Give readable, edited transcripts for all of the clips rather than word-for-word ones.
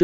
chương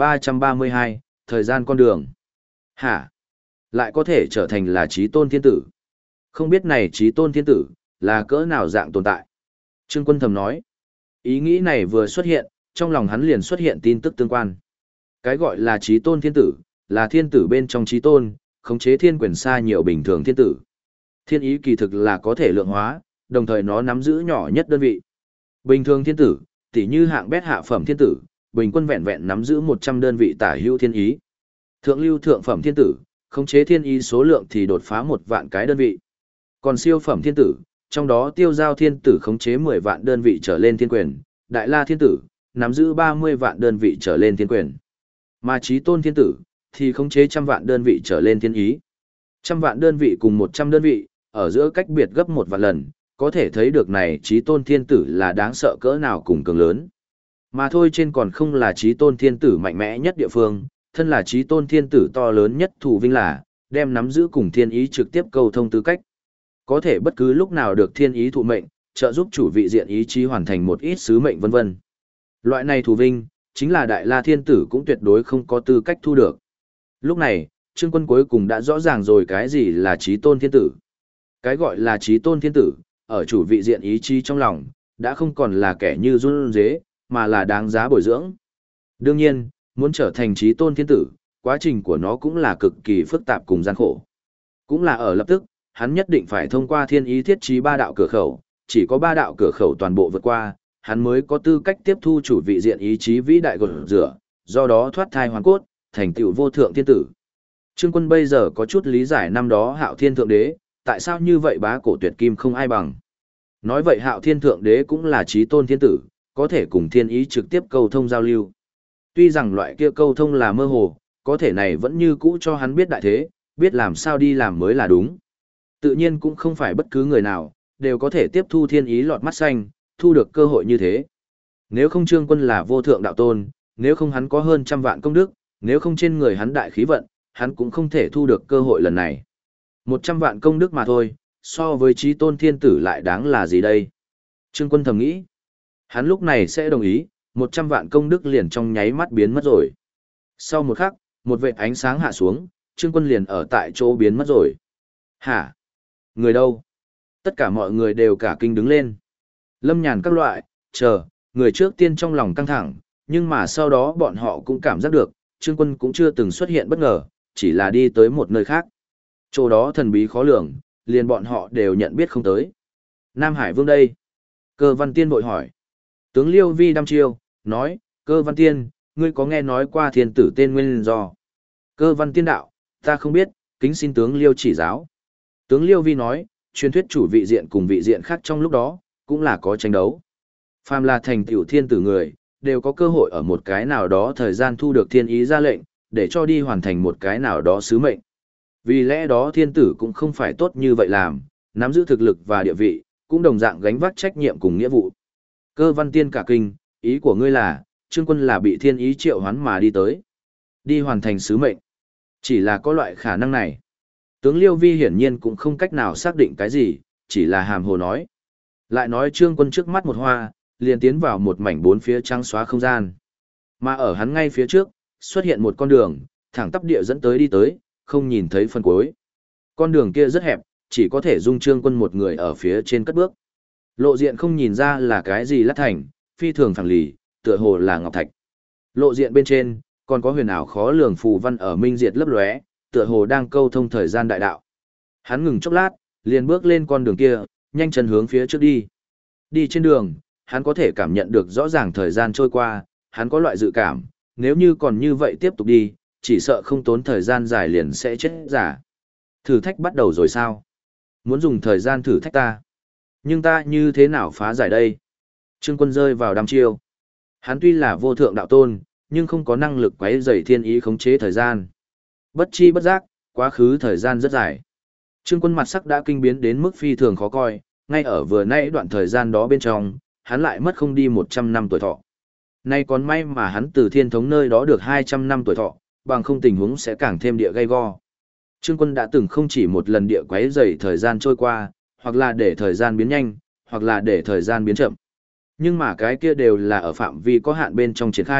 1332, thời gian con đường. Hả? Lại có thể trở thành là trí tôn thiên tử. Không biết này trí tôn thiên tử, là cỡ nào dạng tồn tại. Trương Quân thầm nói. Ý nghĩ này vừa xuất hiện, trong lòng hắn liền xuất hiện tin tức tương quan. Cái gọi là trí tôn thiên tử, là thiên tử bên trong trí tôn, khống chế thiên quyền xa nhiều bình thường thiên tử. Thiên ý kỳ thực là có thể lượng hóa, đồng thời nó nắm giữ nhỏ nhất đơn vị. Bình thường thiên tử, tỉ như hạng bét hạ phẩm thiên tử, bình quân vẹn vẹn nắm giữ 100 đơn vị tả hữu thiên ý. Thượng lưu thượng phẩm thiên tử, khống chế thiên ý số lượng thì đột phá 1 vạn cái đơn vị. Còn siêu phẩm thiên tử, trong đó tiêu giao thiên tử khống chế 10 vạn đơn vị trở lên thiên quyền, đại la thiên tử, nắm giữ 30 vạn đơn vị trở lên thiên quyền. Mà trí tôn thiên tử, thì khống chế 100 vạn đơn vị trở lên thiên ý. 100 vạn đơn vị cùng 100 đơn vị, ở giữa cách biệt gấp 1 vạn lần, có thể thấy được này trí tôn thiên tử là đáng sợ cỡ nào cùng cường lớn. Mà thôi trên còn không là trí tôn thiên tử mạnh mẽ nhất địa phương, thân là trí tôn thiên tử to lớn nhất thủ vinh là, đem nắm giữ cùng thiên ý trực tiếp câu thông tư cách. Có thể bất cứ lúc nào được thiên ý thụ mệnh, trợ giúp chủ vị diện ý chí hoàn thành một ít sứ mệnh vân vân. Loại này thủ vinh, chính là đại la thiên tử cũng tuyệt đối không có tư cách thu được. Lúc này, Trương Quân cuối cùng đã rõ ràng rồi cái gì là trí tôn thiên tử. Cái gọi là trí tôn thiên tử, ở chủ vị diện ý chí trong lòng, đã không còn là kẻ như run dế, mà là đáng giá bồi dưỡng. Đương nhiên, muốn trở thành trí tôn thiên tử, quá trình của nó cũng là cực kỳ phức tạp cùng gian khổ. Cũng là ở lập tức, hắn nhất định phải thông qua thiên ý thiết trí 3 đạo cửa khẩu, chỉ có 3 đạo cửa khẩu toàn bộ vượt qua, hắn mới có tư cách tiếp thu chủ vị diện ý chí vĩ đại gột rửa, do đó thoát thai hoàn cốt, thành tựu vô thượng thiên tử. Trương Quân bây giờ có chút lý giải năm đó Hạo Thiên Thượng Đế, tại sao như vậy bá cổ tuyệt kim không ai bằng. Nói vậy Hạo Thiên Thượng Đế cũng là trí tôn thiên tử, có thể cùng thiên ý trực tiếp câu thông giao lưu. Tuy rằng loại kia câu thông là mơ hồ, có thể này vẫn như cũ cho hắn biết đại thế, biết làm sao đi làm mới là đúng. Tự nhiên cũng không phải bất cứ người nào, đều có thể tiếp thu thiên ý lọt mắt xanh, thu được cơ hội như thế. Nếu không Trương Quân là vô thượng đạo tôn, nếu không hắn có hơn 100 vạn công đức, nếu không trên người hắn đại khí vận, hắn cũng không thể thu được cơ hội lần này. 100 vạn công đức mà thôi, so với trí tôn thiên tử lại đáng là gì đây? Trương Quân thầm nghĩ, hắn lúc này sẽ đồng ý, 100 vạn công đức liền trong nháy mắt biến mất rồi. Sau một khắc, một vệt ánh sáng hạ xuống, Trương Quân liền ở tại chỗ biến mất rồi. Hả? Người đâu? Tất cả mọi người đều cả kinh đứng lên. Lâm Nhàn các loại, chờ, người trước tiên trong lòng căng thẳng, nhưng mà sau đó bọn họ cũng cảm giác được, Trương Quân cũng chưa từng xuất hiện bất ngờ, chỉ là đi tới một nơi khác. Chỗ đó thần bí khó lường, liền bọn họ đều nhận biết không tới. Nam Hải Vương đây. Cơ Văn Tiên vội hỏi. Tướng Liêu Vi đăm chiêu, nói, Cơ Văn Tiên, ngươi có nghe nói qua thiên tử tên nguyên do? Cơ Văn Tiên đạo, ta không biết, kính xin tướng Liêu chỉ giáo. Tướng Liêu Vi nói, truyền thuyết chủ vị diện cùng vị diện khác trong lúc đó, cũng là có tranh đấu. Phàm là thành tiểu thiên tử người, đều có cơ hội ở một cái nào đó thời gian thu được thiên ý ra lệnh, để cho đi hoàn thành một cái nào đó sứ mệnh. Vì lẽ đó thiên tử cũng không phải tốt như vậy làm, nắm giữ thực lực và địa vị, cũng đồng dạng gánh vác trách nhiệm cùng nghĩa vụ. Cơ Văn Tiên cả kinh, ý của ngươi là, Trương Quân là bị thiên ý triệu hoán mà đi tới. Đi hoàn thành sứ mệnh. Chỉ là có loại khả năng này. Tướng Liêu Vi hiển nhiên cũng không cách nào xác định cái gì, chỉ là hàm hồ nói. Lại nói Trương Quân trước mắt một hoa, liền tiến vào một mảnh bốn phía trắng xóa không gian. Mà ở hắn ngay phía trước, xuất hiện một con đường, thẳng tắp địa dẫn tới đi tới, không nhìn thấy phần cuối. Con đường kia rất hẹp, chỉ có thể dung Trương Quân một người ở phía trên cất bước. Lộ diện không nhìn ra là cái gì lát thành, phi thường phẳng lì, tựa hồ là ngọc thạch. Lộ diện bên trên, còn có huyền ảo khó lường phù văn ở minh diệt lấp lóe, tựa hồ đang câu thông thời gian đại đạo. Hắn ngừng chốc lát, liền bước lên con đường kia, nhanh chân hướng phía trước đi. Đi trên đường, hắn có thể cảm nhận được rõ ràng thời gian trôi qua, hắn có loại dự cảm, nếu như còn như vậy tiếp tục đi, chỉ sợ không tốn thời gian dài liền sẽ chết giả. Thử thách bắt đầu rồi sao? Muốn dùng thời gian thử thách ta. Nhưng ta như thế nào phá giải đây? Trương Quân rơi vào đăm chiêu. Hắn tuy là vô thượng đạo tôn, nhưng không có năng lực quấy rầy thiên ý khống chế thời gian. Bất chi bất giác, quá khứ thời gian rất dài. Trương Quân mặt sắc đã kinh biến đến mức phi thường khó coi, ngay ở vừa nãy đoạn thời gian đó bên trong, hắn lại mất không đi 100 năm tuổi thọ. Nay còn may mà hắn từ thiên thống nơi đó được 200 năm tuổi thọ, bằng không tình huống sẽ càng thêm địa gay go. Trương Quân đã từng không chỉ một lần địa quấy rầy thời gian trôi qua, hoặc là để thời gian biến nhanh, hoặc là để thời gian biến chậm. Nhưng mà cái kia đều là ở phạm vi có hạn bên trong triển khai,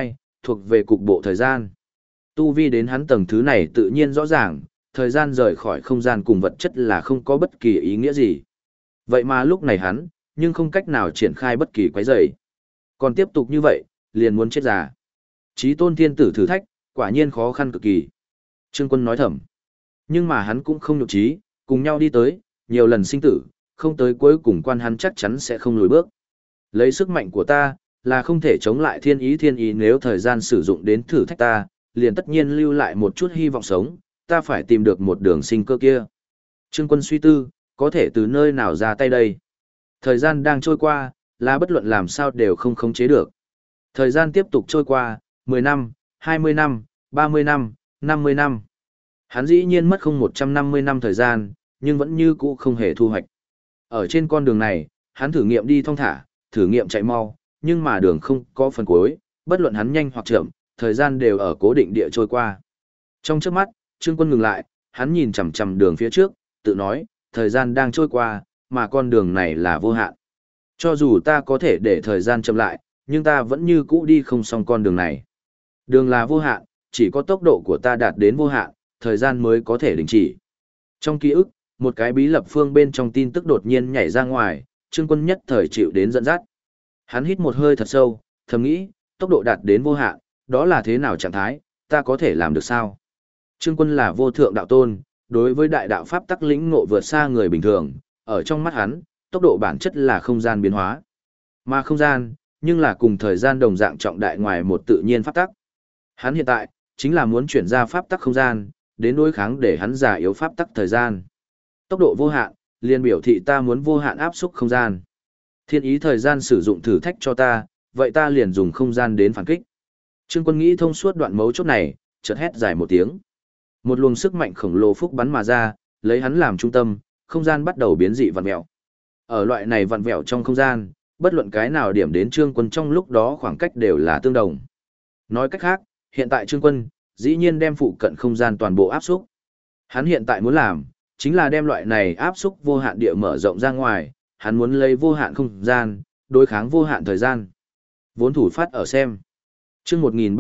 thuộc về cục bộ thời gian. Tu vi đến hắn tầng thứ này tự nhiên rõ ràng, thời gian rời khỏi không gian cùng vật chất là không có bất kỳ ý nghĩa gì. Vậy mà lúc này hắn, nhưng không cách nào triển khai bất kỳ quái rầy. Còn tiếp tục như vậy, liền muốn chết già. Chí tôn thiên tử thử thách, quả nhiên khó khăn cực kỳ. Trương Quân nói thầm. Nhưng mà hắn cũng không nhục trí, cùng nhau đi tới, nhiều lần sinh tử, không tới cuối cùng quan hắn chắc chắn sẽ không lùi bước. Lấy sức mạnh của ta, là không thể chống lại thiên ý nếu thời gian sử dụng đến thử thách ta, liền tất nhiên lưu lại một chút hy vọng sống, ta phải tìm được một đường sinh cơ kia. Trương Quân suy tư, có thể từ nơi nào ra tay đây? Thời gian đang trôi qua, là bất luận làm sao đều không khống chế được. Thời gian tiếp tục trôi qua, 10 năm, 20 năm, 30 năm, 50 năm. Hắn dĩ nhiên mất không 150 năm thời gian, nhưng vẫn như cũ không hề thu hoạch. Ở trên con đường này, hắn thử nghiệm đi thong thả, thử nghiệm chạy mau, nhưng mà đường không có phần cuối, bất luận hắn nhanh hoặc chậm, thời gian đều ở cố định địa trôi qua. Trong chớp mắt, Trương Quân ngừng lại, hắn nhìn chằm chằm đường phía trước, tự nói, thời gian đang trôi qua, mà con đường này là vô hạn. Cho dù ta có thể để thời gian chậm lại, nhưng ta vẫn như cũ đi không xong con đường này. Đường là vô hạn, chỉ có tốc độ của ta đạt đến vô hạn, thời gian mới có thể đình chỉ. Trong ký ức, một cái bí lập phương bên trong tin tức đột nhiên nhảy ra ngoài, Trương Quân nhất thời chịu đến dẫn dắt. Hắn hít một hơi thật sâu, thầm nghĩ, tốc độ đạt đến vô hạn, đó là thế nào trạng thái, ta có thể làm được sao? Trương Quân là vô thượng đạo tôn, đối với đại đạo pháp tắc lĩnh ngộ vượt xa người bình thường, ở trong mắt hắn, tốc độ bản chất là không gian biến hóa. Mà không gian, nhưng là cùng thời gian đồng dạng trọng đại ngoài một tự nhiên pháp tắc. Hắn hiện tại, chính là muốn chuyển ra pháp tắc không gian, đến đối kháng để hắn giả yếu pháp tắc thời gian. Tốc độ vô hạn, liền biểu thị ta muốn vô hạn áp xúc không gian. Thiên ý thời gian sử dụng thử thách cho ta, vậy ta liền dùng không gian đến phản kích. Trương Quân nghĩ thông suốt đoạn mấu chốt này, chợt hét dài một tiếng. Một luồng sức mạnh khổng lồ phúc bắn mà ra, lấy hắn làm trung tâm, không gian bắt đầu biến dị vặn vẹo. Ở loại này vặn vẹo trong không gian, bất luận cái nào điểm đến Trương Quân trong lúc đó khoảng cách đều là tương đồng. Nói cách khác, hiện tại Trương Quân, dĩ nhiên đem phụ cận không gian toàn bộ áp xúc. Hắn hiện tại muốn làm, chính là đem loại này áp xúc vô hạn địa mở rộng ra ngoài, hắn muốn lấy vô hạn không gian, đối kháng vô hạn thời gian. Vốn thủ phát ở xem. Chương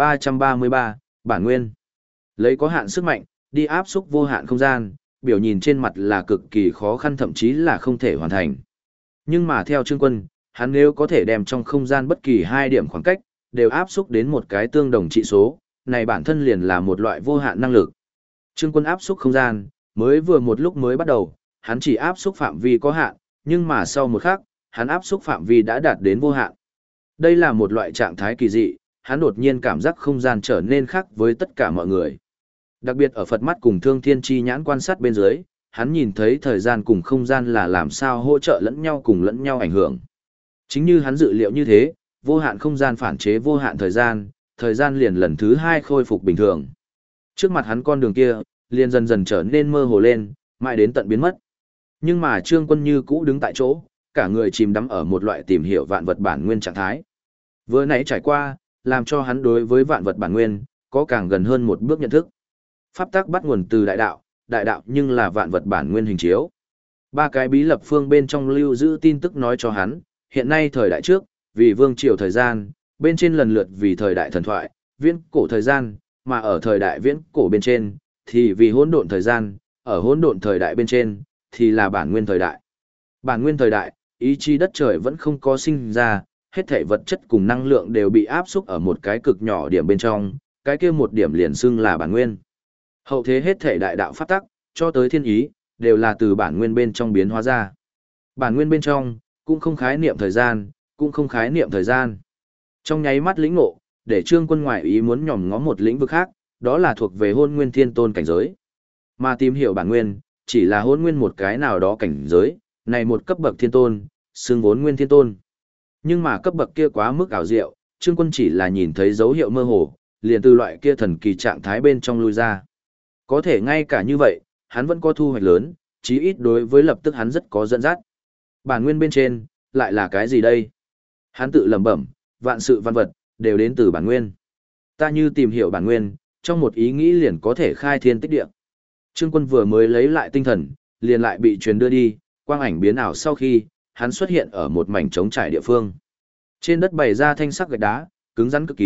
1333, bản nguyên. Lấy có hạn sức mạnh, đi áp xúc vô hạn không gian, biểu nhìn trên mặt là cực kỳ khó khăn thậm chí là không thể hoàn thành. Nhưng mà theo Trương Quân, hắn nếu có thể đem trong không gian bất kỳ hai điểm khoảng cách, đều áp xúc đến một cái tương đồng trị số, này bản thân liền là một loại vô hạn năng lực. Trương Quân áp xúc không gian, mới vừa một lúc mới bắt đầu, hắn chỉ áp xúc phạm vi có hạn, nhưng mà sau một khắc, hắn áp xúc phạm vi đã đạt đến vô hạn. Đây là một loại trạng thái kỳ dị, hắn đột nhiên cảm giác không gian trở nên khác với tất cả mọi người. Đặc biệt ở Phật mắt cùng Thương Thiên chi nhãn quan sát bên dưới, hắn nhìn thấy thời gian cùng không gian là làm sao hỗ trợ lẫn nhau cùng lẫn nhau ảnh hưởng. Chính như hắn dự liệu như thế, vô hạn không gian phản chế vô hạn thời gian liền lần thứ hai khôi phục bình thường. Trước mặt hắn con đường kia, liền dần dần trở nên mơ hồ lên, mãi đến tận biến mất. Nhưng mà Trương Quân như cũ đứng tại chỗ, cả người chìm đắm ở một loại tìm hiểu vạn vật bản nguyên trạng thái. Vừa nãy trải qua, làm cho hắn đối với vạn vật bản nguyên, có càng gần hơn một bước nhận thức. Pháp tắc bắt nguồn từ đại đạo nhưng là vạn vật bản nguyên hình chiếu. Ba cái bí lập phương bên trong lưu giữ tin tức nói cho hắn, hiện nay thời đại trước, vì vương triều thời gian, bên trên lần lượt vì thời đại thần thoại, viễn cổ thời gian, mà ở thời đại viễn cổ bên trên, thì vì hỗn độn thời gian, ở hỗn độn thời đại bên trên, thì là bản nguyên thời đại. Bản nguyên thời đại, ý chí đất trời vẫn không có sinh ra, hết thảy vật chất cùng năng lượng đều bị áp xúc ở một cái cực nhỏ điểm bên trong, cái kia một điểm liền xưng là bản nguyên. Hậu thế hết thảy đại đạo pháp tắc, cho tới thiên ý, đều là từ bản nguyên bên trong biến hóa ra. Bản nguyên bên trong, cũng không khái niệm thời gian, cũng không khái niệm thời gian. Trong nháy mắt lĩnh ngộ, để Trương Quân ngoại ý muốn nhòm ngó một lĩnh vực khác, đó là thuộc về Hỗn Nguyên Thiên Tôn cảnh giới. Mà tìm hiểu bản nguyên, chỉ là Hỗn Nguyên một cái nào đó cảnh giới, này một cấp bậc thiên tôn, xưng vốn Nguyên Thiên Tôn. Nhưng mà cấp bậc kia quá mức ảo diệu, Trương Quân chỉ là nhìn thấy dấu hiệu mơ hồ, liền từ loại kia thần kỳ trạng thái bên trong lui ra. Có thể ngay cả như vậy, hắn vẫn có thu hoạch lớn, chí ít đối với lập tức hắn rất có dẫn dắt. Bản nguyên bên trên, lại là cái gì đây? Hắn tự lẩm bẩm, vạn sự văn vật, đều đến từ bản nguyên. Ta như tìm hiểu bản nguyên, trong một ý nghĩ liền có thể khai thiên tích địa. Trương Quân vừa mới lấy lại tinh thần, liền lại bị truyền đưa đi, quang ảnh biến ảo sau khi, hắn xuất hiện ở một mảnh trống trải địa phương. Trên đất bày ra thanh sắc gạch đá, cứng rắn cực kỳ,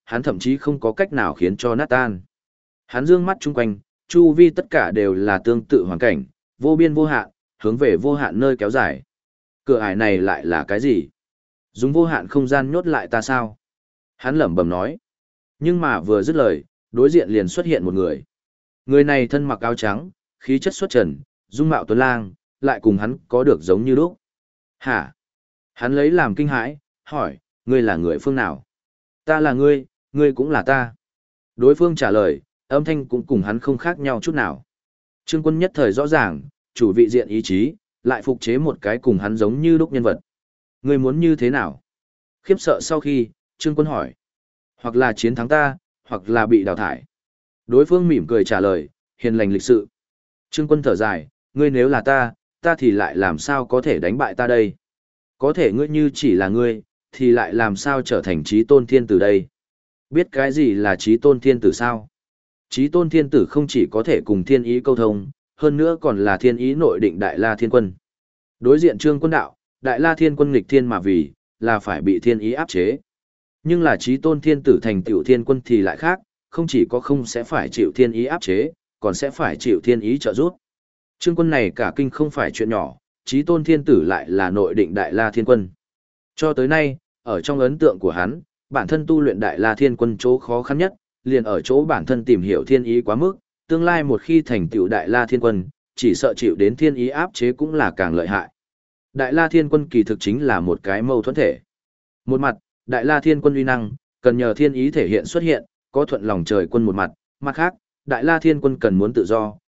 hắn thậm chí không có cách nào khiến cho nát tan. Hắn dương mắt chung quanh, chu vi tất cả đều là tương tự hoàn cảnh, vô biên vô hạn, hướng về vô hạn nơi kéo dài. Cửa ải này lại là cái gì? Dùng vô hạn không gian nhốt lại ta sao? Hắn lẩm bẩm nói. Nhưng mà vừa dứt lời, đối diện liền xuất hiện một người. Người này thân mặc áo trắng, khí chất xuất trần, dung mạo tuấn lang, lại cùng hắn có được giống như lúc. Hả? Hắn lấy làm kinh hãi, hỏi, ngươi là người phương nào? Ta là ngươi, ngươi cũng là ta. Đối phương trả lời, âm thanh cũng cùng hắn không khác nhau chút nào. Trương Quân nhất thời rõ ràng, chủ vị diện ý chí, lại phục chế một cái cùng hắn giống như lúc nhân vật. Ngươi muốn như thế nào? Khiếp sợ sau khi, Trương Quân hỏi. Hoặc là chiến thắng ta, hoặc là bị đào thải. Đối phương mỉm cười trả lời, hiền lành lịch sự. Trương Quân thở dài, ngươi nếu là ta thì lại làm sao có thể đánh bại ta đây? Có thể ngươi như chỉ là ngươi, thì lại làm sao trở thành chí tôn thiên tử đây? Biết cái gì là chí tôn thiên tử sao? Chí tôn thiên tử không chỉ có thể cùng thiên ý câu thông, hơn nữa còn là thiên ý nội định Đại La Thiên Quân. Đối diện Trương Quân đạo, Đại La Thiên Quân nghịch thiên mà vì, là phải bị thiên ý áp chế. Nhưng là chí tôn thiên tử thành tựu thiên quân thì lại khác, không chỉ có không sẽ phải chịu thiên ý áp chế, còn sẽ phải chịu thiên ý trợ giúp. Trương Quân này cả kinh không phải chuyện nhỏ, chí tôn thiên tử lại là nội định Đại La Thiên Quân. Cho tới nay, ở trong ấn tượng của hắn, bản thân tu luyện Đại La Thiên Quân chỗ khó khăn nhất, liền ở chỗ bản thân tìm hiểu thiên ý quá mức, tương lai một khi thành tựu Đại La Thiên Quân, chỉ sợ chịu đến thiên ý áp chế cũng là càng lợi hại. Đại La Thiên Quân kỳ thực chính là một cái mâu thuẫn thể. Một mặt, Đại La Thiên Quân uy năng, cần nhờ thiên ý thể hiện xuất hiện, có thuận lòng trời quân một mặt khác, Đại La Thiên Quân cần muốn tự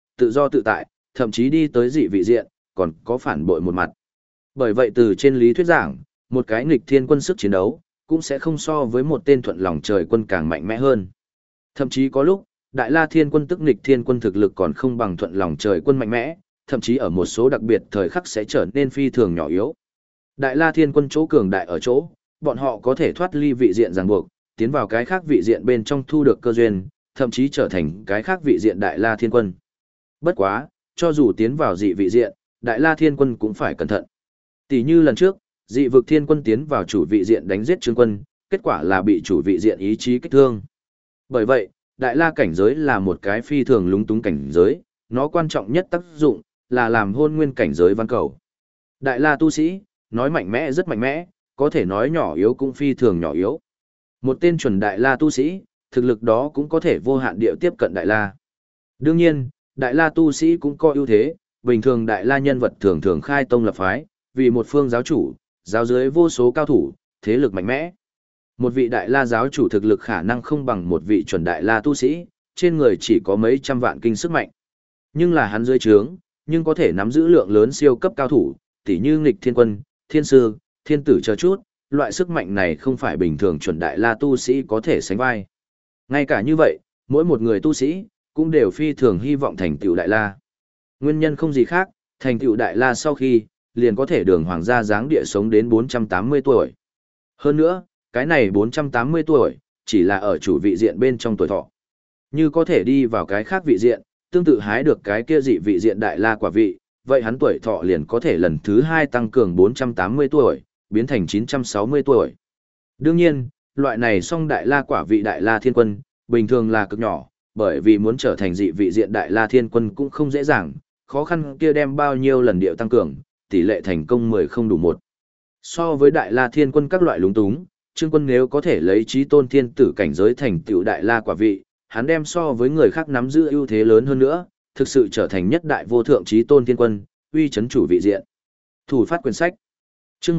do tự tại, thậm chí đi tới dị vị diện, còn có phản bội một mặt. Bởi vậy từ trên lý thuyết giảng, một cái nghịch thiên quân sức chiến đấu, cũng sẽ không so với một tên thuận lòng trời quân càng mạnh mẽ hơn. Thậm chí có lúc, Đại La Thiên Quân tức nghịch thiên quân thực lực còn không bằng thuận lòng trời quân mạnh mẽ, thậm chí ở một số đặc biệt thời khắc sẽ trở nên phi thường nhỏ yếu. Đại La Thiên Quân chỗ cường đại ở chỗ, bọn họ có thể thoát ly vị diện ràng buộc, tiến vào cái khác vị diện bên trong thu được cơ duyên, thậm chí trở thành cái khác vị diện Đại La Thiên Quân. Bất quá, cho dù tiến vào dị vị diện, Đại La Thiên Quân cũng phải cẩn thận. Tỷ như lần trước, dị vực Thiên Quân tiến vào chủ vị diện đánh giết Trương Quân, kết quả là bị chủ vị diện ý chí kích thương. Bởi vậy, Đại La cảnh giới là một cái phi thường lúng túng cảnh giới, nó quan trọng nhất tác dụng là làm hôn nguyên cảnh giới văn cầu. Đại La tu sĩ, nói mạnh mẽ rất mạnh mẽ, có thể nói nhỏ yếu cũng phi thường nhỏ yếu. Một tên chuẩn Đại La tu sĩ, thực lực đó cũng có thể vô hạn điệu tiếp cận Đại La. Đương nhiên, Đại La tu sĩ cũng có ưu thế, bình thường Đại La nhân vật thường thường khai tông lập phái, vì một phương giáo chủ, giáo dưới vô số cao thủ, thế lực mạnh mẽ. Một vị Đại La giáo chủ thực lực khả năng không bằng một vị chuẩn Đại La tu sĩ, trên người chỉ có mấy trăm vạn kinh sức mạnh. Nhưng là hắn dưới trướng, nhưng có thể nắm giữ lượng lớn siêu cấp cao thủ, tỉ như nghịch thiên quân, thiên sư, thiên tử chờ chút, loại sức mạnh này không phải bình thường chuẩn Đại La tu sĩ có thể sánh vai. Ngay cả như vậy, mỗi một người tu sĩ, cũng đều phi thường hy vọng thành tựu Đại La. Nguyên nhân không gì khác, thành tựu Đại La sau khi, liền có thể đường hoàng gia dáng địa sống đến 480 tuổi. Hơn nữa, cái này 480 tuổi, chỉ là ở chủ vị diện bên trong tuổi thọ. Như có thể đi vào cái khác vị diện, tương tự hái được cái kia dị vị diện Đại La quả vị, vậy hắn tuổi thọ liền có thể lần thứ 2 tăng cường 480 tuổi, biến thành 960 tuổi. Đương nhiên, loại này song Đại La quả vị Đại La Thiên Quân, bình thường là cực nhỏ, bởi vì muốn trở thành dị vị diện Đại La Thiên Quân cũng không dễ dàng, khó khăn kia đem bao nhiêu lần điệu tăng cường, tỷ lệ thành công 10 không đủ 1. So với Đại La Thiên Quân các loại lúng túng, Trương Quân nếu có thể lấy chí tôn thiên tử cảnh giới thành tựu Đại La quả vị, hắn đem so với người khác nắm giữ ưu thế lớn hơn nữa, thực sự trở thành nhất đại vô thượng chí tôn thiên quân, uy chấn chủ vị diện. Thủ phát quyển sách. Chương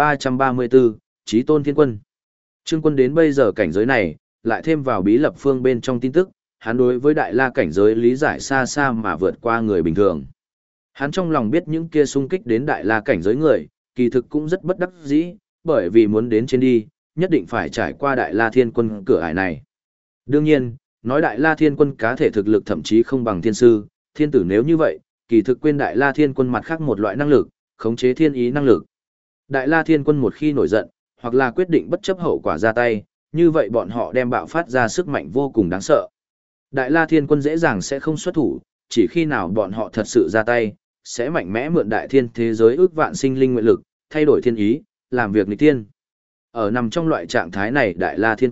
1334, chí tôn thiên quân. Trương Quân đến bây giờ cảnh giới này, lại thêm vào bí lập phương bên trong tin tức, hắn đối với Đại La cảnh giới lý giải xa xa mà vượt qua người bình thường. Hắn trong lòng biết những kia xung kích đến Đại La cảnh giới người, kỳ thực cũng rất bất đắc dĩ, bởi vì muốn đến trên đi, nhất định phải trải qua Đại La Thiên Quân cửa ải này. Đương nhiên, nói Đại La Thiên Quân cá thể thực lực thậm chí không bằng thiên sư, thiên tử nếu như vậy, kỳ thực quên Đại La Thiên Quân mặt khác một loại năng lực, khống chế thiên ý năng lực. Đại La Thiên Quân một khi nổi giận, hoặc là quyết định bất chấp hậu quả ra tay, như vậy bọn họ đem bạo phát ra sức mạnh vô cùng đáng sợ. Đại La Thiên Quân dễ dàng sẽ không xuất thủ, chỉ khi nào bọn họ thật sự ra tay, sẽ mạnh mẽ mượn đại thiên thế giới ước vạn sinh linh nguyện lực, thay đổi thiên ý, làm việc nghịch thiên. Ở nằm trong loại trạng thái này Đại La Thiên Quân,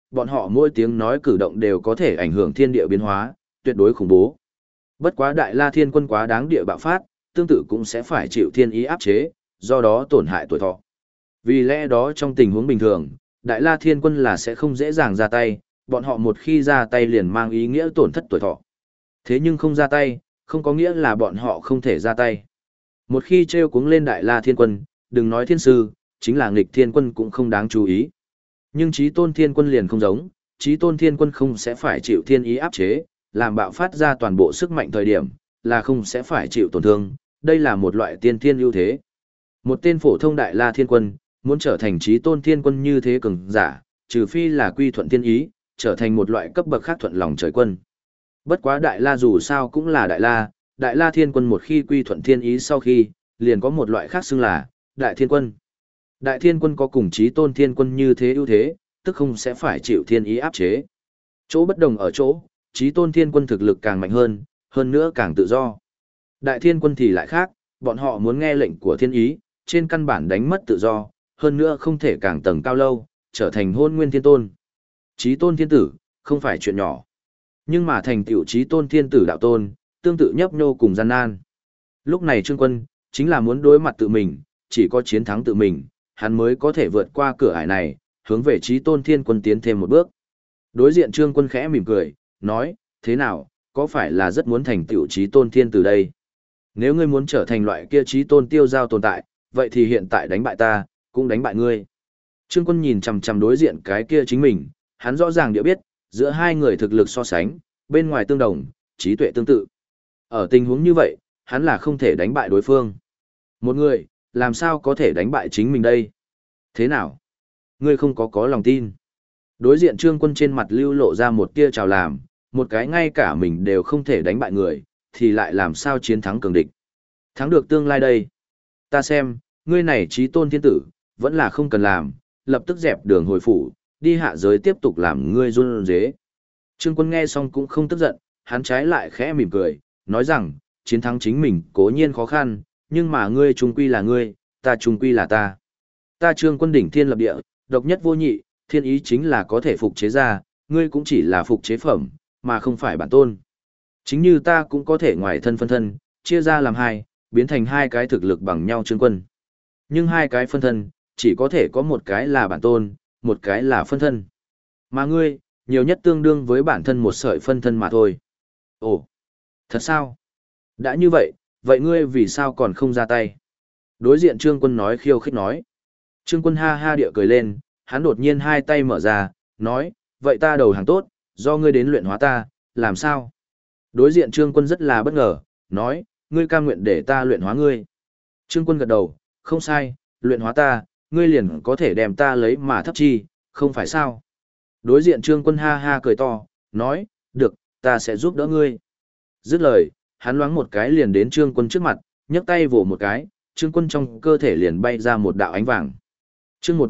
bọn họ mỗi tiếng nói cử động đều có thể ảnh hưởng thiên địa biến hóa, tuyệt đối khủng bố. Bất quá Đại La Thiên Quân quá đáng địa bạo phát, tương tự cũng sẽ phải chịu thiên ý áp chế, do đó tổn hại tuổi thọ. Vì lẽ đó trong tình huống bình thường, Đại La Thiên Quân là sẽ không dễ dàng ra tay, bọn họ một khi ra tay liền mang ý nghĩa tổn thất tuổi thọ. Thế nhưng không ra tay, không có nghĩa là bọn họ không thể ra tay. Một khi treo cuống lên Đại La Thiên Quân, đừng nói thiên sư, chính là nghịch thiên quân cũng không đáng chú ý. Nhưng Chí Tôn Thiên Quân liền không giống, Chí Tôn Thiên Quân không sẽ phải chịu thiên ý áp chế, làm bạo phát ra toàn bộ sức mạnh thời điểm, là không sẽ phải chịu tổn thương, đây là một loại tiên thiên ưu thế. Một tên phổ thông Đại La Thiên Quân, muốn trở thành Chí Tôn Thiên Quân như thế cường giả, trừ phi là quy thuận thiên ý, trở thành một loại cấp bậc khác thuận lòng trời quân. Bất quá Đại La dù sao cũng là Đại La Thiên Quân một khi quy thuận thiên ý sau khi, liền có một loại khác xưng là Đại Thiên Quân. Đại Thiên Quân có cùng Chí Tôn Thiên Quân như thế ưu thế, tức không sẽ phải chịu thiên ý áp chế. Chỗ bất đồng ở chỗ, Chí Tôn Thiên Quân thực lực càng mạnh hơn nữa càng tự do. Đại Thiên Quân thì lại khác, bọn họ muốn nghe lệnh của thiên ý, trên căn bản đánh mất tự do, hơn nữa không thể càng tầng cao lâu, trở thành hôn nguyên thiên tôn. Chí Tôn Thiên Tử, không phải chuyện nhỏ. Nhưng mà thành tựu Chí Tôn Thiên Tử đạo tôn, tương tự nhấp nhô cùng gian nan. Lúc này Trương Quân, chính là muốn đối mặt tự mình, chỉ có chiến thắng tự mình, hắn mới có thể vượt qua cửa ải này, hướng về Chí Tôn Thiên Quân tiến thêm một bước. Đối diện Trương Quân khẽ mỉm cười, nói, thế nào, có phải là rất muốn thành tựu Chí Tôn Thiên Tử đây? Nếu ngươi muốn trở thành loại kia Chí Tôn tiêu giao tồn tại, vậy thì hiện tại đánh bại ta, cũng đánh bại ngươi. Trương Quân nhìn chằm chằm đối diện cái kia chính mình, hắn rõ ràng địa biết, giữa hai người thực lực so sánh, bên ngoài tương đồng, trí tuệ tương tự. Ở tình huống như vậy, hắn là không thể đánh bại đối phương. Một người, làm sao có thể đánh bại chính mình đây? Thế nào? Ngươi không có lòng tin. Đối diện Trương Quân trên mặt lưu lộ ra một tia chào làm, một cái ngay cả mình đều không thể đánh bại người, thì lại làm sao chiến thắng cường địch. Thắng được tương lai đây. Ta xem, ngươi này Chí Tôn Thiên Tử, vẫn là không cần làm, lập tức dẹp đường hồi phủ, đi hạ giới tiếp tục làm ngươi run rế. Trương Quân nghe xong cũng không tức giận, hắn trái lại khẽ mỉm cười, nói rằng, chiến thắng chính mình cố nhiên khó khăn, nhưng mà ngươi trung quy là ngươi, ta trung quy là ta. Ta Trương Quân đỉnh thiên lập địa, độc nhất vô nhị, thiên ý chính là có thể phục chế ra, ngươi cũng chỉ là phục chế phẩm, mà không phải bản tôn. Chính như ta cũng có thể ngoài thân phân thân, chia ra làm hai, biến thành hai cái thực lực bằng nhau Trương Quân. Nhưng hai cái phân thân, chỉ có thể có một cái là bản tôn, một cái là phân thân. Mà ngươi, nhiều nhất tương đương với bản thân một sợi phân thân mà thôi. Ồ, thật sao? Đã như vậy, vậy ngươi vì sao còn không ra tay? Đối diện Trương Quân nói khiêu khích nói. Trương Quân ha ha địa cười lên, hắn đột nhiên hai tay mở ra, nói, vậy ta đầu hàng tốt, do ngươi đến luyện hóa ta, làm sao? Đối diện Trương Quân rất là bất ngờ, nói, ngươi cam nguyện để ta luyện hóa ngươi. Trương Quân gật đầu, không sai, luyện hóa ta, ngươi liền có thể đem ta lấy mà thấp chi, không phải sao? Đối diện Trương Quân ha ha cười to, nói, được, ta sẽ giúp đỡ ngươi. Dứt lời, hắn loáng một cái liền đến Trương Quân trước mặt, nhấc tay vỗ một cái, Trương Quân trong cơ thể liền bay ra một đạo ánh vàng. Chương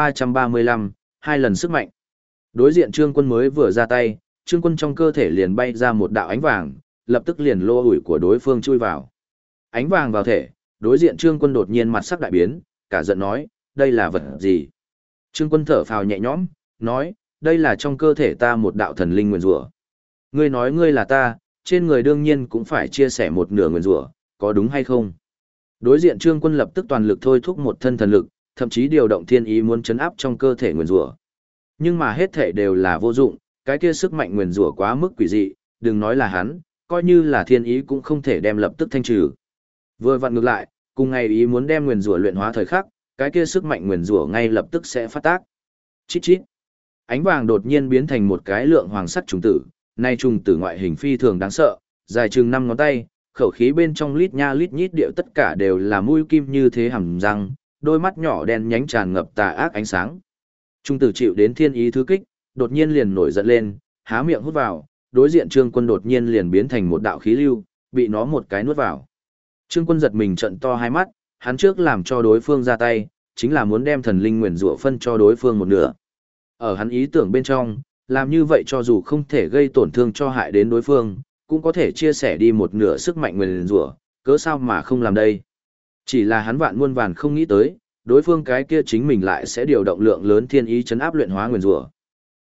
1335, hai lần sức mạnh. Đối diện Trương Quân mới vừa ra tay, Trương Quân trong cơ thể liền bay ra một đạo ánh vàng, lập tức liền lô hủi của đối phương chui vào. Ánh vàng vào thể, đối diện Trương Quân đột nhiên mặt sắc đại biến, cả giận nói, đây là vật gì? Trương Quân thở phào nhẹ nhõm, nói, đây là trong cơ thể ta một đạo thần linh nguyền rủa. Ngươi nói ngươi là ta, trên người đương nhiên cũng phải chia sẻ một nửa nguyền rủa, có đúng hay không? Đối diện Trương Quân lập tức toàn lực thôi thúc một thân thần lực, thậm chí điều động thiên ý muốn chấn áp trong cơ thể nguyền rủa. Nhưng mà hết thể đều là vô dụng, cái kia sức mạnh nguyền rủa quá mức quỷ dị, đừng nói là hắn, coi như là thiên ý cũng không thể đem lập tức thanh trừ. Vừa vặn ngược lại, cùng ngày ý muốn đem nguyền rủa luyện hóa thời khắc, cái kia sức mạnh nguyền rủa ngay lập tức sẽ phát tác. Chít chít. Ánh vàng đột nhiên biến thành một cái lượng hoàng sắc trùng tử, nay trùng tử ngoại hình phi thường đáng sợ, dài chừng 5 ngón tay, khẩu khí bên trong lít nha lít nhít điệu tất cả đều là mũi kim như thế hàm răng, đôi mắt nhỏ đen nhánh tràn ngập tà ác ánh sáng. Trung tử chịu đến thiên ý thứ kích, đột nhiên liền nổi giận lên, há miệng hút vào, đối diện Trương Quân đột nhiên liền biến thành một đạo khí lưu, bị nó một cái nuốt vào. Trương Quân giật mình trợn to hai mắt, hắn trước làm cho đối phương ra tay, chính là muốn đem thần linh nguyền rủa phân cho đối phương một nửa. Ở hắn ý tưởng bên trong, làm như vậy cho dù không thể gây tổn thương cho hại đến đối phương, cũng có thể chia sẻ đi một nửa sức mạnh nguyền rủa, cớ sao mà không làm đây? Chỉ là hắn vạn muôn vàn không nghĩ tới, đối phương cái kia chính mình lại sẽ điều động lượng lớn thiên ý chấn áp luyện hóa nguyền rủa.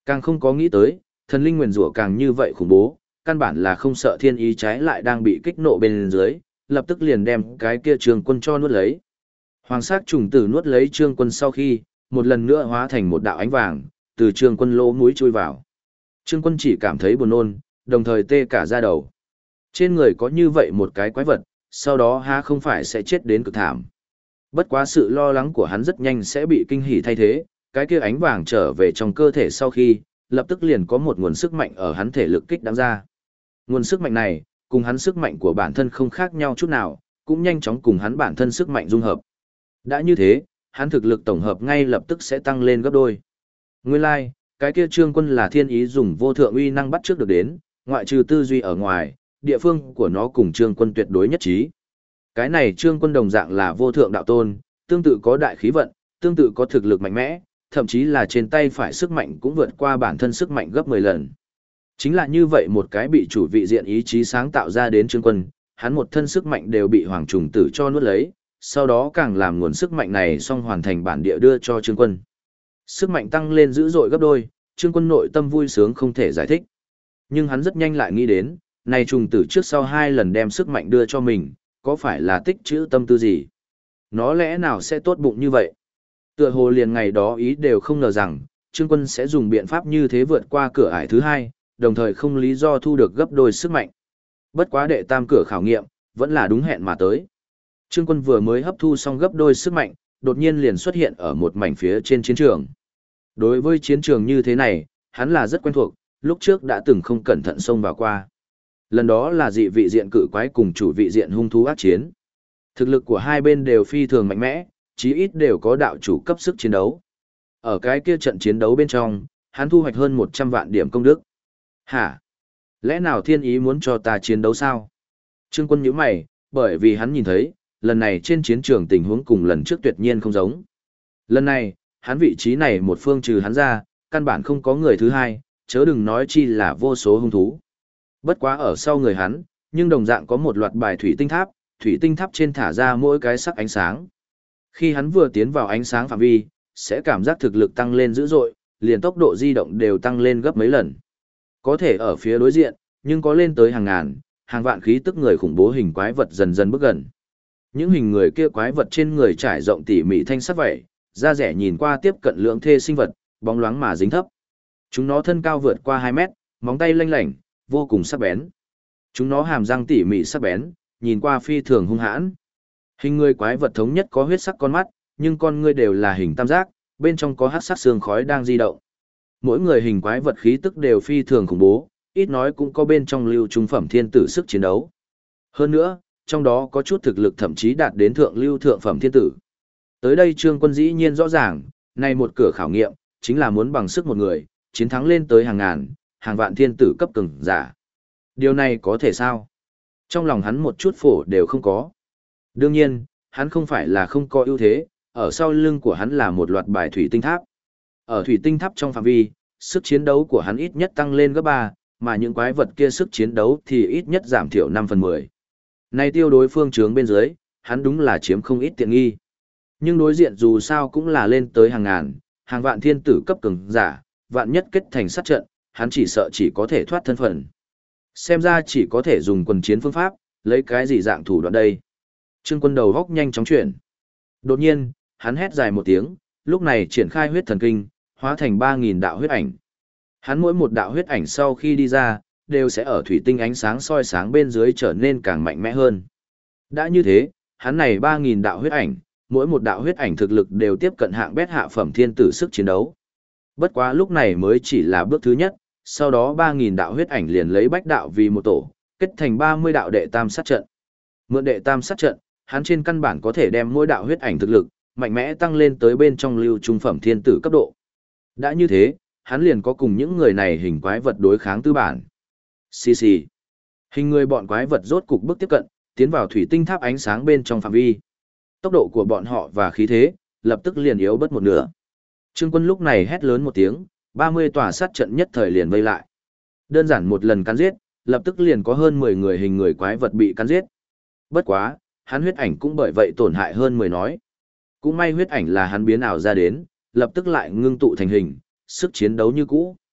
Càng không có nghĩ tới, thần linh nguyền rủa càng như vậy khủng bố, căn bản là không sợ thiên ý trái lại đang bị kích nộ bên dưới, lập tức liền đem cái kia Trương Quân cho nuốt lấy. Hoàng sắc trùng tử nuốt lấy Trương Quân sau khi, một lần nữa hóa thành một đạo ánh vàng, từ Trương Quân lỗ mũi chui vào. Trương Quân chỉ cảm thấy buồn nôn, đồng thời tê cả da đầu. Trên người có như vậy một cái quái vật, sau đó há không phải sẽ chết đến cực thảm. Bất quá sự lo lắng của hắn rất nhanh sẽ bị kinh hỉ thay thế, cái kia ánh vàng trở về trong cơ thể sau khi, lập tức liền có một nguồn sức mạnh ở hắn thể lực kích đáng ra. Nguồn sức mạnh này, cùng hắn sức mạnh của bản thân không khác nhau chút nào, cũng nhanh chóng cùng hắn bản thân sức mạnh dung hợp. Đã như thế, hắn thực lực tổng hợp ngay lập tức sẽ tăng lên gấp đôi. Nguyên lai, like, cái kia Trương Quân là thiên ý dùng vô thượng uy năng bắt trước được đến, ngoại trừ tư duy ở ngoài, địa phương của nó cùng Trương Quân tuyệt đối nhất trí. Cái này Trương Quân đồng dạng là vô thượng đạo tôn, tương tự có đại khí vận, tương tự có thực lực mạnh mẽ, thậm chí là trên tay phải sức mạnh cũng vượt qua bản thân sức mạnh gấp 10 lần. Chính là như vậy một cái bị chủ vị diện ý chí sáng tạo ra đến Trương Quân, hắn một thân sức mạnh đều bị Hoàng Trùng Tử cho nuốt lấy, sau đó càng làm nguồn sức mạnh này xong hoàn thành bản địa đưa cho Trương Quân. Sức mạnh tăng lên dữ dội gấp đôi, Trương Quân nội tâm vui sướng không thể giải thích. Nhưng hắn rất nhanh lại nghĩ đến, này trùng tử trước sau 2 lần đem sức mạnh đưa cho mình, có phải là tích trữ tâm tư gì? Nó lẽ nào sẽ tốt bụng như vậy? Tựa hồ liền ngày đó ý đều không ngờ rằng, Trương Quân sẽ dùng biện pháp như thế vượt qua cửa ải thứ 2, đồng thời không lý do thu được gấp đôi sức mạnh. Bất quá đệ tam cửa khảo nghiệm, vẫn là đúng hẹn mà tới. Trương Quân vừa mới hấp thu xong gấp đôi sức mạnh, đột nhiên liền xuất hiện ở một mảnh phía trên chiến trường. Đối với chiến trường như thế này, hắn là rất quen thuộc, lúc trước đã từng không cẩn thận xông vào qua. Lần đó là dị vị diện cự quái cùng chủ vị diện hung thú ác chiến. Thực lực của hai bên đều phi thường mạnh mẽ, chí ít đều có đạo chủ cấp sức chiến đấu. Ở cái kia trận chiến đấu bên trong, hắn thu hoạch hơn 100 vạn điểm công đức. Hả? Lẽ nào thiên ý muốn cho ta chiến đấu sao? Trương Quân nhíu mày, bởi vì hắn nhìn thấy, lần này trên chiến trường tình huống cùng lần trước tuyệt nhiên không giống. Lần này, hắn vị trí này một phương trừ hắn ra, căn bản không có người thứ hai, chớ đừng nói chi là vô số hung thú. Bất quá ở sau người hắn, nhưng đồng dạng có một loạt bài thủy tinh tháp trên thả ra mỗi cái sắc ánh sáng. Khi hắn vừa tiến vào ánh sáng phạm vi, sẽ cảm giác thực lực tăng lên dữ dội, liền tốc độ di động đều tăng lên gấp mấy lần. Có thể ở phía đối diện, nhưng có lên tới hàng ngàn, hàng vạn khí tức người khủng bố hình quái vật dần dần bước gần. Những hình người kia quái vật trên người trải rộng tỉ mỉ thanh sắc vảy, da rẻ nhìn qua tiếp cận lượng thê sinh vật, bóng loáng mà dính thấp. Chúng nó thân cao vượt qua 2 mét, móng tay lanh lảnh, vô cùng sắc bén. Chúng nó hàm răng tỉ mỉ sắc bén, nhìn qua phi thường hung hãn. Hình người quái vật thống nhất có huyết sắc con mắt, nhưng con ngươi đều là hình tam giác, bên trong có hắc sắc xương khói đang di động. Mỗi người hình quái vật khí tức đều phi thường khủng bố, ít nói cũng có bên trong lưu trung phẩm thiên tử sức chiến đấu. Hơn nữa, trong đó có chút thực lực thậm chí đạt đến thượng lưu thượng phẩm thiên tử. Tới đây Trương Quân dĩ nhiên rõ ràng, này một cửa khảo nghiệm, chính là muốn bằng sức một người, chiến thắng lên tới hàng ngàn, hàng vạn thiên tử cấp cường giả. Điều này có thể sao? Trong lòng hắn một chút phổ đều không có. Đương nhiên, hắn không phải là không có ưu thế, ở sau lưng của hắn là một loạt bài thủy tinh tháp. Ở thủy tinh tháp trong phạm vi, sức chiến đấu của hắn ít nhất tăng lên gấp 3, mà những quái vật kia sức chiến đấu thì ít nhất giảm thiểu 5/10. Này tiêu đối phương trướng bên dưới, hắn đúng là chiếm không ít tiện nghi. Nhưng đối diện dù sao cũng là lên tới hàng ngàn, hàng vạn thiên tử cấp cường giả, vạn nhất kết thành sát trận, hắn chỉ sợ chỉ có thể thoát thân phận. Xem ra chỉ có thể dùng quần chiến phương pháp, lấy cái gì dạng thủ đoạn đây. Trương Quân đầu góc nhanh chóng chuyển. Đột nhiên, hắn hét dài một tiếng, lúc này triển khai huyết thần kinh, hóa thành 3.000 đạo huyết ảnh. Hắn mỗi một đạo huyết ảnh sau khi đi ra, đều sẽ ở thủy tinh ánh sáng soi sáng bên dưới trở nên càng mạnh mẽ hơn. Đã như thế, hắn này 3.000 đạo huyết ảnh, mỗi một đạo huyết ảnh thực lực đều tiếp cận hạng bét hạ phẩm thiên tử sức chiến đấu. Bất quá lúc này mới chỉ là bước thứ nhất, sau đó 3.000 đạo huyết ảnh liền lấy bách đạo vì một tổ, kết thành 30 đạo đệ tam sát trận. Mượn đệ tam sát trận, hắn trên căn bản có thể đem mỗi đạo huyết ảnh thực lực, mạnh mẽ tăng lên tới bên trong lưu trung phẩm thiên tử cấp độ. Đã như thế, hắn liền có cùng những người này hình quái vật đối kháng tư bản. Xì xì. Hình người bọn quái vật rốt cục bước tiếp cận, tiến vào thủy tinh tháp ánh sáng bên trong phạm vi. Tốc độ của bọn họ và khí thế, lập tức liền yếu bớt một nửa. Trương Quân lúc này hét lớn một tiếng, 30 tòa sát trận nhất thời liền vây lại. Đơn giản một lần cắn giết, lập tức liền có hơn 10 người hình người quái vật bị cắn giết. Bất quá, hắn huyết ảnh cũng bởi vậy tổn hại hơn 10 nói. Cũng may huyết ảnh là hắn biến ảo ra đến, lập tức lại ngưng tụ thành hình, sức chiến đấu như cũ.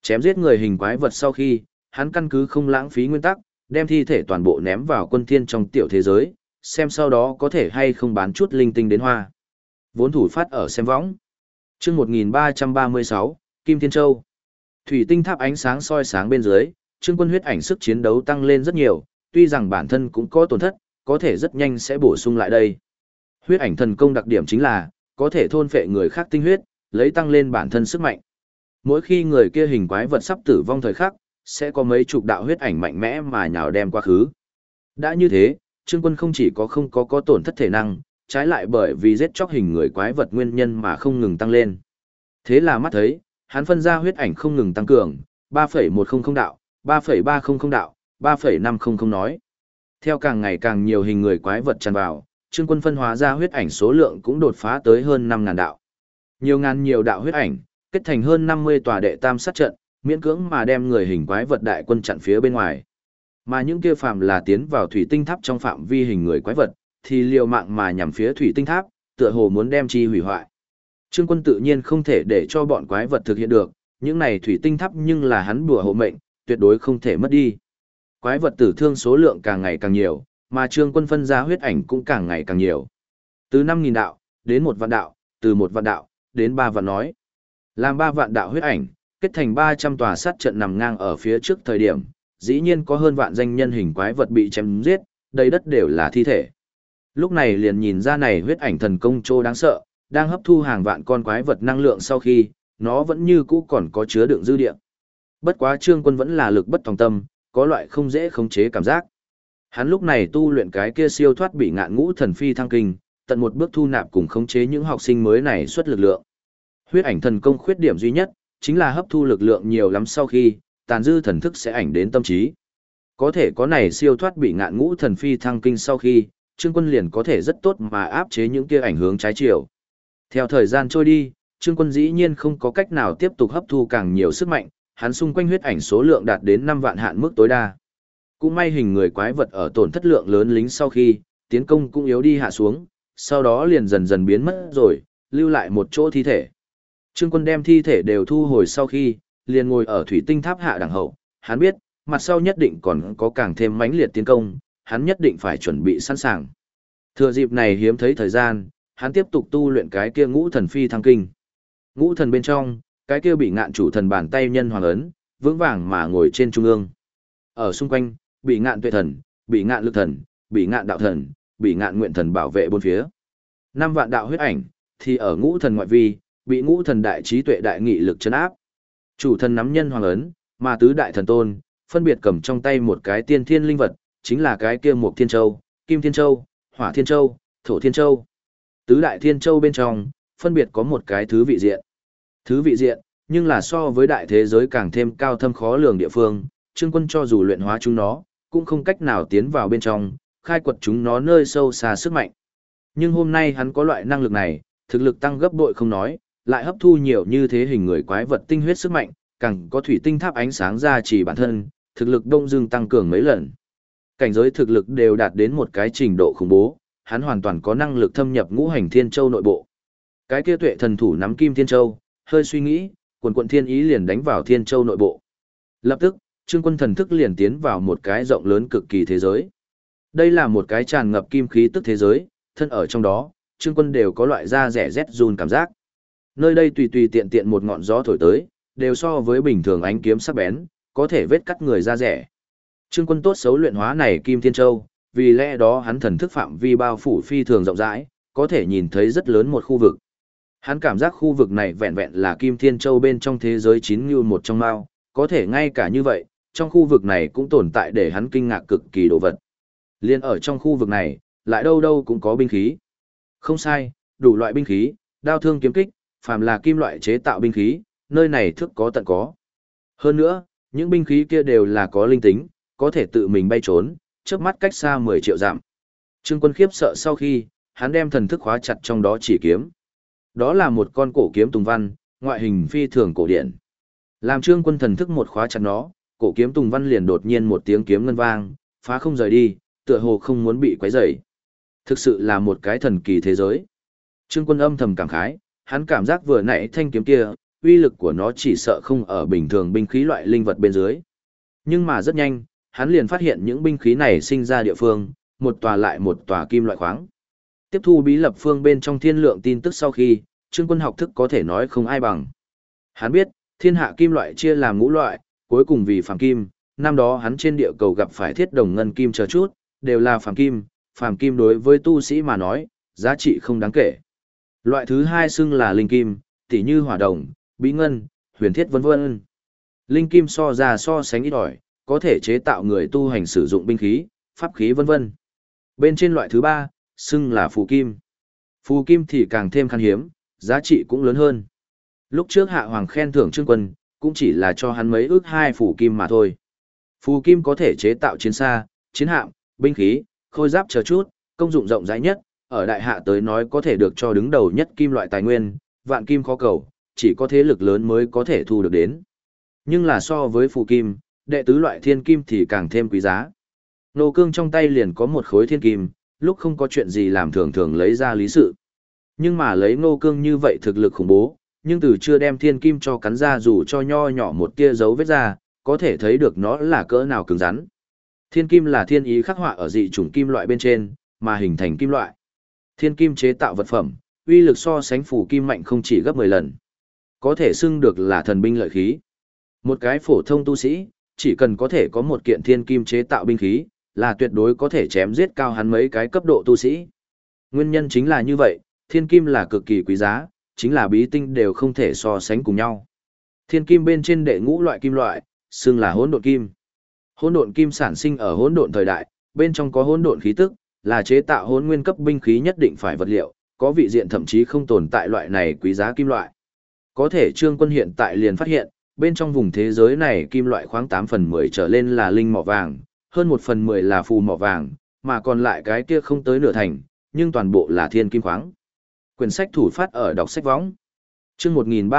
Chém giết người hình quái vật sau khi, hắn căn cứ không lãng phí nguyên tắc, đem thi thể toàn bộ ném vào quân thiên trong tiểu thế giới, xem sau đó có thể hay không bán chút linh tinh đến hoa. Vốn thủ phát ở xem võng. Chương 1336, Kim Thiên Châu. Thủy tinh tháp ánh sáng soi sáng bên dưới, Trương Quân huyết ảnh sức chiến đấu tăng lên rất nhiều, tuy rằng bản thân cũng có tổn thất, có thể rất nhanh sẽ bổ sung lại đây. Huyết ảnh thần công đặc điểm chính là có thể thôn phệ người khác tinh huyết, lấy tăng lên bản thân sức mạnh. Mỗi khi người kia hình quái vật sắp tử vong thời khắc, sẽ có mấy chục đạo huyết ảnh mạnh mẽ mà nhào đem quá khứ. Đã như thế, Trương Quân không chỉ không có tổn thất thể năng, trái lại bởi vì giết chóc hình người quái vật nguyên nhân mà không ngừng tăng lên. Thế là mắt thấy, hắn phân ra huyết ảnh không ngừng tăng cường, 3,100 đạo, 3,300 đạo, 3,500 nói. Theo càng ngày càng nhiều hình người quái vật tràn vào, Trương Quân phân hóa ra huyết ảnh số lượng cũng đột phá tới hơn 5.000 đạo. Nhiều đạo huyết ảnh, kết thành hơn 50 tòa đệ tam sát trận, miễn cưỡng mà đem người hình quái vật đại quân chặn phía bên ngoài. Mà những kia phàm là tiến vào thủy tinh tháp trong phạm vi hình người quái vật, thì liều mạng mà nhằm phía thủy tinh tháp, tựa hồ muốn đem chi hủy hoại. Trương Quân tự nhiên không thể để cho bọn quái vật thực hiện được, những này thủy tinh tháp nhưng là hắn bùa hộ mệnh, tuyệt đối không thể mất đi. Quái vật tử thương số lượng càng ngày càng nhiều, mà Trương Quân phân ra huyết ảnh cũng càng ngày càng nhiều. Từ 5.000 đạo, đến 1 vạn đạo, từ 1 vạn đạo, đến 3 vạn nói. Làm 3 vạn đạo huyết ảnh, kết thành 300 tòa sát trận nằm ngang ở phía trước thời điểm, dĩ nhiên có hơn vạn danh nhân hình quái vật bị chém giết, đầy đất đều là thi thể. Lúc này liền nhìn ra này huyết ảnh thần công trô đáng sợ, đang hấp thu hàng vạn con quái vật năng lượng sau khi, nó vẫn như cũ còn có chứa đựng dư địa. Bất quá Trương Quân vẫn là lực bất tòng tâm, có loại không dễ khống chế cảm giác. Hắn lúc này tu luyện cái kia siêu thoát bị ngạn ngũ thần phi thăng kinh, tận một bước thu nạp cùng khống chế những học sinh mới này xuất lực lượng. Huyết ảnh thần công khuyết điểm duy nhất, chính là hấp thu lực lượng nhiều lắm sau khi, tàn dư thần thức sẽ ảnh đến tâm trí. Có thể có này siêu thoát bị ngạn ngũ thần phi thăng kinh sau khi, Trương Quân liền có thể rất tốt mà áp chế những kia ảnh hướng trái chiều. Theo thời gian trôi đi, Trương Quân dĩ nhiên không có cách nào tiếp tục hấp thu càng nhiều sức mạnh, hắn xung quanh huyết ảnh số lượng đạt đến 5 vạn hạn mức tối đa. Cũng may hình người quái vật ở tổn thất lượng lớn lính sau khi, tiến công cũng yếu đi hạ xuống, sau đó liền dần dần biến mất rồi, lưu lại một chỗ thi thể. Trương Quân đem thi thể đều thu hồi sau khi, liền ngồi ở thủy tinh tháp hạ đẳng hậu, hắn biết, mặt sau nhất định còn có càng thêm mãnh liệt tiến công, hắn nhất định phải chuẩn bị sẵn sàng. Thừa dịp này hiếm thấy thời gian, hắn tiếp tục tu luyện cái kia ngũ thần phi thăng kinh. Ngũ thần bên trong, cái kia bị ngạn chủ thần bàn tay nhân hoàng ấn, vững vàng mà ngồi trên trung ương. Ở xung quanh, bị ngạn tuệ thần, bị ngạn lực thần, bị ngạn đạo thần, bị ngạn nguyện thần bảo vệ bốn phía. 5 vạn đạo huyết ảnh, thì ở ngũ thần ngoại vi, bị ngũ thần đại trí tuệ đại nghị lực chấn áp. Chủ thần nắm nhân hoàng ấn, mà tứ đại thần tôn, phân biệt cầm trong tay một cái tiên thiên linh vật, chính là cái kia Mộc Thiên Châu, Kim Thiên Châu, Hỏa Thiên Châu, Thổ Thiên Châu. Tứ đại thiên châu bên trong, phân biệt có một cái thứ vị diện. Thứ vị diện, nhưng là so với đại thế giới càng thêm cao thâm khó lường địa phương, Trương Quân cho dù luyện hóa chúng nó, cũng không cách nào tiến vào bên trong, khai quật chúng nó nơi sâu xa sức mạnh. Nhưng hôm nay hắn có loại năng lực này, thực lực tăng gấp bội không nói, lại hấp thu nhiều như thế hình người quái vật tinh huyết sức mạnh, càng có thủy tinh tháp ánh sáng ra chỉ bản thân, thực lực đông dương tăng cường mấy lần. Cảnh giới thực lực đều đạt đến một cái trình độ khủng bố, hắn hoàn toàn có năng lực thâm nhập ngũ hành thiên châu nội bộ. Cái kia tuệ thần thủ nắm kim thiên châu, hơi suy nghĩ, quần quận thiên ý liền đánh vào thiên châu nội bộ. Lập tức, Trương Quân thần thức liền tiến vào một cái rộng lớn cực kỳ thế giới. Đây là một cái tràn ngập kim khí tức thế giới, thân ở trong đó, Trương Quân đều có loại da rẻ rét run cảm giác. Nơi đây tùy tùy tiện tiện một ngọn gió thổi tới, đều so với bình thường ánh kiếm sắc bén, có thể vết cắt người da rẻ. Trương Quân tốt xấu luyện hóa này Kim Thiên Châu, vì lẽ đó hắn thần thức phạm vi bao phủ phi thường rộng rãi, có thể nhìn thấy rất lớn một khu vực. Hắn cảm giác khu vực này vẹn vẹn là Kim Thiên Châu bên trong thế giới chín như một trong mao, có thể ngay cả như vậy, trong khu vực này cũng tồn tại để hắn kinh ngạc cực kỳ đồ vật. Liên ở trong khu vực này, lại đâu đâu cũng có binh khí. Không sai, đủ loại binh khí, đao thương kiếm kích, phàm là kim loại chế tạo binh khí, nơi này thức có tận có. Hơn nữa, những binh khí kia đều là có linh tính, có thể tự mình bay trốn, chớp mắt cách xa 10 triệu dặm. Trương Quân khiếp sợ sau khi, hắn đem thần thức khóa chặt trong đó chỉ kiếm. Đó là một con cổ kiếm tùng văn, ngoại hình phi thường cổ điển. Làm Trương Quân thần thức một khóa chặt nó, cổ kiếm tùng văn liền đột nhiên một tiếng kiếm ngân vang, phá không rời đi, tựa hồ không muốn bị quấy rầy. Thực sự là một cái thần kỳ thế giới. Trương Quân âm thầm cảm khái, hắn cảm giác vừa nãy thanh kiếm kia, uy lực của nó chỉ sợ không ở bình thường binh khí loại linh vật bên dưới. Nhưng mà rất nhanh, hắn liền phát hiện những binh khí này sinh ra địa phương, một tòa lại một tòa kim loại khoáng. Tiếp thu bí lập phương bên trong thiên lượng tin tức sau khi, Trương Quân học thức có thể nói không ai bằng. Hắn biết, thiên hạ kim loại chia làm ngũ loại, cuối cùng vì phàm kim, năm đó hắn trên địa cầu gặp phải thiết đồng ngân kim chờ chút, đều là phàm kim đối với tu sĩ mà nói, giá trị không đáng kể. Loại thứ hai xưng là linh kim, tỉ như hỏa đồng, bí ngân, huyền thiết vân vân. Linh kim so sánh ít ỏi, có thể chế tạo người tu hành sử dụng binh khí, pháp khí vân vân. Bên trên loại thứ ba, xưng là phù kim. Phù kim thì càng thêm khan hiếm, giá trị cũng lớn hơn. Lúc trước Hạ Hoàng khen thưởng Trương Quân, cũng chỉ là cho hắn mấy ước hai phù kim mà thôi. Phù kim có thể chế tạo chiến xa, chiến hạm, binh khí, khôi giáp chờ chút, công dụng rộng rãi nhất, ở đại hạ tới nói có thể được cho đứng đầu nhất kim loại tài nguyên, vạn kim khó cầu, chỉ có thế lực lớn mới có thể thu được đến. Nhưng là so với phù kim, đệ tứ loại thiên kim thì càng thêm quý giá. Nô Cương trong tay liền có một khối thiên kim, lúc không có chuyện gì làm thường thường lấy ra lý sự. Nhưng mà lấy Nô Cương như vậy thực lực khủng bố, nhưng từ chưa đem thiên kim cho cắn ra dù cho nho nhỏ một tia dấu vết ra, có thể thấy được nó là cỡ nào cứng rắn. Thiên kim là thiên ý khắc họa ở dị chủng kim loại bên trên, mà hình thành kim loại. Thiên kim chế tạo vật phẩm, uy lực so sánh phù kim mạnh không chỉ gấp 10 lần. Có thể xưng được là thần binh lợi khí. Một cái phổ thông tu sĩ, chỉ cần có thể có một kiện thiên kim chế tạo binh khí, là tuyệt đối có thể chém giết cao hắn mấy cái cấp độ tu sĩ. Nguyên nhân chính là như vậy, thiên kim là cực kỳ quý giá, chính là bí tinh đều không thể so sánh cùng nhau. Thiên kim bên trên đệ ngũ loại kim loại, xưng là hỗn độn kim. Hỗn độn kim sản sinh ở hỗn độn thời đại, bên trong có hỗn độn khí tức, là chế tạo hỗn nguyên cấp binh khí nhất định phải vật liệu, có vị diện thậm chí không tồn tại loại này quý giá kim loại. Có thể Trương Quân hiện tại liền phát hiện, bên trong vùng thế giới này kim loại khoáng 8/10 trở lên là linh mỏ vàng, hơn 1/10 là phù mỏ vàng, mà còn lại cái kia không tới nửa thành, nhưng toàn bộ là thiên kim khoáng. Quyển sách thủ phát ở đọc sách võng. Chương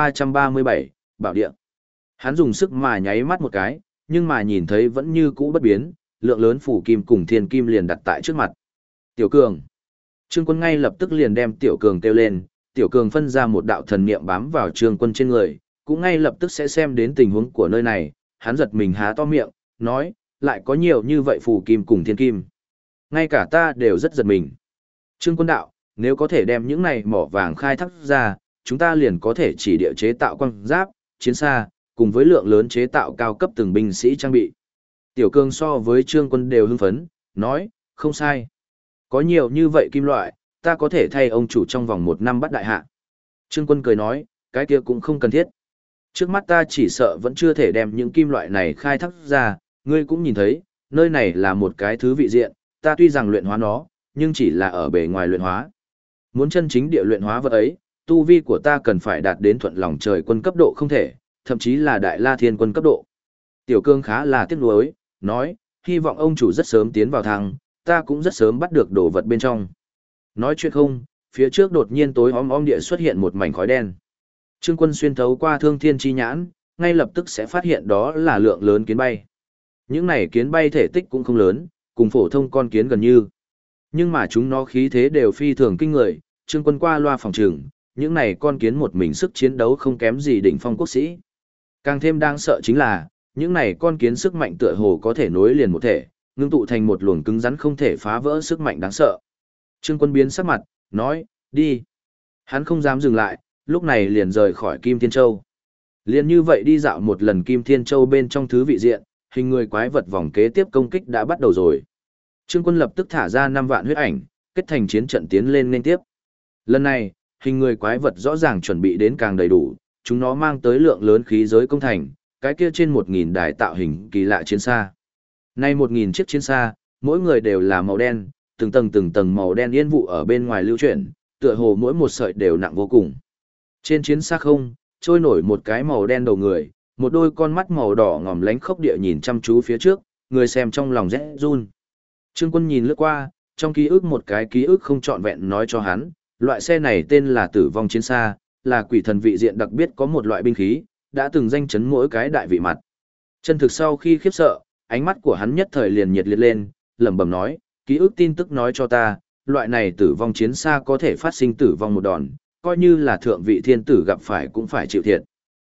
1337, Bảo địa. Hắn dùng sức mà nháy mắt một cái, nhưng mà nhìn thấy vẫn như cũ bất biến, lượng lớn phù kim cùng thiên kim liền đặt tại trước mặt. Tiểu Cường. Trương Quân ngay lập tức liền đem Tiểu Cường kêu lên, Tiểu Cường phân ra một đạo thần niệm bám vào Trương Quân trên người, cũng ngay lập tức sẽ xem đến tình huống của nơi này, hắn giật mình há to miệng, nói, lại có nhiều như vậy phù kim cùng thiên kim. Ngay cả ta đều rất giật mình. Trương Quân đạo, nếu có thể đem những này mỏ vàng khai thác ra, chúng ta liền có thể chỉ địa chế tạo quang giáp, chiến xa, cùng với lượng lớn chế tạo cao cấp từng binh sĩ trang bị. Tiểu Cường so với Trương Quân đều hưng phấn, nói, không sai. Có nhiều như vậy kim loại, ta có thể thay ông chủ trong vòng 1 năm bắt đại hạ. Trương Quân cười nói, cái kia cũng không cần thiết. Trước mắt ta chỉ sợ vẫn chưa thể đem những kim loại này khai thác ra, ngươi cũng nhìn thấy, nơi này là một cái thứ vị diện, ta tuy rằng luyện hóa nó, nhưng chỉ là ở bề ngoài luyện hóa. Muốn chân chính địa luyện hóa vật ấy, tu vi của ta cần phải đạt đến thuận lòng trời quân cấp độ không thể, thậm chí là đại la thiên quân cấp độ. Tiểu Cương khá là tiếc nuối, nói, hy vọng ông chủ rất sớm tiến vào thang, ta cũng rất sớm bắt được đồ vật bên trong. Nói chuyện không, phía trước đột nhiên tối om địa xuất hiện một mảnh khói đen. Trương Quân xuyên thấu qua thương thiên chi nhãn, ngay lập tức sẽ phát hiện đó là lượng lớn kiến bay. Những này kiến bay thể tích cũng không lớn, cùng phổ thông con kiến gần như. Nhưng mà chúng nó khí thế đều phi thường kinh người, Trương Quân qua loa phòng trường, những này con kiến một mình sức chiến đấu không kém gì đỉnh phong quốc sĩ. Càng thêm đáng sợ chính là, những này con kiến sức mạnh tựa hồ có thể nối liền một thể, ngưng tụ thành một luồng cứng rắn không thể phá vỡ sức mạnh đáng sợ. Trương Quân biến sắc mặt, nói, đi. Hắn không dám dừng lại, lúc này liền rời khỏi Kim Thiên Châu. Liền như vậy đi dạo một lần Kim Thiên Châu bên trong thứ vị diện, hình người quái vật vòng kế tiếp công kích đã bắt đầu rồi. Trương Quân lập tức thả ra 5 vạn huyết ảnh, kết thành chiến trận tiến lên nên tiếp. Lần này, hình người quái vật rõ ràng chuẩn bị đến càng đầy đủ, chúng nó mang tới lượng lớn khí giới công thành, cái kia trên 1000 đài tạo hình kỳ lạ chiến xa. Nay 1000 chiếc chiến xa, mỗi người đều là màu đen, từng tầng màu đen yên vụ ở bên ngoài lưu chuyển, tựa hồ mỗi một sợi đều nặng vô cùng. Trên chiến xa không, trôi nổi một cái màu đen đầu người, một đôi con mắt màu đỏ ngòm lánh khốc địa nhìn chăm chú phía trước, người xem trong lòng rẽ run. Trương Quân nhìn lướt qua, trong ký ức một cái ký ức không trọn vẹn nói cho hắn, loại xe này tên là Tử Vong Chiến Xa, là quỷ thần vị diện đặc biệt có một loại binh khí, đã từng danh chấn mỗi cái đại vị mặt. Chân thực sau khi khiếp sợ, ánh mắt của hắn nhất thời liền nhiệt liệt lên, lẩm bẩm nói, ký ức tin tức nói cho ta, loại này Tử Vong Chiến Xa có thể phát sinh tử vong một đòn, coi như là thượng vị thiên tử gặp phải cũng phải chịu thiệt.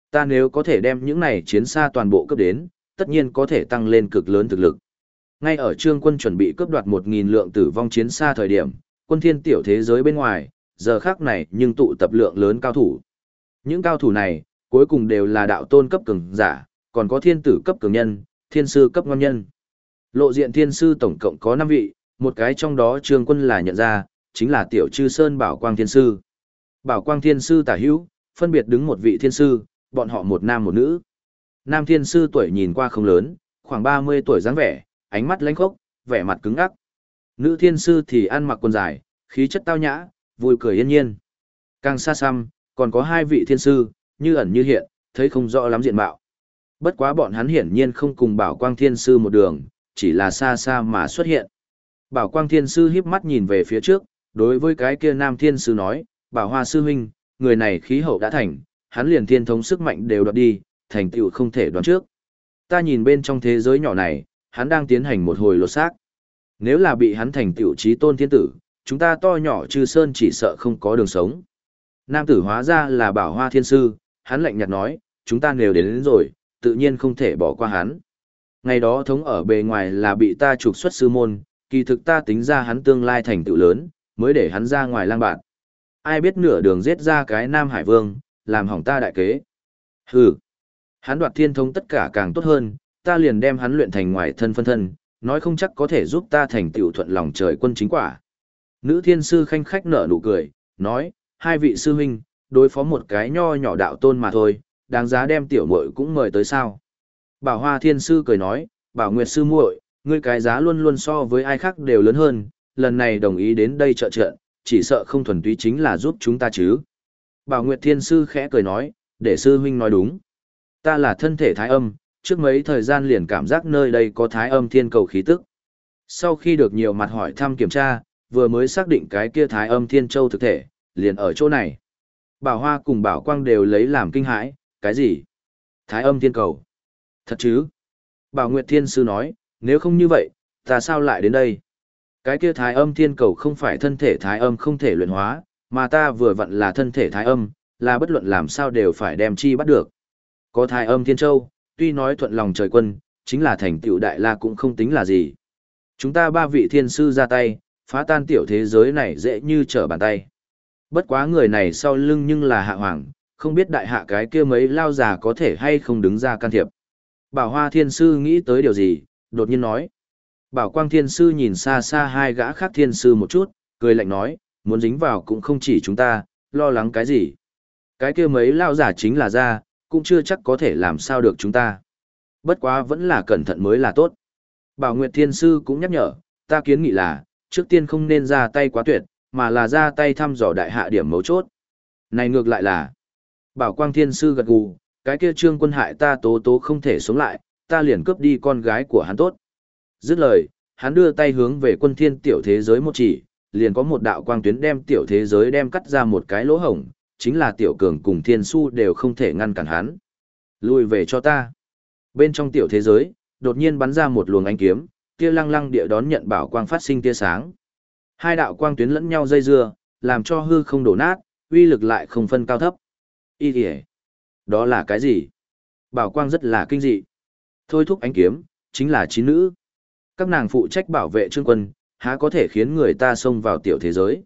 Ta nếu có thể đem những này chiến xa toàn bộ cướp đến, tất nhiên có thể tăng lên cực lớn thực lực. Ngay ở Trương Quân chuẩn bị cướp đoạt 1000 lượng tử vong chiến xa thời điểm, quân thiên tiểu thế giới bên ngoài, giờ khắc này nhưng tụ tập lượng lớn cao thủ. Những cao thủ này, cuối cùng đều là đạo tôn cấp cường giả, còn có thiên tử cấp cường nhân, thiên sư cấp ngon nhân. Lộ diện thiên sư tổng cộng có 5 vị, một cái trong đó Trương Quân là nhận ra, chính là tiểu Trư Sơn Bảo Quang thiên sư. Bảo Quang thiên sư tả hữu, phân biệt đứng một vị thiên sư, bọn họ một nam một nữ. Nam thiên sư tuổi nhìn qua không lớn, khoảng 30 tuổi dáng vẻ, ánh mắt lãnh khốc, vẻ mặt cứng ngắc. Nữ thiên sư thì ăn mặc quần dài, khí chất tao nhã, vui cười yên nhiên. Càng xa xăm, còn có 2 vị thiên sư, như ẩn như hiện, thấy không rõ lắm diện mạo. Bất quá bọn hắn hiển nhiên không cùng Bảo Quang thiên sư một đường, chỉ là xa xa mà xuất hiện. Bảo Quang thiên sư híp mắt nhìn về phía trước, đối với cái kia nam thiên sư nói, Bảo Hoa sư huynh, người này khí hậu đã thành, hắn liền thiên thống sức mạnh đều đoạt đi, thành tựu không thể đoán trước. Ta nhìn bên trong thế giới nhỏ này, hắn đang tiến hành một hồi lột xác. Nếu là bị hắn thành tựu chí tôn thiên tử, chúng ta to nhỏ Trư Sơn chỉ sợ không có đường sống. Nam tử hóa ra là Bảo Hoa thiên sư, hắn lạnh nhạt nói, chúng ta đều đến rồi, tự nhiên không thể bỏ qua hắn. Ngày đó thống ở bề ngoài là bị ta trục xuất sư môn, kỳ thực ta tính ra hắn tương lai thành tựu lớn, mới để hắn ra ngoài lang bạn. Ai biết nửa đường giết ra cái Nam Hải Vương, làm hỏng ta đại kế. Hừ, hắn đoạt thiên thống tất cả càng tốt hơn, ta liền đem hắn luyện thành ngoài thân phân thân, nói không chắc có thể giúp ta thành tựu thuận lòng trời quân chính quả. Nữ thiên sư khanh khách nở nụ cười, nói, 2 vị sư huynh, đối phó một cái nho nhỏ đạo tôn mà thôi, đáng giá đem tiểu muội cũng mời tới sao. Bảo Hoa thiên sư cười nói, Bảo Nguyệt sư muội, ngươi cái giá luôn luôn so với ai khác đều lớn hơn, lần này đồng ý đến đây trợ trận, chỉ sợ không thuần túy chính là giúp chúng ta chứ. Bảo Nguyệt thiên sư khẽ cười nói, để sư huynh nói đúng. Ta là thân thể thái âm, trước mấy thời gian liền cảm giác nơi đây có thái âm thiên cầu khí tức. Sau khi được nhiều mặt hỏi thăm kiểm tra, vừa mới xác định cái kia thái âm thiên châu thực thể, liền ở chỗ này. Bảo Hoa cùng Bảo Quang đều lấy làm kinh hãi, cái gì? Thái âm thiên cầu. Thật chứ? Bảo Nguyệt thiên sư nói, nếu không như vậy, ta sao lại đến đây? Cái kia thái âm thiên cầu không phải thân thể thái âm không thể luyện hóa, mà ta vừa vặn là thân thể thái âm, là bất luận làm sao đều phải đem chi bắt được. Có thái âm thiên châu, tuy nói thuận lòng trời quân, chính là thành tựu đại la cũng không tính là gì. Chúng ta 3 vị thiên sư ra tay, phá tan tiểu thế giới này dễ như trở bàn tay. Bất quá người này sau lưng nhưng là hạ hoàng, không biết đại hạ cái kia mấy lao già có thể hay không đứng ra can thiệp. Bảo Hoa thiên sư nghĩ tới điều gì, đột nhiên nói. Bảo Quang thiên sư nhìn xa xa 2 gã khác thiên sư một chút, cười lạnh nói, muốn dính vào cũng không chỉ chúng ta, lo lắng cái gì. Cái kia mấy lao giả chính là ra, cũng chưa chắc có thể làm sao được chúng ta. Bất quá vẫn là cẩn thận mới là tốt. Bảo Nguyệt thiên sư cũng nhắc nhở, ta kiến nghị là, trước tiên không nên ra tay quá tuyệt, mà là ra tay thăm dò đại hạ điểm mấu chốt. Này ngược lại là, Bảo Quang thiên sư gật gù, cái kia Trương Quân hại ta tố tố không thể sống lại, ta liền cướp đi con gái của hắn tốt. Dứt lời, hắn đưa tay hướng về quân thiên tiểu thế giới một chỉ, liền có một đạo quang tuyến đem tiểu thế giới đem cắt ra một cái lỗ hổng, chính là tiểu cường cùng thiên su đều không thể ngăn cản hắn. Lùi về cho ta. Bên trong tiểu thế giới, đột nhiên bắn ra một luồng ánh kiếm, kia lăng lăng địa đón nhận bảo quang phát sinh tia sáng. 2 đạo quang tuyến lẫn nhau dây dưa, làm cho hư không đổ nát, uy lực lại không phân cao thấp. Ý kìa. Đó là cái gì? Bảo quang rất là kinh dị. Thôi thúc ánh kiếm, chính là 9 nữ. Các nàng phụ trách bảo vệ Trương Quân, há có thể khiến người ta xông vào tiểu thế giới.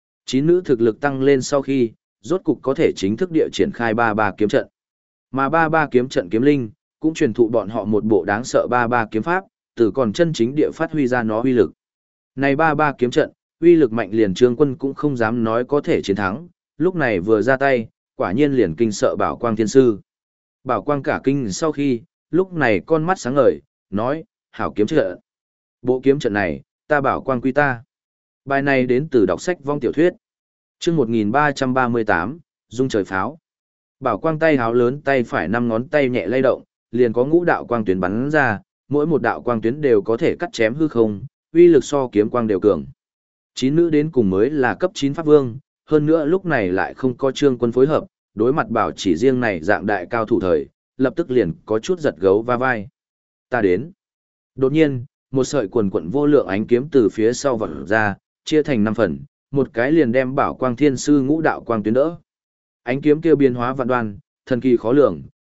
9 nữ thực lực tăng lên sau khi, rốt cục có thể chính thức địa triển khai 33 kiếm trận. Mà 33 kiếm trận kiếm linh, cũng truyền thụ bọn họ một bộ đáng sợ 33 kiếm pháp, từ còn chân chính địa phát huy ra nó uy lực. Này 33 kiếm trận, uy lực mạnh liền Trương Quân cũng không dám nói có thể chiến thắng, lúc này vừa ra tay, quả nhiên liền kinh sợ Bảo Quang thiên sư. Bảo Quang cả kinh sau khi, lúc này con mắt sáng ngời, nói, hảo kiếm trận. Bộ kiếm trận này, ta Bảo Quang quy ta. Bài này đến từ đọc sách vong tiểu thuyết. Chương 1338, Dung trời pháo. Bảo Quang tay háo lớn tay phải 5 ngón tay nhẹ lay động, liền có ngũ đạo quang tuyến bắn ra, mỗi một đạo quang tuyến đều có thể cắt chém hư không, uy lực so kiếm quang đều cường. 9 nữ đến cùng mới là cấp 9 pháp vương, hơn nữa lúc này lại không có Trương Quân phối hợp, đối mặt bảo chỉ riêng này dạng đại cao thủ thời, lập tức liền có chút giật gấu va vai. Ta đến. Đột nhiên, một sợi quần quận vô lượng ánh kiếm từ phía sau vọt ra, chia thành 5 phần, một cái liền đem Bảo Quang thiên sư ngũ đạo quang tuyến đỡ. Ánh kiếm kia biến hóa vạn đoan, thần kỳ khó lường,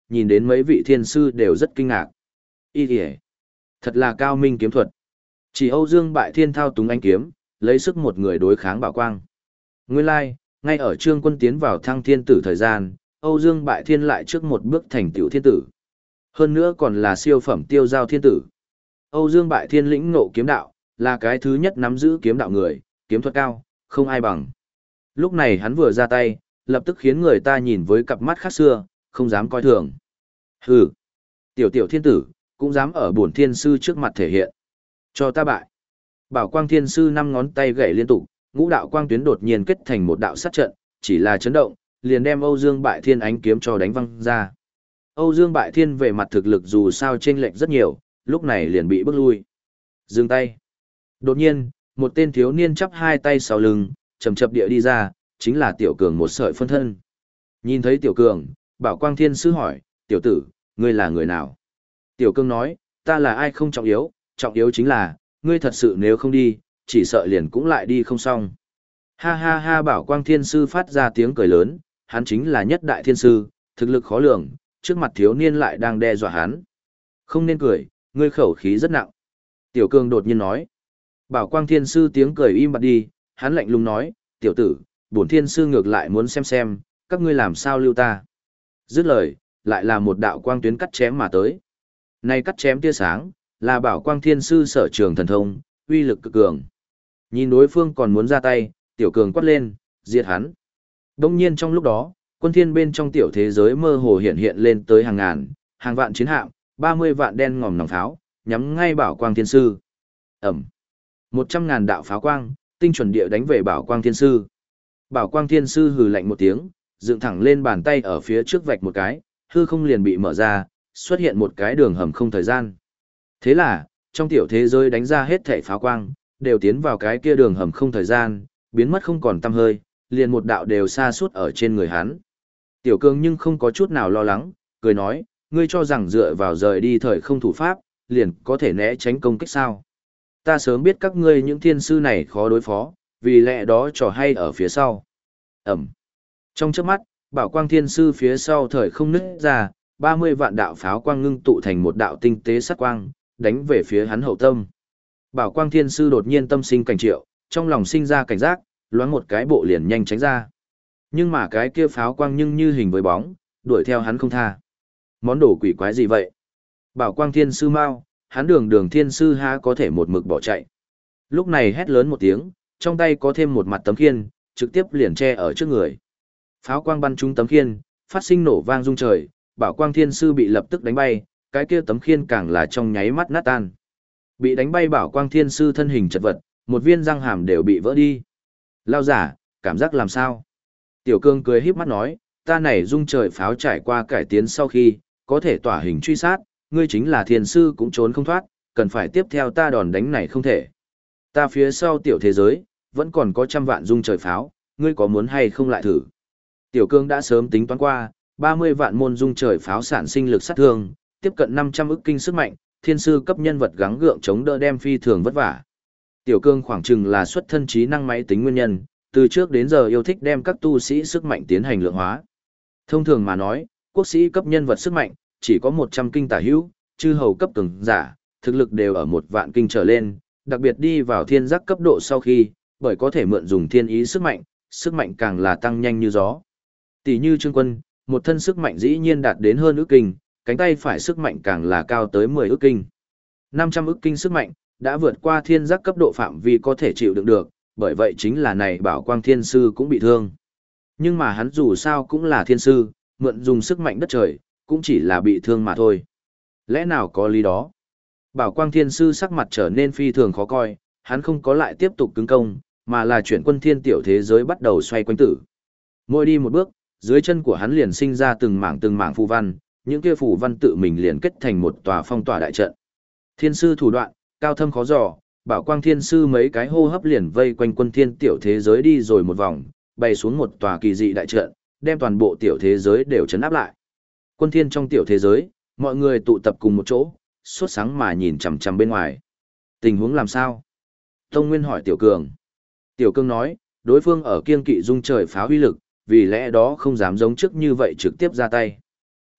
nhìn đến mấy vị thiên sư đều rất kinh ngạc. Ý kìa, thật là cao minh kiếm thuật. Chỉ Âu Dương Bại Thiên thao túng ánh kiếm, lấy sức một người đối kháng Bảo Quang. Nguyên lai, ngay ở Trương Quân tiến vào thăng thiên tử thời gian, Âu Dương Bại Thiên lại trước một bước thành tiểu thiên tử. Hơn nữa còn là siêu phẩm tiêu giao thiên tử. Âu Dương Bại Thiên lĩnh ngộ kiếm đạo, là cái thứ nhất nắm giữ kiếm đạo người, kiếm thuật cao, không ai bằng. Lúc này hắn vừa ra tay, lập tức khiến người ta nhìn với cặp mắt khác xưa, không dám coi thường. Hừ, tiểu thiên tử, cũng dám ở bổn thiên sư trước mặt thể hiện. Cho ta bại. Bảo Quang Thiên Sư năm ngón tay gảy liên tục, ngũ đạo quang tuyến đột nhiên kết thành một đạo sát trận, chỉ là chấn động, liền đem Âu Dương Bại Thiên ánh kiếm cho đánh văng ra. Âu Dương Bại Thiên về mặt thực lực dù sao chênh lệch rất nhiều, lúc này liền bị bước lui. Dừng tay. Đột nhiên, một tên thiếu niên chắp hai tay sau lưng, chầm chập địa đi ra, chính là Tiểu Cường một sợi phân thân. Nhìn thấy Tiểu Cường, Bảo Quang Thiên Sư hỏi, tiểu tử, ngươi là người nào? Tiểu Cường nói, ta là ai không trọng yếu chính là, ngươi thật sự nếu không đi, chỉ sợ liền cũng lại đi không xong. Ha ha ha, Bảo Quang Thiên Sư phát ra tiếng cười lớn, hắn chính là nhất đại thiên sư, thực lực khó lường, trước mặt thiếu niên lại đang đe dọa hắn. Không nên cười, ngươi khẩu khí rất nặng. Tiểu Cường đột nhiên nói. Bảo Quang Thiên Sư tiếng cười im bặt đi, hắn lạnh lùng nói, tiểu tử, bổn thiên sư ngược lại muốn xem, các ngươi làm sao lưu ta. Dứt lời, lại là một đạo quang tuyến cắt chém mà tới. Này cắt chém tia sáng, là Bảo Quang Thiên Sư sở trường thần thông, uy lực cực cường. Nhìn đối phương còn muốn ra tay, Tiểu Cường quát lên, diệt hắn. Đông nhiên trong lúc đó, quân thiên bên trong tiểu thế giới mơ hồ hiện lên tới hàng ngàn, hàng vạn chiến hạm, 30 vạn đen ngòm nòng pháo, nhắm ngay Bảo Quang Thiên Sư. Ẩm. 100.000 đạo pháo quang, tinh chuẩn địa đánh về Bảo Quang Thiên Sư. Bảo Quang Thiên Sư hừ lạnh một tiếng, dựng thẳng lên bàn tay ở phía trước vạch một cái, hư không liền bị mở ra, xuất hiện một cái đường hầm không thời gian. Thế là, trong tiểu thế giới đánh ra hết thảy pháo quang, đều tiến vào cái kia đường hầm không thời gian, biến mất không còn tăm hơi, liền một đạo đều xa suốt ở trên người hắn. Tiểu Cường nhưng không có chút nào lo lắng, cười nói, ngươi cho rằng dựa vào rời đi thời không thủ pháp, liền có thể né tránh công kích sao. Ta sớm biết các ngươi những thiên sư này khó đối phó, vì lẽ đó trò hay ở phía sau. Ẩm. Trong chớp mắt, Bảo Quang Thiên Sư phía sau thời không nứt ra, 30 vạn đạo pháo quang ngưng tụ thành một đạo tinh tế sát quang, đánh về phía hắn hậu tâm. Bảo Quang Thiên Sư đột nhiên tâm sinh cảnh triệu, trong lòng sinh ra cảnh giác, loáng một cái bộ liền nhanh tránh ra. Nhưng mà cái kia pháo quang nhưng như hình với bóng, đuổi theo hắn không tha. Món đồ quỷ quái gì vậy? Bảo Quang Thiên Sư mau, hắn đường thiên sư há có thể một mực bỏ chạy. Lúc này hét lớn một tiếng, trong tay có thêm một mặt tấm khiên, trực tiếp liền che ở trước người. Pháo quang bắn trúng tấm khiên, phát sinh nổ vang rung trời, Bảo Quang Thiên Sư bị lập tức đánh bay, cái kia tấm khiên càng là trong nháy mắt nát tan. Bị đánh bay Bảo Quang Thiên Sư thân hình chật vật, một viên răng hàm đều bị vỡ đi. Lao giả, cảm giác làm sao? Tiểu Cương cười híp mắt nói, ta này rung trời pháo trải qua cải tiến sau khi, có thể tỏa hình truy sát, ngươi chính là thiên sư cũng trốn không thoát, cần phải tiếp theo ta đòn đánh này không thể. Ta phía sau tiểu thế giới, vẫn còn có 100 vạn rung trời pháo, ngươi có muốn hay không lại thử? Tiểu Cương đã sớm tính toán qua, 30 vạn môn rung trời pháo sản sinh lực sát thương, tiếp cận 500 ức kinh sức mạnh, thiên sư cấp nhân vật gắng gượng chống đỡ đem phi thường vất vả. Tiểu Cương khoảng chừng là xuất thân trí năng máy tính nguyên nhân, từ trước đến giờ yêu thích đem các tu sĩ sức mạnh tiến hành lượng hóa. Thông thường mà nói, quốc sĩ cấp nhân vật sức mạnh, chỉ có 100 kinh tả hữu, chư hầu cấp cường giả, thực lực đều ở 1 vạn kinh trở lên, đặc biệt đi vào thiên giác cấp độ sau khi, bởi có thể mượn dùng thiên ý sức mạnh càng là tăng nhanh như gió. Tỷ như Trương Quân, một thân sức mạnh dĩ nhiên đạt đến hơn ước kinh, cánh tay phải sức mạnh càng là cao tới 10 ước kinh. 500 ước kinh sức mạnh, đã vượt qua thiên giác cấp độ phạm vi có thể chịu đựng được, bởi vậy chính là này Bảo Quang Thiên Sư cũng bị thương. Nhưng mà hắn dù sao cũng là thiên sư, mượn dùng sức mạnh đất trời, cũng chỉ là bị thương mà thôi. Lẽ nào có lý đó? Bảo Quang Thiên Sư sắc mặt trở nên phi thường khó coi, hắn không có lại tiếp tục cứng công, mà là chuyển quân thiên tiểu thế giới bắt đầu xoay quanh tử. Mỗi đi một bước, dưới chân của hắn liền sinh ra từng mảng phù văn, những kia phù văn tự mình liền kết thành một tòa phong tỏa đại trận. Thiên sư thủ đoạn, cao thâm khó dò, Bảo Quang Thiên Sư mấy cái hô hấp liền vây quanh quân thiên tiểu thế giới đi rồi một vòng, bay xuống một tòa kỳ dị đại trận, đem toàn bộ tiểu thế giới đều trấn áp lại. Quân thiên trong tiểu thế giới, mọi người tụ tập cùng một chỗ, sốt sáng mà nhìn chằm chằm bên ngoài. Tình huống làm sao? Tông Nguyên hỏi Tiểu Cường. Tiểu Cường nói, đối phương ở kiên kỵ dung trời pháo uy lực, vì lẽ đó không dám giống trước như vậy trực tiếp ra tay.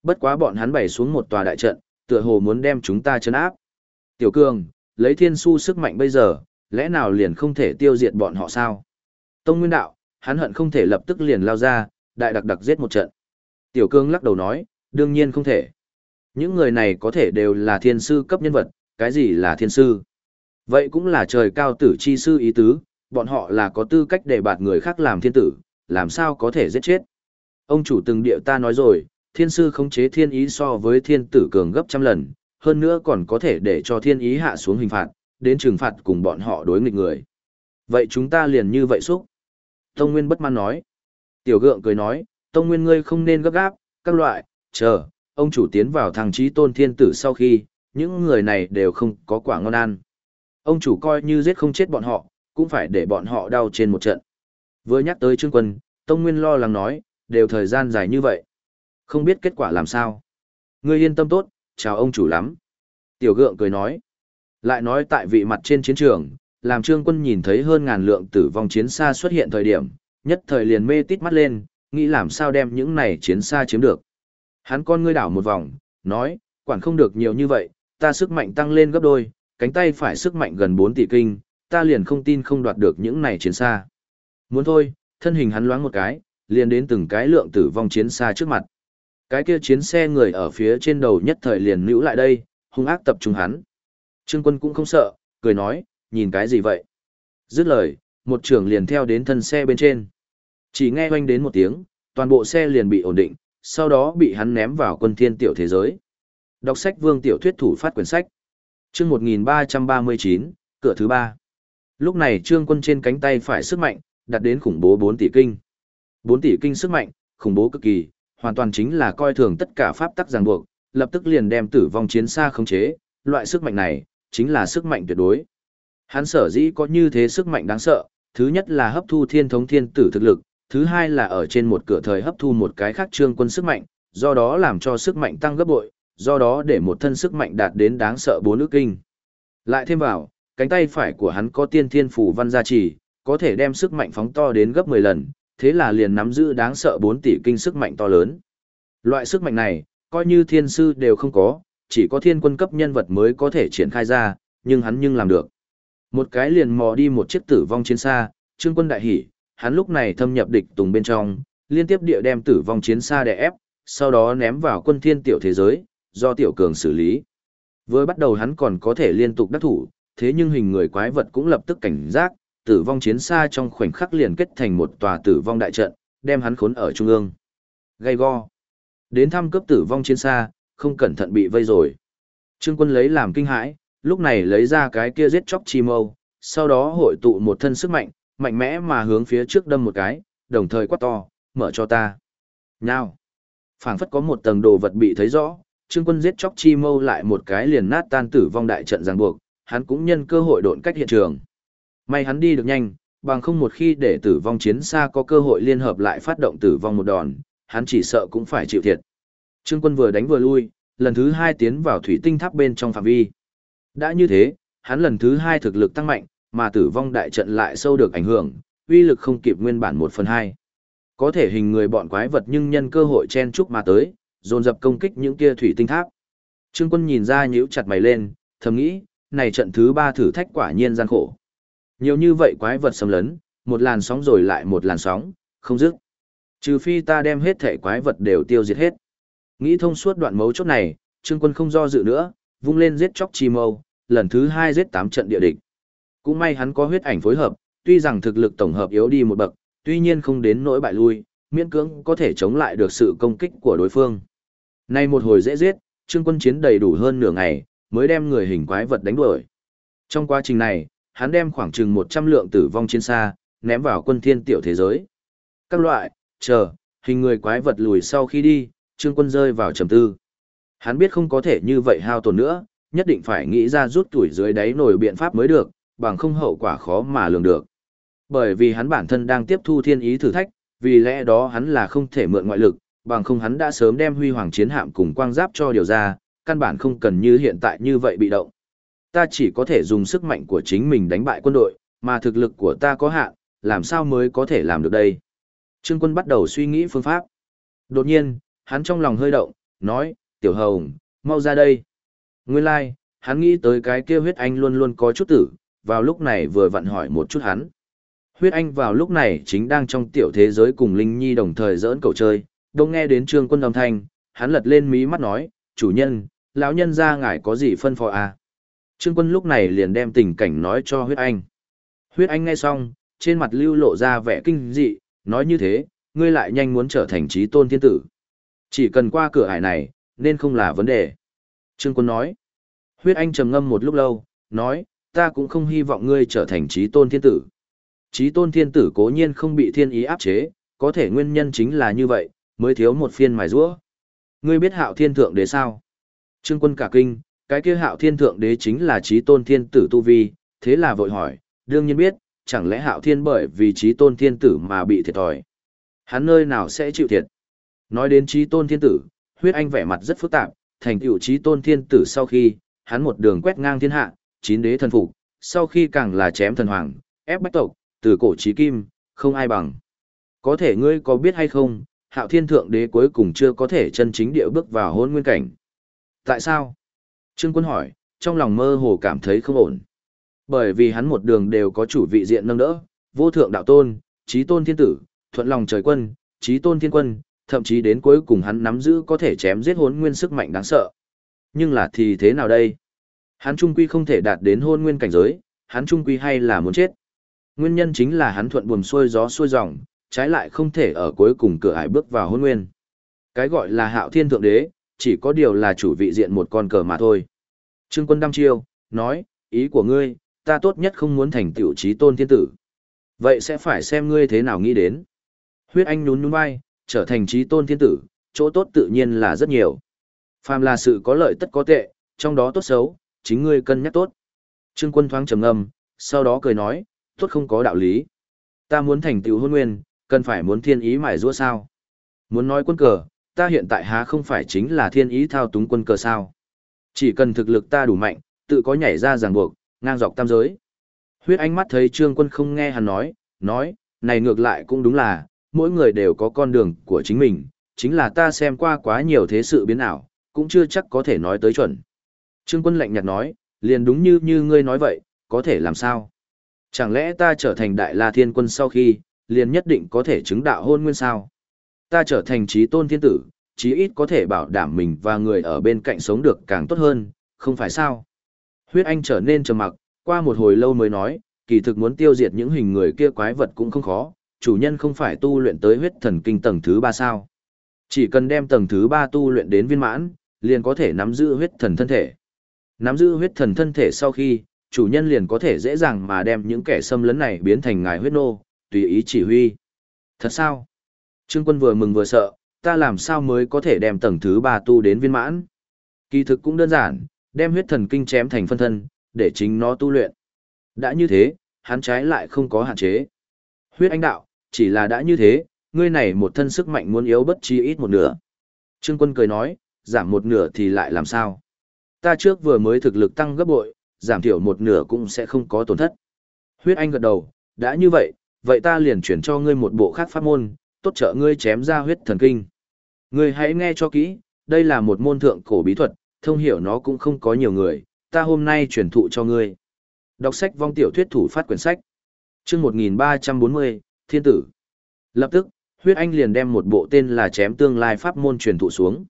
Bất quá bọn hắn bày xuống một tòa đại trận, tựa hồ muốn đem chúng ta trấn áp. Tiểu Cường, lấy thiên su sức mạnh bây giờ, lẽ nào liền không thể tiêu diệt bọn họ sao? Tông Nguyên đạo, hắn hận không thể lập tức liền lao ra, đại đặc đặc giết một trận. Tiểu Cường lắc đầu nói, đương nhiên không thể. Những người này có thể đều là thiên sư cấp nhân vật, cái gì là thiên sư? Vậy cũng là trời cao tử chi sư ý tứ, bọn họ là có tư cách để bạt người khác làm thiên tử, làm sao có thể giết chết. Ông chủ từng địa ta nói rồi, thiên sư khống chế thiên ý so với thiên tử cường gấp trăm lần, hơn nữa còn có thể để cho thiên ý hạ xuống hình phạt, đến trừng phạt cùng bọn họ đối nghịch người. Vậy chúng ta liền như vậy xúc. Tông Nguyên bất mãn nói. Tiểu Gượng cười nói, Tông Nguyên ngươi không nên gấp gáp, các loại, chờ, ông chủ tiến vào thằng chí tôn thiên tử sau khi, những người này đều không có quả ngon ăn. Ông chủ coi như giết không chết bọn họ, cũng phải để bọn họ đau trên một trận. Vừa nhắc tới Trương Quân, Tông Nguyên lo lắng nói, đều thời gian dài như vậy. Không biết kết quả làm sao. Ngươi yên tâm tốt, chào ông chủ lắm. Tiểu Gượng cười nói. Lại nói tại vị mặt trên chiến trường, làm Trương Quân nhìn thấy hơn ngàn lượng tử vong chiến xa xuất hiện thời điểm, nhất thời liền mê tít mắt lên, nghĩ làm sao đem những này chiến xa chiếm được. Hắn con ngươi đảo một vòng, nói, quản không được nhiều như vậy, ta sức mạnh tăng lên gấp đôi, cánh tay phải sức mạnh gần 4 tỷ kinh, ta liền không tin không đoạt được những này chiến xa. Muốn thôi, thân hình hắn loáng một cái, liền đến từng cái lượng tử vong chiến xa trước mặt. Cái kia chiến xe người ở phía trên đầu nhất thời liền níu lại đây, hung ác tập trung hắn. Trương Quân cũng không sợ, cười nói, nhìn cái gì vậy? Dứt lời, một trưởng liền theo đến thân xe bên trên. Chỉ nghe oanh đến một tiếng, toàn bộ xe liền bị ổn định, sau đó bị hắn ném vào quân thiên tiểu thế giới. Đọc sách Vương tiểu thuyết thủ phát quyển sách. Chương 1339, cửa thứ 3. Lúc này Trương Quân trên cánh tay phải sức mạnh, đạt đến khủng bố 4 tỷ kinh. 4 tỷ kinh sức mạnh, khủng bố cực kỳ, hoàn toàn chính là coi thường tất cả pháp tắc ràng buộc, lập tức liền đem tử vong chiến xa khống chế, loại sức mạnh này, chính là sức mạnh tuyệt đối. Hắn sở dĩ có như thế sức mạnh đáng sợ, thứ nhất là hấp thu thiên thống thiên tử thực lực, thứ hai là ở trên một cửa thời hấp thu một cái khác Trương Quân sức mạnh, do đó làm cho sức mạnh tăng gấp bội, do đó để một thân sức mạnh đạt đến đáng sợ 4 ức kinh. Lại thêm vào, cánh tay phải của hắn có tiên thiên phù văn gia trì, có thể đem sức mạnh phóng to đến gấp 10 lần, thế là liền nắm giữ đáng sợ 4 tỷ kinh sức mạnh to lớn. Loại sức mạnh này, coi như thiên sư đều không có, chỉ có thiên quân cấp nhân vật mới có thể triển khai ra, nhưng hắn làm được. Một cái liền mò đi một chiếc tử vong chiến xa, Trương Quân đại hỉ, hắn lúc này thâm nhập địch tùng bên trong, liên tiếp địa đem tử vong chiến xa đè ép, sau đó ném vào quân thiên tiểu thế giới, do Tiểu Cường xử lý. Vừa bắt đầu hắn còn có thể liên tục đắc thủ, thế nhưng hình người quái vật cũng lập tức cảnh giác, tử vong chiến xa trong khoảnh khắc liền kết thành một tòa tử vong đại trận, đem hắn khốn ở trung ương. Gay go. Đến thăm cấp tử vong chiến xa, không cẩn thận bị vây rồi. Trương Quân lấy làm kinh hãi, lúc này lấy ra cái kia giết chóc chi mâu, sau đó hội tụ một thân sức mạnh, mạnh mẽ mà hướng phía trước đâm một cái, đồng thời quát to, mở cho ta. Nhao. Phảng phất có một tầng đồ vật bị thấy rõ, Trương Quân giết chóc chi mâu lại một cái liền nát tan tử vong đại trận ràng buộc, hắn cũng nhân cơ hội độn cách hiện trường. May hắn đi được nhanh, bằng không một khi để tử vong chiến xa có cơ hội liên hợp lại phát động tử vong một đòn, hắn chỉ sợ cũng phải chịu thiệt. Trương Quân vừa đánh vừa lui, lần thứ 2 tiến vào thủy tinh tháp bên trong phạm vi. Đã như thế, hắn lần thứ 2 thực lực tăng mạnh, mà tử vong đại trận lại sâu được ảnh hưởng, uy lực không kịp nguyên bản 1/2. Có thể hình người bọn quái vật nhưng nhân cơ hội chen chúc mà tới, dồn dập công kích những kia thủy tinh tháp. Trương Quân nhìn ra nhíu chặt mày lên, thầm nghĩ, này trận thứ 3 thử thách quả nhiên gian khổ. Nhiều như vậy quái vật xâm lấn, một làn sóng rồi lại một làn sóng, không dứt. Trừ phi ta đem hết thể quái vật đều tiêu diệt hết. Nghĩ thông suốt đoạn mấu chốt này, Trương Quân không do dự nữa, vung lên giết chóc chi mâu, lần thứ 2 giết 8 trận địa địch. Cũng may hắn có huyết ảnh phối hợp, tuy rằng thực lực tổng hợp yếu đi một bậc, tuy nhiên không đến nỗi bại lui, miễn cưỡng có thể chống lại được sự công kích của đối phương. Nay một hồi dễ giết, Trương Quân chiến đầy đủ hơn nửa ngày, mới đem người hình quái vật đánh đuổi. Trong quá trình này, hắn đem khoảng chừng 100 lượng tử vong chiến xa, ném vào quân thiên tiểu thế giới. Các loại, hình người quái vật lùi sau khi đi, Trương Quân rơi vào trầm tư. Hắn biết không có thể như vậy hao tổn nữa, nhất định phải nghĩ ra rút tuổi dưới đáy nổi biện pháp mới được, bằng không hậu quả khó mà lường được. Bởi vì hắn bản thân đang tiếp thu thiên ý thử thách, vì lẽ đó hắn là không thể mượn ngoại lực, bằng không hắn đã sớm đem huy hoàng chiến hạm cùng quang giáp cho điều ra, căn bản không cần như hiện tại như vậy bị động. Ta chỉ có thể dùng sức mạnh của chính mình đánh bại quân đội, mà thực lực của ta có hạn, làm sao mới có thể làm được đây? Trương Quân bắt đầu suy nghĩ phương pháp. Đột nhiên, hắn trong lòng hơi động, nói, Tiểu Hồng, mau ra đây. Nguyên lai, like, hắn nghĩ tới cái kia huyết anh luôn luôn có chút tử, vào lúc này vừa vặn hỏi một chút hắn. Huyết anh vào lúc này chính đang trong tiểu thế giới cùng Linh Nhi đồng thời giỡn cậu chơi, đông nghe đến Trương Quân âm thanh, hắn lật lên mí mắt nói, chủ nhân, lão nhân ra ngài có gì phân phó à? Trương Quân lúc này liền đem tình cảnh nói cho huyết anh. Huyết anh nghe xong, trên mặt lưu lộ ra vẻ kinh dị, nói như thế, ngươi lại nhanh muốn trở thành trí tôn thiên tử. Chỉ cần qua cửa ải này, nên không là vấn đề. Trương Quân nói. Huyết anh trầm ngâm một lúc lâu, nói, ta cũng không hy vọng ngươi trở thành trí tôn thiên tử. Trí tôn thiên tử cố nhiên không bị thiên ý áp chế, có thể nguyên nhân chính là như vậy, mới thiếu một phiên mài rũa. Ngươi biết Hạo Thiên Thượng Đế sao? Trương Quân cả kinh, cái kia Hạo Thiên Thượng Đế chính là trí tôn thiên tử tu vi, thế là vội hỏi, đương nhiên biết, chẳng lẽ Hạo Thiên bởi vì trí tôn thiên tử mà bị thiệt thòi? Hắn nơi nào sẽ chịu thiệt? Nói đến trí tôn thiên tử, huyết anh vẻ mặt rất phức tạp, thành tựu trí tôn thiên tử sau khi, hắn một đường quét ngang thiên hạ, chín đế thần phục, sau khi càng là chém thần hoàng, ép bách tộc, từ cổ chí kim, không ai bằng. Có thể ngươi có biết hay không, Hạo Thiên Thượng Đế cuối cùng chưa có thể chân chính địa bước vào Hỗn Nguyên cảnh. Tại sao? Trương Quân hỏi, trong lòng mơ hồ cảm thấy không ổn. Bởi vì hắn một đường đều có chủ vị diện nâng đỡ, vô thượng đạo tôn, chí tôn thiên tử, thuận lòng trời quân, chí tôn thiên quân, thậm chí đến cuối cùng hắn nắm giữ có thể chém giết Hỗn Nguyên sức mạnh đáng sợ. Nhưng là thì thế nào đây? Hắn trung quy không thể đạt đến Hỗn Nguyên cảnh giới, hắn trung quy hay là muốn chết. Nguyên nhân chính là hắn thuận buồm xuôi gió xuôi dòng, trái lại không thể ở cuối cùng cửa ải bước vào Hỗn Nguyên. Cái gọi là Hạo Thiên Thượng Đế, chỉ có điều là chủ vị diện một con cờ mà thôi. Trương Quân đăm chiêu, nói, ý của ngươi, ta tốt nhất không muốn thành tiểu chí tôn thiên tử. Vậy sẽ phải xem ngươi thế nào nghĩ đến. Huyết anh nhún nhún vai, trở thành chí tôn thiên tử, chỗ tốt tự nhiên là rất nhiều. Phàm là sự có lợi tất có tệ, trong đó tốt xấu, chính ngươi cân nhắc tốt. Trương Quân thoáng trầm ngâm, sau đó cười nói, tốt không có đạo lý. Ta muốn thành tựu Hỗn Nguyên, cần phải muốn thiên ý mài giũa sao? Muốn nói quân cờ, ta hiện tại há không phải chính là thiên ý thao túng quân cờ sao? Chỉ cần thực lực ta đủ mạnh, tự có nhảy ra ràng buộc, ngang dọc tam giới. Huyết ánh mắt thấy Trương Quân không nghe hắn nói, này ngược lại cũng đúng là, mỗi người đều có con đường của chính mình, chính là ta xem qua quá nhiều thế sự biến ảo, cũng chưa chắc có thể nói tới chuẩn. Trương Quân lạnh nhạt nói, liền đúng như ngươi nói vậy, có thể làm sao? Chẳng lẽ ta trở thành Đại La Thiên Quân sau khi, liền nhất định có thể chứng đạo Hôn Nguyên sao? Ta trở thành chí tôn thiên tử, chí ít có thể bảo đảm mình và người ở bên cạnh sống được càng tốt hơn, không phải sao? Huyết anh trở nên trầm mặc, qua một hồi lâu mới nói, kỳ thực muốn tiêu diệt những hình người kia quái vật cũng không khó, chủ nhân không phải tu luyện tới huyết thần kinh tầng thứ 3 sao? Chỉ cần đem tầng thứ 3 tu luyện đến viên mãn, liền có thể nắm giữ huyết thần thân thể. Nắm giữ huyết thần thân thể sau khi, chủ nhân liền có thể dễ dàng mà đem những kẻ xâm lấn này biến thành ngài huyết nô, tùy ý chỉ huy. Thật sao? Trương Quân vừa mừng vừa sợ, ta làm sao mới có thể đem tầng thứ 3 tu đến viên mãn? Kỳ thực cũng đơn giản, đem huyết thần kinh chém thành phân thân, để chính nó tu luyện. Đã như thế, hắn trái lại không có hạn chế. Huyết anh đạo, chỉ là đã như thế, ngươi này một thân sức mạnh muốn yếu bất chi ít một nửa. Trương Quân cười nói, giảm một nửa thì lại làm sao? Ta trước vừa mới thực lực tăng gấp bội, giảm thiểu một nửa cũng sẽ không có tổn thất. Huyết anh gật đầu, đã như vậy, vậy ta liền chuyển cho ngươi một bộ khác pháp môn, tốt trợ ngươi chém ra huyết thần kinh. Ngươi hãy nghe cho kỹ, đây là một môn thượng cổ bí thuật, thông hiểu nó cũng không có nhiều người, ta hôm nay truyền thụ cho ngươi. Đọc sách vong tiểu thuyết thủ phát quyển sách. Chương 1340, Thiên tử. Lập tức, Huyết anh liền đem một bộ tên là chém tương lai pháp môn truyền thụ xuống.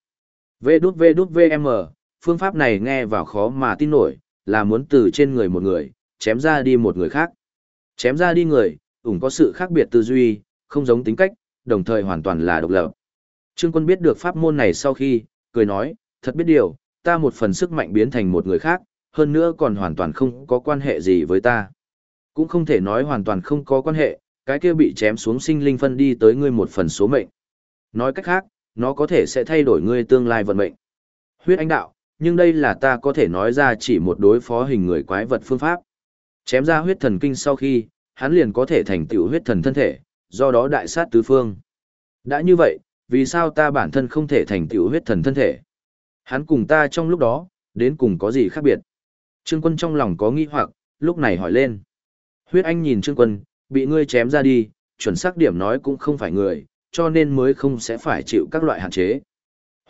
VđVđVM, phương pháp này nghe vào khó mà tin nổi, là muốn từ trên người một người, chém ra đi một người khác. Chém ra đi người, có sự khác biệt tư duy, không giống tính cách, đồng thời hoàn toàn là độc lập. Trương Quân biết được pháp môn này sau khi, cười nói, thật biết điều, ta một phần sức mạnh biến thành một người khác, hơn nữa còn hoàn toàn không có quan hệ gì với ta. Cũng không thể nói hoàn toàn không có quan hệ, cái kia bị chém xuống sinh linh phân đi tới ngươi một phần số mệnh. Nói cách khác, nó có thể sẽ thay đổi ngươi tương lai vận mệnh. Huyết anh đạo, nhưng đây là ta có thể nói ra chỉ một đối phó hình người quái vật phương pháp. Chém ra huyết thần kinh sau khi, hắn liền có thể thành tựu huyết thần thân thể, do đó đại sát tứ phương. Đã như vậy, vì sao ta bản thân không thể thành tựu huyết thần thân thể? Hắn cùng ta trong lúc đó, đến cùng có gì khác biệt? Trương Quân trong lòng có nghi hoặc, lúc này hỏi lên. Huyết anh nhìn Trương Quân, bị ngươi chém ra đi, chuẩn xác điểm nói cũng không phải người, cho nên mới không sẽ phải chịu các loại hạn chế.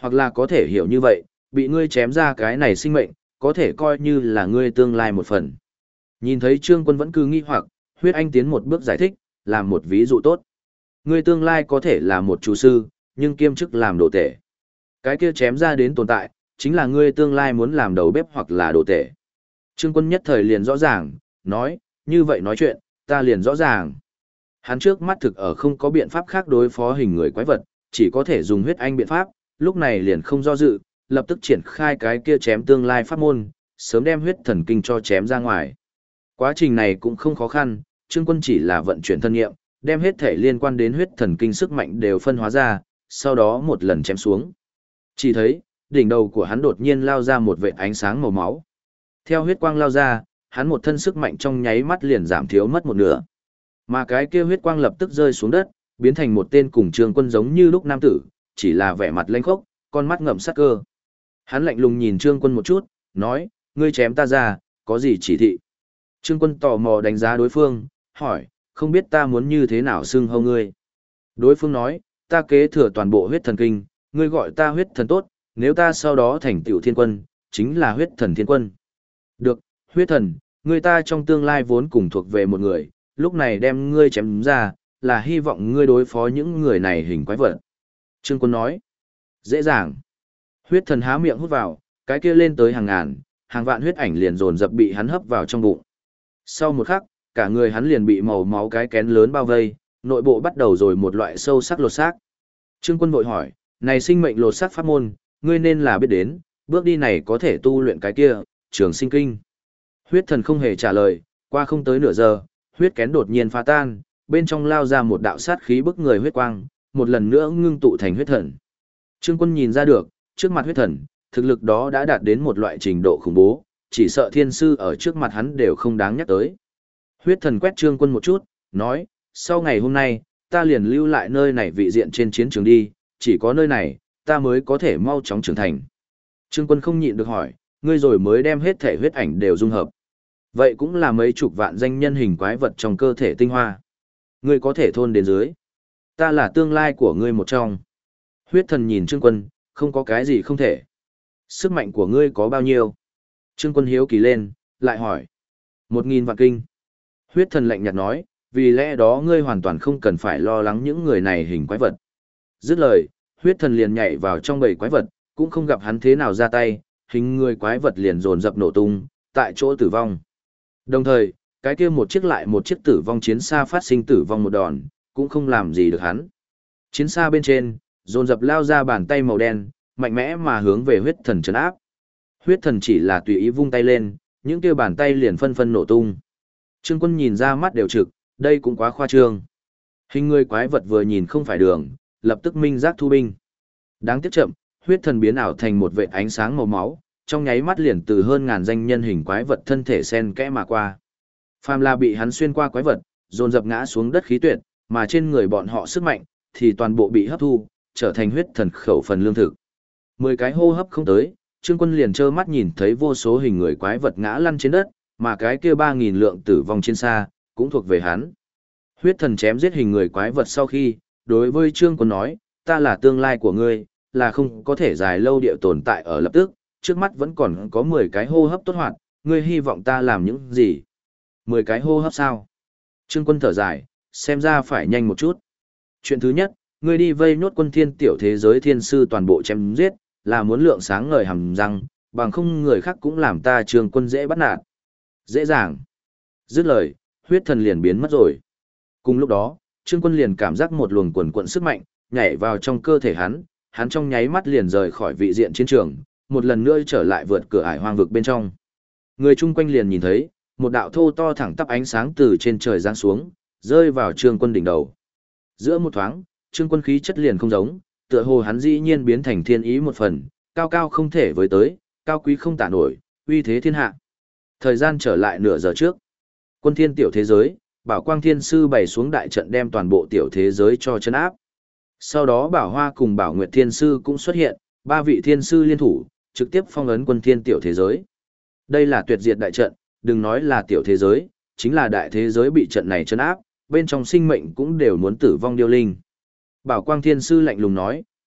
Hoặc là có thể hiểu như vậy, bị ngươi chém ra cái này sinh mệnh, có thể coi như là ngươi tương lai một phần. Nhìn thấy Trương Quân vẫn cứ nghi hoặc, Huyết Anh tiến một bước giải thích, làm một ví dụ tốt. Ngươi tương lai có thể là một chủ sư, nhưng kiêm chức làm đồ tể. Cái kia chém ra đến tồn tại, chính là ngươi tương lai muốn làm đầu bếp hoặc là đồ tể. Trương Quân nhất thời liền rõ ràng, nói, như vậy nói chuyện, ta liền rõ ràng. Hắn trước mắt thực ở không có biện pháp khác đối phó hình người quái vật, chỉ có thể dùng Huyết Anh biện pháp, lúc này liền không do dự, lập tức triển khai cái kia chém tương lai pháp môn, sớm đem huyết thần kinh cho chém ra ngoài. Quá trình này cũng không khó khăn, Trương Quân chỉ là vận chuyển thân nghiệm, đem hết thể liên quan đến huyết thần kinh sức mạnh đều phân hóa ra, sau đó một lần chém xuống. Chỉ thấy, đỉnh đầu của hắn đột nhiên lao ra một vệt ánh sáng màu máu. Theo huyết quang lao ra, hắn một thân sức mạnh trong nháy mắt liền giảm thiếu mất một nửa. Mà cái kia huyết quang lập tức rơi xuống đất, biến thành một tên cùng Trương Quân giống như lúc nam tử, chỉ là vẻ mặt lênh khốc, con mắt ngậm sát cơ. Hắn lạnh lùng nhìn Trương Quân một chút, nói, ngươi chém ta ra, có gì chỉ thị? Trương Quân tò mò đánh giá đối phương, hỏi, không biết ta muốn như thế nào xưng hô ngươi? Đối phương nói, ta kế thừa toàn bộ huyết thần kinh, ngươi gọi ta huyết thần tốt, nếu ta sau đó thành tựu thiên quân, chính là huyết thần thiên quân. Được, huyết thần, ngươi ta trong tương lai vốn cùng thuộc về một người, lúc này đem ngươi chém ra, là hy vọng ngươi đối phó những người này hình quái vật. Trương Quân nói, dễ dàng. Huyết thần há miệng hút vào, cái kia lên tới hàng ngàn, hàng vạn huyết ảnh liền dồn dập bị hắn hấp vào trong bụng. Sau một khắc, cả người hắn liền bị màu máu cái kén lớn bao vây, nội bộ bắt đầu rồi một loại sâu sắc lột xác. Trương Quân vội hỏi, này sinh mệnh lột xác pháp môn, ngươi nên là biết đến, bước đi này có thể tu luyện cái kia, trường sinh kinh. Huyết thần không hề trả lời, qua không tới nửa giờ, huyết kén đột nhiên phá tan, bên trong lao ra một đạo sát khí bức người huyết quang, một lần nữa ngưng tụ thành huyết thần. Trương Quân nhìn ra được, trước mặt huyết thần, thực lực đó đã đạt đến một loại trình độ khủng bố, chỉ sợ thiên sư ở trước mặt hắn đều không đáng nhắc tới. Huyết thần quét Trương Quân một chút, nói, sau ngày hôm nay, ta liền lưu lại nơi này vị diện trên chiến trường đi, chỉ có nơi này, ta mới có thể mau chóng trưởng thành. Trương Quân không nhịn được hỏi, ngươi rồi mới đem hết thể huyết ảnh đều dung hợp. Vậy cũng là mấy chục vạn danh nhân hình quái vật trong cơ thể tinh hoa. Ngươi có thể thôn đến dưới. Ta là tương lai của ngươi một trong. Huyết thần nhìn Trương Quân, không có cái gì không thể. Sức mạnh của ngươi có bao nhiêu? Trương Quân hiếu kỳ lên, lại hỏi. 1.000 vạn kinh. Huyết thần lạnh nhạt nói, vì lẽ đó ngươi hoàn toàn không cần phải lo lắng những người này hình quái vật. Dứt lời, huyết thần liền nhảy vào trong bầy quái vật, cũng không gặp hắn thế nào ra tay, hình người quái vật liền dồn dập nổ tung, tại chỗ tử vong. Đồng thời, cái kia một chiếc lại một chiếc tử vong chiến xa phát sinh tử vong một đòn, cũng không làm gì được hắn. Chiến xa bên trên, dồn dập lao ra bàn tay màu đen, mạnh mẽ mà hướng về huyết thần trấn áp. Huyết thần chỉ là tùy ý vung tay lên, những kia bàn tay liền phân phân nổ tung. Trương Quân nhìn ra mắt đều trực, đây cũng quá khoa trương. Hình người quái vật vừa nhìn không phải đường, lập tức minh giác thu binh. Đáng tiếc chậm, huyết thần biến ảo thành một vệt ánh sáng màu máu, trong nháy mắt liền từ hơn ngàn danh nhân hình quái vật thân thể xen kẽ mà qua. Phàm là bị hắn xuyên qua quái vật, dồn dập ngã xuống đất khí tuyệt, mà trên người bọn họ sức mạnh thì toàn bộ bị hấp thu, trở thành huyết thần khẩu phần lương thực. 10 cái hô hấp không tới, Trương Quân liền trơ mắt nhìn thấy vô số hình người quái vật ngã lăn trên đất, mà cái kia 3.000 lượng tử vong trên xa, cũng thuộc về hắn. Huyết thần chém giết hình người quái vật sau khi, đối với Trương Quân nói, ta là tương lai của ngươi, là không có thể dài lâu địa tồn tại ở lập tức, trước mắt vẫn còn có 10 cái hô hấp tốt hoạt, ngươi hy vọng ta làm những gì? 10 cái hô hấp sao? Trương Quân thở dài, xem ra phải nhanh một chút. Chuyện thứ nhất, ngươi đi vây nốt quân thiên tiểu thế giới thiên sư toàn bộ chém giết, là muốn lượng sáng ngời hầm răng, bằng không người khác cũng làm ta Trương Quân dễ bắt nạt. Dễ dàng. Dứt lời, huyết thần liền biến mất rồi. Cùng lúc đó, Trương Quân liền cảm giác một luồng quần quận sức mạnh, nhảy vào trong cơ thể hắn trong nháy mắt liền rời khỏi vị diện chiến trường, một lần nữa trở lại vượt cửa ải hoang vực bên trong. Người chung quanh liền nhìn thấy, một đạo thô to thẳng tắp ánh sáng từ trên trời giáng xuống, rơi vào Trương Quân đỉnh đầu. Giữa một thoáng, Trương Quân khí chất liền không giống, tựa hồ hắn dĩ nhiên biến thành thiên ý một phần, cao cao không thể với tới, cao quý không tả nổi, uy thế thiên hạ. Thời gian trở lại nửa giờ trước. Quân thiên tiểu thế giới, Bảo Quang Thiên Sư bày xuống đại trận đem toàn bộ tiểu thế giới cho chân áp. Sau đó Bảo Hoa cùng Bảo Nguyệt Thiên Sư cũng xuất hiện, 3 vị Thiên Sư liên thủ, trực tiếp phong ấn quân thiên tiểu thế giới. Đây là tuyệt diệt đại trận, đừng nói là tiểu thế giới, chính là đại thế giới bị trận này chân áp, bên trong sinh mệnh cũng đều muốn tử vong điêu linh. Bảo Quang Thiên Sư lạnh lùng nói,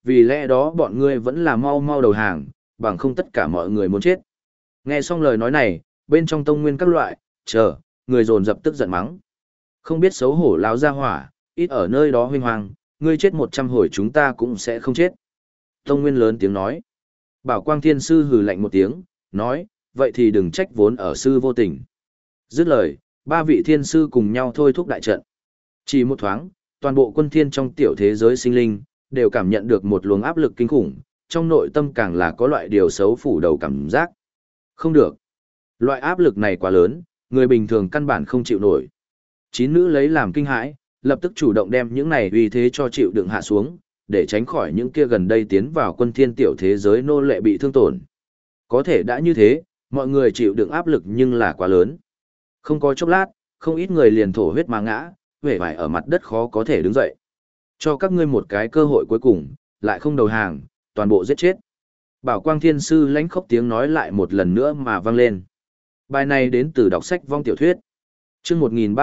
vì lẽ đó bọn ngươi vẫn là mau mau đầu hàng, bằng không tất cả mọi người muốn chết. Nghe xong lời nói này, bên trong tông nguyên các loại, người dồn dập tức giận mắng. Không biết xấu hổ láo ra hỏa, ít ở nơi đó huynh hoàng, ngươi chết 100 hồi chúng ta cũng sẽ không chết. Tông nguyên lớn tiếng nói. Bảo Quang Thiên Sư hừ lạnh một tiếng, nói, vậy thì đừng trách vốn ở sư vô tình. Dứt lời, ba vị thiên sư cùng nhau thôi thúc đại trận. Chỉ một thoáng, toàn bộ quân thiên trong tiểu thế giới sinh linh, đều cảm nhận được một luồng áp lực kinh khủng, trong nội tâm càng là có loại điều xấu phủ đầu cảm giác. Không được. Loại áp lực này quá lớn, người bình thường căn bản không chịu nổi. Chín nữ lấy làm kinh hãi, lập tức chủ động đem những này uy thế cho chịu đựng hạ xuống, để tránh khỏi những kia gần đây tiến vào quân thiên tiểu thế giới nô lệ bị thương tổn. Có thể đã như thế, mọi người chịu đựng áp lực nhưng là quá lớn. Không có chốc lát, không ít người liền thổ huyết mà ngã, huệ vải ở mặt đất khó có thể đứng dậy. Cho các ngươi một cái cơ hội cuối cùng, lại không đầu hàng, toàn bộ giết chết. Bảo Quang Thiên Sư lãnh khốc tiếng nói lại một lần nữa mà vang lên. Bài này đến từ đọc sách vong tiểu thuyết. Chương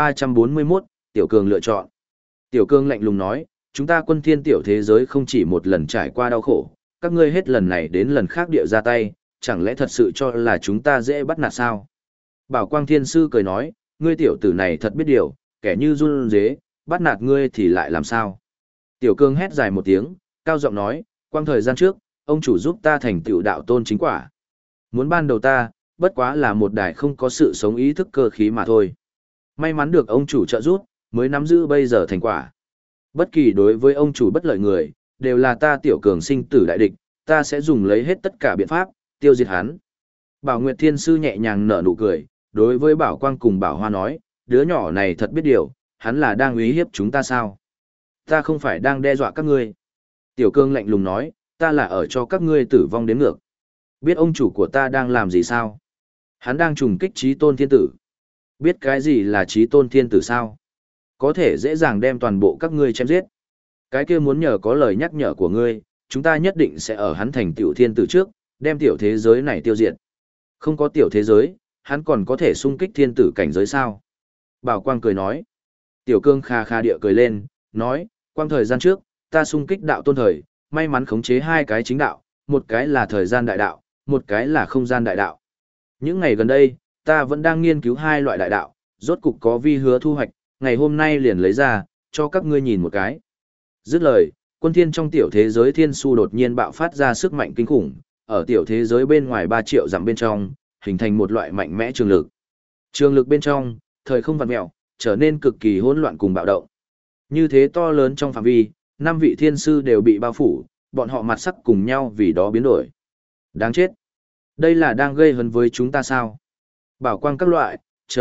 1341, Tiểu Cường lựa chọn. Tiểu Cường lạnh lùng nói, chúng ta quân thiên tiểu thế giới không chỉ một lần trải qua đau khổ, các ngươi hết lần này đến lần khác địa ra tay, chẳng lẽ thật sự cho là chúng ta dễ bắt nạt sao? Bảo Quang Thiên Sư cười nói, ngươi tiểu tử này thật biết điều, kẻ như run dế, bắt nạt ngươi thì lại làm sao? Tiểu Cường hét dài một tiếng, cao giọng nói, quang thời gian trước, ông chủ giúp ta thành tựu đạo tôn chính quả. Muốn ban đầu ta, bất quá là một đài không có sự sống ý thức cơ khí mà thôi. May mắn được ông chủ trợ giúp, mới nắm giữ bây giờ thành quả. Bất kỳ đối với ông chủ bất lợi người, đều là ta Tiểu Cường sinh tử đại địch, ta sẽ dùng lấy hết tất cả biện pháp, tiêu diệt hắn. Bảo Nguyệt Thiên Sư nhẹ nhàng nở nụ cười, đối với Bảo Quang cùng Bảo Hoa nói, đứa nhỏ này thật biết điều, hắn là đang uy hiếp chúng ta sao? Ta không phải đang đe dọa các ngươi. Tiểu Cường lạnh lùng nói, ta là ở cho các ngươi tử vong đến ngược. Biết ông chủ của ta đang làm gì sao? Hắn đang trùng kích Chí Tôn Thiên Tử. Biết cái gì là Chí Tôn Thiên Tử sao? Có thể dễ dàng đem toàn bộ các ngươi chém giết. Cái kia muốn nhờ có lời nhắc nhở của ngươi, chúng ta nhất định sẽ ở hắn thành tiểu thiên tử trước, đem tiểu thế giới này tiêu diệt. Không có tiểu thế giới, hắn còn có thể xung kích thiên tử cảnh giới sao? Bảo Quang cười nói. Tiểu Cương kha kha địa cười lên, nói, quang thời gian trước, ta xung kích đạo tôn thời, may mắn khống chế hai cái chính đạo, một cái là thời gian đại đạo, một cái là không gian đại đạo. Những ngày gần đây, ta vẫn đang nghiên cứu hai loại đại đạo, rốt cục có vi hứa thu hoạch, ngày hôm nay liền lấy ra, cho các ngươi nhìn một cái. Dứt lời, quân thiên trong tiểu thế giới thiên su đột nhiên bạo phát ra sức mạnh kinh khủng, ở tiểu thế giới bên ngoài 3 triệu dặm bên trong, hình thành một loại mạnh mẽ trường lực. Trường lực bên trong, thời không vặn mèo, trở nên cực kỳ hỗn loạn cùng bạo động. Như thế to lớn trong phạm vi, 5 vị thiên sư đều bị bao phủ, bọn họ mặt sắc cùng nhau vì đó biến đổi. Đáng chết! Đây là đang gây hấn với chúng ta sao? Bảo Quang các loại,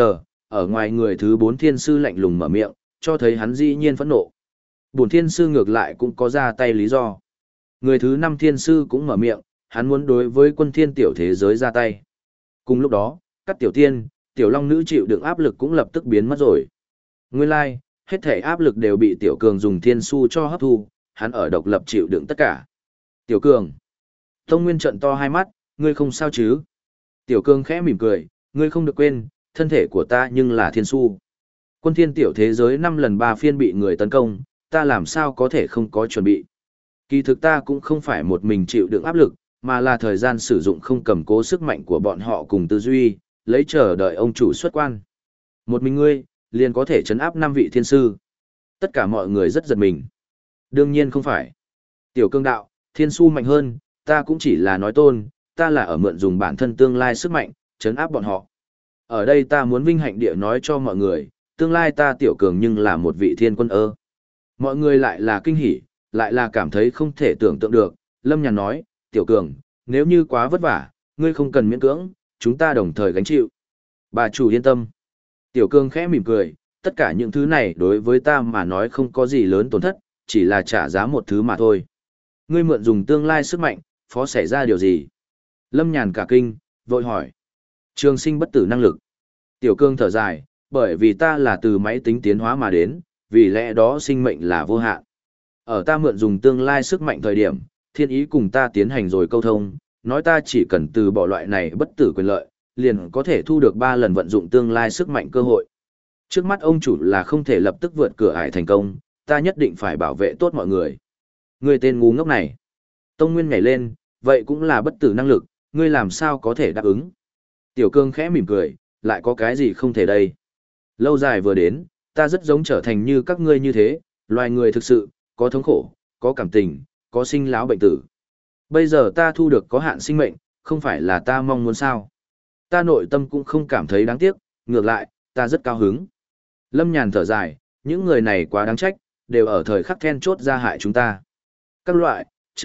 ở ngoài người thứ 4 thiên sư lạnh lùng mở miệng, cho thấy hắn dĩ nhiên phẫn nộ. Bổn thiên sư ngược lại cũng có ra tay lý do. Người thứ 5 thiên sư cũng mở miệng, hắn muốn đối với quân thiên tiểu thế giới ra tay. Cùng lúc đó, các tiểu tiên, tiểu long nữ chịu đựng áp lực cũng lập tức biến mất rồi. Nguyên lai, hết thể áp lực đều bị Tiểu Cường dùng thiên su cho hấp thu, hắn ở độc lập chịu đựng tất cả. Tiểu Cường. Tông Nguyên trợn to hai mắt, ngươi không sao chứ? Tiểu Cường khẽ mỉm cười, ngươi không được quên, thân thể của ta nhưng là thiên su. Quân thiên tiểu thế giới 5 lần 3 phiên bị người tấn công, ta làm sao có thể không có chuẩn bị. Kỳ thực ta cũng không phải một mình chịu đựng áp lực, mà là thời gian sử dụng không cầm cố sức mạnh của bọn họ cùng tư duy, lấy chờ đợi ông chủ xuất quan. Một mình ngươi, liền có thể chấn áp 5 vị thiên sư. Tất cả mọi người rất giật mình. Đương nhiên không phải. Tiểu Cương đạo, thiên su mạnh hơn, ta cũng chỉ là nói tôn, ta là ở mượn dùng bản thân tương lai sức mạnh, chấn áp bọn họ. Ở đây ta muốn vinh hạnh địa nói cho mọi người, tương lai ta Tiểu Cường nhưng là một vị thiên quân ơ. Mọi người lại là kinh hỉ, lại là cảm thấy không thể tưởng tượng được. Lâm Nhàn nói, Tiểu Cường, nếu như quá vất vả, ngươi không cần miễn cưỡng, chúng ta đồng thời gánh chịu. Bà chủ yên tâm. Tiểu Cường khẽ mỉm cười, tất cả những thứ này đối với ta mà nói không có gì lớn tổn thất, chỉ là trả giá một thứ mà thôi. Ngươi mượn dùng tương lai sức mạnh, phó xảy ra điều gì? Lâm Nhàn cả kinh, vội hỏi. Trường sinh bất tử năng lực. Tiểu Cường thở dài, bởi vì ta là từ máy tính tiến hóa mà đến, vì lẽ đó sinh mệnh là vô hạn. Ở ta mượn dùng tương lai sức mạnh thời điểm, thiên ý cùng ta tiến hành rồi câu thông, nói ta chỉ cần từ bỏ loại này bất tử quyền lợi, liền có thể thu được 3 lần vận dụng tương lai sức mạnh cơ hội. Trước mắt ông chủ là không thể lập tức vượt cửa ải thành công, ta nhất định phải bảo vệ tốt mọi người. Người tên ngu ngốc này. Tông Nguyên nhảy lên, vậy cũng là bất tử năng lực, ngươi làm sao có thể đáp ứng. Tiểu Cương khẽ mỉm cười, lại có cái gì không thể đây. Lâu dài vừa đến, ta rất giống trở thành như các ngươi như thế, loài người thực sự, có thống khổ, có cảm tình, có sinh lão bệnh tử. Bây giờ ta thu được có hạn sinh mệnh, không phải là ta mong muốn sao. Ta nội tâm cũng không cảm thấy đáng tiếc, ngược lại, ta rất cao hứng. Lâm Nhàn thở dài, những người này quá đáng trách, đều ở thời khắc then chốt ra hại chúng ta. Các loại,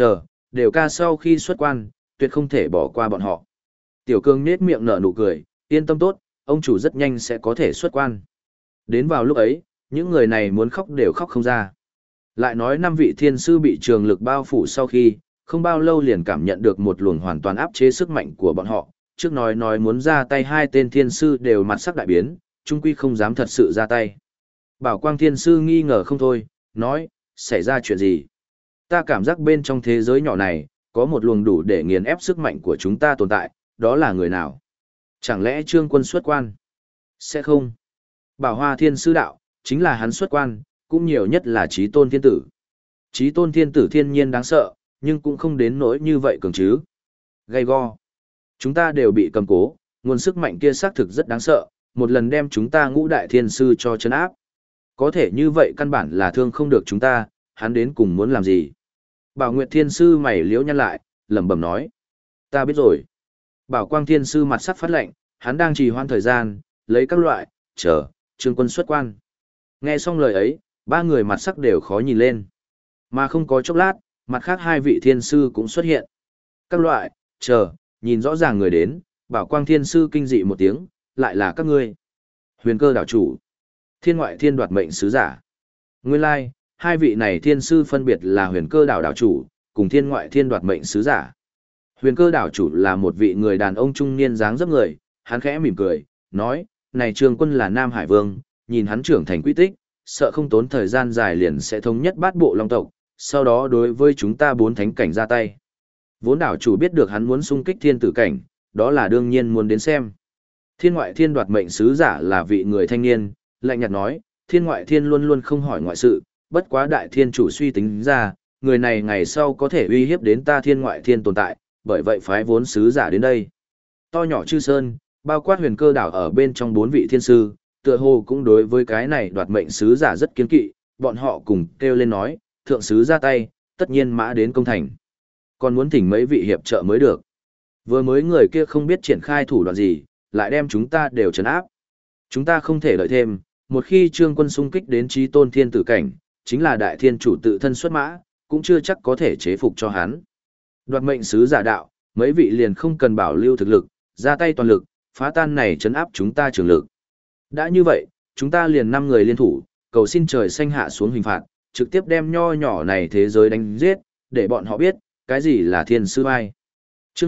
đều ca sau khi xuất quan, tuyệt không thể bỏ qua bọn họ. Tiểu Cương nết miệng nở nụ cười, yên tâm tốt, ông chủ rất nhanh sẽ có thể xuất quan. Đến vào lúc ấy, những người này muốn khóc đều khóc không ra. Lại nói 5 vị thiên sư bị trường lực bao phủ sau khi, không bao lâu liền cảm nhận được một luồng hoàn toàn áp chế sức mạnh của bọn họ. Trước nói muốn ra tay 2 tên thiên sư đều mặt sắc đại biến, chung quy không dám thật sự ra tay. Bảo Quang thiên sư nghi ngờ không thôi, nói, xảy ra chuyện gì? Ta cảm giác bên trong thế giới nhỏ này, có một luồng đủ để nghiền ép sức mạnh của chúng ta tồn tại, đó là người nào? Chẳng lẽ Trương Quân xuất quan? Sẽ không. Bảo Hoa thiên sư đạo, chính là hắn xuất quan, cũng nhiều nhất là Chí Tôn thiên tử. Chí Tôn thiên tử thiên nhiên đáng sợ, nhưng cũng không đến nỗi như vậy cường chứ. Gay go. Chúng ta đều bị cầm cố, nguồn sức mạnh kia xác thực rất đáng sợ, một lần đem chúng ta ngũ đại thiên sư cho chấn áp. Có thể như vậy căn bản là thương không được chúng ta, hắn đến cùng muốn làm gì? Bảo Nguyệt thiên sư mày liễu nhăn lại, lẩm bẩm nói. Ta biết rồi. Bảo Quang thiên sư mặt sắc phát lệnh, hắn đang trì hoãn thời gian, lấy các loại, Trương Quân xuất quan. Nghe xong lời ấy, 3 người mặt sắc đều khó nhìn lên. Mà không có chốc lát, mặt khác 2 vị thiên sư cũng xuất hiện. Các loại, nhìn rõ ràng người đến, Bảo Quang thiên sư kinh dị một tiếng, lại là các ngươi. Huyền Cơ đảo chủ, Thiên Ngoại Thiên đoạt mệnh sứ giả. Nguyên lai, 2 vị này thiên sư phân biệt là Huyền Cơ đảo đảo chủ, cùng Thiên Ngoại Thiên đoạt mệnh sứ giả. Huyền Cơ đảo chủ là một vị người đàn ông trung niên dáng dấp người, hắn khẽ mỉm cười, nói, này Trương Quân là Nam Hải Vương, nhìn hắn trưởng thành quy tích, sợ không tốn thời gian dài liền sẽ thống nhất bát bộ long tộc, sau đó đối với chúng ta 4 thánh cảnh ra tay. Vốn đảo chủ biết được hắn muốn xung kích thiên tử cảnh, đó là đương nhiên muốn đến xem. Thiên Ngoại Thiên đoạt mệnh sứ giả là vị người thanh niên, lạnh nhạt nói, Thiên Ngoại Thiên luôn luôn không hỏi ngoại sự, bất quá đại thiên chủ suy tính ra, người này ngày sau có thể uy hiếp đến ta Thiên Ngoại Thiên tồn tại, bởi vậy phái vốn sứ giả đến đây. To nhỏ chư sơn, bao quát Huyền Cơ đảo ở bên trong 4 vị thiên sư, tựa hồ cũng đối với cái này đoạt mệnh sứ giả rất kiên kỵ, bọn họ cùng kêu lên nói, thượng sứ ra tay, tất nhiên mã đến công thành. Còn muốn thỉnh mấy vị hiệp trợ mới được. Vừa mới người kia không biết triển khai thủ đoạn gì, lại đem chúng ta đều trấn áp. Chúng ta không thể đợi thêm, một khi Trương Quân xung kích đến Chí Tôn thiên tử cảnh, chính là đại thiên chủ tự thân xuất mã, cũng chưa chắc có thể chế phục cho hắn. Đoạt mệnh sứ giả đạo, mấy vị liền không cần bảo lưu thực lực, ra tay toàn lực, phá tan này trấn áp chúng ta trường lực. Đã như vậy, chúng ta liền 5 người liên thủ, cầu xin trời xanh hạ xuống hình phạt, trực tiếp đem nho nhỏ này thế giới đánh giết, để bọn họ biết, cái gì là thiên sư ai. Chương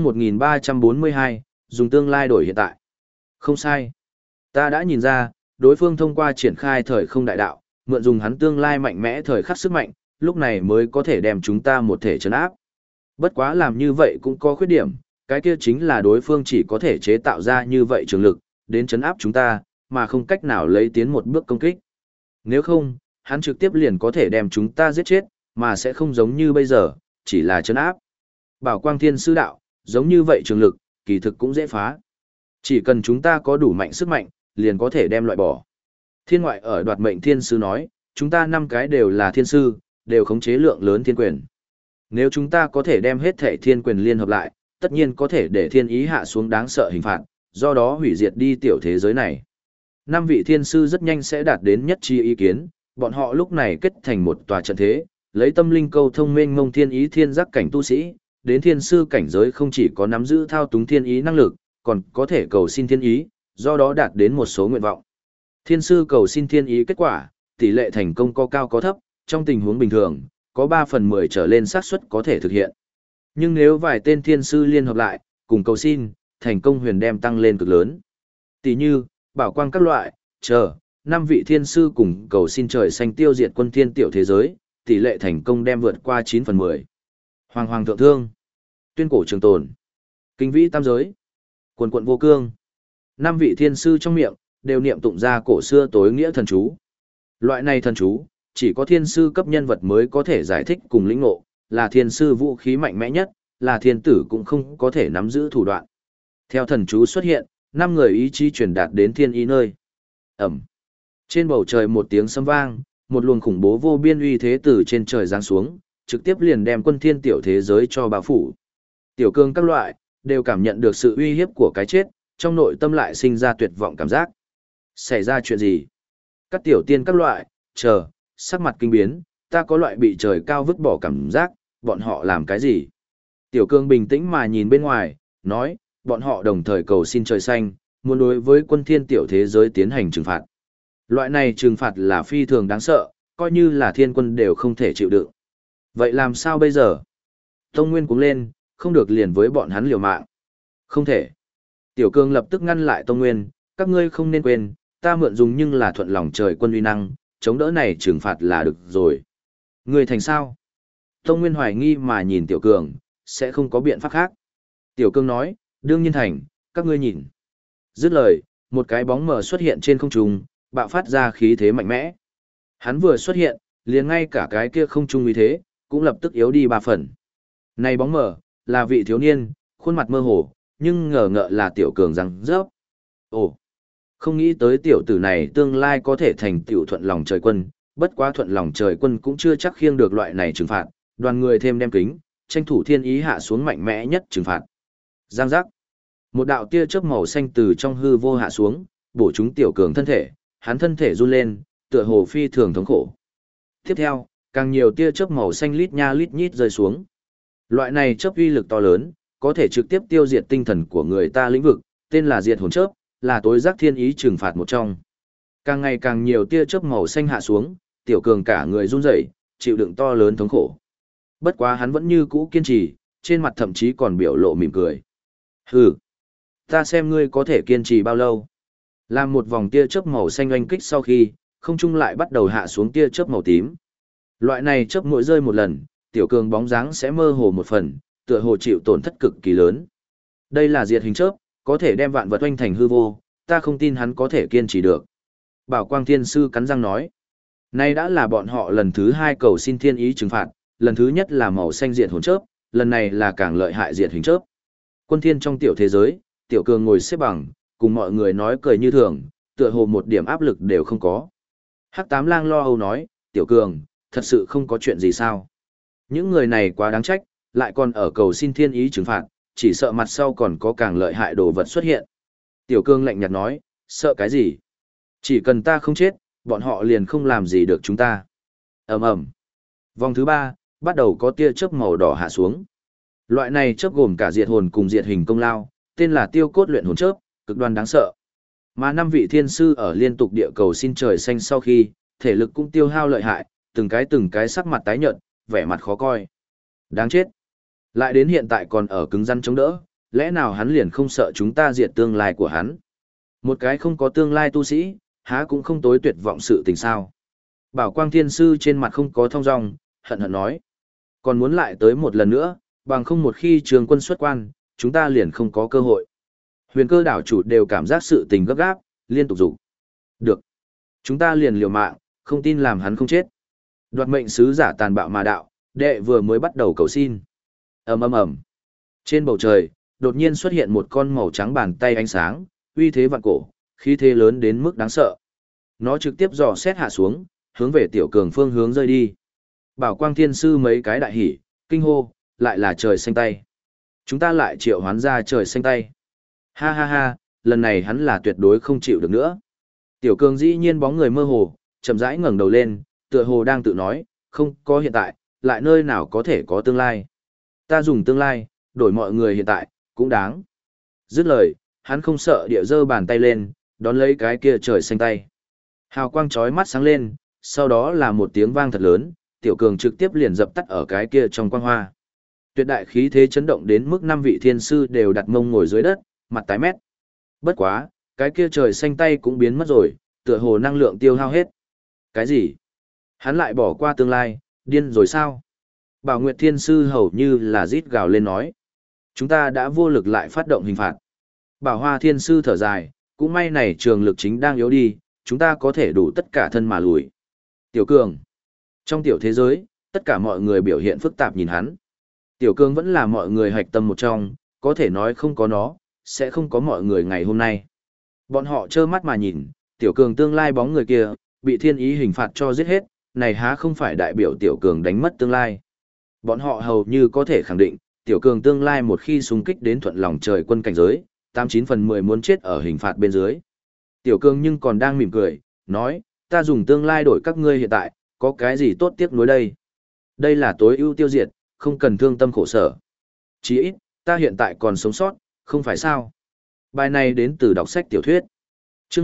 1342, dùng tương lai đổi hiện tại. Không sai. Ta đã nhìn ra, đối phương thông qua triển khai thời không đại đạo, mượn dùng hắn tương lai mạnh mẽ thời khắc sức mạnh, lúc này mới có thể đem chúng ta một thể trấn áp. Bất quá làm như vậy cũng có khuyết điểm, cái kia chính là đối phương chỉ có thể chế tạo ra như vậy trường lực, đến trấn áp chúng ta, mà không cách nào lấy tiến một bước công kích. Nếu không, hắn trực tiếp liền có thể đem chúng ta giết chết, mà sẽ không giống như bây giờ, chỉ là trấn áp. Bảo Quang Thiên sư đạo, giống như vậy trường lực, kỳ thực cũng dễ phá. Chỉ cần chúng ta có đủ mạnh sức mạnh, liền có thể đem loại bỏ. Thiên Ngoại ở đoạt mệnh thiên sư nói, chúng ta 5 cái đều là thiên sư, đều khống chế lượng lớn thiên quyền. Nếu chúng ta có thể đem hết thể thiên quyền liên hợp lại, tất nhiên có thể để thiên ý hạ xuống đáng sợ hình phạt, do đó hủy diệt đi tiểu thế giới này. 5 vị thiên sư rất nhanh sẽ đạt đến nhất trí ý kiến, bọn họ lúc này kết thành một tòa trận thế, lấy tâm linh câu thông mênh mông thiên ý thiên giác cảnh tu sĩ, đến thiên sư cảnh giới không chỉ có nắm giữ thao túng thiên ý năng lực, còn có thể cầu xin thiên ý, do đó đạt đến một số nguyện vọng. Thiên sư cầu xin thiên ý kết quả, tỷ lệ thành công có cao có thấp, trong tình huống bình thường, có 3/10 trở lên xác suất có thể thực hiện. Nhưng nếu vài tên thiên sư liên hợp lại, cùng cầu xin, thành công huyền đem tăng lên cực lớn. Tỷ như, bảo quang các loại, 5 vị thiên sư cùng cầu xin trời xanh tiêu diệt quân thiên tiểu thế giới, tỷ lệ thành công đem vượt qua 9/10. Hoàng hoàng thượng thương, tuyên cổ trường tồn, kinh vĩ tam giới, quần quận vô cương. 5 vị thiên sư trong miệng, đều niệm tụng ra cổ xưa tối nghĩa thần chú. Loại này thần chú, chỉ có thiên sư cấp nhân vật mới có thể giải thích cùng lĩnh ngộ, là thiên sư vũ khí mạnh mẽ nhất, là thiên tử cũng không có thể nắm giữ thủ đoạn. Theo thần chú xuất hiện, 5 người ý chí truyền đạt đến thiên ý nơi. Ẩm. Trên bầu trời một tiếng sấm vang, một luồng khủng bố vô biên uy thế từ trên trời giáng xuống, trực tiếp liền đem quân thiên tiểu thế giới cho bao phủ. Tiểu cương các loại, đều cảm nhận được sự uy hiếp của cái chết, trong nội tâm lại sinh ra tuyệt vọng cảm giác. Xảy ra chuyện gì? Các tiểu tiên các loại, chờ, sắc mặt kinh biến, ta có loại bị trời cao vứt bỏ cảm giác, bọn họ làm cái gì? Tiểu cương bình tĩnh mà nhìn bên ngoài, nói, bọn họ đồng thời cầu xin trời xanh, muốn đối với quân thiên tiểu thế giới tiến hành trừng phạt. Loại này trừng phạt là phi thường đáng sợ, coi như là thiên quân đều không thể chịu đựng. Vậy làm sao bây giờ? Tông Nguyên cũng lên, không được liền với bọn hắn liều mạng. Không thể. Tiểu cương lập tức ngăn lại Tông Nguyên, các ngươi không nên quên, ta mượn dùng nhưng là thuận lòng trời quân uy năng, chống đỡ này trừng phạt là được rồi. Ngươi thành sao? Tông Nguyên hoài nghi mà nhìn Tiểu Cường, sẽ không có biện pháp khác. Tiểu Cường nói, đương nhiên thành, các ngươi nhìn. Dứt lời, một cái bóng mờ xuất hiện trên không trung, bạo phát ra khí thế mạnh mẽ. Hắn vừa xuất hiện, liền ngay cả cái kia không trung uy thế, cũng lập tức yếu đi 3 phần. Này bóng mờ, là vị thiếu niên, khuôn mặt mơ hồ, nhưng ngờ ngợ là Tiểu Cường răng rớp. Ồ, không nghĩ tới tiểu tử này tương lai có thể thành tiểu thuận lòng trời quân, bất quá thuận lòng trời quân cũng chưa chắc khiêng được loại này trừng phạt, đoàn người thêm đem kính, tranh thủ thiên ý hạ xuống mạnh mẽ nhất trừng phạt. Giang giác. Một đạo tia chớp màu xanh từ trong hư vô hạ xuống, bổ trúng Tiểu Cường thân thể, hắn thân thể run lên, tựa hồ phi thường thống khổ. Tiếp theo, càng nhiều tia chớp màu xanh lít nha lít nhít rơi xuống. Loại này chớp uy lực to lớn, có thể trực tiếp tiêu diệt tinh thần của người ta lĩnh vực, tên là diệt hồn chớp, là tối giác thiên ý trừng phạt một trong. Càng ngày càng nhiều tia chớp màu xanh hạ xuống, Tiểu Cường cả người run rẩy, chịu đựng to lớn thống khổ. Bất quá hắn vẫn như cũ kiên trì, trên mặt thậm chí còn biểu lộ mỉm cười. Hừ, ta xem ngươi có thể kiên trì bao lâu. Làm một vòng tia chớp màu xanh oanh kích sau khi, không trung lại bắt đầu hạ xuống tia chớp màu tím. Loại này chớp mỗi rơi một lần, Tiểu Cường bóng dáng sẽ mơ hồ một phần, tựa hồ chịu tổn thất cực kỳ lớn. Đây là diệt hình chớp, có thể đem vạn vật oanh thành hư vô, ta không tin hắn có thể kiên trì được. Bảo Quang Thiên Sư cắn răng nói. Nay đã là bọn họ lần thứ 2 cầu xin thiên ý trừng phạt, lần thứ nhất là màu xanh diệt hồn chớp, lần này là càng lợi hại diệt hình chớp. Quân thiên trong tiểu thế giới, Tiểu Cường ngồi xếp bằng, cùng mọi người nói cười như thường, tựa hồ một điểm áp lực đều không có. Hắc Tám Lang lo âu nói, Tiểu Cường, thật sự không có chuyện gì sao? Những người này quá đáng trách, lại còn ở cầu xin thiên ý trừng phạt, chỉ sợ mặt sau còn có càng lợi hại đồ vật xuất hiện. Tiểu Cường lạnh nhạt nói, sợ cái gì? Chỉ cần ta không chết, bọn họ liền không làm gì được chúng ta. Ầm ầm. Vòng thứ 3, bắt đầu có tia chớp màu đỏ hạ xuống. Loại này chớp gồm cả diệt hồn cùng diệt hình công lao, tên là tiêu cốt luyện hồn chớp, cực đoan đáng sợ. Mà 5 vị thiên sư ở liên tục địa cầu xin trời xanh sau khi, thể lực cũng tiêu hao lợi hại, từng cái sắc mặt tái nhợt, vẻ mặt khó coi. Đáng chết. Lại đến hiện tại còn ở cứng rắn chống đỡ, lẽ nào hắn liền không sợ chúng ta diệt tương lai của hắn? Một cái không có tương lai tu sĩ, há cũng không tối tuyệt vọng sự tình sao? Bảo Quang Thiên Sư trên mặt không có thong dong, hận hận nói. Còn muốn lại tới một lần nữa, bằng không một khi Trường Quân xuất quan, chúng ta liền không có cơ hội. Huyền Cơ đảo chủ đều cảm giác sự tình gấp gáp, liên tục rủ. Được. Chúng ta liền liều mạng, không tin làm hắn không chết. Đoạt mệnh sứ giả tàn bạo mà đạo, đệ vừa mới bắt đầu cầu xin. Ầm ầm ầm. Trên bầu trời, đột nhiên xuất hiện một con màu trắng bàn tay ánh sáng, uy thế vạn cổ, khí thế lớn đến mức đáng sợ. Nó trực tiếp dò xét hạ xuống, hướng về Tiểu Cường phương hướng rơi đi. Bảo Quang Thiên Sư mấy cái đại hỉ, kinh hô, lại là trời xanh tay. Chúng ta lại triệu hoán ra trời xanh tay. Ha ha ha, lần này hắn là tuyệt đối không chịu được nữa. Tiểu Cường dĩ nhiên bóng người mơ hồ, chậm rãi ngẩng đầu lên, tựa hồ đang tự nói, không có hiện tại, lại nơi nào có thể có tương lai. Ta dùng tương lai, đổi mọi người hiện tại, cũng đáng. Dứt lời, hắn không sợ địa giơ bàn tay lên, đón lấy cái kia trời xanh tay. Hào quang chói mắt sáng lên, sau đó là một tiếng vang thật lớn, Tiểu Cường trực tiếp liền dập tắt ở cái kia trong quang hoa. Tuyệt đại khí thế chấn động đến mức 5 vị thiên sư đều đặt mông ngồi dưới đất, mặt tái mét. Bất quá, cái kia trời xanh tay cũng biến mất rồi, tựa hồ năng lượng tiêu hao hết. Cái gì? Hắn lại bỏ qua tương lai, điên rồi sao? Bảo Nguyệt Thiên Sư hầu như là rít gào lên nói. Chúng ta đã vô lực lại phát động hình phạt. Bảo Hoa Thiên Sư thở dài, cũng may này trường lực chính đang yếu đi, chúng ta có thể đủ tất cả thân mà lùi. Tiểu Cường. Trong tiểu thế giới, Tất cả mọi người biểu hiện phức tạp nhìn hắn. Tiểu Cương vẫn là mọi người hạch tâm một trong, có thể nói không có nó, sẽ không có mọi người ngày hôm nay. Bọn họ trơ mắt mà nhìn, Tiểu Cường tương lai bóng người kia, bị thiên ý hình phạt cho giết hết, này há không phải đại biểu Tiểu Cường đánh mất tương lai. Bọn họ hầu như có thể khẳng định, Tiểu Cường tương lai một khi xung kích đến thuận lòng trời quân cảnh giới, 89/10 muốn chết ở hình phạt bên dưới. Tiểu Cường nhưng còn đang mỉm cười, nói, ta dùng tương lai đổi các ngươi hiện tại, có cái gì tốt tiếc nuối đây? Đây là tối ưu tiêu diệt, không cần thương tâm khổ sở. Chỉ ít, ta hiện tại còn sống sót, không phải sao? Bài này đến từ đọc sách tiểu thuyết. Chương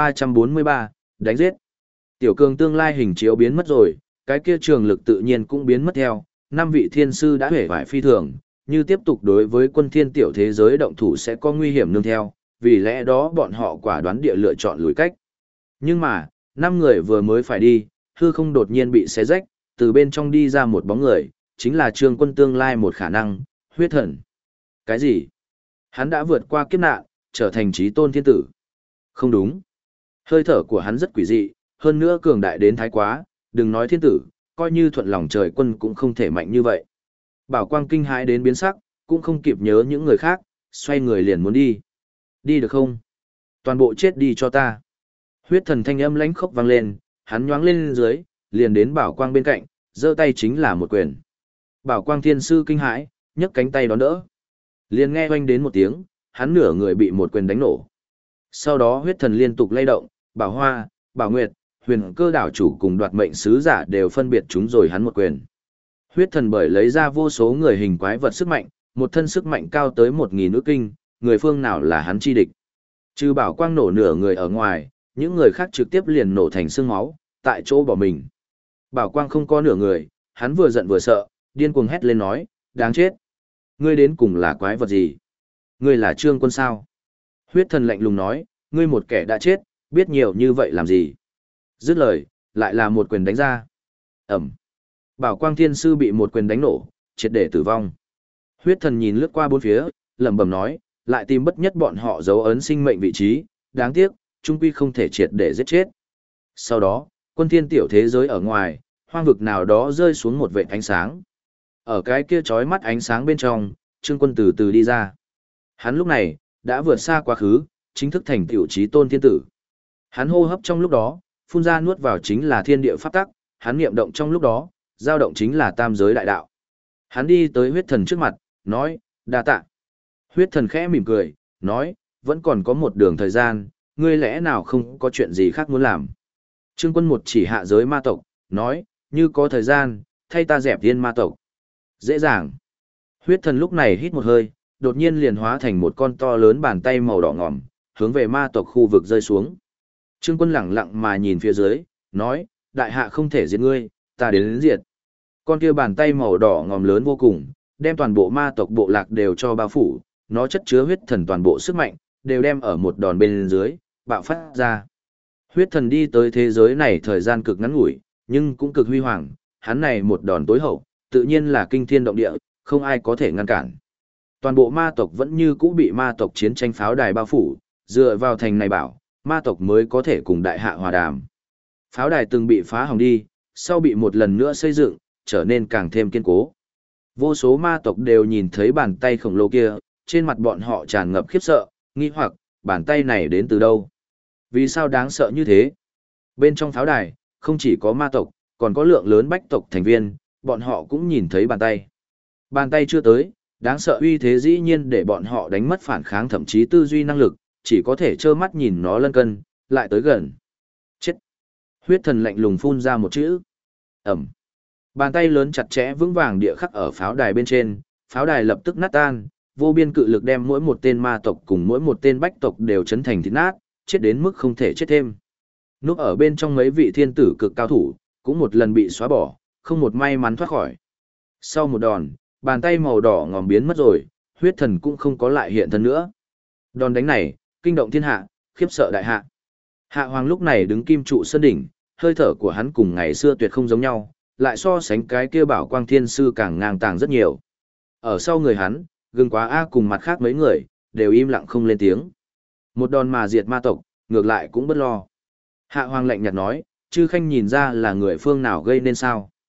1343, đánh giết. Tiểu Cường tương lai hình chiếu biến mất rồi, cái kia trường lực tự nhiên cũng biến mất theo, 5 vị thiên sư đã hể vải phi thường, như tiếp tục đối với quân thiên tiểu thế giới động thủ sẽ có nguy hiểm nương theo, vì lẽ đó bọn họ quả đoán địa lựa chọn lùi cách. Nhưng mà, 5 người vừa mới phải đi, hư không đột nhiên bị xé rách, từ bên trong đi ra một bóng người, chính là Trương Quân tương lai một khả năng, huyết thần. Cái gì? Hắn đã vượt qua kiếp nạn, trở thành chí tôn thiên tử. Không đúng. Hơi thở của hắn rất quỷ dị, hơn nữa cường đại đến thái quá, đừng nói thiên tử, coi như thuận lòng trời quân cũng không thể mạnh như vậy. Bảo Quang kinh hãi đến biến sắc, cũng không kịp nhớ những người khác, xoay người liền muốn đi. Đi được không? Toàn bộ chết đi cho ta. Huyết thần thanh âm lãnh khốc vang lên, hắn nhoáng lên dưới, liền đến Bảo Quang bên cạnh, giơ tay chính là một quyền. Bảo Quang thiên sư kinh hãi, nhấc cánh tay đón đỡ. Liền nghe oanh đến một tiếng, hắn nửa người bị một quyền đánh nổ. Sau đó huyết thần liên tục lay động, Bảo Hoa, Bảo Nguyệt, Huyền Cơ đảo chủ cùng đoạt mệnh sứ giả đều phân biệt chúng rồi hắn một quyền. Huyết thần bởi lấy ra vô số người hình quái vật sức mạnh, một thân sức mạnh cao tới 1000 ức kinh, người phương nào là hắn chi địch. Trừ Bảo Quang nổ nửa người ở ngoài, những người khác trực tiếp liền nổ thành xương máu, tại chỗ bỏ mình. Bảo Quang không có nửa người, hắn vừa giận vừa sợ, điên cuồng hét lên nói, đáng chết. Ngươi đến cùng là quái vật gì? Ngươi là Trương Quân sao? Huyết thần lạnh lùng nói, ngươi một kẻ đã chết, biết nhiều như vậy làm gì? Dứt lời, lại là một quyền đánh ra. Ẩm. Bảo Quang Thiên Sư bị một quyền đánh nổ, triệt để tử vong. Huyết thần nhìn lướt qua bốn phía, lẩm bẩm nói, lại tìm bất nhất bọn họ dấu ấn sinh mệnh vị trí, đáng tiếc, trung quy không thể triệt để giết chết. Sau đó, quân thiên tiểu thế giới ở ngoài, hoang vực nào đó rơi xuống một vệt ánh sáng. Ở cái kia chói mắt ánh sáng bên trong, Trương Quân từ từ đi ra. Hắn lúc này, đã vượt xa quá khứ, chính thức thành tiểu chí tôn thiên tử. Hắn hô hấp trong lúc đó, phun ra nuốt vào chính là thiên địa pháp tắc, hắn niệm động trong lúc đó, dao động chính là tam giới đại đạo. Hắn đi tới huyết thần trước mặt, nói, đa tạ. Huyết thần khẽ mỉm cười, nói, vẫn còn có một đường thời gian, ngươi lẽ nào không có chuyện gì khác muốn làm. Trương Quân một chỉ hạ giới ma tộc, nói, như có thời gian, thay ta dẹp tiên ma tộc. Dễ dàng. Huyết thần lúc này hít một hơi, đột nhiên liền hóa thành một con to lớn bàn tay màu đỏ ngòm, hướng về ma tộc khu vực rơi xuống. Trương Quân lẳng lặng mà nhìn phía dưới, nói, đại hạ không thể giết ngươi, ta đến diệt. Con kia bàn tay màu đỏ ngòm lớn vô cùng, đem toàn bộ ma tộc bộ lạc đều cho bao phủ, nó chất chứa huyết thần toàn bộ sức mạnh, đều đem ở một đòn bên dưới, bạo phát ra. Huyết thần đi tới thế giới này thời gian cực ngắn ngủi, nhưng cũng cực huy hoàng, hắn này một đòn tối hậu, tự nhiên là kinh thiên động địa, không ai có thể ngăn cản. Toàn bộ ma tộc vẫn như cũ bị ma tộc chiến tranh pháo đài bao phủ, dựa vào thành này bảo, ma tộc mới có thể cùng đại hạ hòa đàm. Pháo đài từng bị phá hỏng đi, sau bị một lần nữa xây dựng, trở nên càng thêm kiên cố. Vô số ma tộc đều nhìn thấy bàn tay khổng lồ kia, trên mặt bọn họ tràn ngập khiếp sợ, nghi hoặc, bàn tay này đến từ đâu? Vì sao đáng sợ như thế? Bên trong pháo đài, không chỉ có ma tộc, còn có lượng lớn bách tộc thành viên, bọn họ cũng nhìn thấy bàn tay. Bàn tay chưa tới, đáng sợ uy thế dĩ nhiên để bọn họ đánh mất phản kháng thậm chí tư duy năng lực, chỉ có thể trơ mắt nhìn nó lân cân, lại tới gần. Chết! Huyết thần lạnh lùng phun ra một chữ. Ẩm! Bàn tay lớn chặt chẽ vững vàng địa khắc ở pháo đài bên trên, pháo đài lập tức nát tan, vô biên cự lực đem mỗi một tên ma tộc cùng mỗi một tên bách tộc đều chấn thành thịt nát, chết đến mức không thể chết thêm. Núp ở bên trong mấy vị thiên tử cực cao thủ, cũng một lần bị xóa bỏ, không một may mắn thoát khỏi. Sau một đòn, bàn tay màu đỏ ngòm biến mất rồi, huyết thần cũng không có lại hiện thân nữa. Đòn đánh này, kinh động thiên hạ, khiếp sợ đại hạ. Hạ hoàng lúc này đứng kim trụ sơn đỉnh, hơi thở của hắn cùng ngày xưa tuyệt không giống nhau, lại so sánh cái kia bảo quang thiên sư càng ngang tàng rất nhiều. Ở sau người hắn, gừng quá A cùng mặt khác mấy người, đều im lặng không lên tiếng. Một đòn mà diệt ma tộc, ngược lại cũng bất lo. Hạ hoàng lạnh nhạt nói, chư khanh nhìn ra là người phương nào gây nên sao.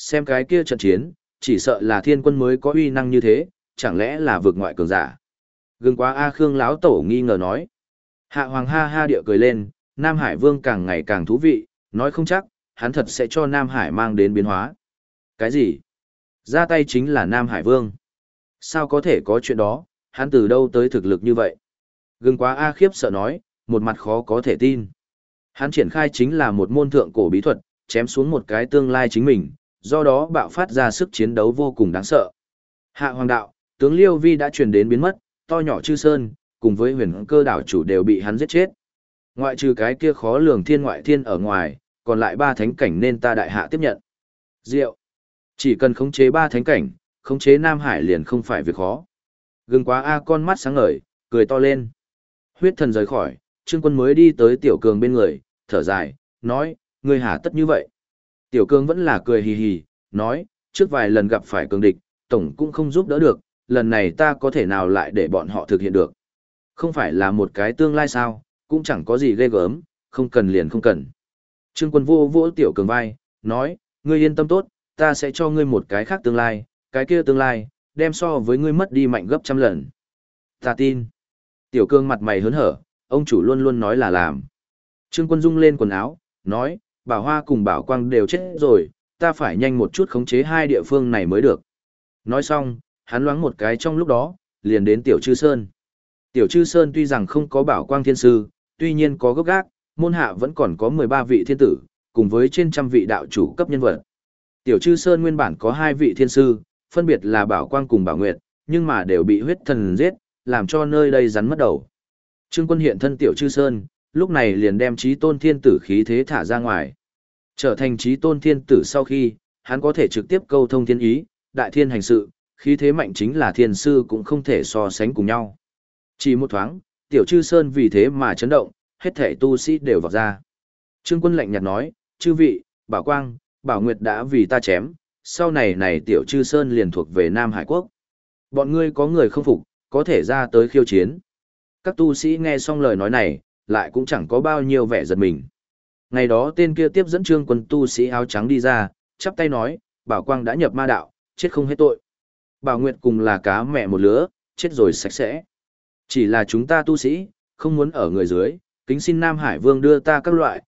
Xem cái kia trận chiến, chỉ sợ là thiên quân mới có uy năng như thế, chẳng lẽ là vượt ngoại cường giả. Gừng quá A Khương lão tổ nghi ngờ nói. Hạ Hoàng ha ha địa cười lên, Nam Hải Vương càng ngày càng thú vị, nói không chắc, hắn thật sẽ cho Nam Hải mang đến biến hóa. Cái gì? Ra tay chính là Nam Hải Vương. Sao có thể có chuyện đó, hắn từ đâu tới thực lực như vậy? Gừng quá A khiếp sợ nói, một mặt khó có thể tin. Hắn triển khai chính là một môn thượng cổ bí thuật, chém xuống một cái tương lai chính mình, do đó bạo phát ra sức chiến đấu vô cùng đáng sợ. Hạ Hoàng đạo, tướng Liêu Vi đã truyền đến biến mất, to nhỏ Chư Sơn, cùng với huyền cơ đảo chủ đều bị hắn giết chết. Ngoại trừ cái kia khó lường thiên ngoại thiên ở ngoài, còn lại 3 thánh cảnh nên ta đại hạ tiếp nhận. Diệu. Chỉ cần khống chế 3 thánh cảnh, khống chế Nam Hải liền không phải việc khó. Gừng quá A con mắt sáng ngời, cười to lên. Huyết thần rời khỏi, Trương Quân mới đi tới Tiểu Cường bên người, thở dài, nói, ngươi hà tất như vậy. Tiểu Cường vẫn là cười hì hì, nói, trước vài lần gặp phải cường địch, tổng cũng không giúp đỡ được, lần này ta có thể nào lại để bọn họ thực hiện được. Không phải là một cái tương lai sao, cũng chẳng có gì ghê gớm, không cần liền không cần. Trương Quân vô vỗ Tiểu Cường vai, nói, ngươi yên tâm tốt, ta sẽ cho ngươi một cái khác tương lai, cái kia tương lai, đem so với ngươi mất đi mạnh gấp trăm lần. Ta tin. Tiểu Cường mặt mày hớn hở, ông chủ luôn luôn nói là làm. Trương Quân rung lên quần áo, nói, Bảo Hoa cùng Bảo Quang đều chết rồi, ta phải nhanh một chút khống chế 2 địa phương này mới được. Nói xong, hắn loáng một cái trong lúc đó, liền đến Tiểu Chư Sơn. Tiểu Chư Sơn tuy rằng không có Bảo Quang Thiên Sư, tuy nhiên có gốc gác, môn hạ vẫn còn có 13 vị thiên tử, cùng với trên trăm vị đạo chủ cấp nhân vật. Tiểu Chư Sơn nguyên bản có 2 vị thiên sư, phân biệt là Bảo Quang cùng Bảo Nguyệt, nhưng mà đều bị huyết thần giết, làm cho nơi đây rắn mất đầu. Trương Quân hiện thân Tiểu Chư Sơn, lúc này liền đem Chí Tôn Thiên Tử khí thế thả ra ngoài. Trở thành Chí Tôn Thiên Tử sau khi, hắn có thể trực tiếp câu thông thiên ý, đại thiên hành sự, khí thế mạnh chính là thiên sư cũng không thể so sánh cùng nhau. Chỉ một thoáng, Tiểu Chư Sơn vì thế mà chấn động, hết thảy tu sĩ đều vọt ra. Trương Quân lạnh nhạt nói, chư vị, Bảo Quang, Bảo Nguyệt đã vì ta chém, sau này Tiểu Chư Sơn liền thuộc về Nam Hải Quốc. Bọn ngươi có người không phục, có thể ra tới khiêu chiến. Các tu sĩ nghe xong lời nói này, lại cũng chẳng có bao nhiêu vẻ giật mình. Ngày đó tên kia tiếp dẫn Trương Quân tu sĩ áo trắng đi ra, chắp tay nói, Bảo Quang đã nhập ma đạo, chết không hết tội. Bảo Nguyệt cùng là cá mẹ một lứa, chết rồi sạch sẽ. Chỉ là chúng ta tu sĩ, không muốn ở người dưới, kính xin Nam Hải Vương đưa ta các loại,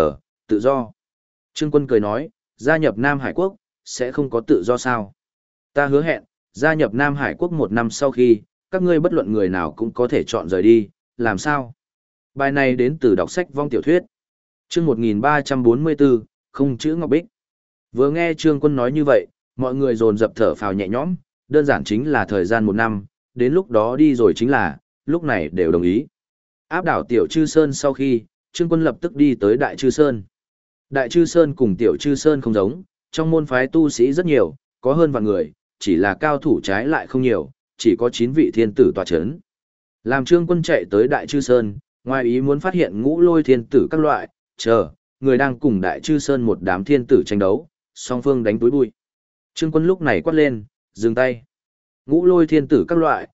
tự do. Trương Quân cười nói, gia nhập Nam Hải Quốc, sẽ không có tự do sao. Ta hứa hẹn, gia nhập Nam Hải Quốc 1 năm sau khi, các ngươi bất luận người nào cũng có thể chọn rời đi, làm sao? Bài này đến từ đọc sách vong tiểu thuyết. Chương 1344, không chữ ngọc bích. Vừa nghe Trương Quân nói như vậy, mọi người dồn dập thở phào nhẹ nhõm, đơn giản chính là thời gian 1 năm, đến lúc đó đi rồi chính là, lúc này đều đồng ý. Áp đảo Tiểu Chư Sơn sau khi, Trương Quân lập tức đi tới Đại Chư Sơn. Đại Chư Sơn cùng Tiểu Chư Sơn không giống, trong môn phái tu sĩ rất nhiều, có hơn vạn người, chỉ là cao thủ trái lại không nhiều, chỉ có 9 vị thiên tử tọa chấn. Làm Trương Quân chạy tới Đại Chư Sơn, ngoài ý muốn phát hiện Ngũ Lôi thiên tử các loại, người đang cùng Đại Chư Sơn một đám thiên tử tranh đấu, song phương đánh túi bụi. Trương Quân lúc này quát lên, dừng tay. Ngũ Lôi thiên tử các loại,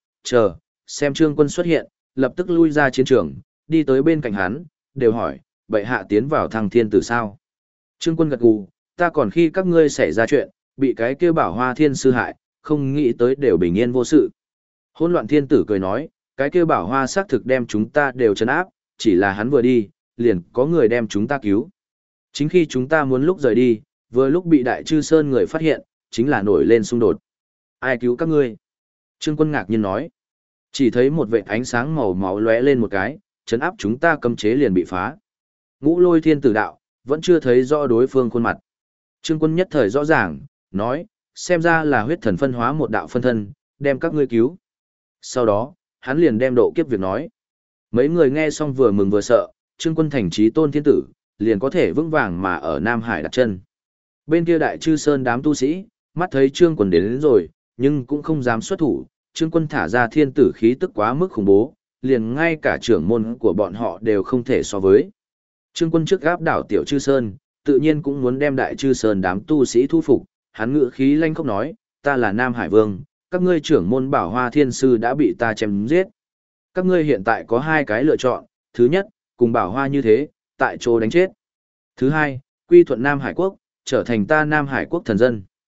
xem Trương Quân xuất hiện, lập tức lui ra chiến trường, đi tới bên cạnh hắn, đều hỏi, bệ hạ tiến vào Thăng thiên tử sao? Trương Quân gật gù, ta còn khi các ngươi xảy ra chuyện, bị cái kia Bảo Hoa thiên sư hại, không nghĩ tới đều bình yên vô sự. Hỗn Loạn thiên tử cười nói, cái kia Bảo Hoa xác thực đem chúng ta đều trấn áp, chỉ là hắn vừa đi, liền có người đem chúng ta cứu. Chính khi chúng ta muốn lúc rời đi, vừa lúc bị Đại Chư Sơn người phát hiện, chính là nổi lên xung đột. Ai cứu các ngươi? Trương Quân ngạc nhiên nói. Chỉ thấy một vệt ánh sáng màu máu lóe lên một cái, trấn áp chúng ta cấm chế liền bị phá. Ngũ Lôi thiên tử đạo, vẫn chưa thấy rõ đối phương khuôn mặt. Trương Quân nhất thời rõ ràng, nói, xem ra là huyết thần phân hóa một đạo phân thân, đem các ngươi cứu. Sau đó, hắn liền đem độ kiếp việc nói. Mấy người nghe xong vừa mừng vừa sợ, Trương Quân thành Chí Tôn thiên tử, liền có thể vững vàng mà ở Nam Hải đặt chân. Bên kia Đại Chư Sơn đám tu sĩ, mắt thấy Trương Quân đến rồi, nhưng cũng không dám xuất thủ, Trương Quân thả ra thiên tử khí tức quá mức khủng bố, liền ngay cả trưởng môn của bọn họ đều không thể so với. Trương Quân trước gáp đảo Tiểu Chư Sơn, tự nhiên cũng muốn đem Đại Chư Sơn đám tu sĩ thu phục, hắn ngữ khí lanh khốc nói, ta là Nam Hải Vương, các ngươi trưởng môn Bảo Hoa Thiên Sư đã bị ta chém giết. Các ngươi hiện tại có 2 cái lựa chọn, thứ nhất, cùng Bảo Hoa như thế, tại chỗ đánh chết. Thứ hai, quy thuận Nam Hải Quốc, trở thành ta Nam Hải Quốc thần dân.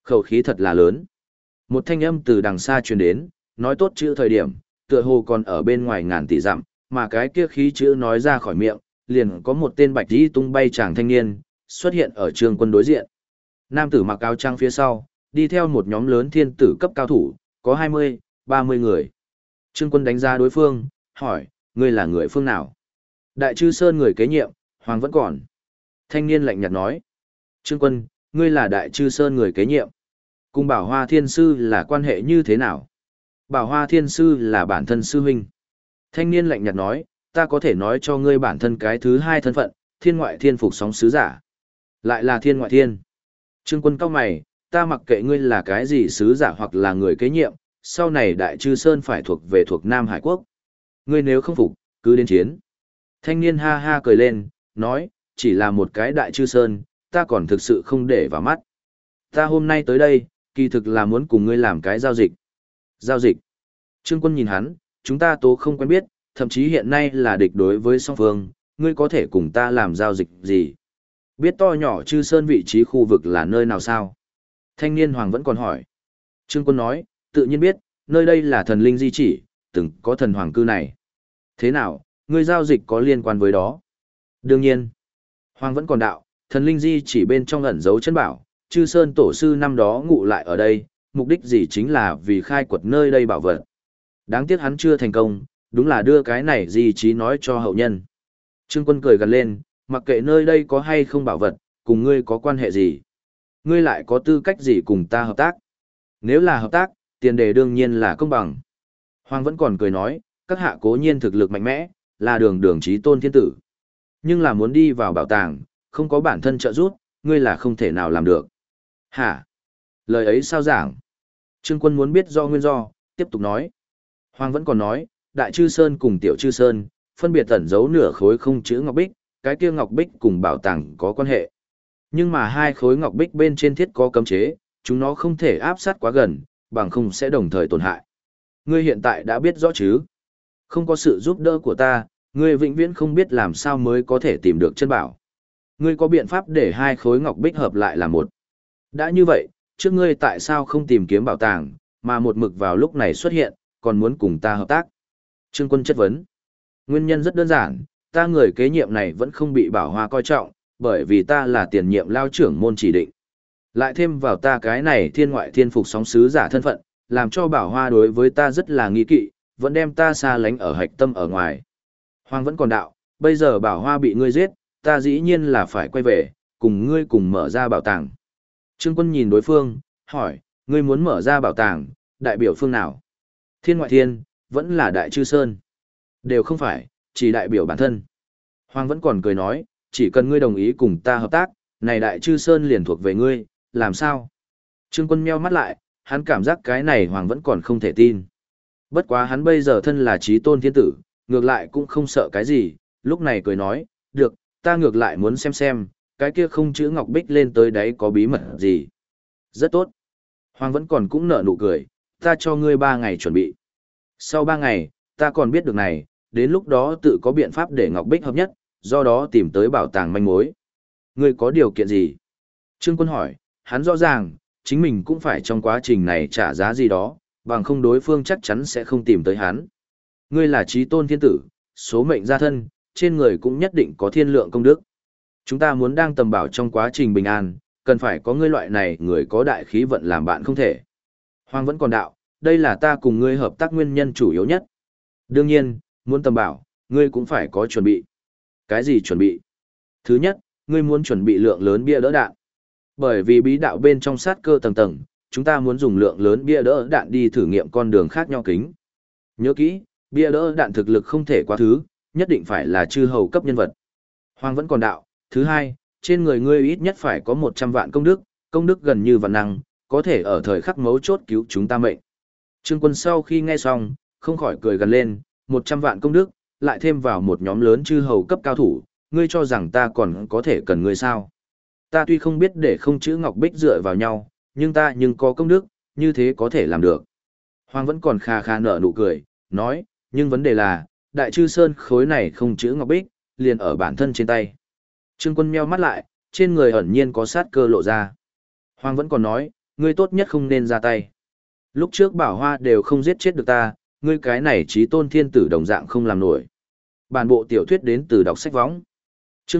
Khẩu khí thật là lớn. Một thanh âm từ đằng xa truyền đến, nói tốt chữ thời điểm, tựa hồ còn ở bên ngoài ngàn tỷ dặm, mà cái kia khí chữ nói ra khỏi miệng, liền có một tên bạch y tung bay chàng thanh niên, xuất hiện ở Trương Quân đối diện. Nam tử mặc áo trắng phía sau, đi theo một nhóm lớn thiên tử cấp cao thủ, có 20, 30 người. Trương Quân đánh giá đối phương, hỏi, ngươi là người phương nào? Đại Chư Sơn người kế nhiệm, Hoàng vẫn còn. Thanh niên lạnh nhạt nói, Trương Quân, ngươi là Đại Chư Sơn người kế nhiệm. Cùng Bảo Hoa Thiên Sư là quan hệ như thế nào? Bảo Hoa Thiên Sư là bản thân sư huynh. Thanh niên lạnh nhạt nói, ta có thể nói cho ngươi bản thân cái thứ hai thân phận, thiên ngoại thiên phục sóng sứ giả. Lại là thiên ngoại thiên. Trương Quân cau mày, ta mặc kệ ngươi là cái gì sứ giả hoặc là người kế nhiệm, sau này Đại Chư Sơn phải thuộc Nam Hải Quốc. Ngươi nếu không phục, cứ đến chiến. Thanh niên ha ha cười lên, nói, chỉ là một cái Đại Chư Sơn, ta còn thực sự không để vào mắt. Ta hôm nay tới đây, kỳ thực là muốn cùng ngươi làm cái giao dịch. Giao dịch. Trương Quân nhìn hắn, chúng ta tố không quen biết, thậm chí hiện nay là địch đối với song phương, ngươi có thể cùng ta làm giao dịch gì? Biết to nhỏ Chư Sơn vị trí khu vực là nơi nào sao? Thanh niên Hoàng vẫn còn hỏi. Trương Quân nói, tự nhiên biết, nơi đây là thần linh di chỉ, từng có thần hoàng cư này. Thế nào, ngươi giao dịch có liên quan với đó? Đương nhiên. Hoàng vẫn còn đạo, thần linh di chỉ bên trong ẩn giấu chân bảo, Chư Sơn tổ sư năm đó ngụ lại ở đây, mục đích gì chính là vì khai quật nơi đây bảo vật. Đáng tiếc hắn chưa thành công, đúng là đưa cái này di trí nói cho hậu nhân. Trương Quân cười gần lên, mặc kệ nơi đây có hay không bảo vật, cùng ngươi có quan hệ gì? Ngươi lại có tư cách gì cùng ta hợp tác? Nếu là hợp tác, tiền đề đương nhiên là công bằng. Hoàng vẫn còn cười nói, các hạ cố nhiên thực lực mạnh mẽ, là đường đường chí tôn thiên tử. Nhưng là muốn đi vào bảo tàng, không có bản thân trợ giúp, ngươi là không thể nào làm được. Hả? Lời ấy sao giảng? Trương Quân muốn biết do nguyên do, tiếp tục nói. Hoàng vẫn còn nói, Đại Chư Sơn cùng Tiểu Chư Sơn, phân biệt ẩn giấu nửa khối không chữ ngọc bích, cái kia ngọc bích cùng bảo tàng có quan hệ. Nhưng mà hai khối ngọc bích bên trên thiết có cấm chế, chúng nó không thể áp sát quá gần, bằng không sẽ đồng thời tổn hại. Ngươi hiện tại đã biết rõ chứ? Không có sự giúp đỡ của ta, ngươi vĩnh viễn không biết làm sao mới có thể tìm được chân bảo. Ngươi có biện pháp để hai khối ngọc bích hợp lại là một. Đã như vậy, trước ngươi tại sao không tìm kiếm bảo tàng, mà một mực vào lúc này xuất hiện, còn muốn cùng ta hợp tác? Trương Quân chất vấn. Nguyên nhân rất đơn giản, ta người kế nhiệm này vẫn không bị Bảo Hoa coi trọng, bởi vì ta là tiền nhiệm lao trưởng môn chỉ định. Lại thêm vào ta cái này thiên ngoại thiên phục sóng sứ giả thân phận, làm cho Bảo Hoa đối với ta rất là nghi kỵ, vẫn đem ta xa lánh ở hạch tâm ở ngoài. Hoàng vẫn còn đạo, bây giờ Bảo Hoa bị ngươi giết, ta dĩ nhiên là phải quay về, cùng ngươi cùng mở ra bảo tàng. Trương Quân nhìn đối phương, hỏi, ngươi muốn mở ra bảo tàng, đại biểu phương nào? Thiên ngoại thiên, vẫn là Đại Chư Sơn. Đều không phải, chỉ đại biểu bản thân. Hoàng vẫn còn cười nói, chỉ cần ngươi đồng ý cùng ta hợp tác, này Đại Chư Sơn liền thuộc về ngươi, làm sao? Trương Quân meo mắt lại, hắn cảm giác cái này Hoàng vẫn còn không thể tin. Bất quá hắn bây giờ thân là chí tôn thiên tử, ngược lại cũng không sợ cái gì, lúc này cười nói, được, ta ngược lại muốn xem, cái kia không chữ ngọc bích lên tới đấy có bí mật gì. Rất tốt. Hoàng vẫn còn cũng nở nụ cười, ta cho ngươi 3 ngày chuẩn bị. Sau 3 ngày, ta còn biết được này, đến lúc đó tự có biện pháp để ngọc bích hợp nhất, do đó tìm tới bảo tàng manh mối. Ngươi có điều kiện gì? Trương Quân hỏi, hắn rõ ràng, chính mình cũng phải trong quá trình này trả giá gì đó, bằng không đối phương chắc chắn sẽ không tìm tới hắn. Ngươi là chí tôn thiên tử, số mệnh gia thân, trên người cũng nhất định có thiên lượng công đức. Chúng ta muốn đang tầm bảo trong quá trình bình an, cần phải có ngươi loại này người có đại khí vận làm bạn không thể. Hoàng vẫn còn đạo, đây là ta cùng ngươi hợp tác nguyên nhân chủ yếu nhất. Đương nhiên, muốn tầm bảo, ngươi cũng phải có chuẩn bị. Cái gì chuẩn bị? Thứ nhất, ngươi muốn chuẩn bị lượng lớn bia đỡ đạn. Bởi vì bí đạo bên trong sát cơ tầng tầng, chúng ta muốn dùng lượng lớn bia đỡ đạn đi thử nghiệm con đường khác nhau kính. Nhớ kỹ, bia đỡ đạn thực lực không thể quá thứ, nhất định phải là chư hầu cấp nhân vật. Hoàng vẫn còn đạo, thứ hai, trên người ngươi ít nhất phải có 100 vạn công đức gần như vạn năng, có thể ở thời khắc mấu chốt cứu chúng ta mệnh. Trương Quân sau khi nghe xong, không khỏi cười gần lên, 100 vạn công đức, lại thêm vào một nhóm lớn chư hầu cấp cao thủ, ngươi cho rằng ta còn có thể cần ngươi sao? Ta tuy không biết để không chữ ngọc bích dựa vào nhau, nhưng ta có công đức, như thế có thể làm được. Hoàng vẫn còn kha kha nở nụ cười, nói, nhưng vấn đề là, Đại Chư Sơn khối này không chữ ngọc bích, liền ở bản thân trên tay. Trương Quân meo mắt lại, trên người ẩn nhiên có sát cơ lộ ra. Hoàng vẫn còn nói, ngươi tốt nhất không nên ra tay. Lúc trước Bảo Hoa đều không giết chết được ta, ngươi cái này chí tôn thiên tử đồng dạng không làm nổi. Bản bộ tiểu thuyết đến từ đọc sách võng. Chương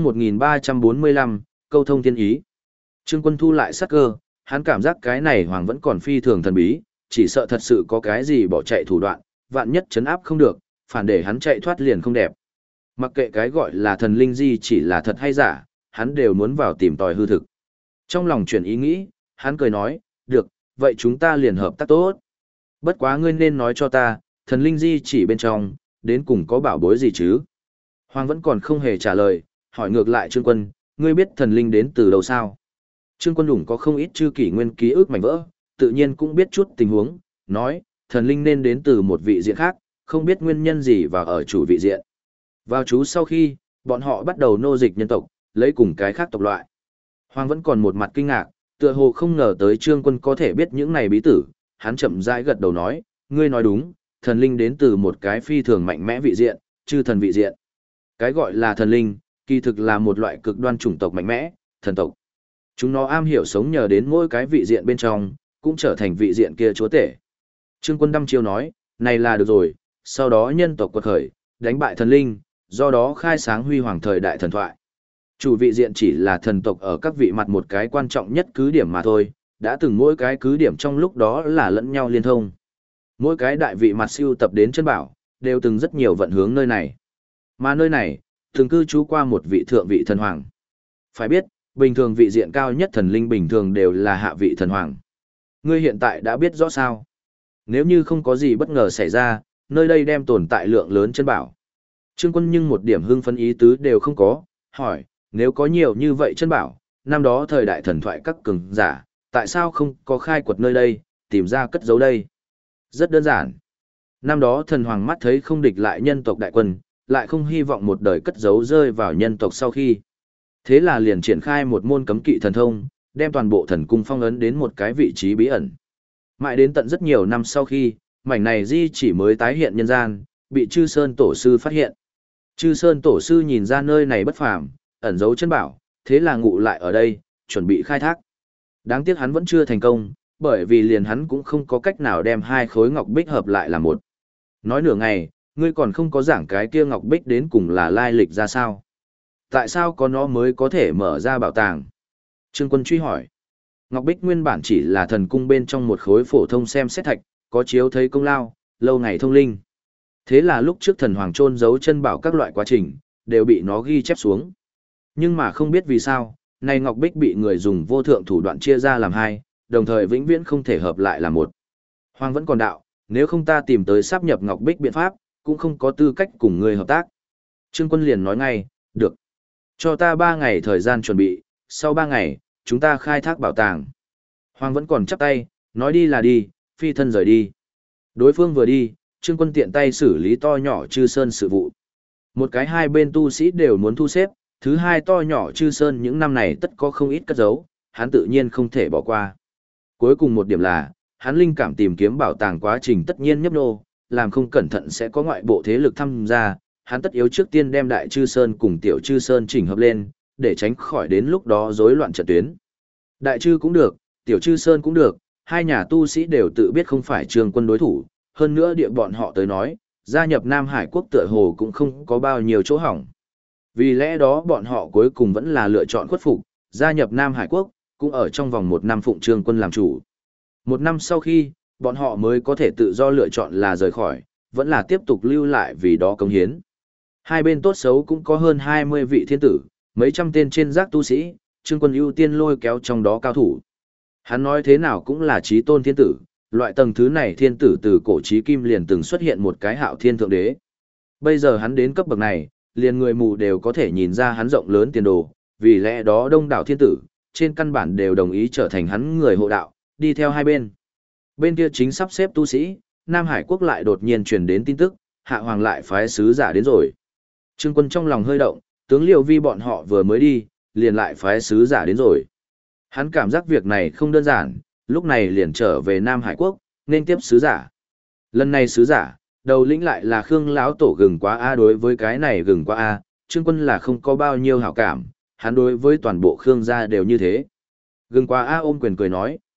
1345, câu thông thiên ý. Trương Quân thu lại sắc cơ, hắn cảm giác cái này hoàng vẫn còn phi thường thần bí, chỉ sợ thật sự có cái gì bỏ chạy thủ đoạn, vạn nhất chấn áp không được, phản để hắn chạy thoát liền không đẹp. Mặc kệ cái gọi là thần linh gì chỉ là thật hay giả, hắn đều muốn vào tìm tòi hư thực. Trong lòng chuyển ý nghĩ, hắn cười nói, được, vậy chúng ta liền hợp tác tốt. Bất quá ngươi nên nói cho ta, thần linh di chỉ bên trong, đến cùng có bảo bối gì chứ? Hoàng vẫn còn không hề trả lời, hỏi ngược lại Trương Quân, ngươi biết thần linh đến từ đâu sao? Trương Quân đủng có không ít chư kỷ nguyên ký ức mảnh vỡ, tự nhiên cũng biết chút tình huống, nói, thần linh nên đến từ một vị diện khác, không biết nguyên nhân gì và ở chủ vị diện. Vào chú sau khi, bọn họ bắt đầu nô dịch nhân tộc, lấy cùng cái khác tộc loại. Hoàng vẫn còn một mặt kinh ngạc, tựa hồ không ngờ tới Trương Quân có thể biết những này bí tử, hắn chậm rãi gật đầu nói, ngươi nói đúng, thần linh đến từ một cái phi thường mạnh mẽ vị diện, chư thần vị diện. Cái gọi là thần linh, kỳ thực là một loại cực đoan chủng tộc mạnh mẽ, thần tộc. Chúng nó am hiểu sống nhờ đến mỗi cái vị diện bên trong, cũng trở thành vị diện kia chúa tể. Trương Quân đăm chiêu nói, này là được rồi, sau đó nhân tộc quật khởi, đánh bại thần linh, do đó khai sáng huy hoàng thời đại thần thoại. Chủ vị diện chỉ là thần tộc ở các vị mặt một cái quan trọng nhất cứ điểm mà thôi, đã từng mỗi cái cứ điểm trong lúc đó là lẫn nhau liên thông. Mỗi cái đại vị mặt siêu tập đến chân bảo, đều từng rất nhiều vận hướng nơi này. Mà nơi này, từng cư trú qua một vị thượng vị thần hoàng. Phải biết, bình thường vị diện cao nhất thần linh bình thường đều là hạ vị thần hoàng. Ngươi hiện tại đã biết rõ sao. Nếu như không có gì bất ngờ xảy ra, nơi đây đem tồn tại lượng lớn chân bảo. Trương Quân nhưng một điểm hưng phấn ý tứ đều không có, hỏi, nếu có nhiều như vậy chân bảo, năm đó thời đại thần thoại các cường giả, tại sao không có khai quật nơi đây, tìm ra cất giấu đây? Rất đơn giản. Năm đó thần hoàng mắt thấy không địch lại nhân tộc đại quân, lại không hy vọng một đời cất giấu rơi vào nhân tộc sau khi. Thế là liền triển khai một môn cấm kỵ thần thông, đem toàn bộ thần cung phong ấn đến một cái vị trí bí ẩn. Mãi đến tận rất nhiều năm sau khi, mảnh này di chỉ mới tái hiện nhân gian, bị Chư Sơn Tổ Sư phát hiện. Chư Sơn Tổ Sư nhìn ra nơi này bất phàm, ẩn giấu chân bảo, thế là ngụ lại ở đây, chuẩn bị khai thác. Đáng tiếc hắn vẫn chưa thành công, bởi vì liền hắn cũng không có cách nào đem hai khối ngọc bích hợp lại là một. Nói nửa ngày, ngươi còn không có giảng cái kia ngọc bích đến cùng là lai lịch ra sao? Tại sao có nó mới có thể mở ra bảo tàng? Trương Quân truy hỏi. Ngọc bích nguyên bản chỉ là thần cung bên trong một khối phổ thông xem xét thạch, có chiếu thấy công lao, lâu ngày thông linh. Thế là lúc trước thần hoàng chôn giấu chân bảo các loại quá trình, đều bị nó ghi chép xuống. Nhưng mà không biết vì sao, này ngọc bích bị người dùng vô thượng thủ đoạn chia ra làm hai, đồng thời vĩnh viễn không thể hợp lại là một. Hoàng vẫn còn đạo, nếu không ta tìm tới sáp nhập ngọc bích biện pháp, cũng không có tư cách cùng người hợp tác. Trương Quân liền nói ngay, được. Cho ta 3 ngày thời gian chuẩn bị, sau 3 ngày, chúng ta khai thác bảo tàng. Hoàng vẫn còn chắp tay, nói đi là đi, phi thân rời đi. Đối phương vừa đi, Trương Quân tiện tay xử lý to nhỏ Chư Sơn sự vụ. Một cái hai bên tu sĩ đều muốn thu xếp, thứ hai to nhỏ Chư Sơn những năm này tất có không ít cất giấu, hắn tự nhiên không thể bỏ qua. Cuối cùng một điểm là, hắn linh cảm tìm kiếm bảo tàng quá trình tất nhiên nhấp nô, làm không cẩn thận sẽ có ngoại bộ thế lực tham gia, hắn tất yếu trước tiên đem Đại Chư Sơn cùng Tiểu Chư Sơn chỉnh hợp lên, để tránh khỏi đến lúc đó rối loạn trận tuyến. Đại Chư cũng được, Tiểu Chư Sơn cũng được, hai nhà tu sĩ đều tự biết không phải Trương Quân đối thủ, hơn nữa địa bọn họ tới nói, gia nhập Nam Hải quốc tựa hồ cũng không có bao nhiêu chỗ hỏng. Vì lẽ đó bọn họ cuối cùng vẫn là lựa chọn khuất phục, gia nhập Nam Hải quốc, cũng ở trong vòng 1 năm phụng Trương Quân làm chủ. 1 năm sau khi, bọn họ mới có thể tự do lựa chọn là rời khỏi, vẫn là tiếp tục lưu lại vì đó cống hiến. Hai bên tốt xấu cũng có hơn 20 vị thiên tử, mấy trăm tên trên giác tu sĩ, Trương Quân ưu tiên lôi kéo trong đó cao thủ. Hắn nói thế nào cũng là chí tôn thiên tử, loại tầng thứ này thiên tử từ cổ chí kim liền từng xuất hiện một cái Hạo Thiên thượng đế. Bây giờ hắn đến cấp bậc này, liền người mù đều có thể nhìn ra hắn rộng lớn tiền đồ, vì lẽ đó đông đảo thiên tử, trên căn bản đều đồng ý trở thành hắn người hộ đạo, đi theo hai bên. Bên kia chính sắp xếp tu sĩ, Nam Hải quốc lại đột nhiên truyền đến tin tức, Hạ Hoàng lại phái sứ giả đến rồi. Trương Quân trong lòng hơi động, tướng Liêu Vi bọn họ vừa mới đi, liền lại phái sứ giả đến rồi. Hắn cảm giác việc này không đơn giản, lúc này liền trở về Nam Hải quốc, nên tiếp sứ giả. Lần này sứ giả, đầu lĩnh lại là Khương lão tổ gừng quá a, đối với cái này gừng quá a, Trương Quân là không có bao nhiêu hảo cảm, hắn đối với toàn bộ Khương gia đều như thế. Gừng quá a ôm quyền cười nói,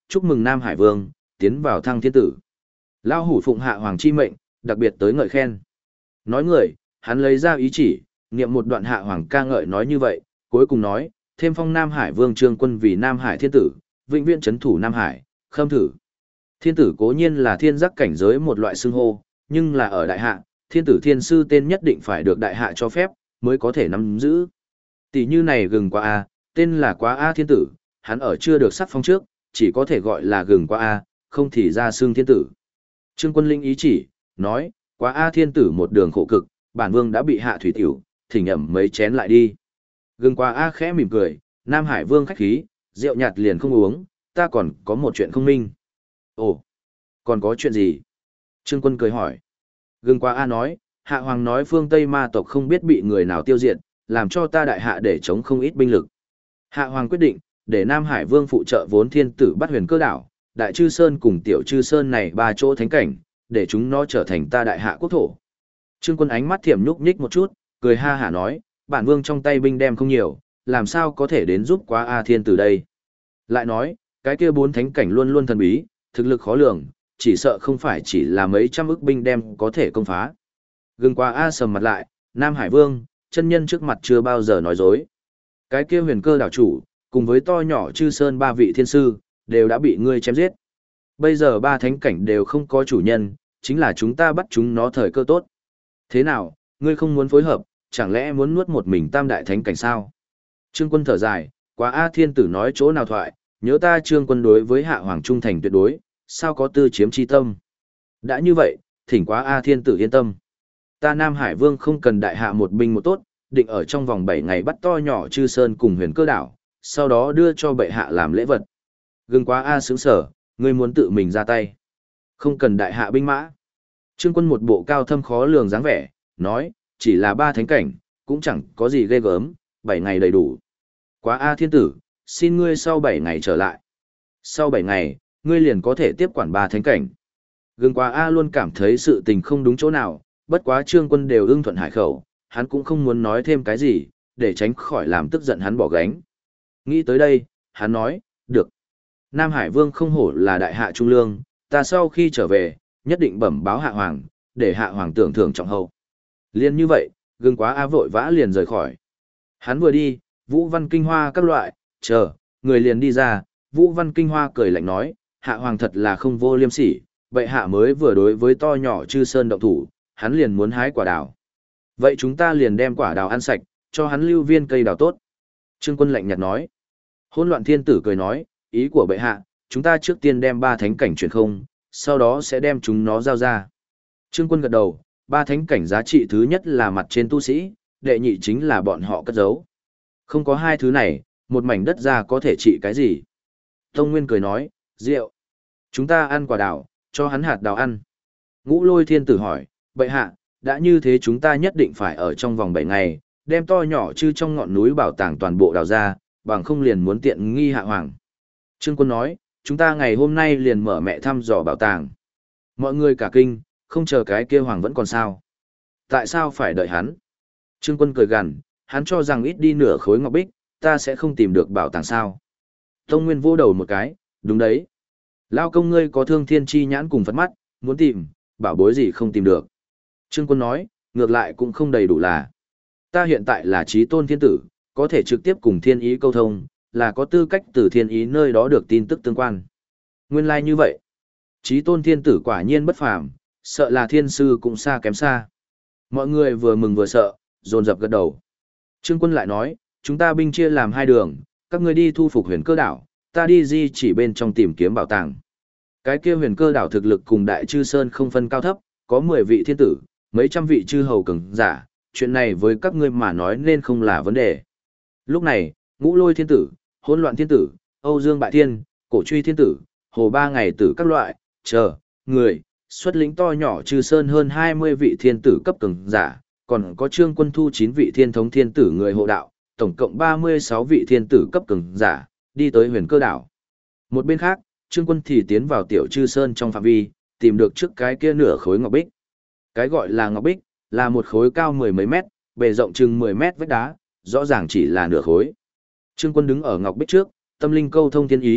chúc mừng Nam Hải Vương, tiến vào thăng thiên tử. Lao hủ phụng hạ hoàng chi mệnh, đặc biệt tới ngợi khen. Nói người, hắn lấy ra ý chỉ, niệm một đoạn hạ hoàng ca ngợi nói như vậy, cuối cùng nói, thêm phong Nam Hải Vương Trương Quân vì Nam Hải thiên tử, vĩnh viễn trấn thủ Nam Hải, khâm thử. Thiên tử cố nhiên là thiên giác cảnh giới một loại xưng hô, nhưng là ở đại hạ, thiên tử thiên sư tên nhất định phải được đại hạ cho phép, mới có thể nắm giữ. Tỷ như này gừng quá A, tên là quá A thiên tử, hắn ở chưa được sắc phong trước, chỉ có thể gọi là gừng quá A, không thì ra xương thiên tử. Trương Quân linh ý chỉ, nói, quá A thiên tử một đường khổ cực, bản vương đã bị hạ thủy tiểu, thỉnh ẩm mấy chén lại đi. Gừng quá A khẽ mỉm cười, Nam Hải Vương khách khí, rượu nhạt liền không uống, ta còn có một chuyện không minh. Ồ, còn có chuyện gì? Trương Quân cười hỏi. Gừng quá A nói, hạ hoàng nói phương Tây ma tộc không biết bị người nào tiêu diệt, làm cho ta đại hạ để chống không ít binh lực. Hạ hoàng quyết định, để Nam Hải Vương phụ trợ vốn thiên tử bắt huyền cơ đảo, Đại Chư Sơn cùng Tiểu Chư Sơn này ba chỗ thánh cảnh, để chúng nó trở thành ta đại hạ quốc thổ. Trương Quân ánh mắt thiểm nhúc nhích một chút, cười ha hả nói, bản vương trong tay binh đem không nhiều, làm sao có thể đến giúp quá A thiên tử đây. Lại nói, cái kia bốn thánh cảnh luôn luôn thần bí, thực lực khó lường, chỉ sợ không phải chỉ là mấy trăm ức binh đem có thể công phá. Gừng quá A sầm mặt lại, Nam Hải Vương, chân nhân trước mặt chưa bao giờ nói dối. Cái kia huyền cơ đảo chủ, cùng với to nhỏ Chư Sơn ba vị thiên sư, đều đã bị ngươi chém giết. Bây giờ ba thánh cảnh đều không có chủ nhân, chính là chúng ta bắt chúng nó thời cơ tốt. Thế nào, ngươi không muốn phối hợp, chẳng lẽ muốn nuốt một mình tam đại thánh cảnh sao? Trương Quân thở dài, quá A thiên tử nói chỗ nào thoại, nhớ ta Trương Quân đối với hạ hoàng trung thành tuyệt đối, sao có tư chiếm chi tâm. Đã như vậy, thỉnh quá A thiên tử yên tâm. Ta Nam Hải Vương không cần đại hạ một binh một tốt, định ở trong vòng 7 ngày bắt to nhỏ Chư Sơn cùng huyền cơ đảo, sau đó đưa cho bệ hạ làm lễ vật. Gừng quá A sướng sở, ngươi muốn tự mình ra tay. Không cần đại hạ binh mã. Trương Quân một bộ cao thâm khó lường dáng vẻ, nói, chỉ là ba thánh cảnh, cũng chẳng có gì ghê gớm, 7 ngày đầy đủ. Quá A thiên tử, xin ngươi sau 7 ngày trở lại. Sau 7 ngày, ngươi liền có thể tiếp quản ba thánh cảnh. Gừng quá A luôn cảm thấy sự tình không đúng chỗ nào, bất quá Trương Quân đều ưng thuận hải khẩu, hắn cũng không muốn nói thêm cái gì, để tránh khỏi làm tức giận hắn bỏ gánh. Nghĩ tới đây, hắn nói, được. Nam Hải Vương không hổ là đại hạ trung lương, ta sau khi trở về, nhất định bẩm báo hạ hoàng, để hạ hoàng tưởng thưởng trọng hậu. Liên như vậy, gừng quá A vội vã liền rời khỏi. Hắn vừa đi, Vũ Văn Kinh Hoa các loại, chờ, người liền đi ra, Vũ Văn Kinh Hoa cười lạnh nói, hạ hoàng thật là không vô liêm sỉ, vậy hạ mới vừa đối với to nhỏ Chư Sơn động thủ, hắn liền muốn hái quả đào. Vậy chúng ta liền đem quả đào ăn sạch, cho hắn lưu viên cây đào tốt. Trương Quân lạnh nhạt nói. Hỗn loạn thiên tử cười nói, ý của bệ hạ, chúng ta trước tiên đem ba thánh cảnh chuyển không, sau đó sẽ đem chúng nó giao ra. Trương Quân gật đầu, ba thánh cảnh giá trị thứ nhất là mặt trên tu sĩ, đệ nhị chính là bọn họ cất giấu. Không có hai thứ này, một mảnh đất ra có thể trị cái gì? Tông Nguyên cười nói, rượu. Chúng ta ăn quả đào, cho hắn hạt đào ăn. Ngũ Lôi thiên tử hỏi, bệ hạ, đã như thế chúng ta nhất định phải ở trong vòng 7 ngày, đem to nhỏ chư trong ngọn núi bảo tàng toàn bộ đào ra, bằng không liền muốn tiện nghi hạ hoàng. Trương Quân nói, chúng ta ngày hôm nay liền mở mẹ thăm dò bảo tàng. Mọi người cả kinh, không chờ cái kia hoàng vẫn còn sao. Tại sao phải đợi hắn? Trương Quân cười gằn, hắn cho rằng ít đi nửa khối ngọc bích, ta sẽ không tìm được bảo tàng sao. Tông Nguyên vô đầu một cái, đúng đấy. Lao công ngươi có thương thiên chi nhãn cùng phật mắt, muốn tìm, bảo bối gì không tìm được. Trương Quân nói, ngược lại cũng không đầy đủ là. Ta hiện tại là chí tôn thiên tử, có thể trực tiếp cùng thiên ý câu thông, là có tư cách từ thiên ý nơi đó được tin tức tương quan. Nguyên lai like như vậy. Chí tôn thiên tử quả nhiên bất phàm, sợ là thiên sư cũng xa kém xa. Mọi người vừa mừng vừa sợ, dồn dập gật đầu. Trương Quân lại nói, chúng ta binh chia làm hai đường, các ngươi đi thu phục huyền cơ đảo, ta đi di chỉ bên trong tìm kiếm bảo tàng. Cái kia huyền cơ đảo thực lực cùng Đại Chư Sơn không phân cao thấp, có 10 vị thiên tử, mấy trăm vị chư hầu cường giả, chuyện này với các ngươi mà nói nên không là vấn đề. Lúc này, Ngũ Lôi thiên tử, Hỗn Loạn thiên tử, Âu Dương Bại Thiên, Cổ Truy thiên tử, Hồ Ba Ngày tử các loại, chờ, người, xuất lĩnh to nhỏ Chư Sơn hơn 20 vị thiên tử cấp cường giả, còn có Trương Quân thu 9 vị thiên thống thiên tử người hộ đạo, tổng cộng 36 vị thiên tử cấp cường giả, đi tới huyền cơ đảo. Một bên khác, Trương Quân thì tiến vào Tiểu Chư Sơn trong phạm vi, tìm được trước cái kia nửa khối ngọc bích. Cái gọi là ngọc bích, là một khối cao 10 mấy mét, bề rộng chừng 10 mét vách đá, rõ ràng chỉ là nửa khối. Trương Quân đứng ở ngọc bích trước, tâm linh câu thông thiên ý,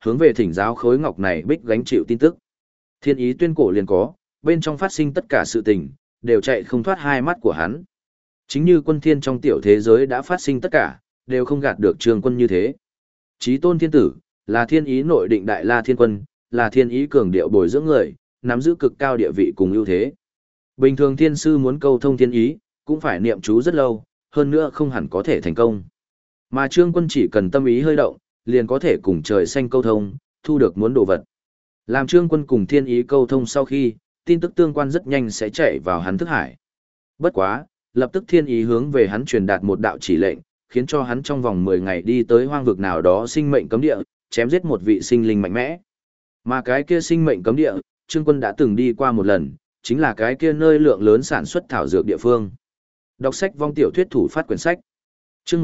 hướng về thỉnh giáo khối ngọc này bích gánh chịu tin tức. Thiên ý tuyên cổ liền có, bên trong phát sinh tất cả sự tình, đều chạy không thoát hai mắt của hắn. Chính như Quân Thiên trong tiểu thế giới đã phát sinh tất cả, đều không gạt được Trương Quân như thế. Chí tôn thiên tử, là thiên ý nội định đại la thiên quân, là thiên ý cường điệu bồi dưỡng người, nắm giữ cực cao địa vị cùng ưu thế. Bình thường thiên sư muốn câu thông thiên ý, cũng phải niệm chú rất lâu, hơn nữa không hẳn có thể thành công. Mà Trương Quân chỉ cần tâm ý hơi động, liền có thể cùng trời xanh câu thông, thu được muốn đồ vật. Làm Trương Quân cùng thiên ý câu thông sau khi, tin tức tương quan rất nhanh sẽ chạy vào hắn thức hải. Bất quá, lập tức thiên ý hướng về hắn truyền đạt một đạo chỉ lệnh, khiến cho hắn trong vòng 10 ngày đi tới hoang vực nào đó sinh mệnh cấm địa, chém giết một vị sinh linh mạnh mẽ. Mà cái kia sinh mệnh cấm địa, Trương Quân đã từng đi qua một lần, chính là cái kia nơi lượng lớn sản xuất thảo dược địa phương. Đọc sách vong tiểu thuyết thủ phát quyển sách. Chương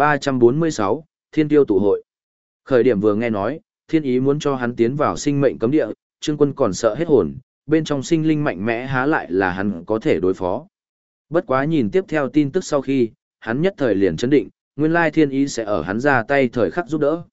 1346, Thiên Tiêu tụ hội. Khởi điểm vừa nghe nói, thiên ý muốn cho hắn tiến vào sinh mệnh cấm địa, Trương Quân còn sợ hết hồn, bên trong sinh linh mạnh mẽ há lại là hắn có thể đối phó. Bất quá nhìn tiếp theo tin tức sau khi, hắn nhất thời liền chấn định, nguyên lai thiên ý sẽ ở hắn ra tay thời khắc giúp đỡ.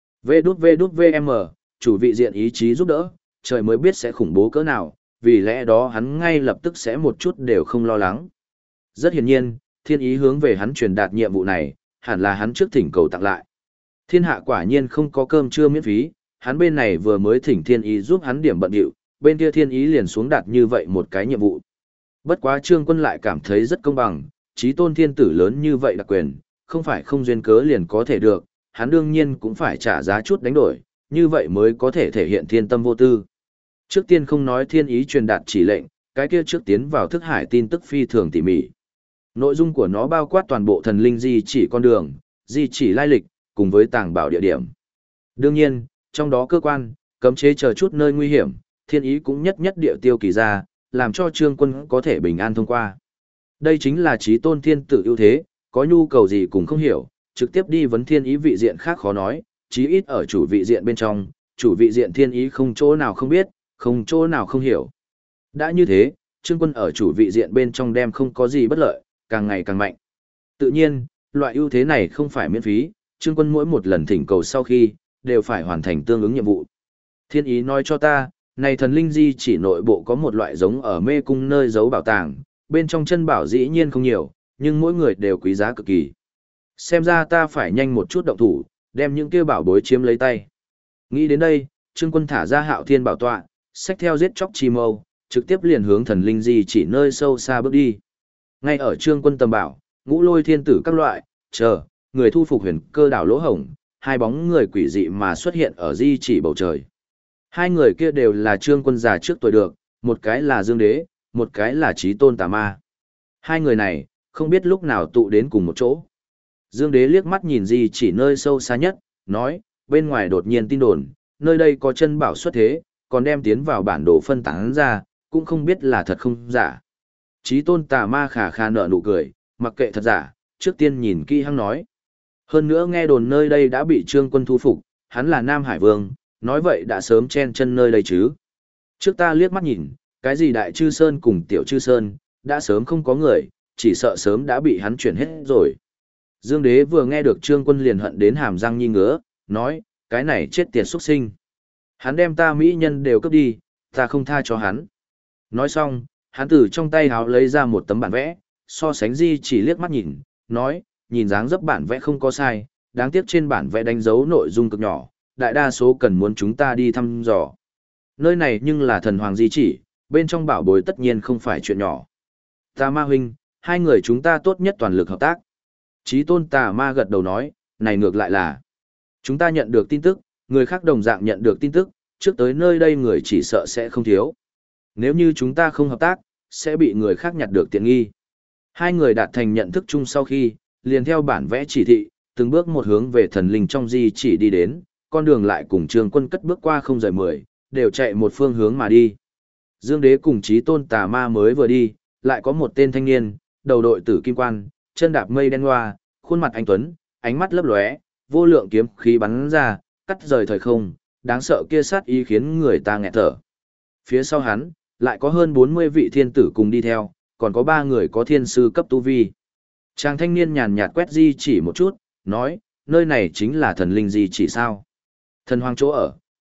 VđVđVM, chủ vị diện ý chí giúp đỡ, trời mới biết sẽ khủng bố cỡ nào, vì lẽ đó hắn ngay lập tức sẽ một chút đều không lo lắng. Rất hiển nhiên, thiên ý hướng về hắn truyền đạt nhiệm vụ này, hẳn là hắn trước thỉnh cầu tặng lại. Thiên hạ quả nhiên không có cơm trưa miễn phí, hắn bên này vừa mới thỉnh thiên ý giúp hắn điểm bận điệu, bên kia thiên ý liền xuống đạt như vậy một cái nhiệm vụ. Bất quá Trương Quân lại cảm thấy rất công bằng, chí tôn thiên tử lớn như vậy đặc quyền, không phải không duyên cớ liền có thể được, hắn đương nhiên cũng phải trả giá chút đánh đổi, như vậy mới có thể thể hiện thiên tâm vô tư. Trước tiên không nói thiên ý truyền đạt chỉ lệnh, cái kia trước tiến vào thức hải tin tức phi thường tỉ mỉ. Nội dung của nó bao quát toàn bộ thần linh di chỉ con đường, di chỉ lai lịch, cùng với tàng bảo địa điểm. Đương nhiên, trong đó cơ quan, cấm chế chờ chút nơi nguy hiểm, thiên ý cũng nhất nhất địa tiêu kỳ ra, làm cho Trương Quân có thể bình an thông qua. Đây chính là chí tôn thiên tử ưu thế, có nhu cầu gì cũng không hiểu, trực tiếp đi vấn thiên ý vị diện khác khó nói, chí ít ở chủ vị diện bên trong, chủ vị diện thiên ý không chỗ nào không biết, không chỗ nào không hiểu. Đã như thế, Trương Quân ở chủ vị diện bên trong đem không có gì bất lợi, càng ngày càng mạnh. Tự nhiên, loại ưu thế này không phải miễn phí, Trương Quân mỗi một lần thỉnh cầu sau khi, đều phải hoàn thành tương ứng nhiệm vụ. Thiên ý nói cho ta, này thần linh di chỉ nội bộ có một loại giống ở mê cung nơi giấu bảo tàng, bên trong chân bảo dĩ nhiên không nhiều, nhưng mỗi người đều quý giá cực kỳ. Xem ra ta phải nhanh một chút động thủ, đem những kia bảo bối chiếm lấy tay. Nghĩ đến đây, Trương Quân thả ra Hạo Thiên bảo tọa, xách theo giết chóc chi mâu, trực tiếp liền hướng thần linh di chỉ nơi sâu xa bước đi. Ngay ở Trương Quân tầm bảo, Ngũ Lôi thiên tử các loại, chờ, người thu phục huyền cơ đảo lỗ hổng, hai bóng người quỷ dị mà xuất hiện ở di chỉ bầu trời. Hai người kia đều là Trương Quân già trước tuổi được, một cái là Dương Đế, một cái là Chí Tôn Tà Ma. Hai người này, không biết lúc nào tụ đến cùng một chỗ. Dương Đế liếc mắt nhìn di chỉ nơi sâu xa nhất, nói, bên ngoài đột nhiên tin đồn, nơi đây có chân bảo xuất thế, còn đem tiến vào bản đồ phân tán ra, cũng không biết là thật không giả. Chí Tôn Tà Ma khà khà nở nụ cười, mặc kệ thật giả, trước tiên nhìn kỹ hăng nói. Hơn nữa nghe đồn nơi đây đã bị Trương Quân thu phục, hắn là Nam Hải Vương, nói vậy đã sớm chen chân nơi đây chứ. Trước ta liếc mắt nhìn, cái gì Đại Chư Sơn cùng Tiểu Chư Sơn, đã sớm không có người, chỉ sợ sớm đã bị hắn chuyển hết rồi. Dương Đế vừa nghe được Trương Quân liền hận đến hàm răng nhi ngứa, nói, cái này chết tiệt xuất sinh. Hắn đem ta mỹ nhân đều cướp đi, ta không tha cho hắn. Nói xong, hắn từ trong tay háo lấy ra một tấm bản vẽ, so sánh di chỉ liếc mắt nhìn, nói, nhìn dáng dấp bản vẽ không có sai, đáng tiếc trên bản vẽ đánh dấu nội dung cực nhỏ, đại đa số cần muốn chúng ta đi thăm dò. Nơi này nhưng là thần hoàng di chỉ, bên trong bảo bối tất nhiên không phải chuyện nhỏ. Tà Ma huynh, hai người chúng ta tốt nhất toàn lực hợp tác. Chí Tôn Tà Ma gật đầu nói, này ngược lại là, chúng ta nhận được tin tức, người khác đồng dạng nhận được tin tức, trước tới nơi đây người chỉ sợ sẽ không thiếu. Nếu như chúng ta không hợp tác, sẽ bị người khác nhặt được tiện nghi. Hai người đạt thành nhận thức chung sau khi, liền theo bản vẽ chỉ thị, từng bước một hướng về thần linh trong di chỉ đi đến, con đường lại cùng Trương Quân cất bước qua không rời 10, đều chạy một phương hướng mà đi. Dương Đế cùng Chí Tôn Tà Ma mới vừa đi, lại có một tên thanh niên, đầu đội tử kim quan, chân đạp mây đen hoa, khuôn mặt anh tuấn, ánh mắt lấp lóe, vô lượng kiếm khí bắn ra, cắt rời thời không, đáng sợ kia sát ý khiến người ta nghẹt thở. Phía sau hắn, lại có hơn 40 vị thiên tử cùng đi theo, còn có 3 người có thiên sư cấp tu vi. Chàng thanh niên nhàn nhạt quét di chỉ một chút, nói, nơi này chính là thần linh di chỉ sao. Thần hoàng chỗ ở,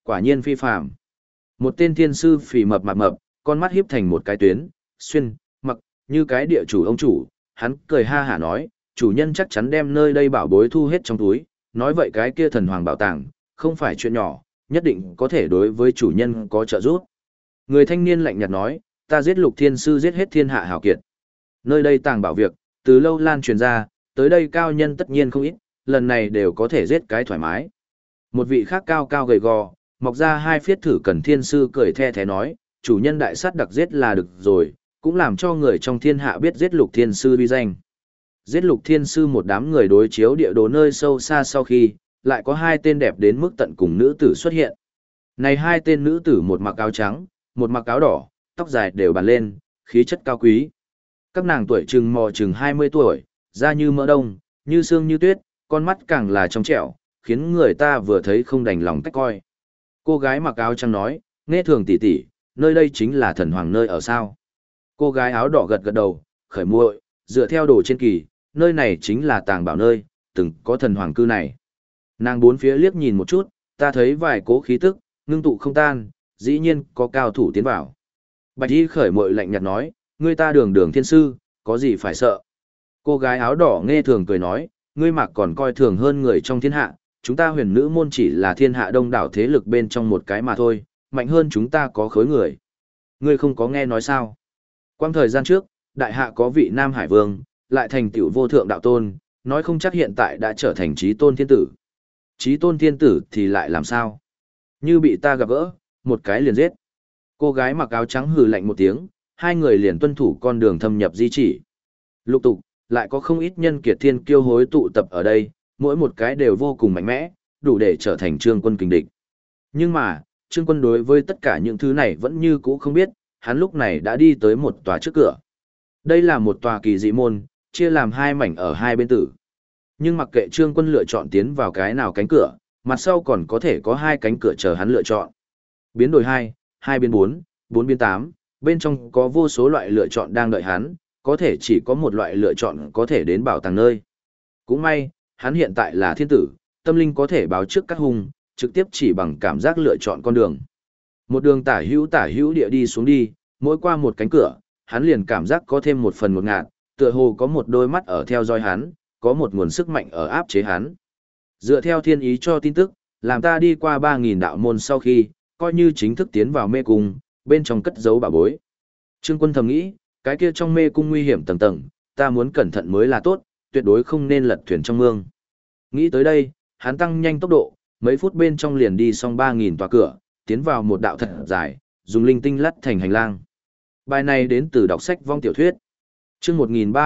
quả nhiên phi phàm. Một tên thiên sư phì mập mạp mập, con mắt hiếp thành một cái tuyến, xuyên, mặc, như cái địa chủ ông chủ, hắn cười ha hả nói, chủ nhân chắc chắn đem nơi đây bảo bối thu hết trong túi, nói vậy cái kia thần hoàng bảo tàng, không phải chuyện nhỏ, nhất định có thể đối với chủ nhân có trợ giúp. Người thanh niên lạnh nhạt nói, ta giết Lục Thiên Sư giết hết thiên hạ hảo kiệt. Nơi đây tàng bảo việc, từ lâu lan truyền ra, tới đây cao nhân tất nhiên không ít, lần này đều có thể giết cái thoải mái. Một vị khác cao cao gầy gò, mọc ra hai phiết thử cần Thiên Sư cười the thế nói, chủ nhân đại sát đặc giết là được rồi, cũng làm cho người trong thiên hạ biết giết Lục Thiên Sư uy danh. Giết Lục Thiên Sư một đám người đối chiếu địa đồ nơi sâu xa sau khi, lại có hai tên đẹp đến mức tận cùng nữ tử xuất hiện. Này hai tên nữ tử một mặc áo trắng, một mặc áo đỏ, tóc dài đều bàn lên, khí chất cao quý. Các nàng tuổi chừng 20 tuổi, da như mỡ đông, như xương như tuyết, con mắt càng là trong trẻo, khiến người ta vừa thấy không đành lòng cách coi. Cô gái mặc áo trắng nói, nghe thường tỷ tỷ, nơi đây chính là thần hoàng nơi ở sao. Cô gái áo đỏ gật gật đầu, khởi muội, dựa theo đồ trên kỳ, nơi này chính là tàng bảo nơi, từng có thần hoàng cư này. Nàng bốn phía liếc nhìn một chút, ta thấy vài cố khí tức, ngưng tụ không tan, dĩ nhiên có cao thủ tiến vào. Bạch y khởi muội lạnh nhạt nói, ngươi ta đường đường thiên sư, có gì phải sợ. Cô gái áo đỏ nghe thường cười nói, ngươi mặc còn coi thường hơn người trong thiên hạ, chúng ta huyền nữ môn chỉ là thiên hạ đông đảo thế lực bên trong một cái mà thôi, mạnh hơn chúng ta có khối người. Ngươi không có nghe nói sao. Quang thời gian trước, đại hạ có vị Nam Hải Vương, lại thành tựu vô thượng đạo tôn, nói không chắc hiện tại đã trở thành chí tôn thiên tử. Chí tôn thiên tử thì lại làm sao? Như bị ta gặp gỡ, một cái liền giết. Cô gái mặc áo trắng hừ lạnh một tiếng, hai người liền tuân thủ con đường thâm nhập di chỉ. Lục tục, lại có không ít nhân kiệt thiên kiêu hối tụ tập ở đây, mỗi một cái đều vô cùng mạnh mẽ, đủ để trở thành Trương Quân kình địch. Nhưng mà, Trương Quân đối với tất cả những thứ này vẫn như cũ không biết, hắn lúc này đã đi tới một tòa trước cửa. Đây là một tòa kỳ dị môn, chia làm hai mảnh ở hai bên tử. Nhưng mặc kệ Trương Quân lựa chọn tiến vào cái nào cánh cửa, mặt sau còn có thể có hai cánh cửa chờ hắn lựa chọn. Biến đổi 2, 2 biến 4, 4 biến 8, bên trong có vô số loại lựa chọn đang đợi hắn, có thể chỉ có một loại lựa chọn có thể đến bảo tàng nơi. Cũng may, hắn hiện tại là thiên tử, tâm linh có thể báo trước các hung, trực tiếp chỉ bằng cảm giác lựa chọn con đường. Một đường tả hữu địa đi xuống đi, mỗi qua một cánh cửa, hắn liền cảm giác có thêm một phần ngột ngạt, tựa hồ có một đôi mắt ở theo dõi hắn, có một nguồn sức mạnh ở áp chế hắn. Dựa theo thiên ý cho tin tức, làm ta đi qua 3.000 đạo môn sau khi, coi như chính thức tiến vào mê cung, bên trong cất giấu bảo bối. Trương Quân thầm nghĩ, cái kia trong mê cung nguy hiểm tầng tầng, ta muốn cẩn thận mới là tốt, tuyệt đối không nên lật thuyền trong mương. Nghĩ tới đây, hắn tăng nhanh tốc độ, mấy phút bên trong liền đi xong 3.000 tòa cửa, tiến vào một đạo thật dài, dùng linh tinh lắt thành hành lang. Bài này đến từ đọc sách vong tiểu thuyết. Chương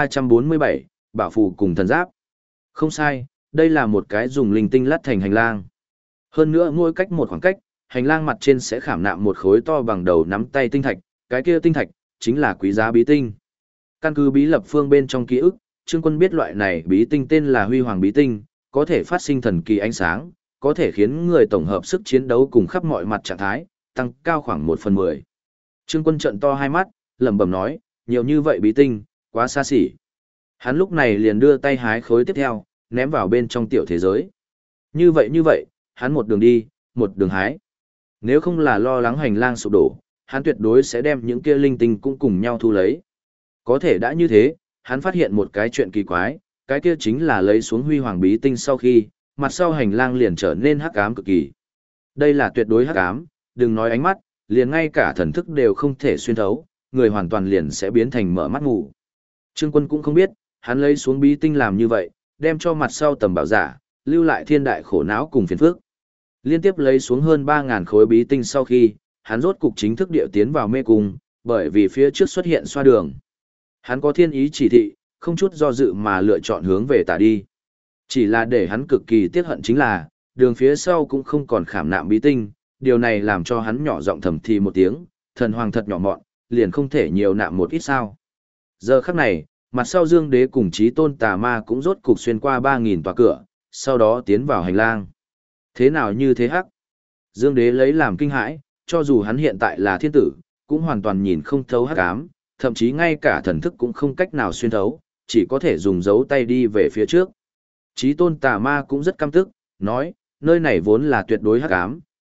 1347, Bảo phù cùng thần giáp. Không sai, đây là một cái dùng linh tinh lắt thành hành lang. Hơn nữa mỗi cách một khoảng cách, hành lang mặt trên sẽ khảm nạm một khối to bằng đầu nắm tay tinh thạch, cái kia tinh thạch chính là quý giá bí tinh. Căn cứ bí lập phương bên trong ký ức, Trương Quân biết loại này bí tinh tên là Huy Hoàng bí tinh, có thể phát sinh thần kỳ ánh sáng, có thể khiến người tổng hợp sức chiến đấu cùng khắp mọi mặt trạng thái, tăng cao khoảng 1/10. Trương Quân trợn to hai mắt, lẩm bẩm nói, nhiều như vậy bí tinh, quá xa xỉ. Hắn lúc này liền đưa tay hái khối tiếp theo, ném vào bên trong tiểu thế giới. Như vậy, hắn một đường đi, một đường hái. Nếu không là lo lắng hành lang sụp đổ, hắn tuyệt đối sẽ đem những kia linh tinh cũng cùng nhau thu lấy. Có thể đã như thế, hắn phát hiện một cái chuyện kỳ quái, cái kia chính là lấy xuống Huy Hoàng bí tinh sau khi, mặt sau hành lang liền trở nên hắc ám cực kỳ. Đây là tuyệt đối hắc ám, đừng nói ánh mắt, liền ngay cả thần thức đều không thể xuyên thấu, người hoàn toàn liền sẽ biến thành mở mắt ngủ. Trương Quân cũng không biết, hắn lấy xuống bí tinh làm như vậy, đem cho mặt sau tầm bảo giả, lưu lại thiên đại khổ não cùng phiền phức. Liên tiếp lấy xuống hơn 3.000 khối bí tinh sau khi, hắn rốt cục chính thức điệu tiến vào mê cung, bởi vì phía trước xuất hiện xoa đường. Hắn có thiên ý chỉ thị, không chút do dự mà lựa chọn hướng về tả đi. Chỉ là để hắn cực kỳ tiếc hận chính là, đường phía sau cũng không còn khảm nạm bí tinh, điều này làm cho hắn nhỏ giọng thầm thì một tiếng, thần hoàng thật nhỏ mọn, liền không thể nhiều nạm một ít sao. Giờ khắc này, mặt sau Dương Đế cùng Chí Tôn Tà Ma cũng rốt cục xuyên qua 3.000 tòa cửa, sau đó tiến vào hành lang. Thế nào như thế hắc? Dương Đế lấy làm kinh hãi, cho dù hắn hiện tại là thiên tử, cũng hoàn toàn nhìn không thấu hắc ám, thậm chí ngay cả thần thức cũng không cách nào xuyên thấu, chỉ có thể dùng dấu tay đi về phía trước. Chí Tôn Tà Ma cũng rất căm tức, nói, nơi này vốn là tuyệt đối hắc ám,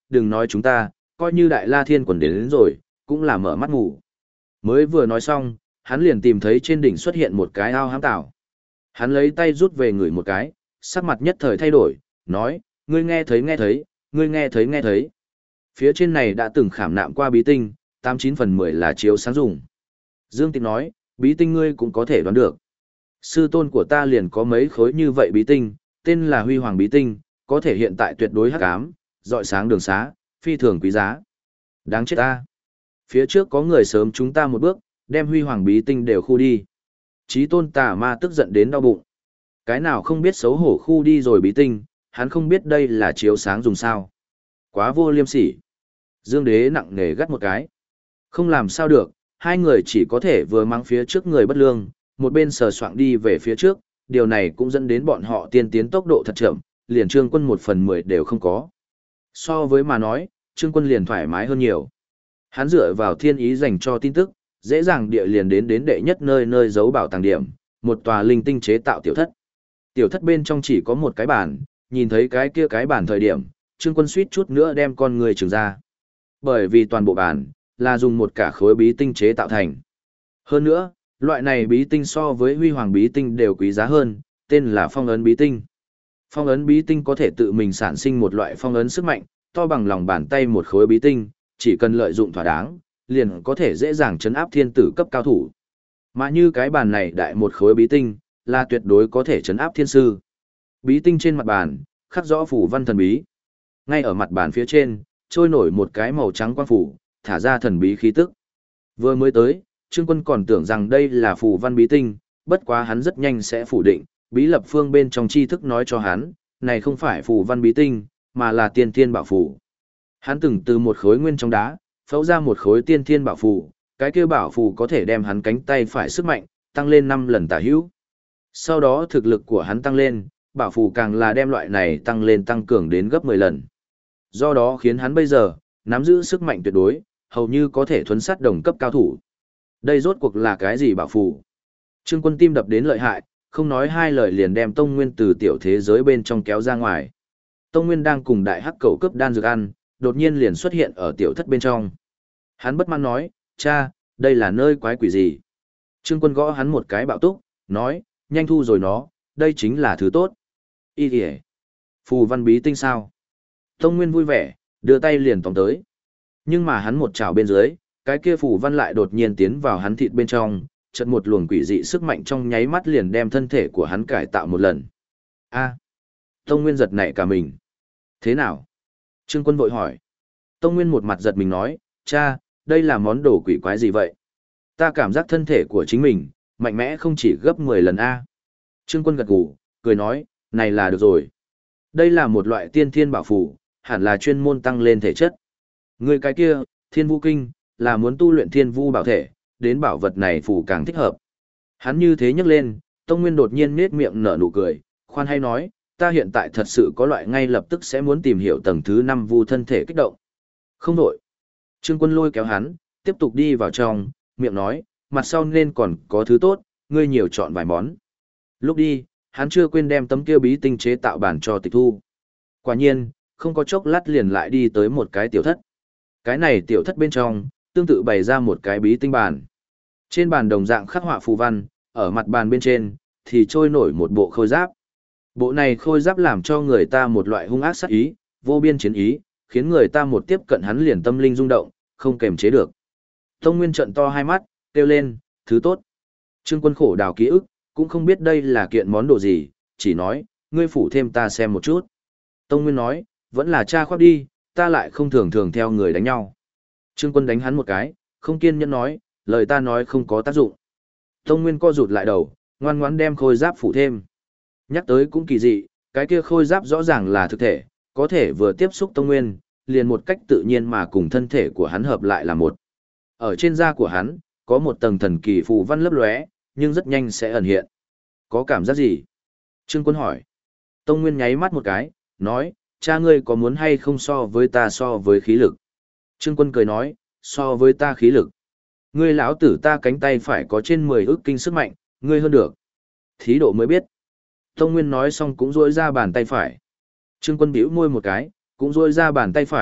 đừng nói chúng ta, coi như Đại La Thiên Quần đến rồi, cũng là mở mắt ngủ. Mới vừa nói xong, hắn liền tìm thấy trên đỉnh xuất hiện một cái ao hám tảo. Hắn lấy tay rút về người một cái, sắc mặt nhất thời thay đổi, nói, ngươi nghe thấy, ngươi nghe thấy. Phía trên này đã từng khảm nạm qua bí tinh, 89/10 là chiếu sáng dùng. Dương Tịch nói, bí tinh ngươi cũng có thể đoán được. Sư tôn của ta liền có mấy khối như vậy bí tinh, tên là Huy Hoàng bí tinh, có thể hiện tại tuyệt đối hắc ám, rọi sáng đường xá, phi thường quý giá. Đáng chết ta. Phía trước có người sớm chúng ta một bước, đem Huy Hoàng bí tinh đều khu đi. Chí tôn tà ma tức giận đến đau bụng. Cái nào không biết xấu hổ khu đi rồi bí tinh, hắn không biết đây là chiếu sáng dùng sao. Quá vô liêm sỉ. Dương Đế nặng nề gắt một cái. Không làm sao được, hai người chỉ có thể vừa mang phía trước người bất lương, một bên sờ soạng đi về phía trước, điều này cũng dẫn đến bọn họ tiên tiến tốc độ thật chậm, liền Trương Quân 1/10 đều không có. So với mà nói, Trương Quân liền thoải mái hơn nhiều. Hắn dựa vào thiên ý dành cho tin tức, dễ dàng địa liền đến đệ nhất nơi nơi giấu bảo tàng điểm, một tòa linh tinh chế tạo tiểu thất. Tiểu thất bên trong chỉ có một cái bàn, nhìn thấy cái kia cái bàn thời điểm, Trương Quân suýt chút nữa đem con người trừng ra. Bởi vì toàn bộ bàn là dùng một cả khối bí tinh chế tạo thành. Hơn nữa, loại này bí tinh so với Huy Hoàng bí tinh đều quý giá hơn, tên là phong ấn bí tinh. Phong ấn bí tinh có thể tự mình sản sinh một loại phong ấn sức mạnh, to bằng lòng bàn tay một khối bí tinh, chỉ cần lợi dụng thỏa đáng, liền có thể dễ dàng chấn áp thiên tử cấp cao thủ. Mà như cái bàn này đại một khối bí tinh, là tuyệt đối có thể chấn áp thiên sư. Bí tinh trên mặt bàn, khắc rõ phủ văn thần bí. Ngay ở mặt bàn phía trên, trôi nổi một cái màu trắng quang phủ, thả ra thần bí khí tức. Vừa mới tới, Trương Quân còn tưởng rằng đây là phù văn bí tinh, bất quá hắn rất nhanh sẽ phủ định, bí lập phương bên trong tri thức nói cho hắn, này không phải phù văn bí tinh, mà là tiên thiên bảo phù. Hắn từng từ một khối nguyên trong đá, phẫu ra một khối tiên thiên bảo phù, cái kia bảo phù có thể đem hắn cánh tay phải sức mạnh, tăng lên 5 lần tả hữu. Sau đó thực lực của hắn tăng lên, bảo phù càng là đem loại này tăng lên tăng cường đến gấp 10 lần. Do đó khiến hắn bây giờ, nắm giữ sức mạnh tuyệt đối, hầu như có thể thuấn sát đồng cấp cao thủ. Đây rốt cuộc là cái gì bảo phù? Trương Quân tim đập đến lợi hại, không nói hai lời liền đem Tông Nguyên từ tiểu thế giới bên trong kéo ra ngoài. Tông Nguyên đang cùng đại hắc cẩu cướp đan dược ăn, đột nhiên liền xuất hiện ở tiểu thất bên trong. Hắn bất mãn nói, cha, đây là nơi quái quỷ gì? Trương Quân gõ hắn một cái bạo túc, nói, nhanh thu rồi nó, đây chính là thứ tốt. Ý kìa, phù văn bí tinh sao? Tông Nguyên vui vẻ, đưa tay liền tóm tới. Nhưng mà hắn một chảo bên dưới, cái kia phù văn lại đột nhiên tiến vào hắn thịt bên trong, chợt một luồng quỷ dị sức mạnh trong nháy mắt liền đem thân thể của hắn cải tạo một lần. A, Tông Nguyên giật nảy cả mình. Thế nào? Trương Quân vội hỏi. Tông Nguyên một mặt giật mình nói, cha, đây là món đồ quỷ quái gì vậy? Ta cảm giác thân thể của chính mình, mạnh mẽ không chỉ gấp 10 lần A. Trương Quân gật gù, cười nói, này là được rồi. Đây là một loại tiên thiên bảo phù, hẳn là chuyên môn tăng lên thể chất. Người cái kia, Thiên Vu Kinh, là muốn tu luyện Thiên Vu bảo thể, đến bảo vật này phù càng thích hợp. Hắn như thế nhắc lên, Tông Nguyên đột nhiên nết miệng nở nụ cười, khoan hay nói, ta hiện tại thật sự có loại ngay lập tức sẽ muốn tìm hiểu tầng thứ 5 vu thân thể kích động. Không đổi. Trương Quân lôi kéo hắn, tiếp tục đi vào trong, miệng nói, mặt sau nên còn có thứ tốt, ngươi nhiều chọn vài món. Lúc đi, hắn chưa quên đem tấm kia bí tinh chế tạo bản cho tịch thu. Quả nhiên, không có chốc lát liền lại đi tới một cái tiểu thất. Cái này tiểu thất bên trong, tương tự bày ra một cái bí tinh bàn. Trên bàn đồng dạng khắc họa phù văn, ở mặt bàn bên trên, thì trôi nổi một bộ khôi giáp. Bộ này khôi giáp làm cho người ta một loại hung ác sát ý, vô biên chiến ý, khiến người ta một tiếp cận hắn liền tâm linh rung động, không kềm chế được. Tông Nguyên trợn to hai mắt, kêu lên, thứ tốt. Trương Quân khổ đào ký ức, cũng không biết đây là kiện món đồ gì, chỉ nói, ngươi phủ thêm ta xem một chút. Tông Nguyên nói, vẫn là cha khoác đi, ta lại không thường thường theo người đánh nhau. Trương Quân đánh hắn một cái, không kiên nhẫn nói, lời ta nói không có tác dụng. Tông Nguyên co rụt lại đầu, ngoan ngoãn đem khôi giáp phủ thêm. Nhắc tới cũng kỳ dị, cái kia khôi giáp rõ ràng là thực thể, có thể vừa tiếp xúc Tông Nguyên, liền một cách tự nhiên mà cùng thân thể của hắn hợp lại là một. Ở trên da của hắn, có một tầng thần kỳ phù văn lấp lóe, nhưng rất nhanh sẽ ẩn hiện. Có cảm giác gì? Trương Quân hỏi. Tông Nguyên nháy mắt một cái, nói, cha ngươi có muốn hay không so với khí lực? Trương Quân cười nói, so với ta khí lực. Ngươi lão tử ta cánh tay phải có trên 10 ức kinh sức mạnh, ngươi hơn được. Thí độ mới biết. Tông Nguyên nói xong cũng duỗi ra bàn tay phải. Trương Quân bĩu môi một cái, cũng duỗi ra bàn tay phải,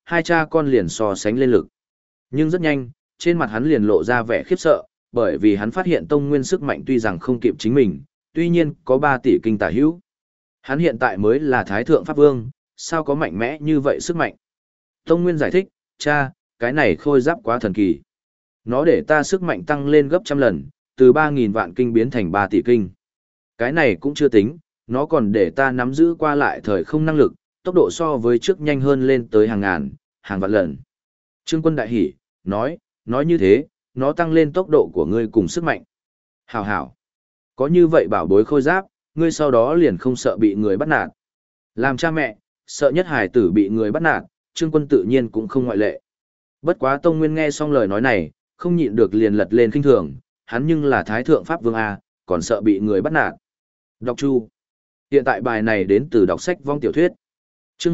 hai cha con liền so sánh lên lực. Nhưng rất nhanh, trên mặt hắn liền lộ ra vẻ khiếp sợ, bởi vì hắn phát hiện tông nguyên sức mạnh tuy rằng không kịp chính mình, tuy nhiên có 3 tỷ kinh tả hữu. Hắn hiện tại mới là Thái Thượng Pháp Vương, sao có mạnh mẽ như vậy sức mạnh? Tông Nguyên giải thích, cha, cái này khôi giáp quá thần kỳ. Nó để ta sức mạnh tăng lên gấp trăm lần, từ 3.000 vạn kinh biến thành 3 tỷ kinh. Cái này cũng chưa tính, nó còn để ta nắm giữ qua lại thời không năng lực, tốc độ so với trước nhanh hơn lên tới hàng ngàn, hàng vạn lần. Trương Quân đại hỉ, nói như thế, nó tăng lên tốc độ của ngươi cùng sức mạnh. Hảo hảo. Có như vậy bảo bối khôi giáp, ngươi sau đó liền không sợ bị người bắt nạt. Làm cha mẹ, sợ nhất hài tử bị người bắt nạt, Trương Quân tự nhiên cũng không ngoại lệ. Bất quá Tông Nguyên nghe xong lời nói này, không nhịn được liền lật lên khinh thường, hắn nhưng là Thái Thượng Pháp Vương A, còn sợ bị người bắt nạt. Đọc chu. Hiện tại bài này đến từ đọc sách vong tiểu thuyết. Chương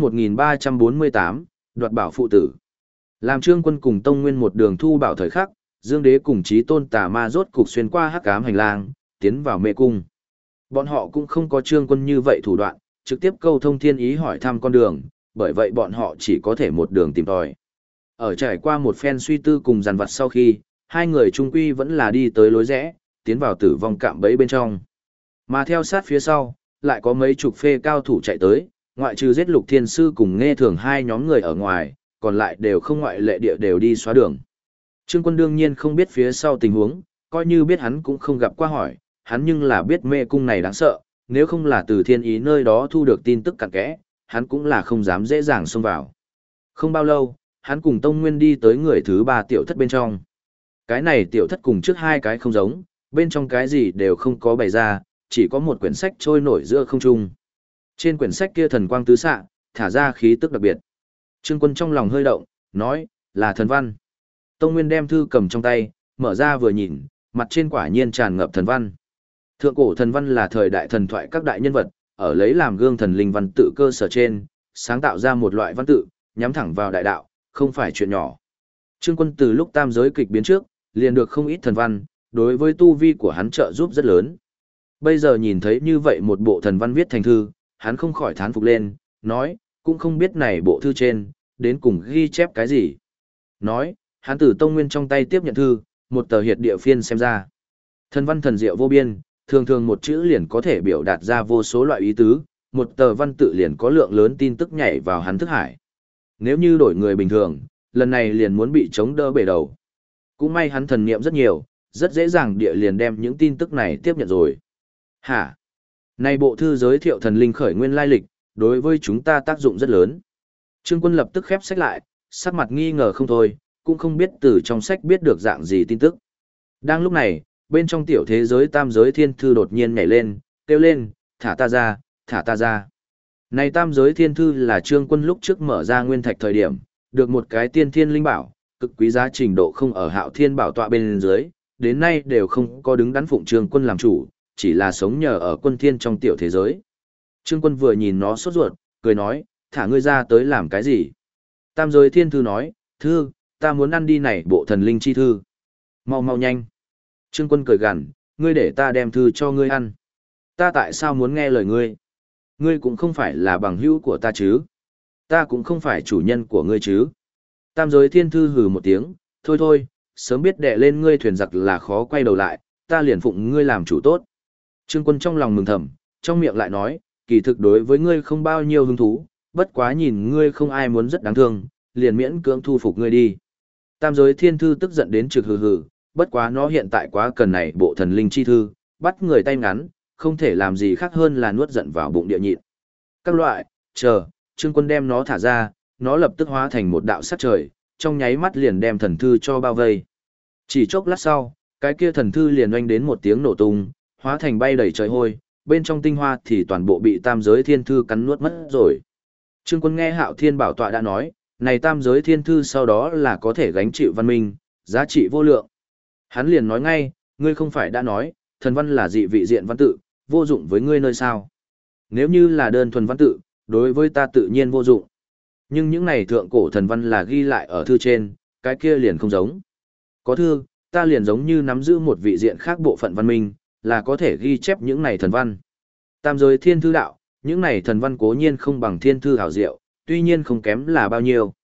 1348, đoạt bảo phụ tử. Làm Trương Quân cùng Tông Nguyên một đường thu bảo thời khắc, Dương Đế cùng Chí Tôn Tà Ma rốt cục xuyên qua hắc ám hành lang, tiến vào mê cung. Bọn họ cũng không có Trương Quân như vậy thủ đoạn, trực tiếp câu thông thiên ý hỏi thăm con đường, bởi vậy bọn họ chỉ có thể một đường tìm tòi. Ở trải qua một phen suy tư cùng dằn vặt sau khi, hai người trung quy vẫn là đi tới lối rẽ, tiến vào tử vong cạm bẫy bên trong. Mà theo sát phía sau, lại có mấy chục phê cao thủ chạy tới, ngoại trừ giết Lục Thiên Sư cùng Nghe Thường hai nhóm người ở ngoài, còn lại đều không ngoại lệ địa đều đi xóa đường. Trương Quân đương nhiên không biết phía sau tình huống, coi như biết hắn cũng không gặp qua hỏi, hắn nhưng là biết mê cung này đáng sợ, nếu không là từ thiên ý nơi đó thu được tin tức cặn kẽ, hắn cũng là không dám dễ dàng xông vào. Không bao lâu, hắn cùng Tông Nguyên đi tới người thứ 3 tiểu thất bên trong. Cái này tiểu thất cùng trước hai cái không giống, bên trong cái gì đều không có bày ra, chỉ có một quyển sách trôi nổi giữa không trung. Trên quyển sách kia thần quang tứ xạ, thả ra khí tức đặc biệt. Trương Quân trong lòng hơi động, nói, là thần văn. Tông Nguyên đem thư cầm trong tay, mở ra vừa nhìn, mặt trên quả nhiên tràn ngập thần văn. Thượng cổ thần văn là thời đại thần thoại các đại nhân vật, ở lấy làm gương thần linh văn tự cơ sở trên, sáng tạo ra một loại văn tự, nhắm thẳng vào đại đạo, không phải chuyện nhỏ. Trương Quân từ lúc tam giới kịch biến trước, liền được không ít thần văn, đối với tu vi của hắn trợ giúp rất lớn. Bây giờ nhìn thấy như vậy một bộ thần văn viết thành thư, hắn không khỏi thán phục lên, nói, cũng không biết này bộ thư trên, đến cùng ghi chép cái gì. Nói, hắn từ Tông Nguyên trong tay tiếp nhận thư, một tờ hiệt địa phiên xem ra. Thần văn thần diệu vô biên, thường thường một chữ liền có thể biểu đạt ra vô số loại ý tứ, một tờ văn tự liền có lượng lớn tin tức nhảy vào hắn thức hải. Nếu như đổi người bình thường, lần này liền muốn bị chống đỡ bể đầu. Cũng may hắn thần niệm rất nhiều, rất dễ dàng địa liền đem những tin tức này tiếp nhận rồi. Hả? Này bộ thư giới thiệu thần linh khởi nguyên lai lịch, đối với chúng ta tác dụng rất lớn. Trương Quân lập tức khép sách lại, sắc mặt nghi ngờ không thôi, cũng không biết từ trong sách biết được dạng gì tin tức. Đang lúc này, bên trong tiểu thế giới tam giới thiên thư đột nhiên nhảy lên, kêu lên, thả ta ra, thả ta ra. Này tam giới thiên thư là Trương Quân lúc trước mở ra nguyên thạch thời điểm, được một cái tiên thiên linh bảo, cực quý giá trình độ không ở Hạo Thiên bảo tọa bên dưới, đến nay đều không có đứng đắn phụng Trương Quân làm chủ, chỉ là sống nhờ ở quân thiên trong tiểu thế giới. Trương Quân vừa nhìn nó sốt ruột, cười nói, thả ngươi ra tới làm cái gì? Tam giới thiên thư nói, thư, ta muốn ăn đi này bộ thần linh chi thư. Mau mau nhanh. Trương Quân cười gằn, ngươi để ta đem thư cho ngươi ăn. Ta tại sao muốn nghe lời ngươi? Ngươi cũng không phải là bằng hữu của ta chứ? Ta cũng không phải chủ nhân của ngươi chứ? Tam giới thiên thư hừ một tiếng, thôi thôi, sớm biết đè lên ngươi thuyền giặc là khó quay đầu lại, ta liền phụng ngươi làm chủ tốt. Trương Quân trong lòng mừng thầm, trong miệng lại nói, kỳ thực đối với ngươi không bao nhiêu hứng thú, bất quá nhìn ngươi không ai muốn rất đáng thương, liền miễn cưỡng thu phục ngươi đi. Tam giới thiên thư tức giận đến trực hừ hừ, bất quá nó hiện tại quá cần này bộ thần linh chi thư, bắt người tay ngắn, không thể làm gì khác hơn là nuốt giận vào bụng địa nhịn. Các loại, chờ, Trương Quân đem nó thả ra, nó lập tức hóa thành một đạo sát trời, trong nháy mắt liền đem thần thư cho bao vây. Chỉ chốc lát sau, cái kia thần thư liền oanh đến một tiếng nổ tung, hóa thành bay đầy trời hôi, bên trong tinh hoa thì toàn bộ bị tam giới thiên thư cắn nuốt mất rồi. Trương Quân nghe Hạo Thiên bảo tọa đã nói, này tam giới thiên thư sau đó là có thể gánh chịu văn minh, giá trị vô lượng. Hắn liền nói ngay, ngươi không phải đã nói, thần văn là dị vị diện văn tự, vô dụng với ngươi nơi sao. Nếu như là đơn thuần văn tự, đối với ta tự nhiên vô dụng. Nhưng những này thượng cổ thần văn là ghi lại ở thư trên, cái kia liền không giống. Có thư, ta liền giống như nắm giữ một vị diện khác bộ phận văn minh, là có thể ghi chép những này thần văn. Tam giới thiên thư đạo, những này thần văn cố nhiên không bằng thiên thư hảo diệu, tuy nhiên không kém là bao nhiêu.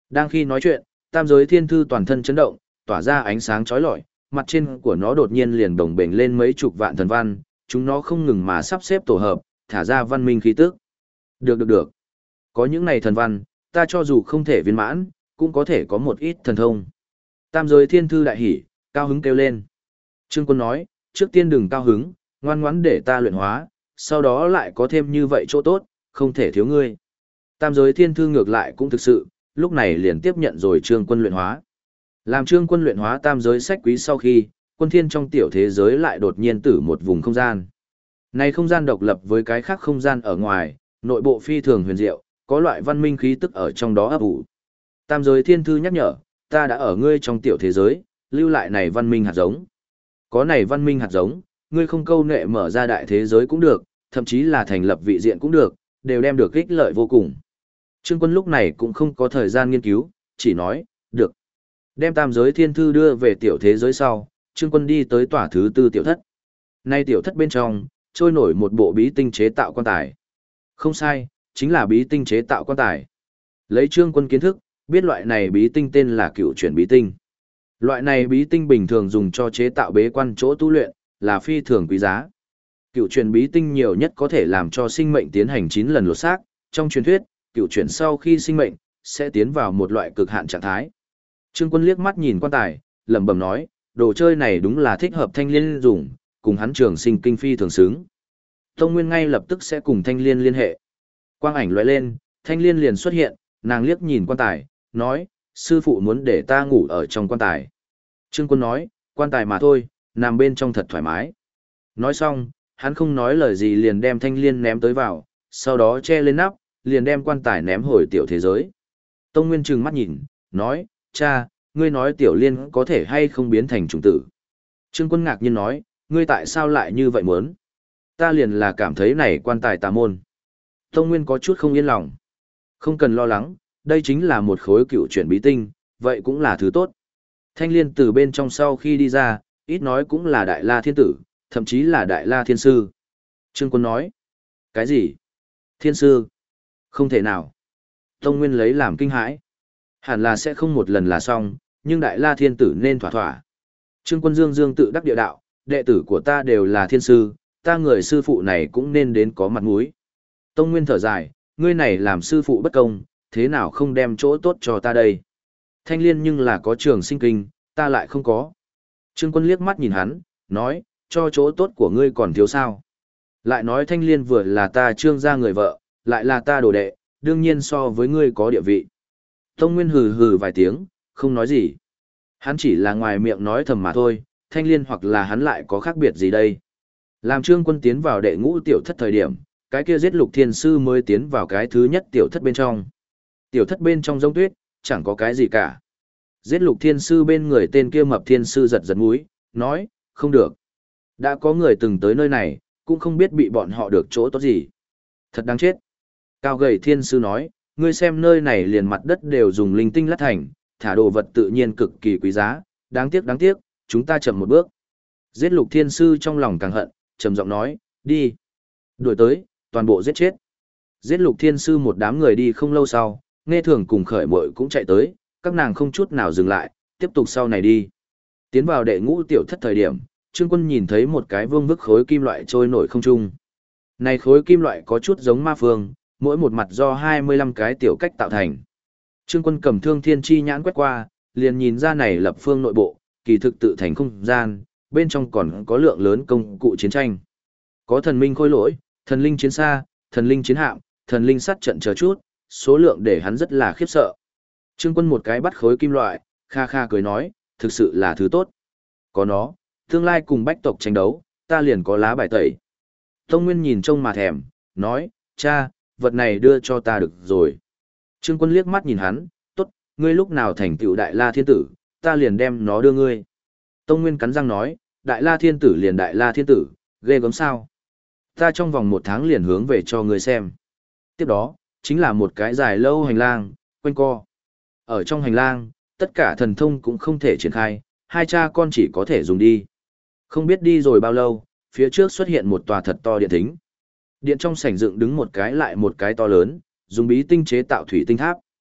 Đang khi nói chuyện, tam giới thiên thư toàn thân chấn động, tỏa ra ánh sáng chói lọi, mặt trên của nó đột nhiên liền đồng bềnh lên mấy chục vạn thần văn, chúng nó không ngừng mà sắp xếp tổ hợp, thả ra văn minh khí tức. Được. Có những này thần văn, ta cho dù không thể viên mãn, cũng có thể có một ít thần thông. Tam giới thiên thư đại hỉ, cao hứng kêu lên. Trương Quân nói, trước tiên đừng cao hứng, ngoan ngoãn để ta luyện hóa, sau đó lại có thêm như vậy chỗ tốt, không thể thiếu ngươi. Tam giới thiên thư ngược lại cũng thực sự, lúc này liền tiếp nhận rồi Trương Quân luyện hóa. Làm Trương Quân luyện hóa tam giới sách quý sau khi, quân thiên trong tiểu thế giới lại đột nhiên tử một vùng không gian. Này không gian độc lập với cái khác không gian ở ngoài, nội bộ phi thường huyền diệu, có loại văn minh khí tức ở trong đó ấp ủ. Tam giới thiên thư nhắc nhở, ta đã ở ngươi trong tiểu thế giới, lưu lại này văn minh hạt giống. Có này văn minh hạt giống, ngươi không câu nệ mở ra đại thế giới cũng được, thậm chí là thành lập vị diện cũng được, đều đem được ích lợi vô cùng. Trương Quân lúc này cũng không có thời gian nghiên cứu, chỉ nói, được. Đem tam giới thiên thư đưa về tiểu thế giới sau, Trương Quân đi tới tòa thứ tư tiểu thất. Nay tiểu thất bên trong, trôi nổi một bộ bí tinh chế tạo quan tài. Không sai, chính là bí tinh chế tạo quan tài. Lấy Trương Quân kiến thức, biết loại này bí tinh tên là cựu chuyển bí tinh. Loại này bí tinh bình thường dùng cho chế tạo bế quan chỗ tu luyện, là phi thường quý giá. Cựu chuyển bí tinh nhiều nhất có thể làm cho sinh mệnh tiến hành 9 lần lột xác, trong truyền thuyết, cựu chuyển sau khi sinh mệnh, sẽ tiến vào một loại cực hạn trạng thái. Trương Quân liếc mắt nhìn quan tài, lẩm bẩm nói, đồ chơi này đúng là thích hợp Thanh Liên dùng, cùng hắn trường sinh kinh phi thường xứng. Tông Nguyên ngay lập tức sẽ cùng Thanh Liên liên hệ. Quang ảnh lóe lên, Thanh Liên liền xuất hiện, nàng liếc nhìn quan tài, nói, sư phụ muốn để ta ngủ ở trong quan tài. Trương Quân nói, quan tài mà thôi, nằm bên trong thật thoải mái. Nói xong, hắn không nói lời gì liền đem Thanh Liên ném tới vào, sau đó che lên nắp, liền đem quan tài ném hồi tiểu thế giới. Tông Nguyên trừng mắt nhìn, nói, cha, ngươi nói tiểu liên có thể hay không biến thành trùng tử. Trương Quân ngạc nhiên nói, ngươi tại sao lại như vậy muốn? Ta liền là cảm thấy này quan tài tà môn. Tông Nguyên có chút không yên lòng. Không cần lo lắng, đây chính là một khối cựu chuyển bí tinh, vậy cũng là thứ tốt. Thanh Liên từ bên trong sau khi đi ra, ít nói cũng là Đại La Thiên Tử, thậm chí là Đại La Thiên Sư. Trương Quân nói, cái gì? Thiên Sư? Không thể nào. Tông Nguyên lấy làm kinh hãi. Hẳn là sẽ không một lần là xong, nhưng Đại La Thiên Tử nên thỏa thỏa. Trương Quân dương tự đắc địa đạo, đệ tử của ta đều là thiên sư, ta người sư phụ này cũng nên đến có mặt mũi. Tông Nguyên thở dài, ngươi này làm sư phụ bất công, thế nào không đem chỗ tốt cho ta đây? Thanh Liên nhưng là có trường sinh kinh, ta lại không có. Trương Quân liếc mắt nhìn hắn, nói, cho chỗ tốt của ngươi còn thiếu sao? Lại nói Thanh Liên vừa là ta Trương gia người vợ, lại là ta đồ đệ, đương nhiên so với ngươi có địa vị. Tông Nguyên hừ hừ vài tiếng, không nói gì. Hắn chỉ là ngoài miệng nói thầm mà thôi, Thanh Liên hoặc là hắn lại có khác biệt gì đây. Làm Trương Quân tiến vào đệ ngũ tiểu thất thời điểm, cái kia giết Lục Thiên Sư mới tiến vào cái thứ nhất tiểu thất bên trong. Tiểu thất bên trong giống tuyết, chẳng có cái gì cả. Giết Lục Thiên Sư bên người tên kia Mập Thiên Sư giật giật mũi, nói, không được. Đã có người từng tới nơi này, cũng không biết bị bọn họ được chỗ tốt gì. Thật đáng chết. Cao gầy Thiên Sư nói, ngươi xem nơi này liền mặt đất đều dùng linh tinh lát thành, thả đồ vật tự nhiên cực kỳ quý giá, đáng tiếc, chúng ta chậm một bước. Giết Lục Thiên Sư trong lòng càng hận, trầm giọng nói, đi. Đuổi tới, toàn bộ giết chết. Giết Lục Thiên Sư một đám người đi không lâu sau, Nghe Thường cùng Khởi Mội cũng chạy tới, các nàng không chút nào dừng lại, tiếp tục sau này đi. Tiến vào đệ ngũ tiểu thất thời điểm, Trương Quân nhìn thấy một cái vương vức khối kim loại trôi nổi không trung. Này khối kim loại có chút giống ma phương, mỗi một mặt do 25 cái tiểu cách tạo thành. Trương Quân cầm Thương Thiên Chi nhãn quét qua, liền nhìn ra này lập phương nội bộ, kỳ thực tự thành không gian, bên trong còn có lượng lớn công cụ chiến tranh. Có thần minh khôi lỗi, thần linh chiến xa, thần linh chiến hạm, thần linh sát trận chờ chút, số lượng để hắn rất là khiếp sợ. Trương Quân một cái bắt khối kim loại, kha kha cười nói, thực sự là thứ tốt. Có nó, tương lai cùng bách tộc tranh đấu, ta liền có lá bài tẩy. Tông Nguyên nhìn trông mà thèm, nói, cha, vật này đưa cho ta được rồi. Trương Quân liếc mắt nhìn hắn, tốt, ngươi lúc nào thành tựu Đại La Thiên Tử, ta liền đem nó đưa ngươi. Tông Nguyên cắn răng nói, Đại La Thiên Tử liền Đại La Thiên Tử, ghê gớm sao. Ta trong vòng 1 tháng liền hướng về cho ngươi xem. Tiếp đó, chính là một cái dài lâu hành lang, quanh co. Ở trong hành lang, tất cả thần thông cũng không thể triển khai, hai cha con chỉ có thể dùng đi. Không biết đi rồi bao lâu, phía trước xuất hiện một tòa thật to điện thính. Điện trong sảnh dựng đứng một cái lại một cái to lớn, dùng bí tinh chế tạo thủy tinh tháp.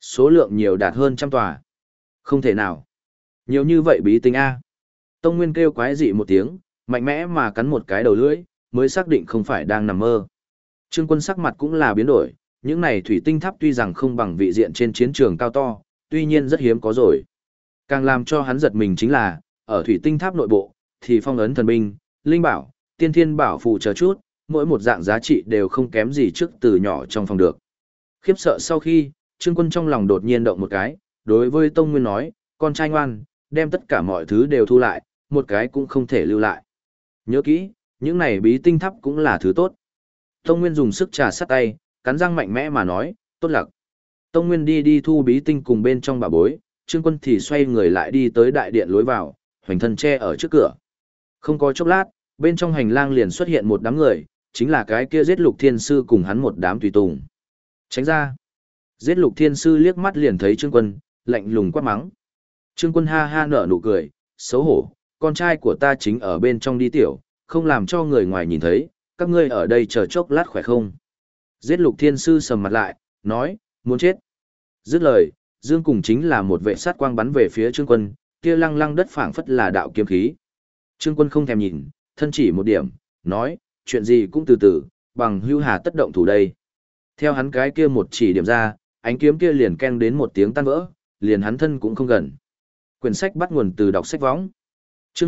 số lượng nhiều đạt hơn trăm tòa. Không thể nào. Nhiều như vậy bí tinh A. Tông Nguyên kêu quái dị một tiếng, mạnh mẽ mà cắn một cái đầu lưỡi, mới xác định không phải đang nằm mơ. Trương Quân sắc mặt cũng là biến đổi, những này thủy tinh tháp tuy rằng không bằng vị diện trên chiến trường cao to, tuy nhiên rất hiếm có rồi. Càng làm cho hắn giật mình chính là, ở thủy tinh tháp nội bộ, thì phong ấn thần binh, linh bảo, tiên thiên bảo phù chờ chút, mỗi một dạng giá trị đều không kém gì trước từ nhỏ trong phòng được. Khiếp sợ sau khi, Trương Quân trong lòng đột nhiên động một cái, đối với Tông Nguyên nói, con trai ngoan, đem tất cả mọi thứ đều thu lại, một cái cũng không thể lưu lại. Nhớ kỹ, những này bí tinh tháp cũng là thứ tốt. Tông Nguyên dùng sức trà sát tay, cắn răng mạnh mẽ mà nói, tốt lặc. Tông Nguyên đi thu bí tinh cùng bên trong bà bối, Trương Quân thì xoay người lại đi tới đại điện lối vào, hoành thân che ở trước cửa. Không có chốc lát, bên trong hành lang liền xuất hiện một đám người, chính là cái kia giết Lục Thiên Sư cùng hắn một đám tùy tùng. Tránh ra. Giết Lục Thiên Sư liếc mắt liền thấy Trương Quân, lạnh lùng quát mắng. Trương Quân ha ha nở nụ cười, xấu hổ, con trai của ta chính ở bên trong đi tiểu, không làm cho người ngoài nhìn thấy, các ngươi ở đây chờ chốc lát khỏe không? Giết Lục Thiên Sư sầm mặt lại, nói, muốn chết. Dứt lời, dương cùng chính là một vệ sát quang bắn về phía Trương Quân, kia lăng lăng đất phảng phất là đạo kiếm khí. Trương Quân không thèm nhìn, thân chỉ một điểm, nói, chuyện gì cũng từ từ, bằng hưu hà tất động thủ đây. Theo hắn cái kia một chỉ điểm ra, ánh kiếm kia liền keng đến một tiếng tan vỡ, liền hắn thân cũng không gần. Quyển sách bắt nguồn từ đọc sách võng. Chương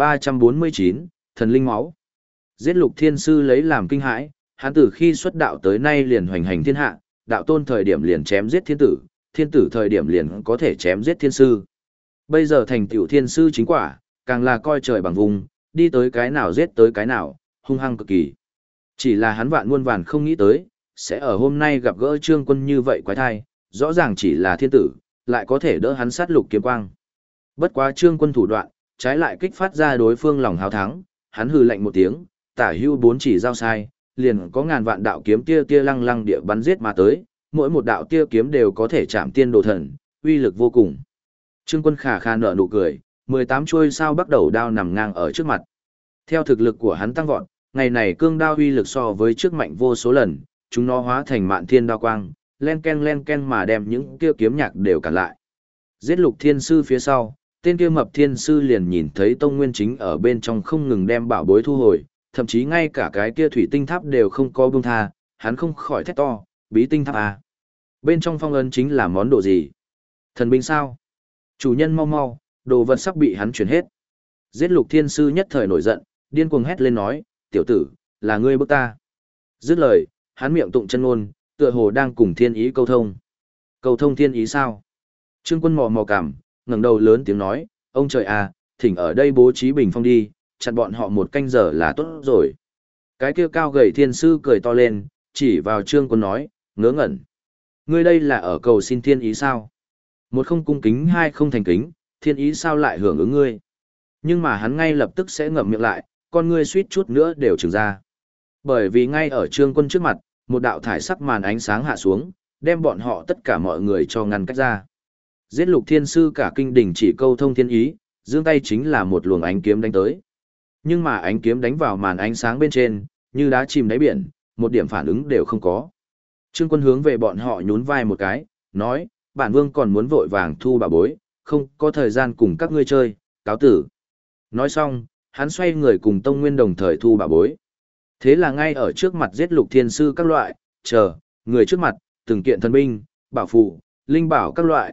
1349, Thần Linh Máu. Giết Lục Thiên Sư lấy làm kinh hãi, hắn từ khi xuất đạo tới nay liền hoành hành thiên hạ, đạo tôn thời điểm liền chém giết thiên tử, thiên tử thời điểm liền có thể chém giết thiên sư. Bây giờ thành tựu thiên sư chính quả, càng là coi trời bằng vùng, đi tới cái nào giết tới cái nào, hung hăng cực kỳ. Chỉ là hắn vạn muôn vàn không nghĩ tới, sẽ ở hôm nay gặp gỡ Trương Quân như vậy quái thai, rõ ràng chỉ là thiên tử, lại có thể đỡ hắn sát lục kiếm quang. Bất quá Trương Quân thủ đoạn, trái lại kích phát ra đối phương lòng hào thắng, hắn hừ lạnh một tiếng, tả hưu bốn chỉ giao sai, liền có ngàn vạn đạo kiếm tia tia lăng lăng địa bắn giết mà tới, mỗi một đạo tia kiếm đều có thể chạm tiên đồ thần, uy lực vô cùng. Trương Quân khà khà nở nụ cười, 18 chuôi sao bắt đầu đao nằm ngang ở trước mặt. Theo thực lực của hắn tăng vọt, ngày này cương đao uy lực so với trước mạnh vô số lần, chúng nó hóa thành mạn thiên đao quang, len ken mà đem những kia kiếm nhạc đều cản lại. Giết Lục Thiên Sư phía sau, tên kia Mập Thiên Sư liền nhìn thấy Tông Nguyên chính ở bên trong không ngừng đem bảo bối thu hồi, thậm chí ngay cả cái kia thủy tinh tháp đều không có buông tha, hắn không khỏi thét to, bí tinh tháp à. Bên trong phong ấn chính là món đồ gì? Thần binh sao? Chủ nhân mau mau, đồ vật sắp bị hắn chuyển hết. Giết Lục Thiên Sư nhất thời nổi giận, điên cuồng hét lên nói, tiểu tử, là ngươi bức ta. Dứt lời, hắn miệng tụng chân ngôn, tựa hồ đang cùng thiên ý câu thông. Câu thông thiên ý sao? Trương Quân mò mò cảm, ngẩng đầu lớn tiếng nói, ông trời à, thỉnh ở đây bố trí bình phong đi, chặn bọn họ một canh giờ là tốt rồi. Cái kia cao gầy thiên sư cười to lên, chỉ vào Trương Quân nói, ngớ ngẩn. Ngươi đây là ở cầu xin thiên ý sao? Một không cung kính, hai không thành kính, thiên ý sao lại hưởng ứng ngươi? Nhưng mà hắn ngay lập tức sẽ ngậm miệng lại, con ngươi suýt chút nữa đều trừng ra. Bởi vì ngay ở Trương Quân trước mặt, một đạo thải sắc màn ánh sáng hạ xuống, đem bọn họ tất cả mọi người cho ngăn cách ra. Giết Lục Thiên Sư cả kinh đỉnh chỉ câu thông thiên ý, giương tay chính là một luồng ánh kiếm đánh tới. Nhưng mà ánh kiếm đánh vào màn ánh sáng bên trên, như đá chìm đáy biển, một điểm phản ứng đều không có. Trương Quân hướng về bọn họ nhún vai một cái, nói, bản vương còn muốn vội vàng thu bảo bối, không có thời gian cùng các ngươi chơi, cáo tử. Nói xong, hắn xoay người cùng Tông Nguyên đồng thời thu bảo bối. Thế là ngay ở trước mặt giết Lục Thiên Sư các loại, người trước mặt, từng kiện thần binh, bảo phù, linh bảo các loại,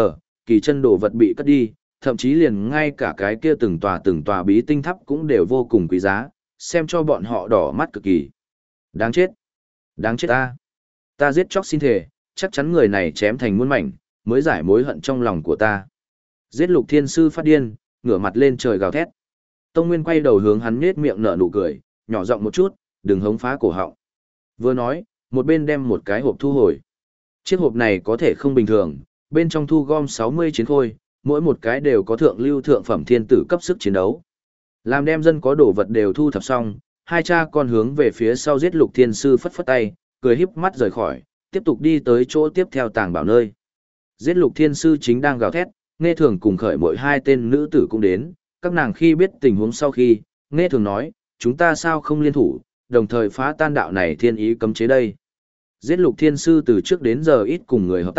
kỳ chân đồ vật bị cất đi, thậm chí liền ngay cả cái kia từng tòa bí tinh tháp cũng đều vô cùng quý giá, xem cho bọn họ đỏ mắt cực kỳ. Đáng chết! Đáng chết ta! Ta giết chóc xin thề, chắc chắn người này chém thành muôn mảnh, mới giải mối hận trong lòng của ta. Giết Lục Thiên Sư phát điên, ngửa mặt lên trời gào thét. Tông Nguyên quay đầu hướng hắn nhếch miệng nở nụ cười, nhỏ giọng một chút, đừng hống phá cổ họng. Vừa nói, một bên đem một cái hộp thu hồi. Chiếc hộp này có thể không bình thường, bên trong thu gom 60 chiến khôi, mỗi một cái đều có thượng lưu thượng phẩm thiên tử cấp sức chiến đấu. Làm đem dân có đồ vật đều thu thập xong, hai cha con hướng về phía sau giết Lục Thiên Sư phất phất tay, cười híp mắt rời khỏi, tiếp tục đi tới chỗ tiếp theo tàng bảo nơi. Giết Lục Thiên Sư chính đang gào thét, Nghe Thường cùng Khởi Mội hai tên nữ tử cũng đến, các nàng khi biết tình huống sau khi, Nghe Thường nói, chúng ta sao không liên thủ, đồng thời phá tan đạo này thiên ý cấm chế đây. Giết Lục Thiên Sư từ trước đến giờ ít cùng người hợp tác,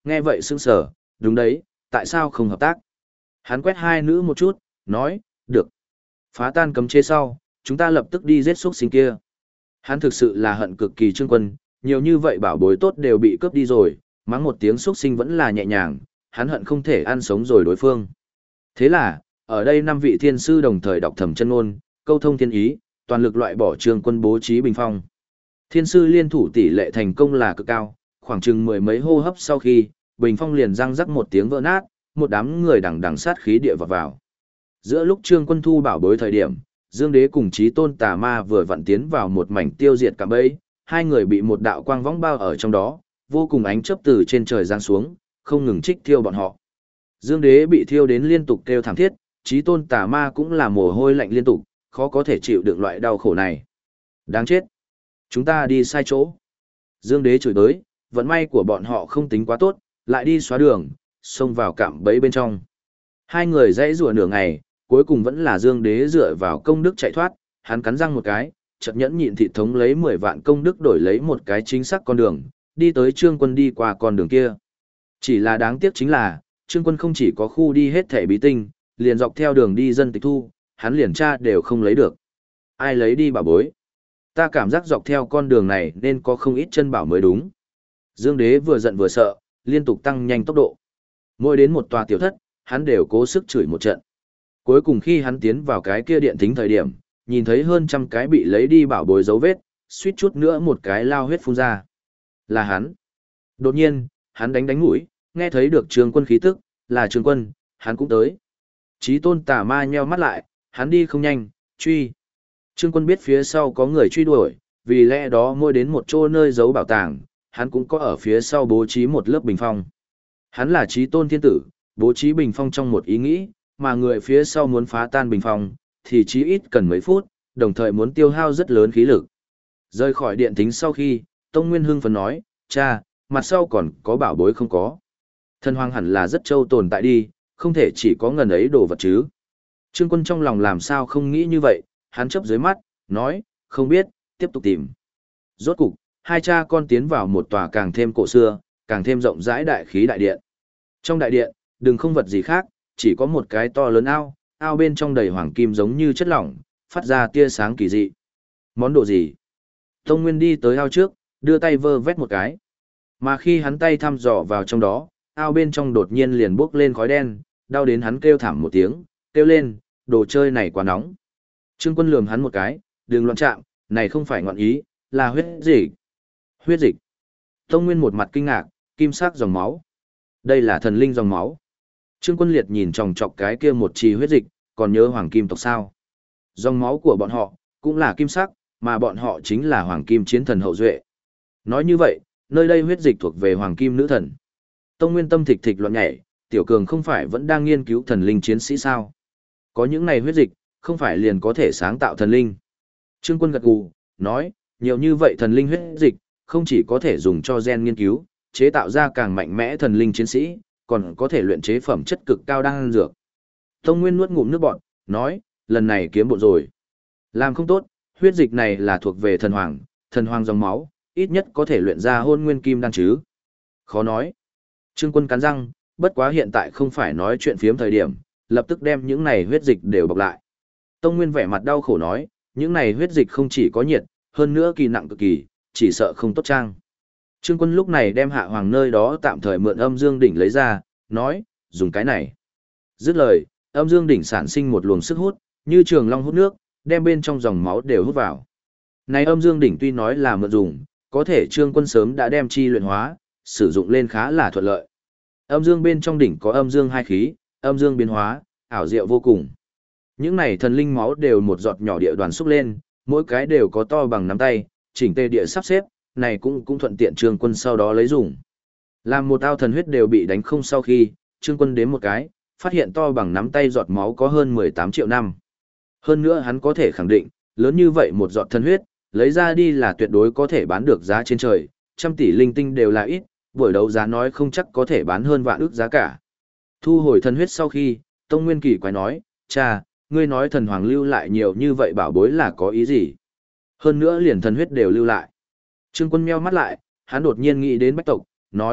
nghe vậy sững sờ, đúng đấy, tại sao không hợp tác? Hắn quét hai nữ một chút, nói, được. Phá tan cấm chế sau, chúng ta lập tức đi giết xuất sinh kia. Hắn thực sự là hận cực kỳ Trương Quân, nhiều như vậy bảo bối tốt đều bị cướp đi rồi, mắng một tiếng xuất sinh vẫn là nhẹ nhàng, hắn hận không thể ăn sống rồi đối phương. Thế là, ở đây 5 vị thiên sư đồng thời đọc thẩm chân ngôn, câu thông thiên ý, toàn lực loại bỏ Trương Quân bố trí bình phong. Thiên sư liên thủ tỷ lệ thành công là cực cao, khoảng chừng mười mấy hô hấp sau khi, bình phong liền răng rắc một tiếng vỡ nát, một đám người đằng đằng sát khí địa vào. Giữa lúc Trương Quân thu bảo bối thời điểm, Dương Đế cùng Chí Tôn Tà Ma vừa vặn tiến vào một mảnh tiêu diệt cạm bẫy, hai người bị một đạo quang võng bao ở trong đó, vô cùng ánh chớp từ trên trời giáng xuống, không ngừng trích thiêu bọn họ. Dương Đế bị thiêu đến liên tục kêu thảm thiết, Chí Tôn Tà Ma cũng là mồ hôi lạnh liên tục, khó có thể chịu đựng loại đau khổ này. Đáng chết! Chúng ta đi sai chỗ. Dương Đế chửi tới, vận may của bọn họ không tính quá tốt, lại đi xóa đường, xông vào cạm bẫy bên trong. Hai người dãy rủa nửa ngày, cuối cùng vẫn là Dương Đế dựa vào công đức chạy thoát, hắn cắn răng một cái, chợt nhẫn nhịn thị thống lấy 10 vạn công đức đổi lấy một cái chính xác con đường, đi tới Trương Quân đi qua con đường kia. Chỉ là đáng tiếc chính là, Trương Quân không chỉ có khu đi hết thẻ bí tinh, liền dọc theo đường đi dân tịch thu, hắn liền tra đều không lấy được. Ai lấy đi bảo bối? Ta cảm giác dọc theo con đường này nên có không ít chân bảo mới đúng. Dương Đế vừa giận vừa sợ, liên tục tăng nhanh tốc độ. Mỗi đến một tòa tiểu thất, hắn đều cố sức chửi một trận. Cuối cùng khi hắn tiến vào cái kia điện thính thời điểm, nhìn thấy hơn trăm cái bị lấy đi bảo bối dấu vết, suýt chút nữa một cái lao huyết phun ra. Là hắn. Đột nhiên, hắn đánh mũi, nghe thấy được Trương Quân khí tức, là Trương Quân, hắn cũng tới. Chí Tôn Tà Ma nheo mắt lại, hắn đi không nhanh, truy. Trương Quân biết phía sau có người truy đuổi, vì lẽ đó mỗi đến một chỗ nơi giấu bảo tàng, hắn cũng có ở phía sau bố trí một lớp bình phong. Hắn là Chí Tôn Thiên Tử, bố trí bình phong trong một ý nghĩ, mà người phía sau muốn phá tan bình phong, thì chí ít cần mấy phút, đồng thời muốn tiêu hao rất lớn khí lực. Rời khỏi điện thính sau khi, Tông Nguyên hưng phấn nói, cha, mặt sau còn có bảo bối không có. Thần hoàng hẳn là rất châu tồn tại đi, không thể chỉ có ngần ấy đồ vật chứ. Trương Quân trong lòng làm sao không nghĩ như vậy, hắn chớp dưới mắt, nói, không biết, tiếp tục tìm. Rốt cục, hai cha con tiến vào một tòa càng thêm cổ xưa, càng thêm rộng rãi đại khí đại điện. Trong đại điện, đừng không vật gì khác, chỉ có một cái to lớn ao, ao bên trong đầy hoàng kim giống như chất lỏng, phát ra tia sáng kỳ dị. Món đồ gì? Tông Nguyên đi tới ao trước, đưa tay vơ vét một cái. Mà khi hắn tay thăm dò vào trong đó, ao bên trong đột nhiên liền bốc lên khói đen, đau đến hắn kêu thảm một tiếng, kêu lên, đồ chơi này quá nóng. Trương Quân lườm hắn một cái, đừng loạn chạm, này không phải ngọn ý, là huyết dịch. Huyết dịch. Tông Nguyên một mặt kinh ngạc, kim sắc dòng máu. Đây là thần linh dòng máu. Trương Quân liệt nhìn chòng chọc cái kia một trì huyết dịch, còn nhớ hoàng kim tộc sao. Dòng máu của bọn họ, cũng là kim sắc, mà bọn họ chính là hoàng kim chiến thần hậu duệ. Nói như vậy, nơi đây huyết dịch thuộc về hoàng kim nữ thần. Tông Nguyên tâm thịch thịch loạn nhảy, Tiểu Cường không phải vẫn đang nghiên cứu thần linh chiến sĩ sao. Có những này huyết dịch, không phải liền có thể sáng tạo thần linh. Trương Quân gật gù, nói, nhiều như vậy thần linh huyết dịch, không chỉ có thể dùng cho gen nghiên cứu, chế tạo ra càng mạnh mẽ thần linh chiến sĩ, còn có thể luyện chế phẩm chất cực cao đan dược. Tông Nguyên nuốt ngụm nước bọt, nói, lần này kiếm bộ rồi. Làm không tốt, huyết dịch này là thuộc về thần hoàng dòng máu, ít nhất có thể luyện ra hôn nguyên kim đan chứ. Khó nói. Trương Quân cắn răng, bất quá hiện tại không phải nói chuyện phiếm thời điểm, lập tức đem những này huyết dịch đều bọc lại. Tông Nguyên vẻ mặt đau khổ nói, những này huyết dịch không chỉ có nhiệt, hơn nữa kỳ nặng cực kỳ, chỉ sợ không tốt trang. Trương Quân lúc này đem Hạ Hoàng nơi đó tạm thời mượn âm dương đỉnh lấy ra, nói, dùng cái này. Dứt lời, âm dương đỉnh sản sinh một luồng sức hút, như trường long hút nước, đem bên trong dòng máu đều hút vào. Này âm dương đỉnh tuy nói là mượn dùng, có thể Trương Quân sớm đã đem chi luyện hóa, sử dụng lên khá là thuận lợi. Âm dương bên trong đỉnh có âm dương hai khí, âm dương biến hóa, ảo diệu vô cùng. Những này thần linh máu đều một giọt nhỏ địa đoàn xúc lên, mỗi cái đều có to bằng nắm tay, chỉnh tề địa sắp xếp, này cũng thuận tiện Trương Quân sau đó lấy dùng. Làm một ao thần huyết đều bị đánh không sau khi, Trương Quân đếm một cái, phát hiện to bằng nắm tay giọt máu có hơn 18 triệu năm. Hơn nữa hắn có thể khẳng định, lớn như vậy một giọt thần huyết, lấy ra đi là tuyệt đối có thể bán được giá trên trời, trăm tỷ linh tinh đều là ít, buổi đấu giá nói không chắc có thể bán hơn vạn ức giá cả. Thu hồi thần huyết sau khi, Tông Nguyên kỳ quái nói, cha, ngươi nói thần hoàng lưu lại nhiều như vậy bảo bối là có ý gì? Hơn nữa liền thần huyết đều lưu lại. Trương Quân meo mắt lại, hắn đột nhiên nghĩ đến Bách tộc, nói,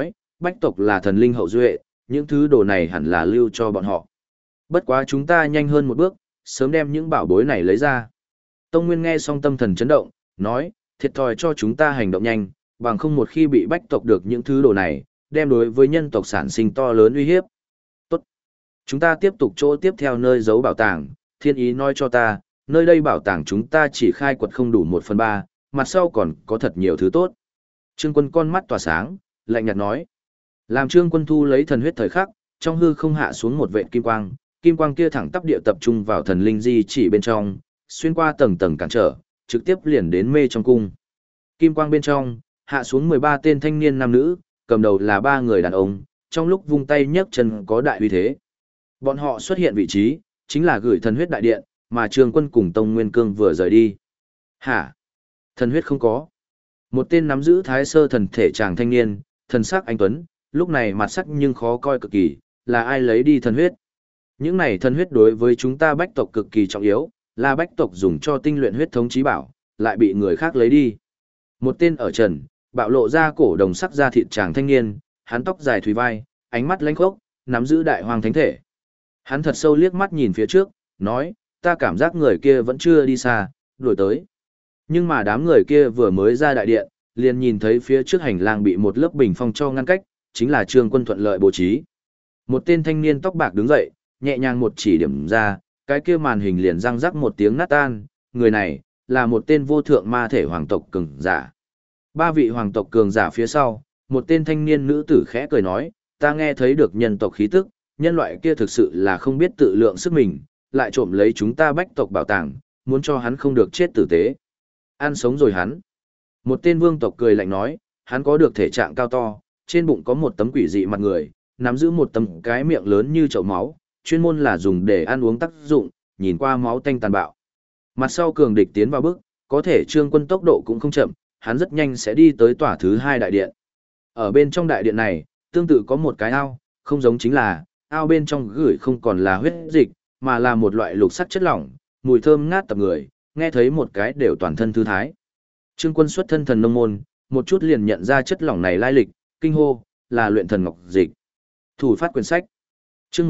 bách tộc là thần linh hậu duệ, những thứ đồ này hẳn là lưu cho bọn họ. Bất quá chúng ta nhanh hơn một bước, sớm đem những bảo bối này lấy ra. Tông Nguyên nghe xong tâm thần chấn động, nói, thiệt thòi cho chúng ta hành động nhanh, bằng không một khi bị bách tộc được những thứ đồ này, đem đối với nhân tộc sản sinh to lớn uy hiếp. Tốt. Chúng ta tiếp tục chỗ tiếp theo nơi giấu bảo tàng, thiên ý nói cho ta, nơi đây bảo tàng chúng ta chỉ khai quật không đủ 1/3, mặt sau còn có thật nhiều thứ tốt. Trương Quân con mắt tỏa sáng, lạnh nhạt nói. Làm Trương Quân thu lấy thần huyết thời khắc, trong hư không hạ xuống một vệt kim quang kia thẳng tắp địa tập trung vào thần linh di chỉ bên trong, xuyên qua tầng tầng cản trở, trực tiếp liền đến mê trong cung. Kim quang bên trong, hạ xuống 13 tên thanh niên nam nữ, cầm đầu là 3 người đàn ông, trong lúc vung tay nhấc chân có đại uy thế. Bọn họ xuất hiện vị trí, chính là gửi thần huyết đại điện, mà Trương Quân cùng Tông Nguyên Cương vừa rời đi. Hả? Thần huyết không có. Một tên nắm giữ thái sơ thần thể chàng thanh niên, thần sắc anh tuấn, lúc này mặt sắc nhưng khó coi cực kỳ, là ai lấy đi thần huyết? Những này thần huyết đối với chúng ta bách tộc cực kỳ trọng yếu, là bách tộc dùng cho tinh luyện huyết thống chí bảo, lại bị người khác lấy đi. Một tên ở trần, bạo lộ ra cổ đồng sắc da thịt chàng thanh niên, hắn tóc dài thùy vai, ánh mắt lãnh khốc, nắm giữ đại hoàng thánh thể. Hắn thật sâu liếc mắt nhìn phía trước, nói, ta cảm giác người kia vẫn chưa đi xa, đuổi tới. Nhưng mà đám người kia vừa mới ra đại điện, liền nhìn thấy phía trước hành lang bị một lớp bình phong cho ngăn cách, chính là Trương Quân thuận lợi bố trí. Một tên thanh niên tóc bạc đứng dậy, nhẹ nhàng một chỉ điểm ra, cái kia màn hình liền răng rắc một tiếng nát tan, người này là một tên vô thượng ma thể hoàng tộc cường giả. 3 vị hoàng tộc cường giả phía sau, một tên thanh niên nữ tử khẽ cười nói, ta nghe thấy được nhân tộc khí tức, nhân loại kia thực sự là không biết tự lượng sức mình, lại trộm lấy chúng ta bách tộc bảo tàng, muốn cho hắn không được chết tử tế. Ăn sống rồi hắn. Một tên vương tộc cười lạnh nói, hắn có được thể trạng cao to, trên bụng có một tấm quỷ dị mặt người, nắm giữ một tấm cái miệng lớn như chậu máu, chuyên môn là dùng để ăn uống tác dụng, nhìn qua máu tanh tàn bạo. Mặt sau cường địch tiến vào bước, có thể Trương Quân tốc độ cũng không chậm, hắn rất nhanh sẽ đi tới tòa thứ 2 đại điện. Ở bên trong đại điện này, tương tự có một cái ao, không giống chính là, ao bên trong gửi không còn là huyết dịch, mà là một loại lục sắc chất lỏng, mùi thơm ngát tập người, nghe thấy một cái đều toàn thân thư thái. Trương Quân xuất thân thần nông môn, một chút liền nhận ra chất lỏng này lai lịch, kinh hô, là luyện thần ngọc dịch. Thủ phát quyển sách. Chương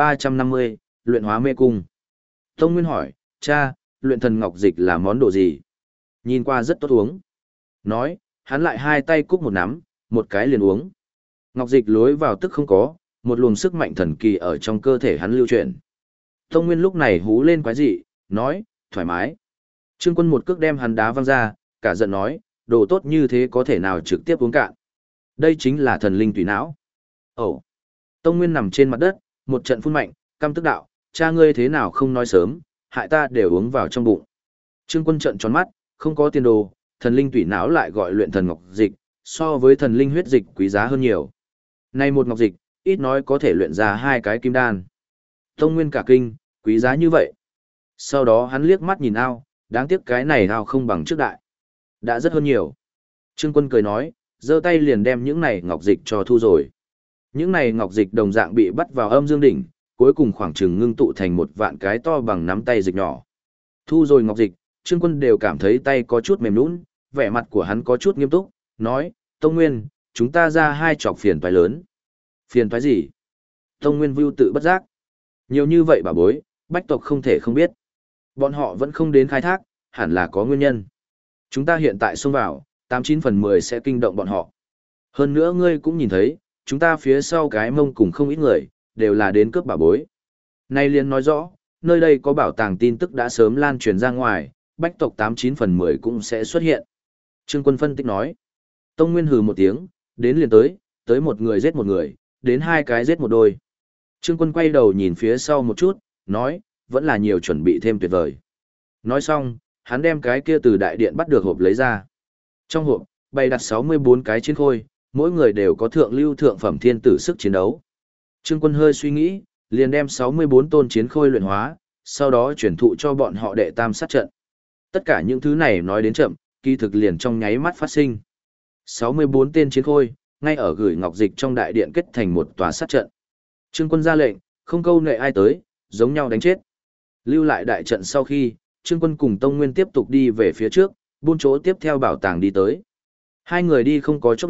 1350, luyện hóa mê cung. Tông Nguyên hỏi, cha, luyện thần ngọc dịch là món đồ gì? Nhìn qua rất tốt uống. Nói, hắn lại hai tay cúc một nắm, một cái liền uống. Ngọc dịch lối vào tức không có, một luồng sức mạnh thần kỳ ở trong cơ thể hắn lưu chuyển. Tông Nguyên lúc này hú lên quái dị, nói, thoải mái. Trương Quân một cước đem hắn đá văng ra, cả giận nói, đồ tốt như thế có thể nào trực tiếp uống cạn. Đây chính là thần linh tùy não. Ồ. Tông Nguyên nằm trên mặt đất, một trận phun mạnh, căm tức đạo, cha ngươi thế nào không nói sớm, hại ta đều uống vào trong bụng. Trương Quân trợn tròn mắt, không có tiền đồ, thần linh tùy não lại gọi luyện thần ngọc dịch, so với thần linh huyết dịch quý giá hơn nhiều. Này một ngọc dịch, ít nói có thể luyện ra 2 cái kim đan. Tông Nguyên cả kinh, quý giá như vậy. Sau đó hắn liếc mắt nhìn ao, đáng tiếc cái này ao không bằng trước đại. Đã rất hơn nhiều. Trương Quân cười nói, giơ tay liền đem những này ngọc dịch cho thu rồi. Những này ngọc dịch đồng dạng bị bắt vào âm dương đỉnh, cuối cùng khoảng chừng ngưng tụ thành một vạn cái to bằng nắm tay dịch nhỏ. Thu rồi ngọc dịch, Trương Quân đều cảm thấy tay có chút mềm nhũn, vẻ mặt của hắn có chút nghiêm túc, nói, Tông Nguyên, chúng ta ra 2 chọc phiền toái lớn. Phiền toái gì? Tông Nguyên vưu tự bất giác. Nhiều như vậy bà bối, bách tộc không thể không biết. Bọn họ vẫn không đến khai thác, hẳn là có nguyên nhân. Chúng ta hiện tại xông vào, 89 phần 10 sẽ kinh động bọn họ. Hơn nữa ngươi cũng nhìn thấy, chúng ta phía sau cái mông cùng không ít người, đều là đến cướp bảo bối. Nay liền nói rõ, nơi đây có bảo tàng tin tức đã sớm lan truyền ra ngoài, bách tộc 89 phần 10 cũng sẽ xuất hiện. Trương Quân phân tích nói. Tông Nguyên hừ một tiếng, đến liền tới một người giết một người, đến 2 cái giết một đôi. Trương Quân quay đầu nhìn phía sau một chút, nói, vẫn là nhiều chuẩn bị thêm tuyệt vời. Nói xong, hắn đem cái kia từ đại điện bắt được hộp lấy ra. Trong hộp, bày đặt 64 cái chiến khôi, mỗi người đều có thượng lưu thượng phẩm thiên tử sức chiến đấu. Trương Quân hơi suy nghĩ, liền đem 64 tôn chiến khôi luyện hóa, sau đó chuyển thụ cho bọn họ đệ tam sát trận. Tất cả những thứ này nói đến chậm, kỳ thực liền trong nháy mắt phát sinh. 64 tên chiến khôi, ngay ở gửi ngọc dịch trong đại điện kết thành một tòa sát trận. Trương Quân ra lệnh, không câu nệ ai tới, giống nhau đánh chết. Lưu lại đại trận sau khi, Trương Quân cùng Tông Nguyên tiếp tục đi về phía trước, buôn chỗ tiếp theo bảo tàng đi tới. 2 người đi không có chốc lát,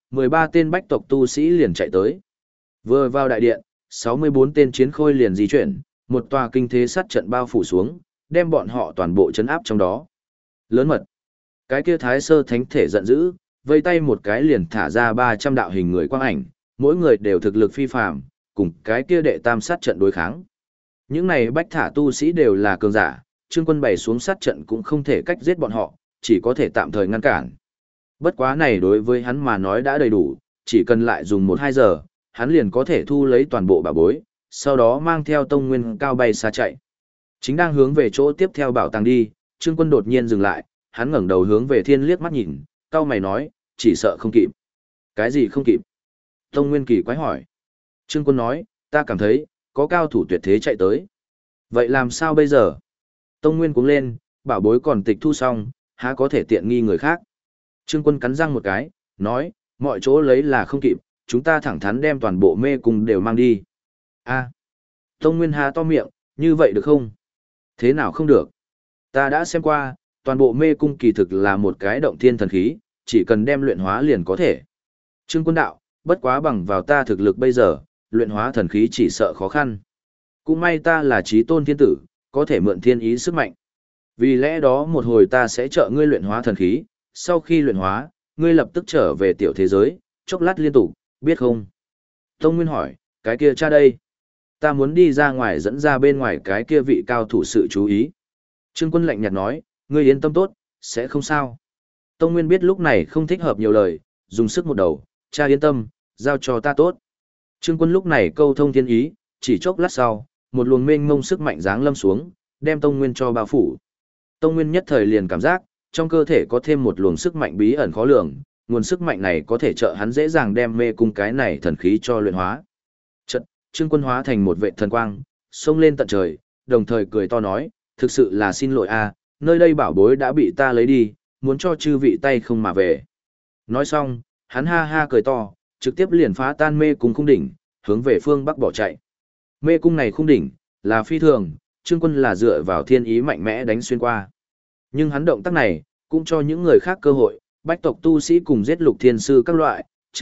13 tên bách tộc tu sĩ liền chạy tới. Vừa vào đại điện, 64 tên chiến khôi liền di chuyển, một tòa kinh thế sát trận bao phủ xuống, đem bọn họ toàn bộ chấn áp trong đó. Lớn mật. Cái kia Thái Sơ Thánh Thể giận dữ, vây tay một cái liền thả ra 300 đạo hình người quang ảnh, mỗi người đều thực lực phi phàm, cùng cái kia đệ tam sát trận đối kháng. Những này bách thả tu sĩ đều là cường giả, Trương Quân bày xuống sát trận cũng không thể cách giết bọn họ, chỉ có thể tạm thời ngăn cản. Bất quá này đối với hắn mà nói đã đầy đủ, chỉ cần lại dùng 1-2 giờ, hắn liền có thể thu lấy toàn bộ bảo bối, sau đó mang theo tông nguyên cao bay xa chạy. Chính đang hướng về chỗ tiếp theo bảo tàng đi, Trương Quân đột nhiên dừng lại, hắn ngẩng đầu hướng về thiên liếc mắt nhìn, cao mày nói, chỉ sợ không kịp. Cái gì không kịp? Tông Nguyên kỳ quái hỏi. Trương Quân nói, ta cảm thấy, có cao thủ tuyệt thế chạy tới. Vậy làm sao bây giờ? Tông Nguyên cuống lên, bảo bối còn tịch thu xong, há có thể tiện nghi người khác. Trương Quân cắn răng một cái, nói, mọi chỗ lấy là không kịp, chúng ta thẳng thắn đem toàn bộ mê cung đều mang đi. A. Tông Nguyên há to miệng, như vậy được không? Thế nào không được? Ta đã xem qua, toàn bộ mê cung kỳ thực là một cái động thiên thần khí, chỉ cần đem luyện hóa liền có thể. Trương Quân đạo, bất quá bằng vào ta thực lực bây giờ, luyện hóa thần khí chỉ sợ khó khăn. Cũng may ta là chí tôn thiên tử, có thể mượn thiên ý sức mạnh. Vì lẽ đó một hồi ta sẽ trợ ngươi luyện hóa thần khí, sau khi luyện hóa, ngươi lập tức trở về tiểu thế giới, chốc lát liên tục, biết không? Tông Nguyên hỏi, cái kia cha đây? Ta muốn đi ra ngoài dẫn ra bên ngoài cái kia vị cao thủ sự chú ý. Trương Quân lạnh nhạt nói, ngươi yên tâm tốt, sẽ không sao. Tông Nguyên biết lúc này không thích hợp nhiều lời, dùng sức một đầu, cha yên tâm, giao cho ta tốt. Trương Quân lúc này câu thông thiên ý, chỉ chốc lát sau, một luồng mênh mông sức mạnh giáng lâm xuống, đem Tông Nguyên cho bao phủ. Tông Nguyên nhất thời liền cảm giác, trong cơ thể có thêm một luồng sức mạnh bí ẩn khó lường, nguồn sức mạnh này có thể trợ hắn dễ dàng đem mê cung cái này thần khí cho luyện hóa. Chợt, Trương Quân hóa thành một vệ thần quang, xông lên tận trời, đồng thời cười to nói, thực sự là xin lỗi a, nơi đây bảo bối đã bị ta lấy đi, muốn cho chư vị tay không mà về. Nói xong, hắn ha ha cười to, trực tiếp liền phá tan mê cung khung đỉnh, hướng về phương bắc bỏ chạy. Mê cung này khung đỉnh, là phi thường, Trương Quân là dựa vào thiên ý mạnh mẽ đánh xuyên qua. Nhưng hắn động tác này, cũng cho những người khác cơ hội, bách tộc tu sĩ cùng giết lục thiên sư các loại,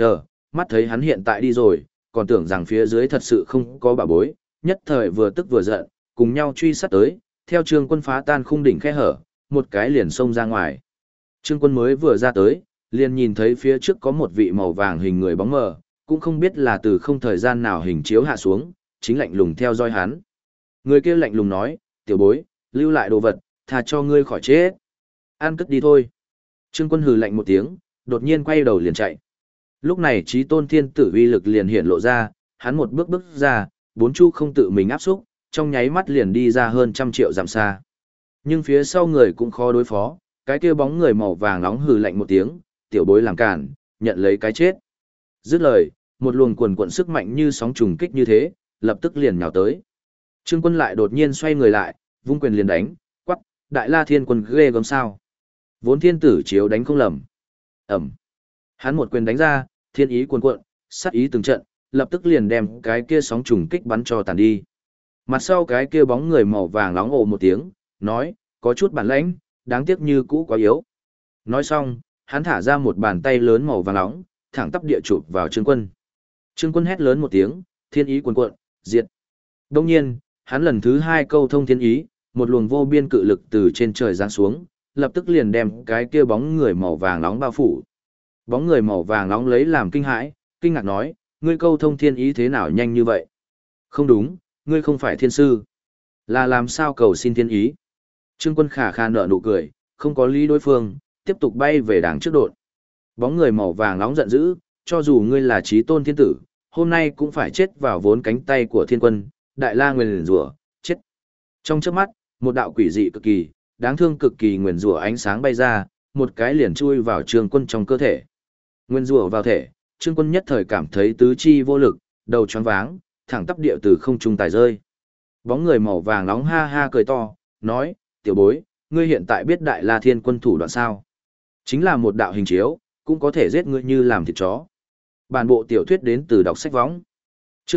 mắt thấy hắn hiện tại đi rồi, còn tưởng rằng phía dưới thật sự không có bảo bối, nhất thời vừa tức vừa giận, cùng nhau truy sát tới, theo Trương Quân phá tan khung đỉnh khe hở, một cái liền xông ra ngoài. Trương Quân mới vừa ra tới, liền nhìn thấy phía trước có một vị màu vàng hình người bóng mờ, cũng không biết là từ không thời gian nào hình chiếu hạ xuống, chính lạnh lùng theo dõi hắn. Người kia lạnh lùng nói, tiểu bối, lưu lại đồ vật, thà cho ngươi khỏi chết. Ăn cất đi thôi. Trương Quân hừ lạnh một tiếng, đột nhiên quay đầu liền chạy. Lúc này Chí Tôn Thiên Tử uy lực liền hiện lộ ra, hắn một bước bước ra, bốn chu không tự mình áp xúc, trong nháy mắt liền đi ra hơn 100 triệu dặm xa. Nhưng phía sau người cũng khó đối phó, cái kia bóng người màu vàng nóng hừ lạnh một tiếng, tiểu bối làm cản, nhận lấy cái chết. Dứt lời, một luồng quần quận sức mạnh như sóng trùng kích như thế, lập tức liền nhào tới. Trương Quân lại đột nhiên xoay người lại, vung quyền liền đánh, quắc, Đại La Thiên Quân ghê gớm sao? Vốn thiên tử chiếu đánh không lầm. Ẩm. Hắn một quyền đánh ra, thiên ý cuồn cuộn, sát ý từng trận, lập tức liền đem cái kia sóng trùng kích bắn cho tàn đi. Mặt sau cái kia bóng người màu vàng nóng ồ một tiếng, nói, có chút bản lãnh, đáng tiếc như cũ quá yếu. Nói xong, hắn thả ra một bàn tay lớn màu vàng nóng, thẳng tắp địa chụp vào Trương Quân. Trương Quân hét lớn một tiếng, thiên ý cuồn cuộn, diệt. Đông nhiên, hắn lần thứ hai câu thông thiên ý, một luồng vô biên cự lực từ trên trời giáng xuống, lập tức liền đem cái kia bóng người màu vàng nóng bao phủ. Bóng người màu vàng nóng lấy làm kinh hãi, kinh ngạc nói, ngươi câu thông thiên ý thế nào nhanh như vậy? Không đúng, ngươi không phải thiên sư. Là làm sao cầu xin thiên ý? Trương Quân khả khả nở nụ cười, không có lý đối phương, tiếp tục bay về đằng trước đột. Bóng người màu vàng nóng giận dữ, cho dù ngươi là Chí Tôn Thiên Tử, hôm nay cũng phải chết vào vốn cánh tay của Thiên Quân, Đại La nguyền rủa, chết. Trong chớp mắt, một đạo quỷ dị cực kỳ, đáng thương cực kỳ nguyền rủa ánh sáng bay ra, một cái liền chui vào Trương Quân trong cơ thể. Nguyên rủa vào thể, Trương Quân nhất thời cảm thấy tứ chi vô lực, đầu choáng váng, thẳng tắp địa từ không trung tài rơi. Bóng người màu vàng nóng ha ha cười to, nói, tiểu bối, ngươi hiện tại biết Đại La Thiên Quân thủ đoạn sao? Chính là một đạo hình chiếu, cũng có thể giết ngươi như làm thịt chó. Bản bộ tiểu thuyết đến từ đọc sách võng. Chương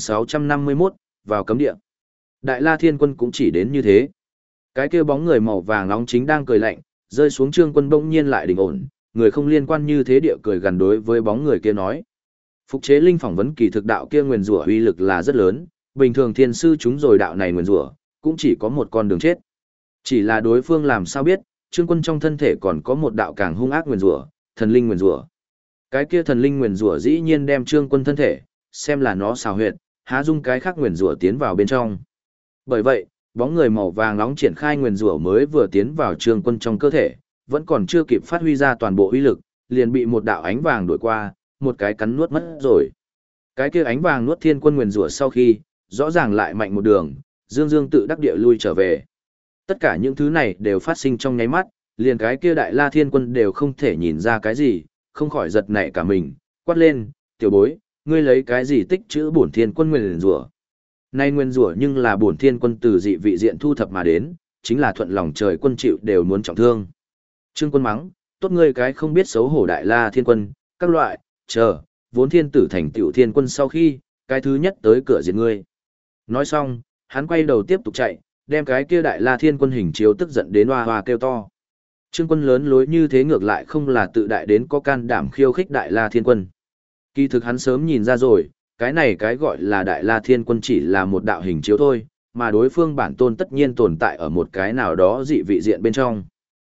1651, vào cấm địa. Đại La Thiên Quân cũng chỉ đến như thế. Cái kia bóng người màu vàng nóng chính đang cười lạnh, rơi xuống Trương Quân bỗng nhiên lại đình ổn, người không liên quan như thế địa cười gần đối với bóng người kia nói. Phục chế linh phỏng vấn kỳ thực đạo kia nguyền rủa uy lực là rất lớn, bình thường thiên sư chúng rồi đạo này nguyền rủa, cũng chỉ có một con đường chết. Chỉ là đối phương làm sao biết, Trương Quân trong thân thể còn có một đạo càng hung ác nguyền rủa, thần linh nguyền rủa. Cái kia thần linh nguyền rủa dĩ nhiên đem Trương Quân thân thể xem là nó xào huyệt, há dung cái khác nguyền rủa tiến vào bên trong. Bởi vậy, bóng người màu vàng nóng triển khai nguyền rủa mới vừa tiến vào Trương Quân trong cơ thể, vẫn còn chưa kịp phát huy ra toàn bộ uy lực, liền bị một đạo ánh vàng đuổi qua, một cái cắn nuốt mất rồi. Cái kia ánh vàng nuốt Thiên Quân nguyền rủa sau khi, rõ ràng lại mạnh một đường, dương dương tự đắc địa lui trở về. Tất cả những thứ này đều phát sinh trong nháy mắt, liền cái kia Đại La Thiên Quân đều không thể nhìn ra cái gì, không khỏi giật nảy cả mình, quát lên, tiểu bối, ngươi lấy cái gì tích chữ bổn Thiên Quân nguyền rủa? Nay nguyên rủa nhưng là bổn Thiên Quân từ dị vị diện thu thập mà đến, chính là thuận lòng trời quân chịu đều muốn trọng thương. Trương Quân mắng, tốt ngươi cái không biết xấu hổ Đại La Thiên Quân, các loại, chờ, vốn thiên tử thành tiểu Thiên Quân sau khi, cái thứ nhất tới cửa diệt ngươi. Nói xong, hắn quay đầu tiếp tục chạy, đem cái kia Đại La Thiên Quân hình chiếu tức giận đến hoa hoa kêu to. Trương Quân lớn lối như thế ngược lại không là tự đại đến có can đảm khiêu khích Đại La Thiên Quân. Kỳ thực hắn sớm nhìn ra rồi, cái này cái gọi là Đại La Thiên Quân chỉ là một đạo hình chiếu thôi, mà đối phương bản tôn tất nhiên tồn tại ở một cái nào đó dị vị diện bên trong.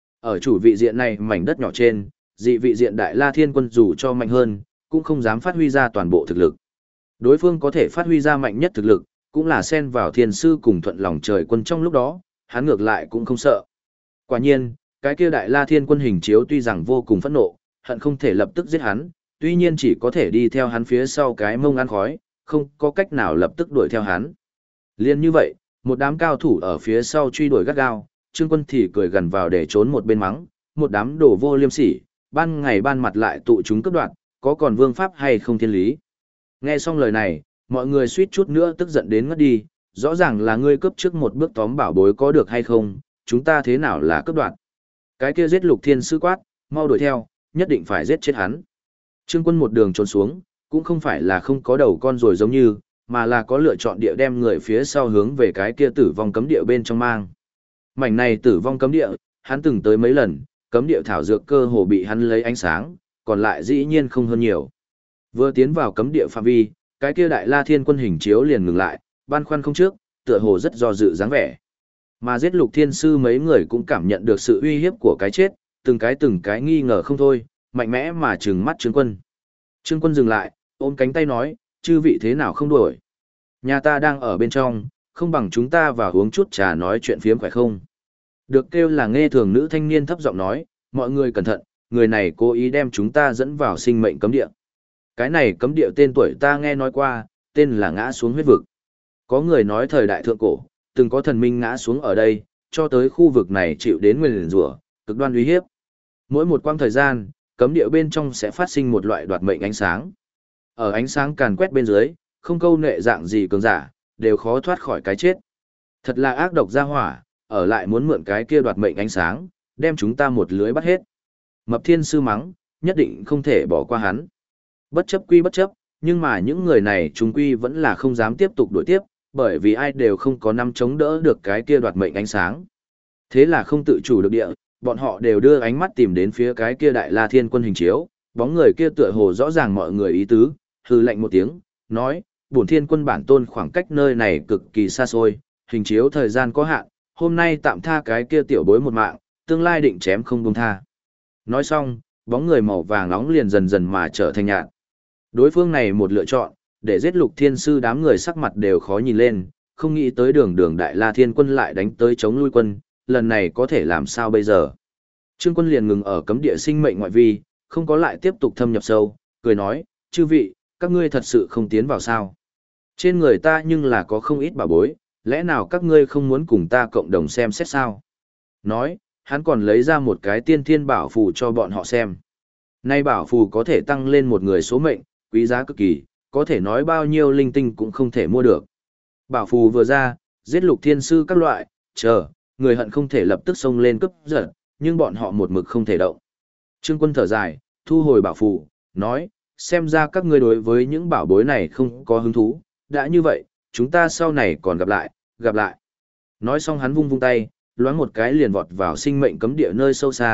Ở chủ vị diện này mảnh đất nhỏ trên, dị vị diện Đại La Thiên Quân dù cho mạnh hơn, cũng không dám phát huy ra toàn bộ thực lực. Đối phương có thể phát huy ra mạnh nhất thực lực, cũng là xen vào thiên sư cùng thuận lòng trời quân trong lúc đó, hắn ngược lại cũng không sợ. Quả nhiên, cái kia Đại La Thiên Quân hình chiếu tuy rằng vô cùng phẫn nộ, hận không thể lập tức giết hắn, tuy nhiên chỉ có thể đi theo hắn phía sau cái mông ăn khói, không có cách nào lập tức đuổi theo hắn. Liên như vậy, một đám cao thủ ở phía sau truy đuổi gắt gao, Trương Quân thì cười gần vào để trốn một bên mắng, một đám đồ vô liêm sỉ, ban ngày ban mặt lại tụ chúng cướp đoạt, có còn vương pháp hay không thiên lý. Nghe xong lời này, mọi người suýt chút nữa tức giận đến ngất đi, rõ ràng là ngươi cướp trước một bước tóm bảo bối có được hay không, chúng ta thế nào là cướp đoạt. Cái kia giết Lục Thiên Sư quát, mau đuổi theo, nhất định phải giết chết hắn. Trương Quân một đường trốn xuống, cũng không phải là không có đầu con rồi giống như, mà là có lựa chọn địa đem người phía sau hướng về cái kia tử vong cấm địa bên trong mang. Mảnh này tử vong cấm địa, hắn từng tới mấy lần, cấm địa thảo dược cơ hồ bị hắn lấy ánh sáng, còn lại dĩ nhiên không hơn nhiều. Vừa tiến vào cấm địa phạm vi, cái kia Đại La Thiên Quân hình chiếu liền ngừng lại, băn khoăn không trước, tựa hồ rất do dự dáng vẻ. Mà giết Lục Thiên Sư mấy người cũng cảm nhận được sự uy hiếp của cái chết, từng cái nghi ngờ không thôi, mạnh mẽ mà trừng mắt Trương Quân. Trương Quân dừng lại, ôm cánh tay nói, chư vị thế nào không đuổi. Nhà ta đang ở bên trong, không bằng chúng ta vào uống chút trà nói chuyện phiếm phải không? Được kêu là nghe thường nữ thanh niên thấp giọng nói, mọi người cẩn thận, người này cố ý đem chúng ta dẫn vào sinh mệnh cấm địa. Cái này cấm địa tên tuổi ta nghe nói qua, tên là ngã xuống huyết vực. Có người nói thời đại thượng cổ, từng có thần minh ngã xuống ở đây, cho tới khu vực này chịu đến nguyền rủa, cực đoan uy hiếp. Mỗi một quãng thời gian, cấm địa bên trong sẽ phát sinh một loại đoạt mệnh ánh sáng. Ở ánh sáng càn quét bên dưới, không câu nệ dạng gì cường giả, đều khó thoát khỏi cái chết. Thật là ác độc gia hỏa, ở lại muốn mượn cái kia đoạt mệnh ánh sáng, đem chúng ta một lưới bắt hết. Mập Thiên Sư mắng, nhất định không thể bỏ qua hắn. Bất chấp quy bất chấp, nhưng mà những người này chúng quy vẫn là không dám tiếp tục đuổi tiếp, bởi vì ai đều không có năm chống đỡ được cái kia đoạt mệnh ánh sáng. Thế là không tự chủ được địa, bọn họ đều đưa ánh mắt tìm đến phía cái kia Đại La Thiên Quân hình chiếu, bóng người kia tựa hồ rõ ràng mọi người ý tứ, hừ lạnh một tiếng, nói, bổn Thiên Quân bản tôn khoảng cách nơi này cực kỳ xa xôi, hình chiếu thời gian có hạn, hôm nay tạm tha cái kia tiểu bối một mạng, tương lai định chém không buông tha. Nói xong, bóng người màu vàng nóng liền dần dần mà trở thành nhạt. Đối phương này một lựa chọn, để giết Lục Thiên Sư đám người sắc mặt đều khó nhìn lên, không nghĩ tới đường Đại La Thiên Quân lại đánh tới chống lui quân, lần này có thể làm sao bây giờ. Trương Quân liền ngừng ở cấm địa sinh mệnh ngoại vi, không có lại tiếp tục thâm nhập sâu, cười nói, chư vị, các ngươi thật sự không tiến vào sao. Trên người ta nhưng là có không ít bảo bối, lẽ nào các ngươi không muốn cùng ta cộng đồng xem xét sao? Nói, hắn còn lấy ra một cái tiên thiên bảo phù cho bọn họ xem. Nay bảo phù có thể tăng lên một người số mệnh, quý giá cực kỳ, có thể nói bao nhiêu linh tinh cũng không thể mua được. Bảo phù vừa ra, giết Lục Thiên Sư các loại, chờ, người hận không thể lập tức xông lên cướp giật, nhưng bọn họ một mực không thể động. Trương Quân thở dài, thu hồi bảo phù, nói, xem ra các ngươi đối với những bảo bối này không có hứng thú, đã như vậy, chúng ta sau này còn gặp lại, gặp lại. Nói xong hắn vung vung tay, loáng một cái liền vọt vào sinh mệnh cấm địa nơi sâu xa,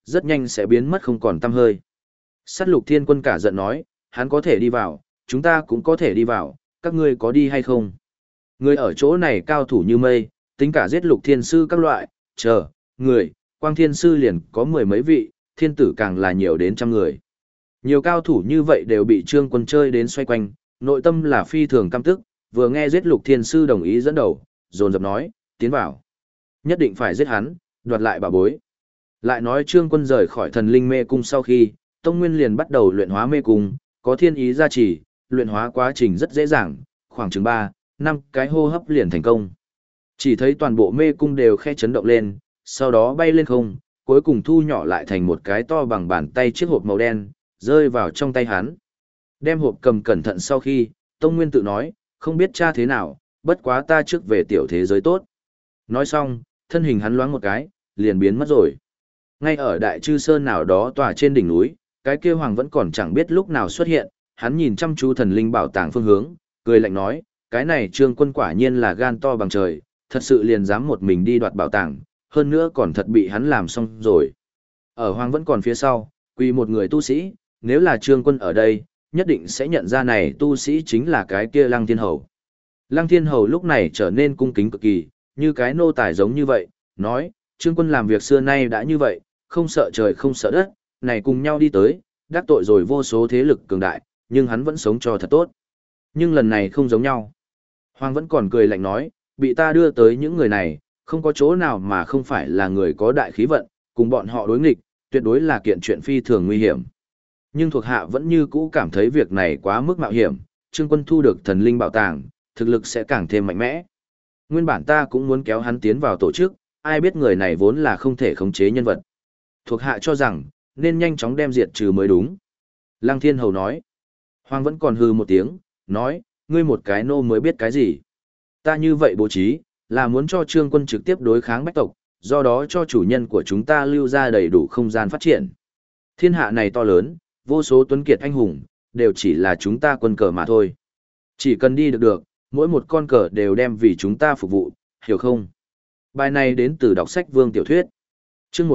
rất nhanh sẽ biến mất không còn tăm hơi. Sát lục thiên quân cả giận nói, hắn có thể đi vào, chúng ta cũng có thể đi vào, các ngươi có đi hay không? Người ở chỗ này cao thủ như mây, tính cả giết lục thiên sư các loại, người, quang thiên sư liền có mười mấy vị, thiên tử càng là nhiều đến trăm người. Nhiều cao thủ như vậy đều bị Trương Quân chơi đến xoay quanh, nội tâm là phi thường căm tức, vừa nghe giết lục thiên sư đồng ý dẫn đầu, dồn dập nói, tiến vào. Nhất định phải giết hắn, đoạt lại bảo bối. Lại nói Trương Quân rời khỏi thần linh mê cung sau khi, Tông Nguyên liền bắt đầu luyện hóa mê cung, có thiên ý gia trì, luyện hóa quá trình rất dễ dàng, khoảng chừng 3, 5 cái hô hấp liền thành công. Chỉ thấy toàn bộ mê cung đều khẽ chấn động lên, sau đó bay lên không, cuối cùng thu nhỏ lại thành một cái to bằng bàn tay chiếc hộp màu đen, rơi vào trong tay hắn. Đem hộp cầm cẩn thận sau khi, Tông Nguyên tự nói, không biết cha thế nào, bất quá ta trước về tiểu thế giới tốt. Nói xong, thân hình hắn loáng một cái, liền biến mất rồi. Ngay ở Đại Chư Sơn nào đó tòa trên đỉnh núi, cái kia hoàng vẫn còn chẳng biết lúc nào xuất hiện, hắn nhìn chăm chú thần linh bảo tàng phương hướng, cười lạnh nói, cái này Trương Quân quả nhiên là gan to bằng trời, thật sự liền dám một mình đi đoạt bảo tàng, hơn nữa còn thật bị hắn làm xong rồi. Ở hoàng vẫn còn phía sau, quỳ một người tu sĩ, nếu là Trương Quân ở đây, nhất định sẽ nhận ra này tu sĩ chính là cái kia Lăng Thiên Hầu. Lăng Thiên Hầu lúc này trở nên cung kính cực kỳ, như cái nô tài giống như vậy, nói, Trương Quân làm việc xưa nay đã như vậy, không sợ trời không sợ đất, này cùng nhau đi tới, đắc tội rồi vô số thế lực cường đại, nhưng hắn vẫn sống cho thật tốt. Nhưng lần này không giống nhau. Hoàng vẫn còn cười lạnh nói, bị ta đưa tới những người này, không có chỗ nào mà không phải là người có đại khí vận, cùng bọn họ đối nghịch, tuyệt đối là kiện chuyện phi thường nguy hiểm. Nhưng thuộc hạ vẫn như cũ cảm thấy việc này quá mức mạo hiểm, Trương Quân thu được thần linh bảo tàng, thực lực sẽ càng thêm mạnh mẽ. Nguyên bản ta cũng muốn kéo hắn tiến vào tổ chức, ai biết người này vốn là không thể khống chế nhân vật. Thuộc hạ cho rằng, nên nhanh chóng đem diệt trừ mới đúng. Lăng Thiên Hầu nói. Hoàng vẫn còn hư một tiếng, nói, ngươi một cái nô mới biết cái gì. Ta như vậy bố trí, là muốn cho Trương Quân trực tiếp đối kháng bách tộc, do đó cho chủ nhân của chúng ta lưu ra đầy đủ không gian phát triển. Thiên hạ này to lớn, vô số tuấn kiệt anh hùng, đều chỉ là chúng ta quân cờ mà thôi. Chỉ cần đi được, mỗi một con cờ đều đem vì chúng ta phục vụ, hiểu không? Bài này đến từ đọc sách Vương Tiểu Thuyết. Chương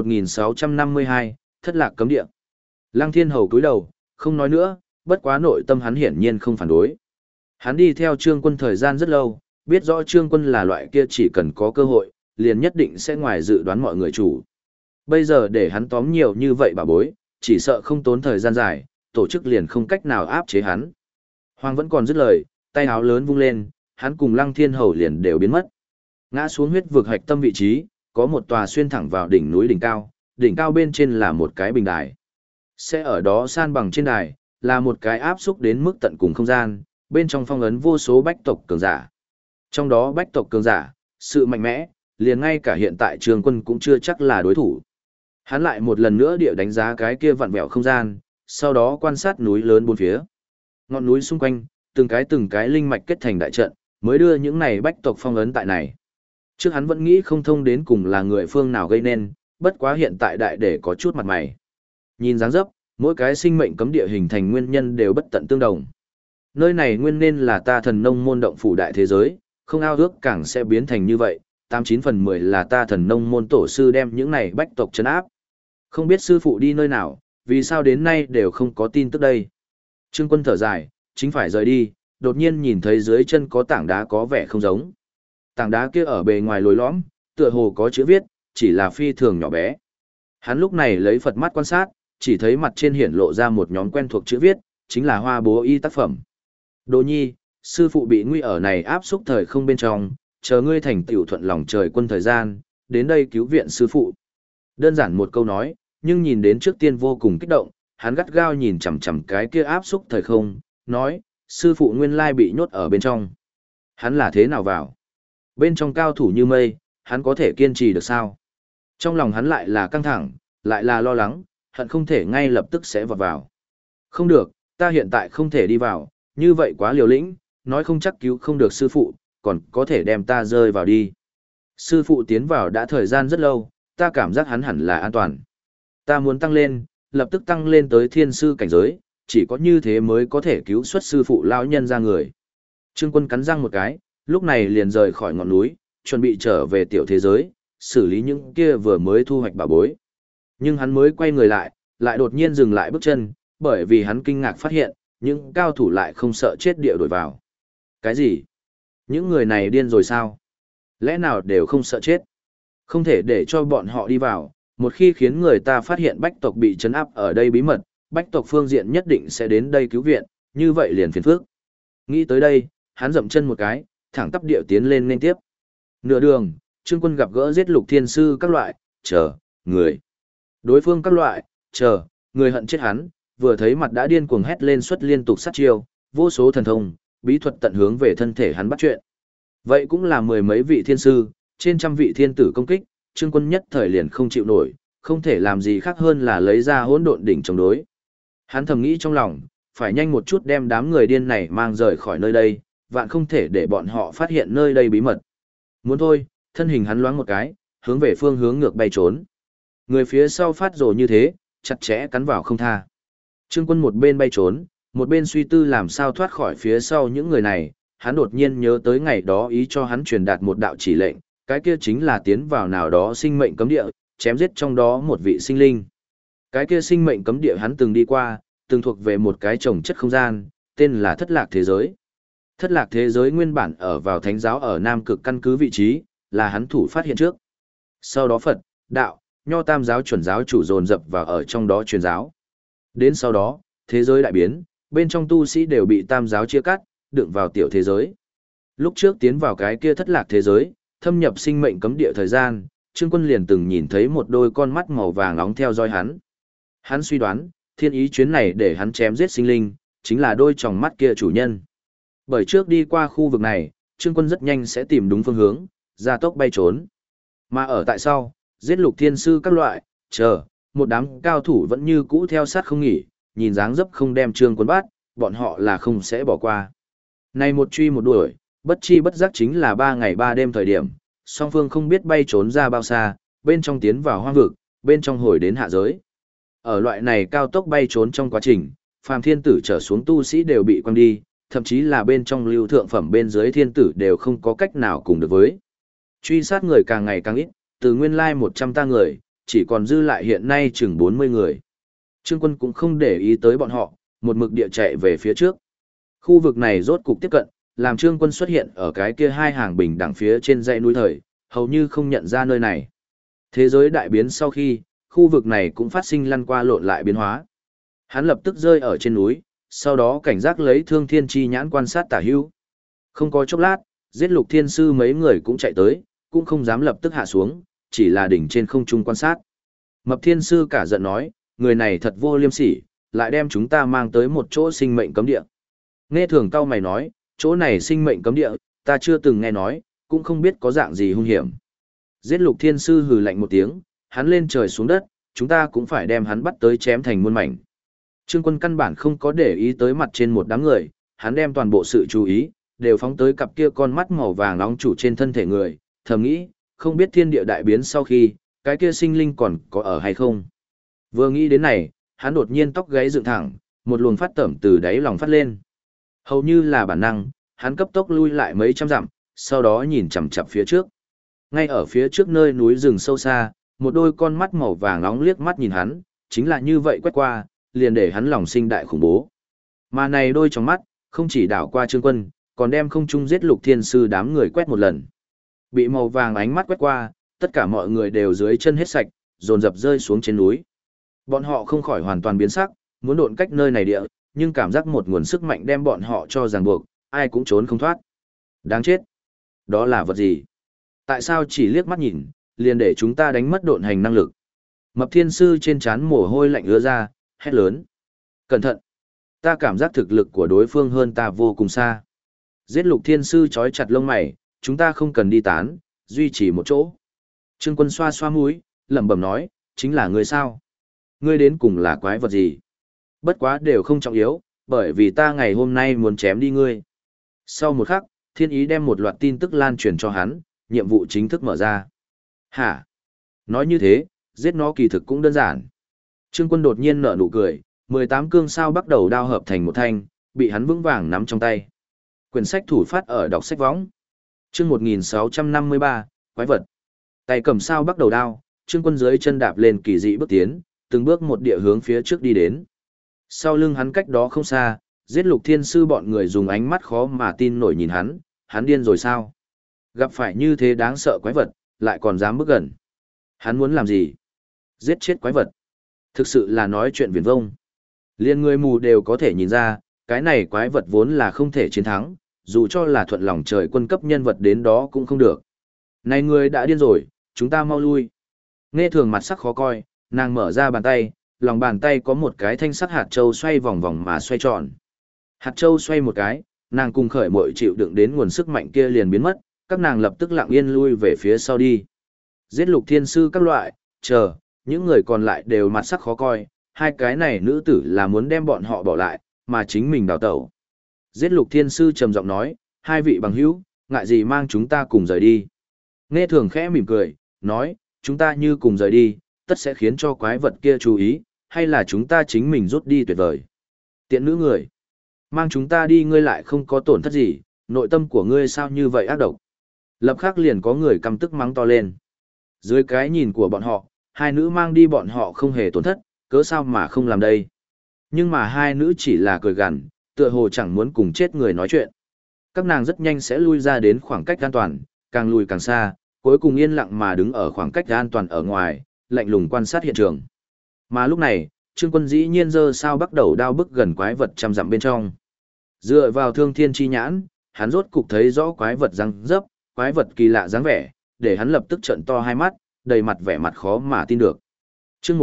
1652, Thất Lạc Cấm Địa. Lăng Thiên Hầu cúi đầu, không nói nữa, bất quá nội tâm hắn hiển nhiên không phản đối. Hắn đi theo Trương Quân thời gian rất lâu, biết rõ Trương Quân là loại kia chỉ cần có cơ hội, liền nhất định sẽ ngoài dự đoán mọi người chủ. Bây giờ để hắn tóm nhiều như vậy bà bối, chỉ sợ không tốn thời gian dài, tổ chức liền không cách nào áp chế hắn. Hoàng vẫn còn dứt lời, tay áo lớn vung lên, hắn cùng Lăng Thiên Hầu liền đều biến mất. Ngã xuống huyết vực hạch tâm vị trí, có một tòa xuyên thẳng vào đỉnh núi đỉnh cao bên trên là một cái bình đài. Sẽ ở đó san bằng trên đài, là một cái áp xúc đến mức tận cùng không gian, bên trong phong ấn vô số bách tộc cường giả. Trong đó bách tộc cường giả, sự mạnh mẽ, liền ngay cả hiện tại Trương Quân cũng chưa chắc là đối thủ. Hắn lại một lần nữa địa đánh giá cái kia vặn vẹo không gian, sau đó quan sát núi lớn bốn phía. Ngọn núi xung quanh, từng cái linh mạch kết thành đại trận, mới đưa những này bách tộc phong ấn tại này. Trước hắn vẫn nghĩ không thông đến cùng là người phương nào gây nên, bất quá hiện tại đại để có chút mặt mày. Nhìn dáng dấp, mỗi cái sinh mệnh cấm địa hình thành nguyên nhân đều bất tận tương đồng. Nơi này nguyên nên là ta thần nông môn động phủ đại thế giới, không ao ước càng sẽ biến thành như vậy, 89/10 là ta thần nông môn tổ sư đem những này bách tộc trấn áp. Không biết sư phụ đi nơi nào, vì sao đến nay đều không có tin tức đây. Trương Quân thở dài, chính phải rời đi, đột nhiên nhìn thấy dưới chân có tảng đá có vẻ không giống. Tảng đá kia ở bề ngoài lồi lõm, tựa hồ có chữ viết, chỉ là phi thường nhỏ bé. Hắn lúc này lấy Phật mắt quan sát, chỉ thấy mặt trên hiển lộ ra một nhóm quen thuộc chữ viết, chính là Hoa Bố Y tác phẩm. Đồ nhi, sư phụ bị nguy ở này áp xúc thời không bên trong, chờ ngươi thành tựu thuận lòng trời quân thời gian, đến đây cứu viện sư phụ. Đơn giản một câu nói, nhưng nhìn đến trước tiên vô cùng kích động, hắn gắt gao nhìn chằm chằm cái kia áp xúc thời không, nói, sư phụ nguyên lai bị nhốt ở bên trong. Hắn là thế nào vào? Bên trong cao thủ như mây, hắn có thể kiên trì được sao? Trong lòng hắn lại là căng thẳng, lại là lo lắng, hận không thể ngay lập tức sẽ vọt vào. Không được, ta hiện tại không thể đi vào, như vậy quá liều lĩnh, nói không chắc cứu không được sư phụ, còn có thể đem ta rơi vào đi. Sư phụ tiến vào đã thời gian rất lâu, ta cảm giác hắn hẳn là an toàn. Ta muốn tăng lên, lập tức tăng lên tới thiên sư cảnh giới, chỉ có như thế mới có thể cứu xuất sư phụ lão nhân ra người. Trương Quân cắn răng một cái, lúc này liền rời khỏi ngọn núi, chuẩn bị trở về tiểu thế giới, xử lý những kia vừa mới thu hoạch bảo bối. Nhưng hắn mới quay người lại, lại đột nhiên dừng lại bước chân, bởi vì hắn kinh ngạc phát hiện, những cao thủ lại không sợ chết địa đổi vào. Cái gì? Những người này điên rồi sao? Lẽ nào đều không sợ chết? Không thể để cho bọn họ đi vào, một khi khiến người ta phát hiện bách tộc bị trấn áp ở đây bí mật, bách tộc phương diện nhất định sẽ đến đây cứu viện, như vậy liền phiền phức. Nghĩ tới đây, hắn dậm chân một cái, thẳng tắp điệu tiến lên nên tiếp. Nửa đường, Trương Quân gặp gỡ giết Lục Thiên Sư các loại, người. Đối phương các loại, người hận chết hắn, vừa thấy mặt đã điên cuồng hét lên xuất liên tục sát chiêu, vô số thần thông, bí thuật tận hướng về thân thể hắn bắt chuyện. Vậy cũng là mười mấy vị thiên sư, trên trăm vị thiên tử công kích, Trương Quân nhất thời liền không chịu nổi, không thể làm gì khác hơn là lấy ra hỗn độn đỉnh chống đối. Hắn thầm nghĩ trong lòng, phải nhanh một chút đem đám người điên này mang rời khỏi nơi đây, vạn không thể để bọn họ phát hiện nơi đây bí mật. Muốn thôi, thân hình hắn loáng một cái, hướng về phương hướng ngược bay trốn. Người phía sau phát rồ như thế, chặt chẽ cắn vào không tha. Trương Quân một bên bay trốn, một bên suy tư làm sao thoát khỏi phía sau những người này, hắn đột nhiên nhớ tới ngày đó ý cho hắn truyền đạt một đạo chỉ lệnh, cái kia chính là tiến vào nào đó sinh mệnh cấm địa, chém giết trong đó một vị sinh linh. Cái kia sinh mệnh cấm địa hắn từng đi qua, từng thuộc về một cái trồng chất không gian, tên là Thất Lạc Thế Giới. Thất Lạc Thế Giới nguyên bản ở vào Thánh giáo ở Nam Cực căn cứ vị trí, là hắn thủ phát hiện trước. Sau đó Phật, Đạo, Nho Tam giáo chuẩn giáo chủ dồn dập vào ở trong đó truyền giáo. Đến sau đó, thế giới đại biến, bên trong tu sĩ đều bị Tam giáo chia cắt, đựng vào tiểu thế giới. Lúc trước tiến vào cái kia Thất Lạc Thế Giới, thâm nhập sinh mệnh cấm địa thời gian, Trương Quân liền từng nhìn thấy một đôi con mắt màu vàng nóng theo dõi hắn. Hắn suy đoán, thiên ý chuyến này để hắn chém giết sinh linh, chính là đôi tròng mắt kia chủ nhân. Bởi trước đi qua khu vực này, Trương Quân rất nhanh sẽ tìm đúng phương hướng, gia tốc bay trốn. Mà ở tại sau, giết Lục Thiên Sư các loại, một đám cao thủ vẫn như cũ theo sát không nghỉ, nhìn dáng dấp không đem Trương Quân bắt, bọn họ là không sẽ bỏ qua. Này một truy một đuổi, bất chi bất giác chính là 3 ngày 3 đêm thời điểm, song phương không biết bay trốn ra bao xa, bên trong tiến vào hoang vực, bên trong hồi đến hạ giới. Ở loại này cao tốc bay trốn trong quá trình, phàm thiên tử trở xuống tu sĩ đều bị quăng đi, thậm chí là bên trong lưu thượng phẩm bên dưới thiên tử đều không có cách nào cùng được với. Truy sát người càng ngày càng ít, từ nguyên lai 100 ta người, chỉ còn dư lại hiện nay chừng 40 người. Trương Quân cũng không để ý tới bọn họ, một mực địa chạy về phía trước. Khu vực này rốt cục tiếp cận, làm Trương Quân xuất hiện ở cái kia hai hàng bình đẳng phía trên dãy núi thời, hầu như không nhận ra nơi này. Thế giới đại biến sau khi, khu vực này cũng phát sinh lăn qua lộn lại biến hóa. Hắn lập tức rơi ở trên núi, sau đó cảnh giác lấy Thương Thiên Chi nhãn quan sát tả hữu. Không có chốc lát, giết Lục Thiên Sư mấy người cũng chạy tới, cũng không dám lập tức hạ xuống, chỉ là đỉnh trên không trung quan sát. Mập Thiên Sư cả giận nói, người này thật vô liêm sỉ, lại đem chúng ta mang tới một chỗ sinh mệnh cấm địa. Nghe Thường cao mày nói, chỗ này sinh mệnh cấm địa, ta chưa từng nghe nói, cũng không biết có dạng gì hung hiểm. Giết Lục Thiên Sư hừ lạnh một tiếng, hắn lên trời xuống đất, chúng ta cũng phải đem hắn bắt tới chém thành muôn mảnh. Trương Quân căn bản không có để ý tới mặt trên một đám người, hắn đem toàn bộ sự chú ý, đều phóng tới cặp kia con mắt màu vàng nóng chủ trên thân thể người, thầm nghĩ, không biết thiên địa đại biến sau khi, cái kia sinh linh còn có ở hay không. Vừa nghĩ đến này, hắn đột nhiên tóc gáy dựng thẳng, một luồng phát tẩm từ đáy lòng phát lên. Hầu như là bản năng, hắn cấp tốc lui lại mấy trăm dặm, sau đó nhìn chằm chằm phía trước. Ngay ở phía trước nơi núi rừng sâu xa, một đôi con mắt màu vàng nóng liếc mắt nhìn hắn, chính là như vậy quét qua, liền để hắn lòng sinh đại khủng bố. Mà này đôi trong mắt, không chỉ đảo qua Trương Quân, còn đem không trung giết Lục Thiên Sư đám người quét một lần. Bị màu vàng ánh mắt quét qua, tất cả mọi người đều dưới chân hết sạch, dồn dập rơi xuống trên núi. Bọn họ không khỏi hoàn toàn biến sắc, muốn độn cách nơi này địa, nhưng cảm giác một nguồn sức mạnh đem bọn họ cho ràng buộc, ai cũng trốn không thoát. Đáng chết! Đó là vật gì? Tại sao chỉ liếc mắt nhìn, liền để chúng ta đánh mất độn hành năng lực? Mập Thiên Sư trên trán mồ hôi lạnh ứa ra, hét lớn. Cẩn thận! Ta cảm giác thực lực của đối phương hơn ta vô cùng xa. Giết Lục Thiên Sư trói chặt lông mày, chúng ta không cần đi tán, duy trì một chỗ. Trương Quân xoa xoa mũi, lẩm bẩm nói, chính là ngươi sao? Ngươi đến cùng là quái vật gì? Bất quá đều không trọng yếu, bởi vì ta ngày hôm nay muốn chém đi ngươi. Sau một khắc, thiên ý đem một loạt tin tức lan truyền cho hắn, nhiệm vụ chính thức mở ra. Hả? Nói như thế, giết nó kỳ thực cũng đơn giản. Trương Quân đột nhiên nở nụ cười, 18 cương sao bắt đầu đao hợp thành một thanh, bị hắn vững vàng nắm trong tay. Quyển sách thủ phát ở đọc sách võng. Chương 1653, quái vật. Tay cầm sao bắt đầu đao, Trương Quân dưới chân đạp lên kỳ dị bước tiến, từng bước một địa hướng phía trước đi đến. Sau lưng hắn cách đó không xa, giết lục thiên sư bọn người dùng ánh mắt khó mà tin nổi nhìn hắn điên rồi sao? Gặp phải như thế đáng sợ quái vật, lại còn dám bước gần. Hắn muốn làm gì? Giết chết quái vật. Thực sự là nói chuyện viển vông. Liên người mù đều có thể nhìn ra, cái này quái vật vốn là không thể chiến thắng, dù cho là thuận lòng trời quân cấp nhân vật đến đó cũng không được. Này người đã điên rồi, chúng ta mau lui. Nghe thường mặt sắc khó coi, nàng mở ra bàn tay, lòng bàn tay có một cái thanh sắc hạt châu xoay vòng vòng mà xoay tròn. Hạt châu xoay một cái, nàng cùng khởi mội chịu đựng đến nguồn sức mạnh kia liền biến mất, các nàng lập tức lặng yên lui về phía sau đi. Giết lục thiên sư các loại, chờ, những người còn lại đều mặt sắc khó coi, hai cái này nữ tử là muốn đem bọn họ bỏ lại, mà chính mình đào tẩu. Giết lục thiên sư trầm giọng nói, hai vị bằng hữu, ngại gì mang chúng ta cùng rời đi. Nghe thường khẽ mỉm cười, nói, chúng ta như cùng rời đi, tất sẽ khiến cho quái vật kia chú ý, hay là chúng ta chính mình rút đi tuyệt vời. Tiện nữ người, mang chúng ta đi ngươi lại không có tổn thất gì, nội tâm của ngươi sao như vậy ác độc. Lập khắc liền có người căm tức mắng to lên. Dưới cái nhìn của bọn họ, hai nữ mang đi bọn họ không hề tổn thất, cớ sao mà không làm đây. Nhưng mà hai nữ chỉ là cười gằn, tựa hồ chẳng muốn cùng chết người nói chuyện. Các nàng rất nhanh sẽ lui ra đến khoảng cách an toàn, càng lùi càng xa, cuối cùng yên lặng mà đứng ở khoảng cách an toàn ở ngoài, lạnh lùng quan sát hiện trường. Mà lúc này, Trương Quân dĩ nhiên giơ sao bắt đầu đao bức gần quái vật trăm dặm bên trong. Dựa vào thương thiên chi nhãn, hắn rốt cục thấy rõ quái vật răng dấp, quái vật kỳ lạ dáng vẻ, để hắn lập tức trợn to hai mắt, đầy mặt vẻ mặt khó mà tin được. Chương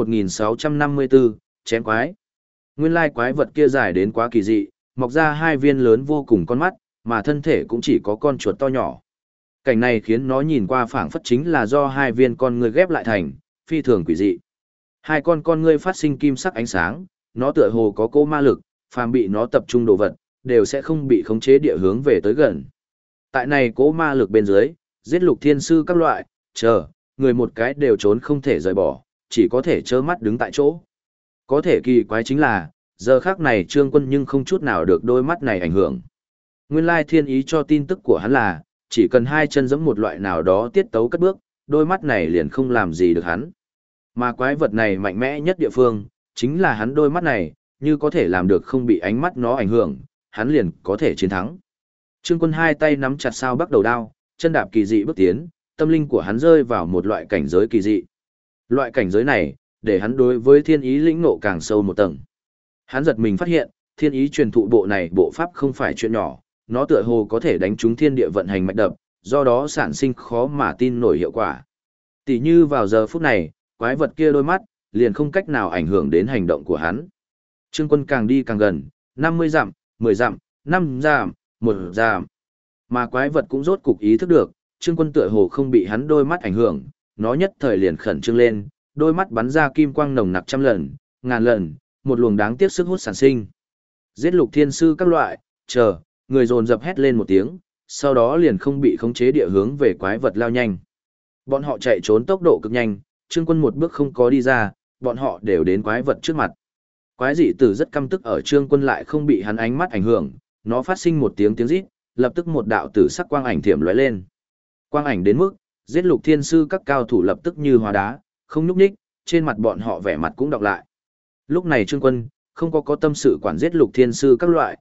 1654, chém quái. Nguyên lai quái vật kia dài đến quá kỳ dị, mọc ra hai viên lớn vô cùng con mắt, mà thân thể cũng chỉ có con chuột to nhỏ. Cảnh này khiến nó nhìn qua phảng phất chính là do hai viên con ngươi ghép lại thành, phi thường quỷ dị. Hai con ngươi phát sinh kim sắc ánh sáng, nó tựa hồ có cỗ ma lực, phàm bị nó tập trung đồ vật, đều sẽ không bị khống chế địa hướng về tới gần. Tại này cỗ ma lực bên dưới, giết lục thiên sư các loại, người một cái đều trốn không thể rời bỏ, chỉ có thể trơ mắt đứng tại chỗ. Có thể kỳ quái chính là, giờ khác này Trương Quân nhưng không chút nào được đôi mắt này ảnh hưởng. Nguyên lai thiên ý cho tin tức của hắn là, chỉ cần hai chân giẫm một loại nào đó tiết tấu cất bước, đôi mắt này liền không làm gì được hắn. Mà quái vật này mạnh mẽ nhất địa phương, chính là hắn đôi mắt này, như có thể làm được không bị ánh mắt nó ảnh hưởng, hắn liền có thể chiến thắng. Trương Quân hai tay nắm chặt sao bắt đầu đao, chân đạp kỳ dị bước tiến, tâm linh của hắn rơi vào một loại cảnh giới kỳ dị. Loại cảnh giới này, để hắn đối với thiên ý lĩnh ngộ càng sâu một tầng. Hắn giật mình phát hiện, thiên ý truyền thụ bộ này bộ pháp không phải chuyện nhỏ, nó tựa hồ có thể đánh trúng thiên địa vận hành mạch đập, do đó sản sinh khó mà tin nổi hiệu quả. Tỷ như vào giờ phút này, quái vật kia đôi mắt, liền không cách nào ảnh hưởng đến hành động của hắn. Trương Quân càng đi càng gần, 50 dặm, 10 dặm, 5 dặm, 1 dặm. Mà quái vật cũng rốt cục ý thức được, Trương Quân tựa hồ không bị hắn đôi mắt ảnh hưởng, nó nhất thời liền khẩn trương lên, đôi mắt bắn ra kim quang nồng nặc trăm lần, ngàn lần, một luồng đáng tiếc sức hút sản sinh. Giết lục thiên sư các loại, người dồn dập hét lên một tiếng, sau đó liền không bị khống chế địa hướng về quái vật lao nhanh. Bọn họ chạy trốn tốc độ cực nhanh, Trương Quân một bước không có đi ra, bọn họ đều đến quái vật trước mặt. Quái dị tử rất căm tức ở Trương Quân lại không bị hắn ánh mắt ảnh hưởng, nó phát sinh một tiếng rít, lập tức một đạo tử sắc quang ảnh thiểm lóe lên. Quang ảnh đến mức, giết lục thiên sư các cao thủ lập tức như hóa đá, không nhúc nhích, trên mặt bọn họ vẻ mặt cũng đọc lại. Lúc này Trương Quân, không có tâm sự quản giết lục thiên sư các loại,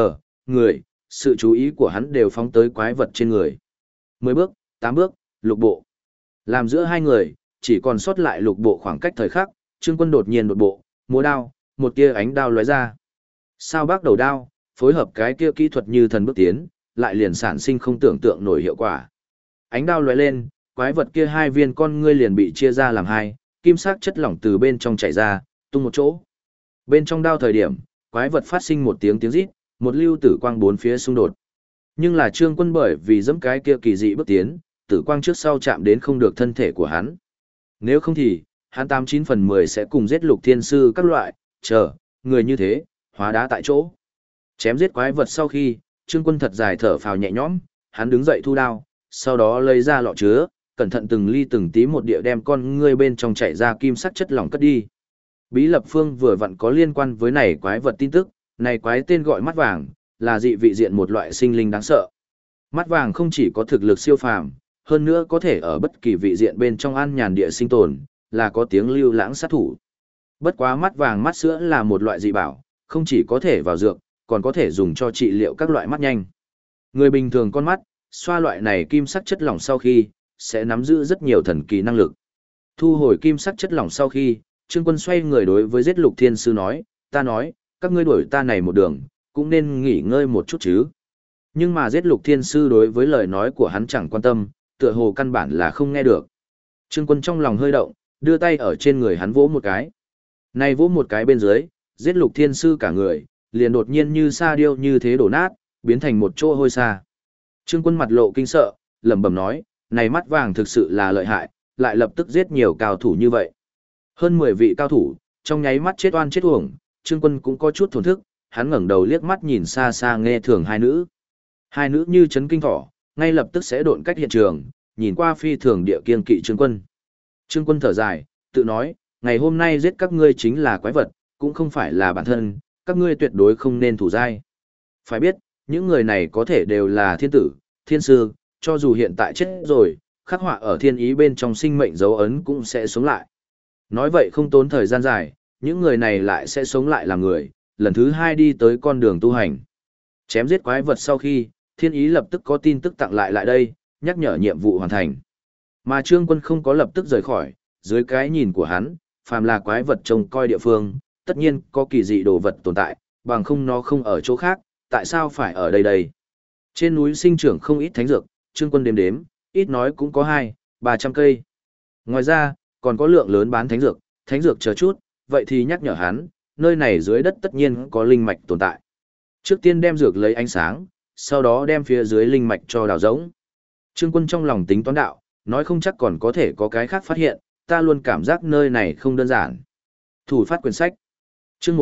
người, sự chú ý của hắn đều phóng tới quái vật trên người. 10 bước, 8 bước, lục bộ. Làm giữa hai người, chỉ còn sót lại lục bộ khoảng cách thời khắc, Trương Quân đột nhiên đột bộ, múa đao, một tia ánh đao lóe ra. Sao bác đầu đao, phối hợp cái kia kỹ thuật như thần bước tiến, lại liền sản sinh không tưởng tượng nổi hiệu quả. Ánh đao lóe lên, quái vật kia hai viên con ngươi liền bị chia ra làm hai, kim sắc chất lỏng từ bên trong chảy ra, tung một chỗ. Bên trong đao thời điểm, quái vật phát sinh một tiếng rít, một lưu tử quang bốn phía xung đột. Nhưng là Trương Quân bởi vì giẫm cái kia kỳ dị bước tiến, tử quang trước sau chạm đến không được thân thể của hắn. Nếu không thì, hắn 89 phần 10 sẽ cùng giết lục thiên sư các loại, người như thế, hóa đá tại chỗ. Chém giết quái vật sau khi, Trương Quân thật dài thở phào nhẹ nhõm, hắn đứng dậy thu đao, sau đó lấy ra lọ chứa, cẩn thận từng ly từng tí một địa đem con ngươi bên trong chảy ra kim sắc chất lỏng cất đi. Bí lập phương vừa vặn có liên quan với này quái vật tin tức, này quái tên gọi mắt vàng, là dị vị diện một loại sinh linh đáng sợ. Mắt vàng không chỉ có thực lực siêu phàm, hơn nữa có thể ở bất kỳ vị diện bên trong an nhàn địa sinh tồn, là có tiếng lưu lãng sát thủ. Bất quá mắt vàng mắt sữa là một loại dị bảo, không chỉ có thể vào dược, còn có thể dùng cho trị liệu các loại mắt nhanh. Người bình thường con mắt, xoa loại này kim sắc chất lỏng sau khi, sẽ nắm giữ rất nhiều thần kỳ năng lực. Thu hồi kim sắc chất lỏng sau khi, Trương Quân xoay người đối với Giết Lục Thiên Sư nói, ta nói, các ngươi đuổi ta này một đường, cũng nên nghỉ ngơi một chút chứ. Nhưng mà Giết Lục Thiên Sư đối với lời nói của hắn chẳng quan tâm, tựa hồ căn bản là không nghe được. Trương Quân trong lòng hơi động, đưa tay ở trên người hắn vỗ một cái. Này vỗ một cái bên dưới, Giết Lục Thiên Sư cả người, liền đột nhiên như sa điêu như thế đổ nát, biến thành một chỗ hôi sa. Trương Quân mặt lộ kinh sợ, lẩm bẩm nói, này mắt vàng thực sự là lợi hại, lại lập tức giết nhiều cao thủ như vậy. Hơn 10 vị cao thủ, trong nháy mắt chết oan chết uổng, Trương Quân cũng có chút thổn thức, hắn ngẩng đầu liếc mắt nhìn xa xa nghe thường hai nữ. Hai nữ như chấn kinh thỏ, ngay lập tức sẽ độn cách hiện trường, nhìn qua phi thường địa kiên kỵ Trương Quân. Trương Quân thở dài, tự nói, ngày hôm nay giết các ngươi chính là quái vật, cũng không phải là bản thân, các ngươi tuyệt đối không nên thủ giai. Phải biết, những người này có thể đều là thiên tử, thiên sư, cho dù hiện tại chết rồi, khắc họa ở thiên ý bên trong sinh mệnh dấu ấn cũng sẽ sống lại. Nói vậy không tốn thời gian dài, những người này lại sẽ sống lại làm người, lần thứ 2 đi tới con đường tu hành. Chém giết quái vật sau khi, thiên ý lập tức có tin tức tặng lại đây, nhắc nhở nhiệm vụ hoàn thành. Mà Trương Quân không có lập tức rời khỏi, dưới cái nhìn của hắn, phàm là quái vật trông coi địa phương, tất nhiên có kỳ dị đồ vật tồn tại, bằng không nó không ở chỗ khác, tại sao phải ở đây đây? Trên núi sinh trưởng không ít thánh dược, Trương Quân đếm, ít nói cũng có 200-300 cây. Ngoài ra, còn có lượng lớn bán thánh dược chờ chút, vậy thì nhắc nhở hắn, nơi này dưới đất tất nhiên có linh mạch tồn tại. Trước tiên đem dược lấy ánh sáng, sau đó đem phía dưới linh mạch cho đào rỗng. Trương Quân trong lòng tính toán đạo, nói không chắc còn có thể có cái khác phát hiện, ta luôn cảm giác nơi này không đơn giản. Thủ phát quyển sách. Chương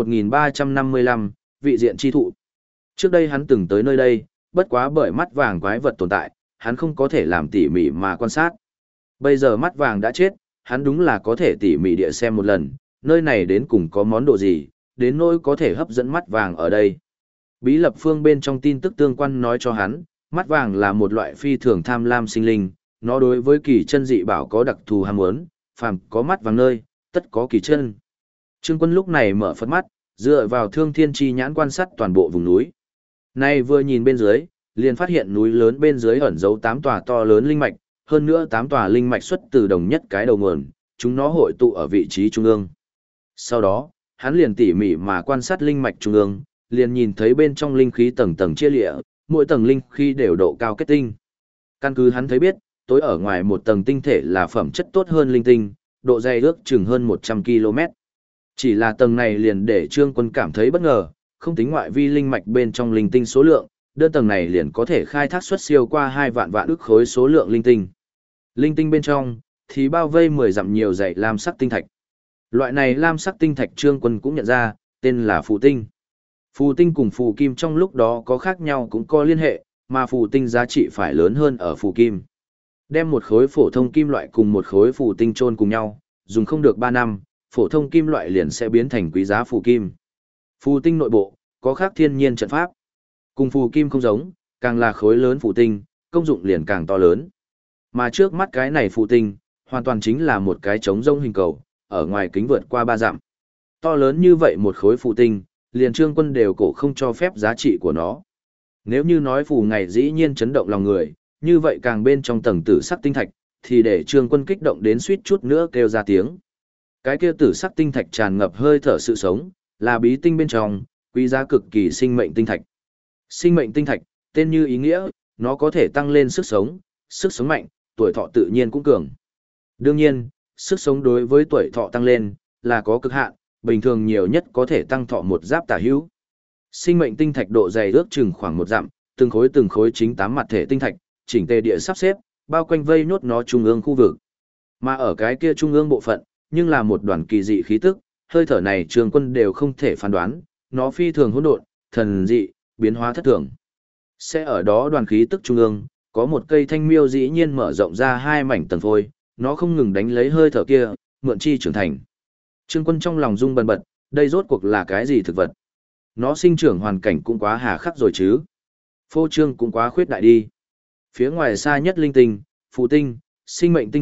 1355, vị diện chi thụ. Trước đây hắn từng tới nơi đây, bất quá bởi mắt vàng quái vật tồn tại, hắn không có thể làm tỉ mỉ mà quan sát. Bây giờ mắt vàng đã chết, hắn đúng là có thể tỉ mỉ địa xem một lần, nơi này đến cùng có món đồ gì, đến nỗi có thể hấp dẫn mắt vàng ở đây. Bí lập phương bên trong tin tức tương quan nói cho hắn, mắt vàng là một loại phi thường tham lam sinh linh, nó đối với kỳ chân dị bảo có đặc thù ham muốn, phàm có mắt vàng nơi, tất có kỳ chân. Trương Quân lúc này mở phật mắt, dựa vào thương thiên chi nhãn quan sát toàn bộ vùng núi. Nay vừa nhìn bên dưới, liền phát hiện núi lớn bên dưới ẩn giấu 8 tòa to lớn linh mạch, hơn nữa 8 tòa linh mạch xuất từ đồng nhất cái đầu nguồn, chúng nó hội tụ ở vị trí trung ương. Sau đó, hắn liền tỉ mỉ mà quan sát linh mạch trung ương, liền nhìn thấy bên trong linh khí tầng tầng chia lịa, mỗi tầng linh khí đều độ cao kết tinh. Căn cứ hắn thấy biết, tối ở ngoài một tầng tinh thể là phẩm chất tốt hơn linh tinh, độ dày ước chừng hơn 100 km. Chỉ là tầng này liền để Trương Quân cảm thấy bất ngờ, không tính ngoại vi linh mạch bên trong linh tinh số lượng, đơn tầng này liền có thể khai thác xuất siêu qua 2 vạn ức khối số lượng linh tinh. Linh tinh bên trong thì bao vây 10 dặm nhiều dãy lam sắc tinh thạch. Loại này lam sắc tinh thạch Trương Quân cũng nhận ra, tên là phù tinh. Phù tinh cùng phù kim trong lúc đó có khác nhau cũng có liên hệ, mà phù tinh giá trị phải lớn hơn ở phù kim. Đem một khối phổ thông kim loại cùng một khối phù tinh chôn cùng nhau, dùng không được 3 năm, phổ thông kim loại liền sẽ biến thành quý giá phù kim. Phù tinh nội bộ có khác thiên nhiên trận pháp. Cùng phù kim không giống, càng là khối lớn phù tinh, công dụng liền càng to lớn. Mà trước mắt cái này phù tinh, hoàn toàn chính là một cái trống rông hình cầu, ở ngoài kính vượt qua 3 dặm. To lớn như vậy một khối phù tinh, liền Trương Quân đều cổ không cho phép giá trị của nó. Nếu như nói phù ngày dĩ nhiên chấn động lòng người, như vậy càng bên trong tầng tử sắc tinh thạch, thì để Trương Quân kích động đến suýt chút nữa kêu ra tiếng. Cái kia tử sắc tinh thạch tràn ngập hơi thở sự sống, là bí tinh bên trong, quý giá cực kỳ sinh mệnh tinh thạch. Sinh mệnh tinh thạch, tên như ý nghĩa, nó có thể tăng lên sức sống mạnh, tuổi thọ tự nhiên cũng cường. Đương nhiên, sức sống đối với tuổi thọ tăng lên, là có cực hạn, bình thường nhiều nhất có thể tăng thọ 1 giáp tả hữu. Sinh mệnh tinh thạch độ dày ước chừng khoảng 1 dặm, từng khối chính 8 mặt thể tinh thạch, chỉnh tề địa sắp xếp, bao quanh vây nhốt nó trung ương khu vực. Mà ở cái kia trung ương bộ phận, nhưng là một đoàn kỳ dị khí tức, hơi thở này Trương Quân đều không thể phán đoán, nó phi thường hỗn độn, thần dị, biến hóa thất thường. Sẽ ở đó đoàn khí tức trung ương, có một cây thanh miêu dĩ nhiên mở rộng ra 2 mảnh tầng phôi, nó không ngừng đánh lấy hơi thở kia, mượn chi trưởng thành. Trương Quân trong lòng rung bần bật, đây rốt cuộc là cái gì thực vật? Nó sinh trưởng hoàn cảnh cũng quá hà khắc rồi chứ. Phô trương cũng quá khuyết đại đi. Phía ngoài xa nhất linh tinh, phù tinh, sinh mệnh tinh thạch,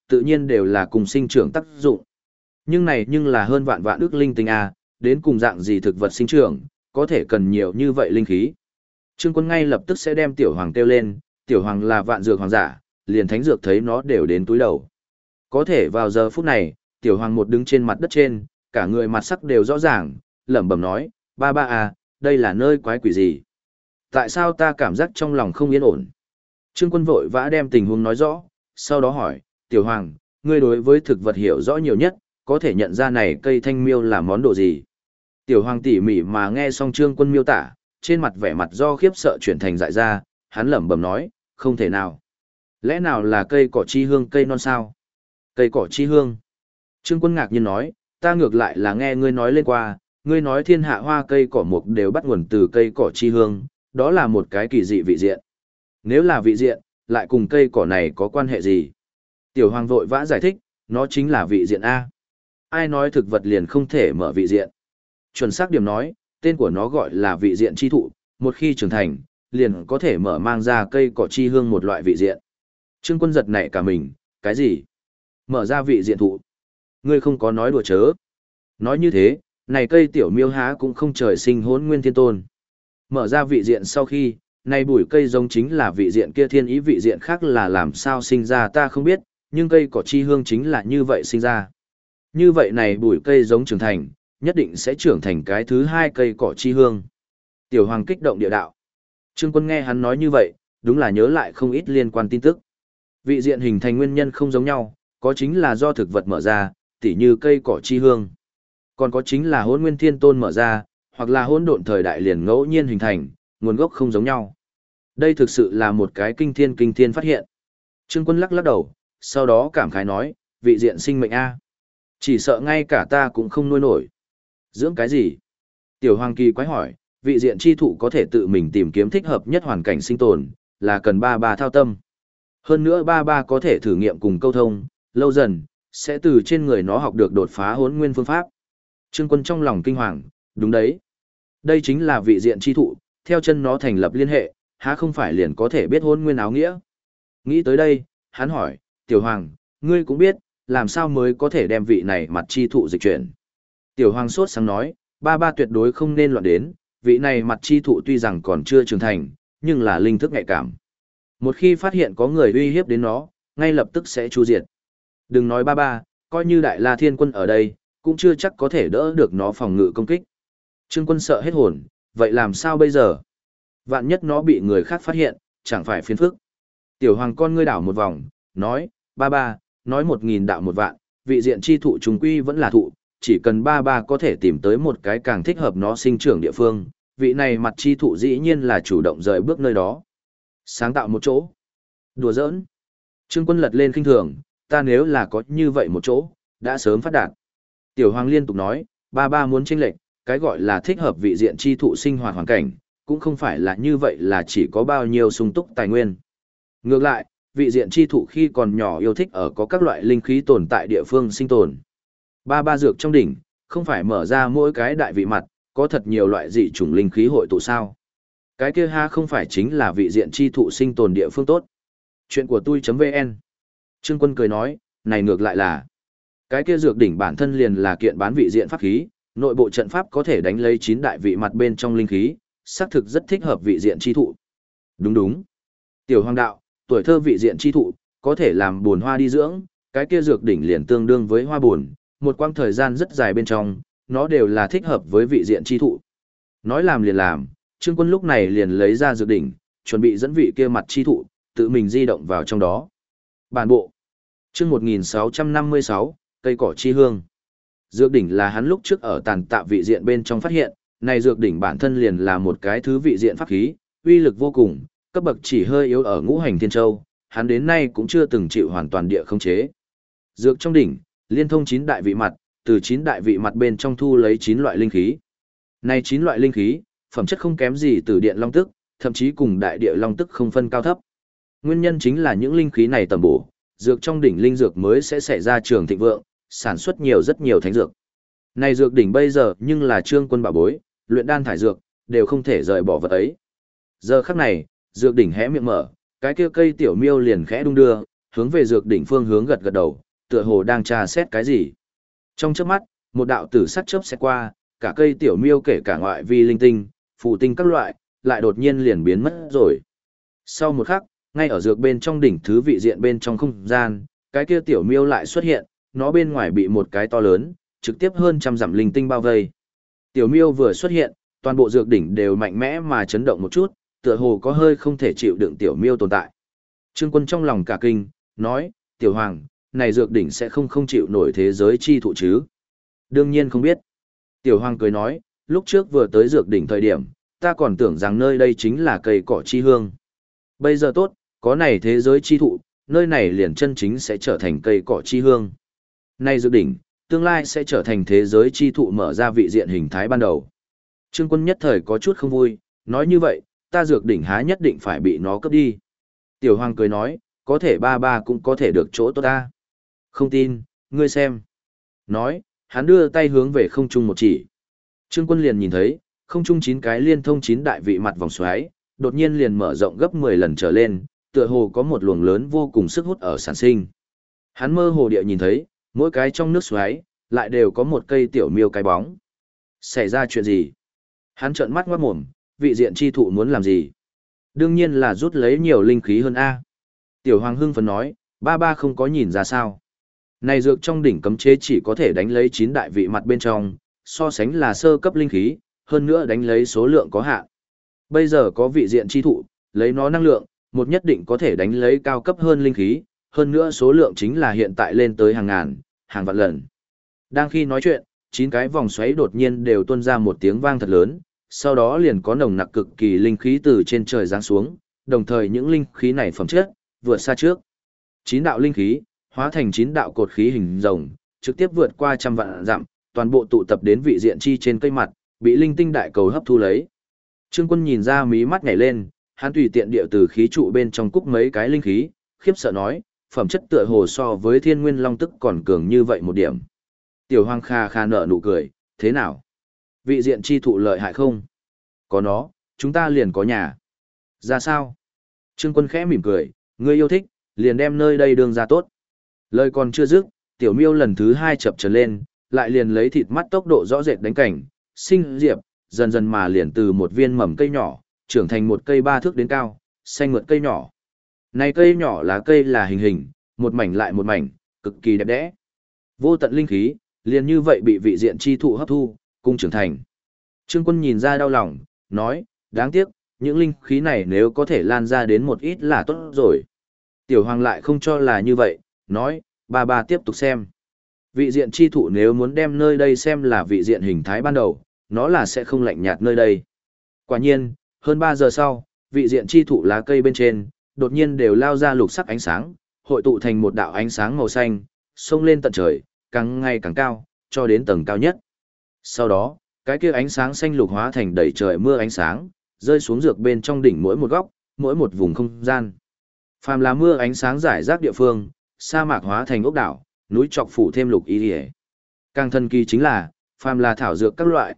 tự nhiên đều là cùng sinh trưởng tác dụng. Nhưng này nhưng là hơn vạn vạn ước linh tinh a, đến cùng dạng gì thực vật sinh trưởng, có thể cần nhiều như vậy linh khí. Trương Quân ngay lập tức sẽ đem Tiểu Hoàng kêu lên, Tiểu Hoàng là vạn dược hoàng giả, liền thánh dược thấy nó đều đến túi đầu. Có thể vào giờ phút này, Tiểu Hoàng một đứng trên mặt đất trên, cả người mặt sắc đều rõ ràng, lẩm bẩm nói, ba ba à, đây là nơi quái quỷ gì? Tại sao ta cảm giác trong lòng không yên ổn? Trương Quân vội vã đem tình huống nói rõ, sau đó hỏi, Tiểu Hoàng, ngươi đối với thực vật hiểu rõ nhiều nhất, có thể nhận ra này cây thanh miêu là món đồ gì? Tiểu Hoàng tỉ mỉ mà nghe xong Trương Quân miêu tả, trên mặt vẻ mặt do khiếp sợ chuyển thành dại ra, hắn lẩm bẩm nói, không thể nào. Lẽ nào là cây cỏ chi hương cây non sao? Cây cỏ chi hương. Trương Quân ngạc nhiên nói, ta ngược lại là nghe ngươi nói lên qua, ngươi nói thiên hạ hoa cây cỏ mục đều bắt nguồn từ cây cỏ chi hương, đó là một cái kỳ dị vị diện. Nếu là vị diện, lại cùng cây cỏ này có quan hệ gì? Tiểu Hoàng vội vã giải thích, nó chính là vị diện A. Ai nói thực vật liền không thể mở vị diện? Chuẩn xác điểm nói, tên của nó gọi là vị diện chi thụ, một khi trưởng thành, liền có thể mở mang ra cây cỏ chi hương một loại vị diện. Trương Quân giật nảy cả mình, cái gì? Mở ra vị diện thụ? Ngươi không có nói đùa chớ. Nói như thế, này cây tiểu miêu há cũng không trời sinh hỗn nguyên thiên tôn. Mở ra vị diện sau khi, này bụi cây giống chính là vị diện kia thiên ý vị diện khác là làm sao sinh ra ta không biết, nhưng cây cỏ chi hương chính là như vậy sinh ra. Như vậy này bụi cây giống trưởng thành, nhất định sẽ trưởng thành cái thứ hai cây cỏ chi hương. Tiểu Hoàng kích động địa đạo. Trương Quân nghe hắn nói như vậy, đúng là nhớ lại không ít liên quan tin tức. Vị diện hình thành nguyên nhân không giống nhau, có chính là do thực vật mở ra, tỉ như cây cỏ chi hương. Còn có chính là hỗn nguyên thiên tôn mở ra, hoặc là hỗn độn thời đại liền ngẫu nhiên hình thành, nguồn gốc không giống nhau. Đây thực sự là một cái kinh thiên phát hiện. Trương Quân lắc lắc đầu, sau đó cảm khái nói, vị diện sinh mệnh A. Chỉ sợ ngay cả ta cũng không nuôi nổi. Dưỡng cái gì? Tiểu Hoàng kỳ quái hỏi, vị diện chi thụ có thể tự mình tìm kiếm thích hợp nhất hoàn cảnh sinh tồn, là cần ba ba thao tâm. Hơn nữa ba ba có thể thử nghiệm cùng câu thông, lâu dần, sẽ từ trên người nó học được đột phá hỗn nguyên phương pháp. Trương Quân trong lòng kinh hoàng, đúng đấy. Đây chính là vị diện chi thụ, theo chân nó thành lập liên hệ, há không phải liền có thể biết hỗn nguyên áo nghĩa. Nghĩ tới đây, hắn hỏi, Tiểu Hoàng, ngươi cũng biết, làm sao mới có thể đem vị này mặt chi thụ dịch chuyển. Tiểu Hoàng sốt sáng nói, ba ba tuyệt đối không nên loạn đến, vị này mặt chi thụ tuy rằng còn chưa trưởng thành, nhưng là linh thức nhạy cảm. Một khi phát hiện có người uy hiếp đến nó, ngay lập tức sẽ chu diệt. Đừng nói ba ba, coi như Đại La Thiên Quân ở đây, cũng chưa chắc có thể đỡ được nó phòng ngự công kích. Trương Quân sợ hết hồn, vậy làm sao bây giờ? Vạn nhất nó bị người khác phát hiện, chẳng phải phiền phức. Tiểu Hoàng con ngươi đảo một vòng, nói, ba ba, nói 1000 đạo một vạn, vị diện chi thụ trùng quy vẫn là thụ, chỉ cần ba ba có thể tìm tới một cái càng thích hợp nó sinh trưởng địa phương, vị này mặt chi thụ dĩ nhiên là chủ động rời bước nơi đó. Sáng tạo một chỗ. Đùa giỡn. Trương Quân lật lên khinh thường, ta nếu là có như vậy một chỗ, đã sớm phát đạt. Tiểu Hoàng liên tục nói, ba ba muốn chênh lệch, cái gọi là thích hợp vị diện chi thụ sinh hoạt hoàn cảnh, cũng không phải là như vậy là chỉ có bao nhiêu sung túc tài nguyên. Ngược lại, vị diện chi thụ khi còn nhỏ yêu thích ở có các loại linh khí tồn tại địa phương sinh tồn. Ba ba dược trong đỉnh, không phải mở ra mỗi cái đại vị mặt, có thật nhiều loại dị chủng linh khí hội tụ sao. Cái kia ha không phải chính là vị diện chi thụ sinh tồn địa phương tốt. Chuyện của tôi.vn. Trương Quân cười nói, này ngược lại là, cái kia dược đỉnh bản thân liền là kiện bán vị diện pháp khí, nội bộ trận pháp có thể đánh lấy 9 đại vị mặt bên trong linh khí, xác thực rất thích hợp vị diện chi thụ. Đúng đúng. Tiểu Hoàng đạo, tuổi thơ vị diện chi thụ, có thể làm buồn hoa đi dưỡng, cái kia dược đỉnh liền tương đương với hoa buồn, một quãng thời gian rất dài bên trong, nó đều là thích hợp với vị diện chi thụ. Nói làm liền làm, Trương Quân lúc này liền lấy ra dược đỉnh, chuẩn bị dẫn vị kia mặt chi thụ, tự mình di động vào trong đó. Bản bộ. Chương 1656, cây cỏ chi hương. Dược đỉnh là hắn lúc trước ở tàn tạ vị diện bên trong phát hiện, này dược đỉnh bản thân liền là một cái thứ vị diện pháp khí, uy lực vô cùng, cấp bậc chỉ hơi yếu ở ngũ hành thiên châu, hắn đến nay cũng chưa từng chịu hoàn toàn địa khống chế. Dược trong đỉnh, liên thông 9 đại vị mặt, từ 9 đại vị mặt bên trong thu lấy 9 loại linh khí. Này 9 loại linh khí, phẩm chất không kém gì từ điện long tức, thậm chí cùng đại địa long tức không phân cao thấp. Nguyên nhân chính là những linh khí này tầm bổ, dược trong đỉnh linh dược mới sẽ xảy ra trường thịnh vượng, sản xuất rất nhiều thánh dược. Này dược đỉnh bây giờ nhưng là Trương Quân bảo bối, luyện đan thải dược, đều không thể rời bỏ vật ấy. Giờ khắc này, dược đỉnh hé miệng mở, cái kia cây tiểu miêu liền khẽ đung đưa, hướng về dược đỉnh phương hướng gật gật đầu, tựa hồ đang tra xét cái gì. Trong chớp mắt, một đạo tử sắc chớp sẽ qua, cả cây tiểu miêu kể cả ngoại vi linh tinh, phù tinh các loại, lại đột nhiên liền biến mất rồi. Sau một khắc, ngay ở dược bên trong đỉnh thứ vị diện bên trong không gian, cái kia tiểu miêu lại xuất hiện, nó bên ngoài bị một cái to lớn, trực tiếp hơn trăm dặm linh tinh bao vây. Tiểu miêu vừa xuất hiện, toàn bộ dược đỉnh đều mạnh mẽ mà chấn động một chút, tựa hồ có hơi không thể chịu đựng tiểu miêu tồn tại. Trương Quân trong lòng cả kinh, nói, tiểu hoàng, này dược đỉnh sẽ không chịu nổi thế giới chi thụ chứ? Đương nhiên không biết. Tiểu hoàng cười nói, lúc trước vừa tới dược đỉnh thời điểm, ta còn tưởng rằng nơi đây chính là cây cỏ chi hương. Bây giờ tốt, có này thế giới chi thụ, nơi này liền chân chính sẽ trở thành cây cỏ chi hương. Này dược đỉnh, tương lai sẽ trở thành thế giới chi thụ mở ra vị diện hình thái ban đầu. Trương Quân nhất thời có chút không vui, nói như vậy, ta dược đỉnh há nhất định phải bị nó cướp đi. Tiểu hoàng cười nói, có thể ba ba cũng có thể được chỗ tốt ta. Không tin, ngươi xem. Nói, hắn đưa tay hướng về không trung một chỉ. Trương Quân liền nhìn thấy, không trung 9 cái liên thông 9 đại vị mặt vòng xoáy, đột nhiên liền mở rộng gấp 10 lần trở lên, tựa hồ có một luồng lớn vô cùng sức hút ở sản sinh. Hắn mơ hồ địa nhìn thấy, mỗi cái trong nước xoáy, lại đều có một cây tiểu miêu cái bóng. Xảy ra chuyện gì? Hắn trợn mắt ngoát mồm, vị diện chi thụ muốn làm gì? Đương nhiên là rút lấy nhiều linh khí hơn A. Tiểu Hoàng hưng phấn nói, ba ba không có nhìn ra sao. Này dược trong đỉnh cấm chế chỉ có thể đánh lấy 9 đại vị mặt bên trong, so sánh là sơ cấp linh khí, hơn nữa đánh lấy số lượng có hạn. Bây giờ có vị diện chi thụ, lấy nó năng lượng, một nhất định có thể đánh lấy cao cấp hơn linh khí, hơn nữa số lượng chính là hiện tại lên tới hàng ngàn, hàng vạn lần. Đang khi nói chuyện, 9 cái vòng xoáy đột nhiên đều tuôn ra một tiếng vang thật lớn, sau đó liền có nồng nặc cực kỳ linh khí từ trên trời giáng xuống, đồng thời những linh khí này phẩm chất vượt xa trước. 9 đạo linh khí hóa thành 9 đạo cột khí hình rồng, trực tiếp vượt qua trăm vạn dặm, toàn bộ tụ tập đến vị diện chi trên cây mặt, bị linh tinh đại cầu hấp thu lấy. Trương Quân nhìn ra mí mắt nhảy lên, hắn tùy tiện địa từ khí trụ bên trong cúc mấy cái linh khí, khiếp sợ nói, phẩm chất tựa hồ so với Thiên Nguyên Long tức còn cường như vậy một điểm. Tiểu Hoàng kha kha nở nụ cười, thế nào? Vị diện chi thụ lợi hại không? Có nó, chúng ta liền có nhà. Ra sao? Trương Quân khẽ mỉm cười, ngươi yêu thích, liền đem nơi đây đường ra tốt. Lời còn chưa dứt, tiểu miêu lần thứ 2 chập chờn lên, lại liền lấy thịt mắt tốc độ rõ rệt đánh cảnh, sinh diệp, dần dần mà liền từ một viên mầm cây nhỏ, trưởng thành một cây 3 thước đến cao, xanh mượt cây nhỏ. Này cây nhỏ lá cây là hình hình, một mảnh lại một mảnh, cực kỳ đẹp đẽ. Vô tận linh khí, liền như vậy bị vị diện chi thụ hấp thu, cung trưởng thành. Trương Quân nhìn ra đau lòng, nói, đáng tiếc, những linh khí này nếu có thể lan ra đến một ít là tốt rồi. Tiểu Hoàng lại không cho là như vậy, nói, ba tiếp tục xem. Vị diện chi thụ nếu muốn đem nơi đây xem là vị diện hình thái ban đầu, nó là sẽ không lạnh nhạt nơi đây. Quả nhiên, hơn 3 giờ sau, vị diện chi thụ lá cây bên trên, đột nhiên đều lao ra lục sắc ánh sáng, hội tụ thành một đạo ánh sáng màu xanh, xông lên tận trời, càng ngày càng cao, cho đến tầng cao nhất. Sau đó, cái kia ánh sáng xanh lục hóa thành đầy trời mưa ánh sáng, rơi xuống dược bên trong đỉnh mỗi một góc, mỗi một vùng không gian. Phàm là mưa ánh sáng rải rác địa phương, sa mạc hóa thành ốc đảo, núi trọc phủ thêm lục ý liễu. Càng thần kỳ chính là, phàm là thảo dược các loại,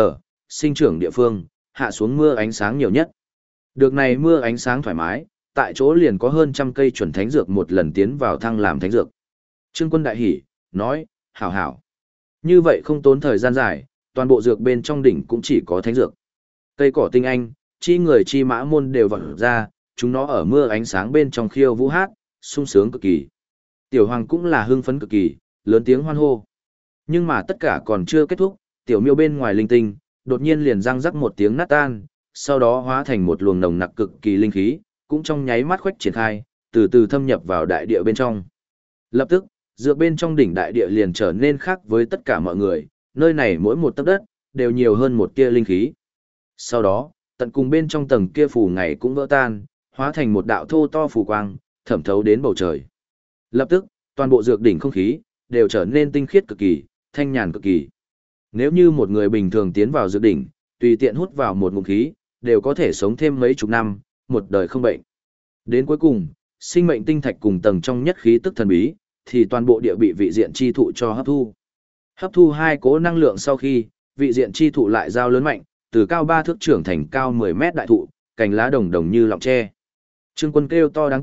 sinh trưởng địa phương, hạ xuống mưa ánh sáng nhiều nhất. Được này mưa ánh sáng thoải mái, tại chỗ liền có hơn trăm cây chuẩn thánh dược một lần tiến vào thăng làm thánh dược. Trương Quân đại hỉ, nói, hảo hảo. Như vậy không tốn thời gian dài, toàn bộ dược bên trong đỉnh cũng chỉ có thánh dược. Cây cỏ tinh anh, chi người chi mã môn đều vọt ra, chúng nó ở mưa ánh sáng bên trong khiêu vũ hát, sung sướng cực kỳ. Tiểu Hoàng cũng là hưng phấn cực kỳ, lớn tiếng hoan hô. Nhưng mà tất cả còn chưa kết thúc, tiểu miêu bên ngoài linh tinh, đột nhiên liền răng rắc một tiếng nát tan, sau đó hóa thành một luồng nồng nặc cực kỳ linh khí, cũng trong nháy mắt khuếch triển khai, từ từ thâm nhập vào đại địa bên trong. Lập tức, dược bên trong đỉnh đại địa liền trở nên khác với tất cả mọi người, nơi này mỗi một tấc đất, đều nhiều hơn một tia linh khí. Sau đó, tận cùng bên trong tầng kia phù ngày cũng vỡ tan, hóa thành một đạo thô to phù quang, thẩm thấu đến bầu trời. Lập tức, toàn bộ dược đỉnh không khí, đều trở nên tinh khiết cực kỳ, thanh nhàn cực kỳ. Nếu như một người bình thường tiến vào dược đỉnh, tùy tiện hút vào một ngụm khí, đều có thể sống thêm mấy chục năm, một đời không bệnh. Đến cuối cùng, sinh mệnh tinh thạch cùng tầng trong nhất khí tức thần bí, thì toàn bộ địa bị vị diện chi thụ cho hấp thu. Hấp thu 2 cỗ năng lượng sau khi, vị diện chi thụ lại giao lớn mạnh, từ cao 3 thước trưởng thành cao 10 mét đại thụ, cành lá đồng đồng như lọng tre. Trương Quân kêu to đáng tiếc,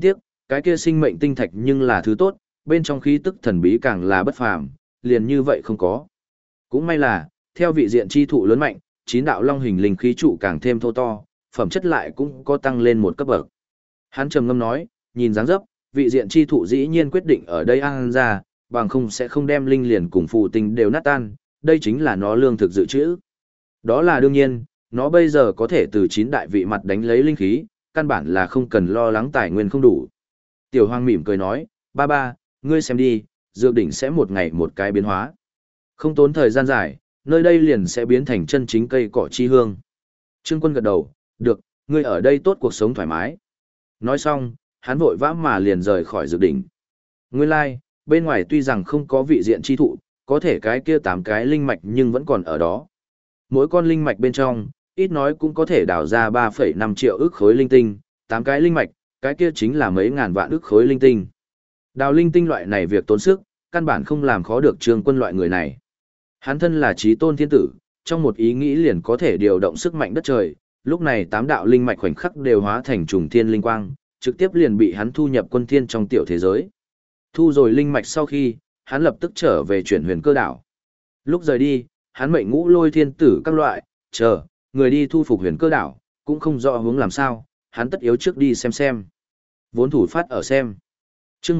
Cái kia sinh mệnh tinh thạch nhưng là thứ tốt, bên trong khí tức thần bí càng là bất phàm, liền như vậy không có. Cũng may là, theo vị diện chi thụ lớn mạnh, chín đạo long hình linh khí trụ càng thêm thô to, phẩm chất lại cũng có tăng lên một cấp bậc. Hắn trầm ngâm nói, nhìn dáng dấp, vị diện chi thụ dĩ nhiên quyết định ở đây ăn ra, bằng không sẽ không đem linh liền cùng phù tinh đều nát tan, đây chính là nó lương thực dự trữ. Đó là đương nhiên, nó bây giờ có thể từ 9 đại vị mặt đánh lấy linh khí, căn bản là không cần lo lắng tài nguyên không đủ. Tiểu Hoàng mỉm cười nói, ba ba, ngươi xem đi, dược đỉnh sẽ một ngày một cái biến hóa. Không tốn thời gian dài, nơi đây liền sẽ biến thành chân chính cây cỏ chi hương. Trương Quân gật đầu, được, ngươi ở đây tốt cuộc sống thoải mái. Nói xong, hắn vội vã mà liền rời khỏi dược đỉnh. Nguyên lai, bên ngoài tuy rằng không có vị diện chi thụ, có thể cái kia 8 cái linh mạch nhưng vẫn còn ở đó. Mỗi con linh mạch bên trong, ít nói cũng có thể đào ra 3,5 triệu ức khối linh tinh, 8 cái linh mạch, cái kia chính là mấy ngàn vạn ức khối linh tinh. Đào linh tinh loại này việc tốn sức, căn bản không làm khó được Trương Quân loại người này. Hắn thân là chí tôn thiên tử, trong một ý nghĩ liền có thể điều động sức mạnh đất trời, lúc này 8 đạo linh mạch khoảnh khắc đều hóa thành trùng thiên linh quang, trực tiếp liền bị hắn thu nhập quân thiên trong tiểu thế giới. Thu rồi linh mạch sau khi, hắn lập tức trở về chuyển huyền cơ đảo. Lúc rời đi, hắn mệnh Ngũ Lôi thiên tử các loại, chờ, người đi thu phục huyền cơ đảo, cũng không rõ hướng làm sao, hắn tất yếu trước đi xem. Vốn thủ phát ở xem. Chương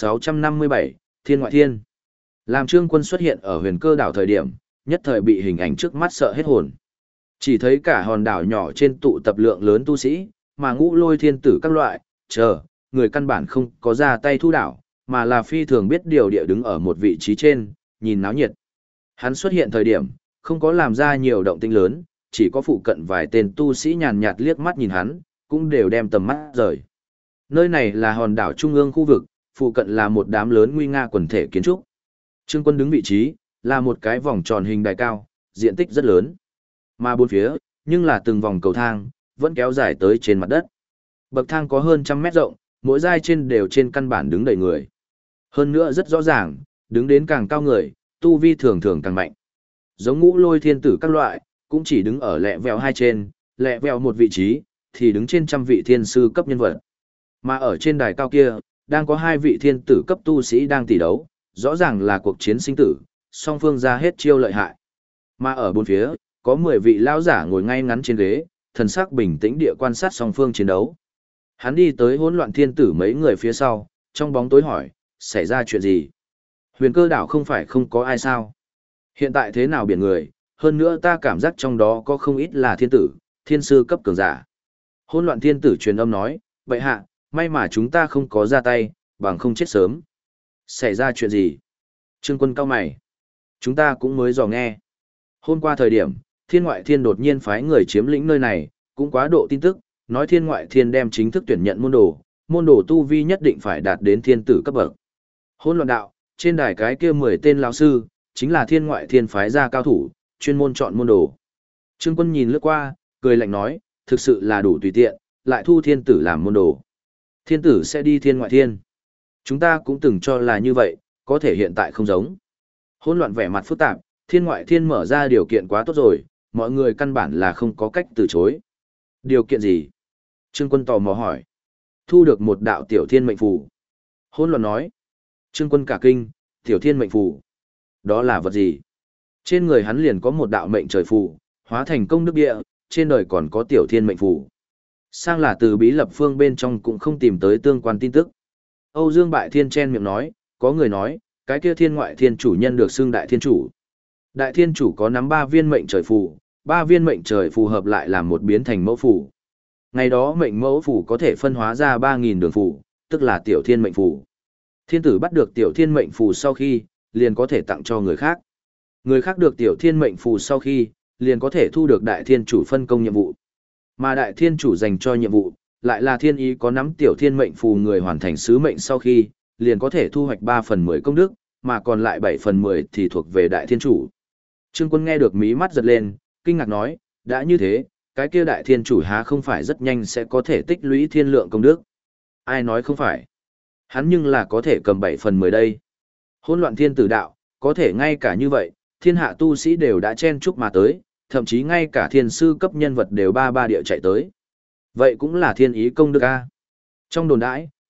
1657, Thiên ngoại thiên. Làm Trương Quân xuất hiện ở huyền cơ đảo thời điểm, nhất thời bị hình ảnh trước mắt sợ hết hồn. Chỉ thấy cả hòn đảo nhỏ trên tụ tập lượng lớn tu sĩ, mà Ngũ Lôi thiên tử các loại, chờ, người căn bản không có ra tay thu đảo, mà là phi thường biết điều địa đứng ở một vị trí trên, nhìn náo nhiệt. Hắn xuất hiện thời điểm, không có làm ra nhiều động tĩnh lớn, chỉ có phụ cận vài tên tu sĩ nhàn nhạt liếc mắt nhìn hắn, cũng đều đem tầm mắt rời. Nơi này là hòn đảo trung ương khu vực, phụ cận là một đám lớn nguy nga quần thể kiến trúc. Trương Quân đứng vị trí, là một cái vòng tròn hình đài cao, diện tích rất lớn. Mà bốn phía, nhưng là từng vòng cầu thang, vẫn kéo dài tới trên mặt đất. Bậc thang có hơn 100 mét rộng, mỗi giai trên đều trên căn bản đứng đầy người. Hơn nữa rất rõ ràng, đứng đến càng cao người, tu vi thường thường càng mạnh. Giống Ngũ Lôi thiên tử các loại, cũng chỉ đứng ở lẹ vèo 2 trên, lẹ vèo một vị trí, thì đứng trên trăm vị thiên sư cấp nhân vật. Mà ở trên đài cao kia, đang có 2 vị thiên tử cấp tu sĩ đang tỷ đấu, rõ ràng là cuộc chiến sinh tử, song phương ra hết chiêu lợi hại. Mà ở bốn phía, có 10 vị lão giả ngồi ngay ngắn trên ghế, thần sắc bình tĩnh địa quan sát song phương chiến đấu. Hắn đi tới hỗn loạn thiên tử mấy người phía sau, trong bóng tối hỏi, xảy ra chuyện gì? Huyền cơ đảo không phải không có ai sao? Hiện tại thế nào biển người, hơn nữa ta cảm giác trong đó có không ít là thiên tử, thiên sư cấp cường giả. Hỗn loạn thiên tử truyền âm nói, vậy hạ, may mà chúng ta không có ra tay, bằng không chết sớm. Xảy ra chuyện gì? Trương Quân cau mày. Chúng ta cũng mới dò nghe. Hôm qua thời điểm, thiên ngoại thiên đột nhiên phái người chiếm lĩnh nơi này, cũng quá độ tin tức, nói thiên ngoại thiên đem chính thức tuyển nhận môn đồ tu vi nhất định phải đạt đến thiên tử cấp bậc. Hỗn loạn đạo, trên đài cái kia 10 tên lão sư, chính là thiên ngoại thiên phái ra cao thủ, chuyên môn chọn môn đồ. Trương Quân nhìn lướt qua, cười lạnh nói, thực sự là đủ tùy tiện, lại thu thiên tử làm môn đồ. Thiên tử sẽ đi thiên ngoại thiên. Chúng ta cũng từng cho là như vậy, có thể hiện tại không giống. Hỗn loạn vẻ mặt phức tạp, thiên ngoại thiên mở ra điều kiện quá tốt rồi, mọi người căn bản là không có cách từ chối. Điều kiện gì? Trương Quân tò mò hỏi. Thu được một đạo tiểu thiên mệnh phù. Hỗn loạn nói. Trương Quân cả kinh, tiểu thiên mệnh phù. Đó là vật gì? Trên người hắn liền có một đạo mệnh trời phù, hóa thành công đức địa, trên đời còn có tiểu thiên mệnh phù. Sang là từ bí lập phương bên trong cũng không tìm tới tương quan tin tức. Âu Dương Bại Thiên chen miệng nói, có người nói, cái kia thiên ngoại thiên chủ nhân được xưng đại thiên chủ. Đại thiên chủ có nắm 3 viên mệnh trời phù, 3 viên mệnh trời phù hợp lại làm một biến thành mẫu phù. Ngày đó mệnh mẫu phù có thể phân hóa ra 3.000 đường phù, tức là tiểu thiên mệnh phù. Thiên tử bắt được tiểu thiên mệnh phù sau khi, liền có thể tặng cho người khác. Người khác được tiểu thiên mệnh phù sau khi, liền có thể thu được đại thiên chủ phân công nhiệm vụ. Mà đại thiên chủ dành cho nhiệm vụ, lại là thiên ý có nắm tiểu thiên mệnh phù người hoàn thành sứ mệnh sau khi, liền có thể thu hoạch 3/10 công đức, mà còn lại 7/10 thì thuộc về đại thiên chủ. Trương Quân nghe được mí mắt giật lên, kinh ngạc nói, đã như thế, cái kia đại thiên chủ há không phải rất nhanh sẽ có thể tích lũy thiên lượng công đức. Ai nói không phải? Hắn nhưng là có thể cầm 7/10 đây. Hỗn loạn thiên tử đạo, có thể ngay cả như vậy, thiên hạ tu sĩ đều đã chen chúc mà tới, thậm chí ngay cả thiên sư cấp nhân vật đều ba địa chạy tới. Vậy cũng là thiên ý công đức a. Trong đồn đãi,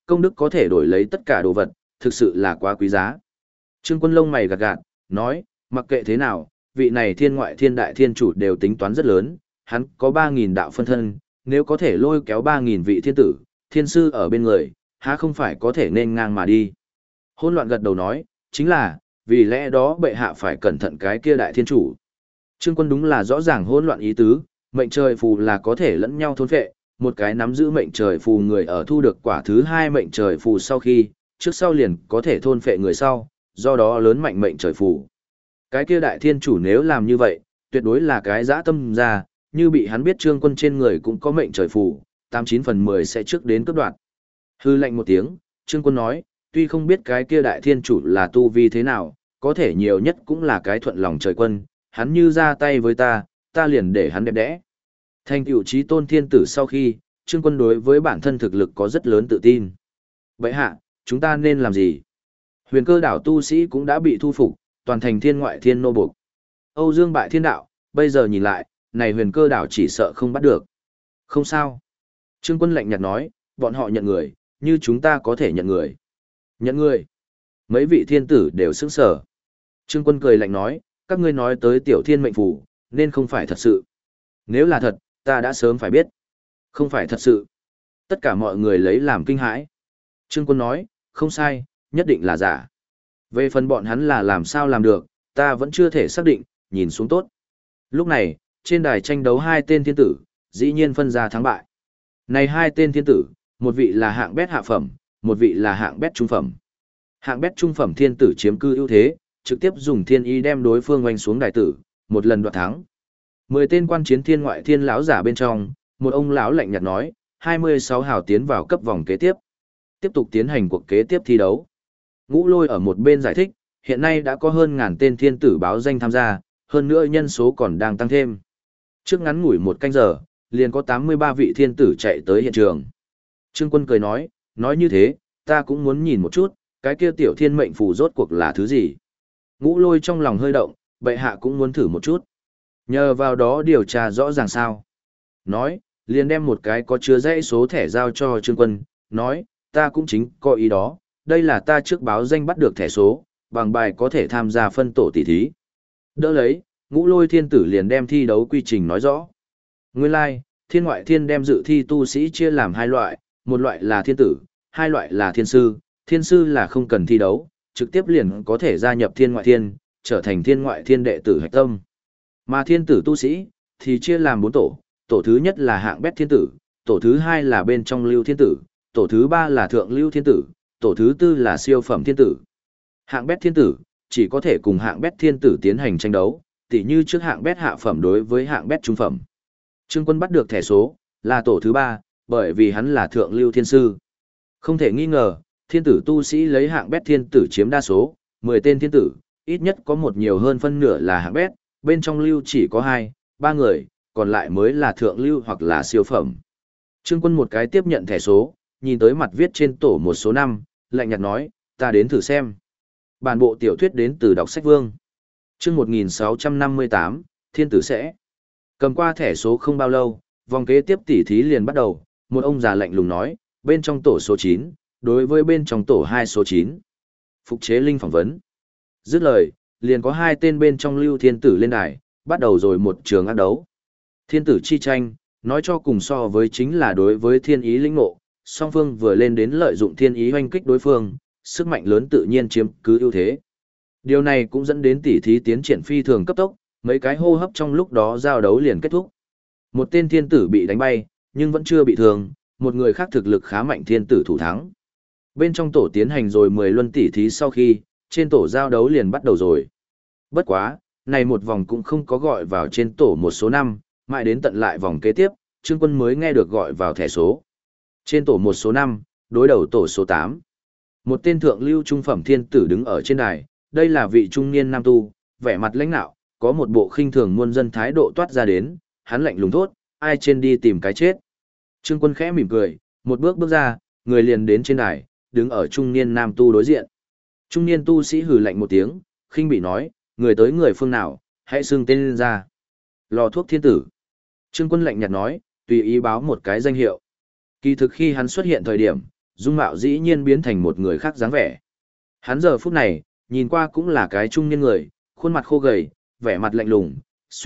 công đức có thể đổi lấy tất cả đồ vật, thực sự là quá quý giá. Trương Quân lông mày gạt gạt, nói, mặc kệ thế nào, vị này thiên ngoại thiên đại thiên chủ đều tính toán rất lớn, hắn có 3.000 đạo phân thân, nếu có thể lôi kéo 3.000 vị thiên tử, thiên sư ở bên người, há không phải có thể nên ngang mà đi. Hỗn loạn gật đầu nói, chính là, vì lẽ đó bệ hạ phải cẩn thận cái kia đại thiên chủ. Trương Quân đúng là rõ ràng hỗn loạn ý tứ, mệnh trời phù là có thể lẫn nhau thôn phệ, một cái nắm giữ mệnh trời phù người ở thu được quả thứ hai mệnh trời phù sau khi, trước sau liền có thể thôn phệ người sau, do đó lớn mạnh mệnh trời phù. Cái kia đại thiên chủ nếu làm như vậy, tuyệt đối là cái dã tâm ra, như bị hắn biết Trương Quân trên người cũng có mệnh trời phù, 89 phần 10 sẽ trước đến cướp đoạt. Hư lệnh một tiếng, Trương Quân nói, tuy không biết cái kia đại thiên chủ là tu vi thế nào, có thể nhiều nhất cũng là cái thuận lòng trời quân, hắn như ra tay với ta, ta liền để hắn đẹp đẽ. Thành tựu chí tôn thiên tử sau khi, Trương Quân đối với bản thân thực lực có rất lớn tự tin. Vậy hạ, chúng ta nên làm gì? Huyền Cơ đảo tu sĩ cũng đã bị thu phục, toàn thành thiên ngoại thiên nô buộc. Âu Dương bại thiên đạo, bây giờ nhìn lại, này Huyền Cơ đảo chỉ sợ không bắt được. Không sao. Trương Quân lạnh nhạt nói, bọn họ nhận người, như chúng ta có thể nhận người. Nhận người. Mấy vị thiên tử đều sững sờ. Trương Quân cười lạnh nói, các ngươi nói tới tiểu thiên mệnh phủ, nên không phải thật sự. Nếu là thật, ta đã sớm phải biết. Không phải thật sự. Tất cả mọi người lấy làm kinh hãi. Trương Quân nói, không sai, nhất định là giả. Về phần bọn hắn là làm sao làm được, ta vẫn chưa thể xác định, nhìn xuống tốt. Lúc này, trên đài tranh đấu hai tên thiên tử, dĩ nhiên phân ra thắng bại. Này hai tên thiên tử, một vị là hạng bét hạ phẩm, một vị là hạng bét trung phẩm. Hạng bét trung phẩm thiên tử chiếm cư ưu thế, trực tiếp dùng thiên ý đem đối phương oanh xuống đài tử, một lần đoạt thắng. 10 tên quan chiến thiên ngoại thiên lão giả bên trong, một ông lão lạnh nhạt nói, 26 hào tiến vào cấp vòng kế tiếp. Tiếp tục tiến hành cuộc kế tiếp thi đấu. Ngũ Lôi ở một bên giải thích, hiện nay đã có hơn ngàn tên thiên tử báo danh tham gia, hơn nữa nhân số còn đang tăng thêm. Trước ngắn ngủi một canh giờ, liền có 83 vị thiên tử chạy tới hiện trường. Trương Quân cười nói như thế, ta cũng muốn nhìn một chút, cái kia tiểu thiên mệnh phù rốt cuộc là thứ gì. Ngũ Lôi trong lòng hơi động, bệ hạ cũng muốn thử một chút. Nhờ vào đó điều tra rõ ràng sao. Nói, liền đem một cái có chứa dãy số thẻ giao cho Trương Quân, nói, ta cũng chính có ý đó, đây là ta trước báo danh bắt được thẻ số, bằng bài có thể tham gia phân tổ tỷ thí. Đỡ lấy, Ngũ Lôi thiên tử liền đem thi đấu quy trình nói rõ. Nguyên lai, thiên ngoại thiên đem dự thi tu sĩ chia làm hai loại, một loại là thiên tử, hai loại là thiên sư. Thiên sư là không cần thi đấu, trực tiếp liền có thể gia nhập thiên ngoại thiên, trở thành thiên ngoại thiên đệ tử hạch tâm. Mà thiên tử tu sĩ, thì chia làm 4 tổ, tổ thứ nhất là hạng bét thiên tử, tổ thứ hai là bên trong lưu thiên tử, tổ thứ ba là thượng lưu thiên tử, tổ thứ tư là siêu phẩm thiên tử. Hạng bét thiên tử, chỉ có thể cùng hạng bét thiên tử tiến hành tranh đấu, tỉ như trước hạng bét hạ phẩm đối với hạng bét trung phẩm. Trương Quân bắt được thẻ số, là tổ thứ ba, bởi vì hắn là thượng lưu thiên sư. Không thể nghi ngờ, thiên tử tu sĩ lấy hạng bét thiên tử chiếm đa số, 10 tên thiên tử, ít nhất có một nhiều hơn phân nửa là hạng bét, bên trong lưu chỉ có 2, 3 người, còn lại mới là thượng lưu hoặc là siêu phẩm. Trương Quân một cái tiếp nhận thẻ số, nhìn tới mặt viết trên tổ một số 5, lạnh nhạt nói, ta đến thử xem. Bản bộ tiểu thuyết đến từ đọc sách vương. Chương 1658, thiên tử sẽ. Cầm qua thẻ số không bao lâu, vòng kế tiếp tỉ thí liền bắt đầu, một ông già lạnh lùng nói, bên trong tổ số 9, đối với bên trong tổ 2 số 9. Phục chế linh phỏng vấn. Dứt lời, liền có 2 tên bên trong lưu thiên tử lên đài, bắt đầu rồi một trường ác đấu. Thiên tử chi tranh, nói cho cùng so với chính là đối với thiên ý lĩnh ngộ, song phương vừa lên đến lợi dụng thiên ý hoanh kích đối phương, sức mạnh lớn tự nhiên chiếm cứ ưu thế. Điều này cũng dẫn đến tỉ thí tiến triển phi thường cấp tốc, mấy cái hô hấp trong lúc đó giao đấu liền kết thúc. Một tên thiên tử bị đánh bay, nhưng vẫn chưa bị thương, một người khác thực lực khá mạnh thiên tử thủ thắng. Bên trong tổ tiến hành rồi 10 luân tỉ thí sau khi, trên tổ giao đấu liền bắt đầu rồi. Bất quá, này một vòng cũng không có gọi vào trên tổ một số 5, mãi đến tận lại vòng kế tiếp, Trương Quân mới nghe được gọi vào thẻ số. Trên tổ một số 5, đối đầu tổ số 8. Một tên thượng lưu trung phẩm thiên tử đứng ở trên đài, đây là vị trung niên nam tu, vẻ mặt lãnh nạo, có một bộ khinh thường muôn dân thái độ toát ra đến, hắn lạnh lùng thốt, ai trên đi tìm cái chết. Trương Quân khẽ mỉm cười, một bước bước ra, người liền đến trên đài, đứng ở trung niên nam tu đối diện. Trung niên tu sĩ hừ lạnh một tiếng, khinh bị nói, người tới người phương nào, hãy xưng tên lên ra. Lò thuốc thiên tử. Trương Quân lạnh nhạt nói, tùy ý báo một cái danh hiệu. Kỳ thực khi hắn xuất hiện thời điểm, dung mạo dĩ nhiên biến thành một người khác dáng vẻ. Hắn giờ phút này, nhìn qua cũng là cái trung niên người, khuôn mặt khô gầy, vẻ mặt lạnh lùng,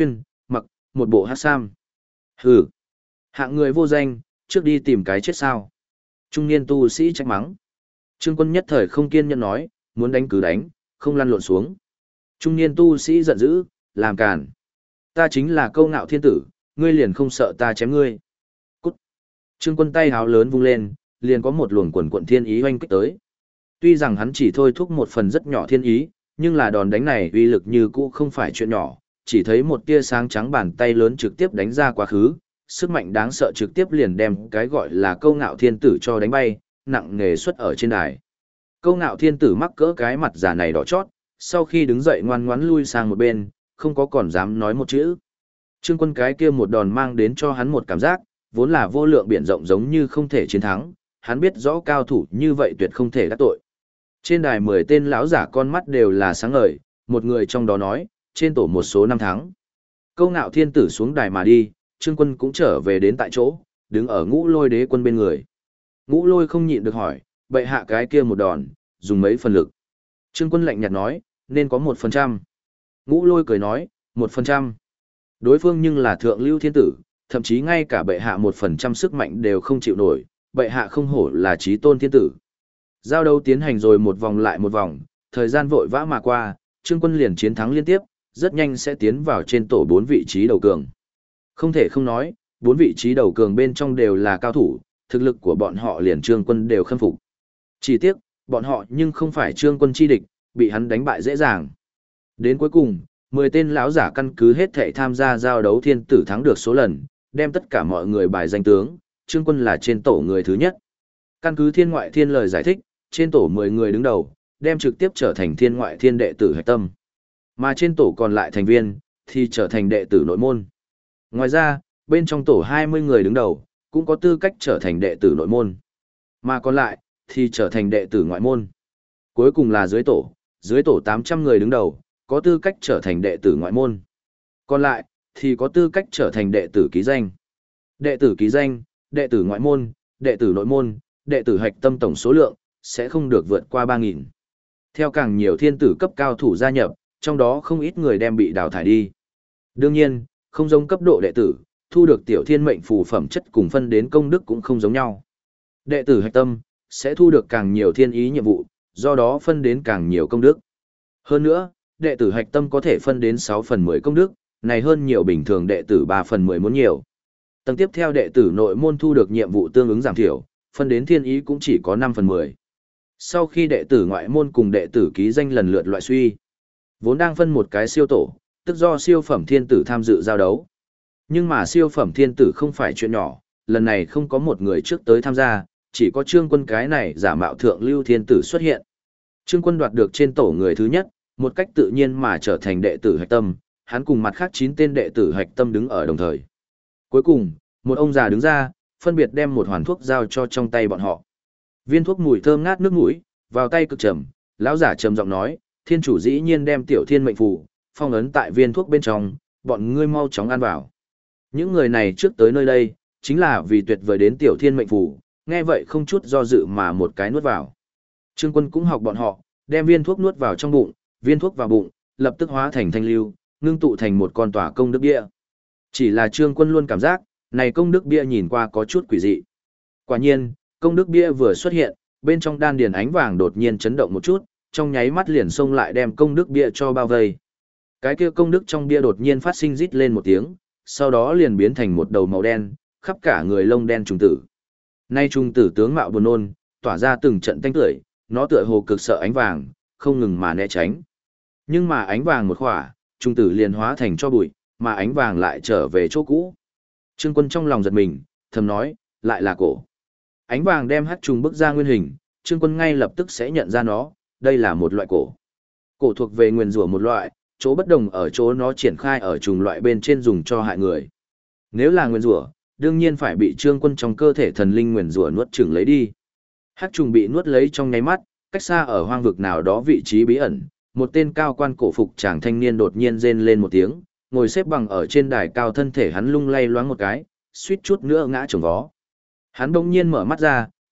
mặc một bộ hát sam. Hừ, hạng người vô danh, trước đi tìm cái chết sao. Trung niên tu sĩ trách mắng. Trương Quân nhất thời không kiên nhẫn nói, muốn đánh cứ đánh, không lăn lộn xuống. Trung niên tu sĩ giận dữ, làm càn. Ta chính là Câu Ngạo Thiên Tử, ngươi liền không sợ ta chém ngươi. Cút. Trương Quân tay háo lớn vung lên, liền có một luồng quần quận thiên ý hoanh kích tới. Tuy rằng hắn chỉ thôi thúc một phần rất nhỏ thiên ý, nhưng là đòn đánh này uy lực như cũ không phải chuyện nhỏ, chỉ thấy một tia sáng trắng bàn tay lớn trực tiếp đánh ra quá khứ, sức mạnh đáng sợ trực tiếp liền đem cái gọi là Câu Ngạo Thiên Tử cho đánh bay, nặng nề xuất ở trên đài. Câu Ngạo Thiên Tử mắc cỡ cái mặt giả này đỏ chót, sau khi đứng dậy ngoan ngoãn lui sang một bên, không có còn dám nói một chữ. Trương Quân cái kia một đòn mang đến cho hắn một cảm giác, vốn là vô lượng biển rộng giống như không thể chiến thắng, hắn biết rõ cao thủ như vậy tuyệt không thể đắc tội. Trên đài 10 tên lão giả con mắt đều là sáng ngời, một người trong đó nói, trên tổ một số năm tháng. Câu Ngạo Thiên Tử xuống đài mà đi, Trương Quân cũng trở về đến tại chỗ, đứng ở Ngũ Lôi Đế Quân bên người. Ngũ Lôi không nhịn được hỏi, bệ hạ cái kia một đòn, dùng mấy phần lực. Trương Quân lạnh nhạt nói, nên có 1%. Ngũ Lôi cười nói, 1%. Đối phương nhưng là thượng lưu thiên tử, thậm chí ngay cả bệ hạ 1% sức mạnh đều không chịu nổi, bệ hạ không hổ là chí tôn thiên tử. Giao đấu tiến hành rồi một vòng lại một vòng, thời gian vội vã mà qua, Trương Quân liền chiến thắng liên tiếp, rất nhanh sẽ tiến vào trên tổ 4 vị trí đầu cường. Không thể không nói, 4 vị trí đầu cường bên trong đều là cao thủ, thực lực của bọn họ liền Trương Quân đều khâm phục. Chỉ tiếc, bọn họ nhưng không phải Trương Quân chi địch, bị hắn đánh bại dễ dàng. Đến cuối cùng, 10 tên lão giả căn cứ hết thảy tham gia giao đấu thiên tử thắng được số lần, đem tất cả mọi người bài danh tướng, Trương Quân là trên tổ người thứ nhất. Căn cứ thiên ngoại thiên lời giải thích, trên tổ 10 người đứng đầu, đem trực tiếp trở thành thiên ngoại thiên đệ tử hạch tâm. Mà trên tổ còn lại thành viên, thì trở thành đệ tử nội môn. Ngoài ra, bên trong tổ 20 người đứng đầu, cũng có tư cách trở thành đệ tử nội môn. Mà còn lại, thì trở thành đệ tử ngoại môn. Cuối cùng là dưới tổ 800 người đứng đầu, có tư cách trở thành đệ tử ngoại môn. Còn lại, thì có tư cách trở thành đệ tử ký danh. Đệ tử ký danh, đệ tử ngoại môn, đệ tử nội môn, đệ tử hạch tâm tổng số lượng, sẽ không được vượt qua 3.000. Theo càng nhiều thiên tử cấp cao thủ gia nhập, trong đó không ít người đem bị đào thải đi. Đương nhiên, không giống cấp độ đệ tử, thu được tiểu thiên mệnh phù phẩm chất cùng phân đến công đức cũng không giống nhau. Đệ tử hạch tâm, sẽ thu được càng nhiều thiên ý nhiệm vụ, do đó phân đến càng nhiều công đức. Hơn nữa, đệ tử hạch tâm có thể phân đến 6 phần 10 công đức, này hơn nhiều bình thường đệ tử 3 phần 10 muốn nhiều. Tầng tiếp theo đệ tử nội môn thu được nhiệm vụ tương ứng giảm thiểu, phân đến thiên ý cũng chỉ có 5 phần 10. Sau khi đệ tử ngoại môn cùng đệ tử ký danh lần lượt loại suy, vốn đang phân một cái siêu tổ, tức do siêu phẩm thiên tử tham dự giao đấu. Nhưng mà siêu phẩm thiên tử không phải chuyện nhỏ, lần này không có một người trước tới tham gia, chỉ có Trương Quân cái này giả mạo thượng lưu thiên tử xuất hiện. Trương Quân đoạt được trên tổ người thứ nhất, một cách tự nhiên mà trở thành đệ tử hạch tâm, hắn cùng mặt khác 9 tên đệ tử hạch tâm đứng ở đồng thời. Cuối cùng, một ông già đứng ra, phân biệt đem một hoàn thuốc giao cho trong tay bọn họ. Viên thuốc mùi thơm ngát nước mũi, vào tay cực trầm, lão giả trầm giọng nói, thiên chủ dĩ nhiên đem tiểu thiên mệnh phù phong ấn tại viên thuốc bên trong, bọn ngươi mau chóng ăn vào. Những người này trước tới nơi đây, chính là vì tuyệt vời đến tiểu thiên mệnh phù, nghe vậy không chút do dự mà một cái nuốt vào. Trương Quân cũng học bọn họ, đem viên thuốc nuốt vào trong bụng, viên thuốc vào bụng, lập tức hóa thành thanh lưu, ngưng tụ thành một con tòa công đức bia. Chỉ là Trương Quân luôn cảm giác, này công đức bia nhìn qua có chút quỷ dị. Quả nhiên, công đức bia vừa xuất hiện, bên trong đan điền ánh vàng đột nhiên chấn động một chút, trong nháy mắt liền xông lại đem công đức bia cho bao vây. Cái kia công đức trong bia đột nhiên phát sinh rít lên một tiếng, sau đó liền biến thành một đầu màu đen, khắp cả người lông đen trùng tử. Nay trùng tử tướng mạo buồn nôn, tỏa ra từng trận tanh tưởi, nó tựa hồ cực sợ ánh vàng, không ngừng mà né tránh. Nhưng mà ánh vàng một khỏa, trùng tử liền hóa thành cho bụi, mà ánh vàng lại trở về chỗ cũ. Trương Quân trong lòng giật mình, thầm nói, lại là cổ. Ánh vàng đem hắc trùng bức ra nguyên hình, Trương Quân ngay lập tức sẽ nhận ra nó, đây là một loại cổ. Cổ thuộc về nguyên rủa một loại, chỗ bất đồng ở chỗ nó triển khai ở trùng loại bên trên dùng cho hại người. Nếu là nguyên rủa, đương nhiên phải bị Trương Quân trong cơ thể thần linh nguyên rủa nuốt chửng lấy đi. Hắc trùng bị nuốt lấy trong nháy mắt, cách xa ở hoang vực nào đó vị trí bí ẩn, một tên cao quan cổ phục chàng thanh niên đột nhiên rên lên một tiếng, ngồi xếp bằng ở trên đài cao, thân thể hắn lung lay loáng một cái, suýt chút nữa ngã chồng vó. Hắn bỗng nhiên mở mắt ra,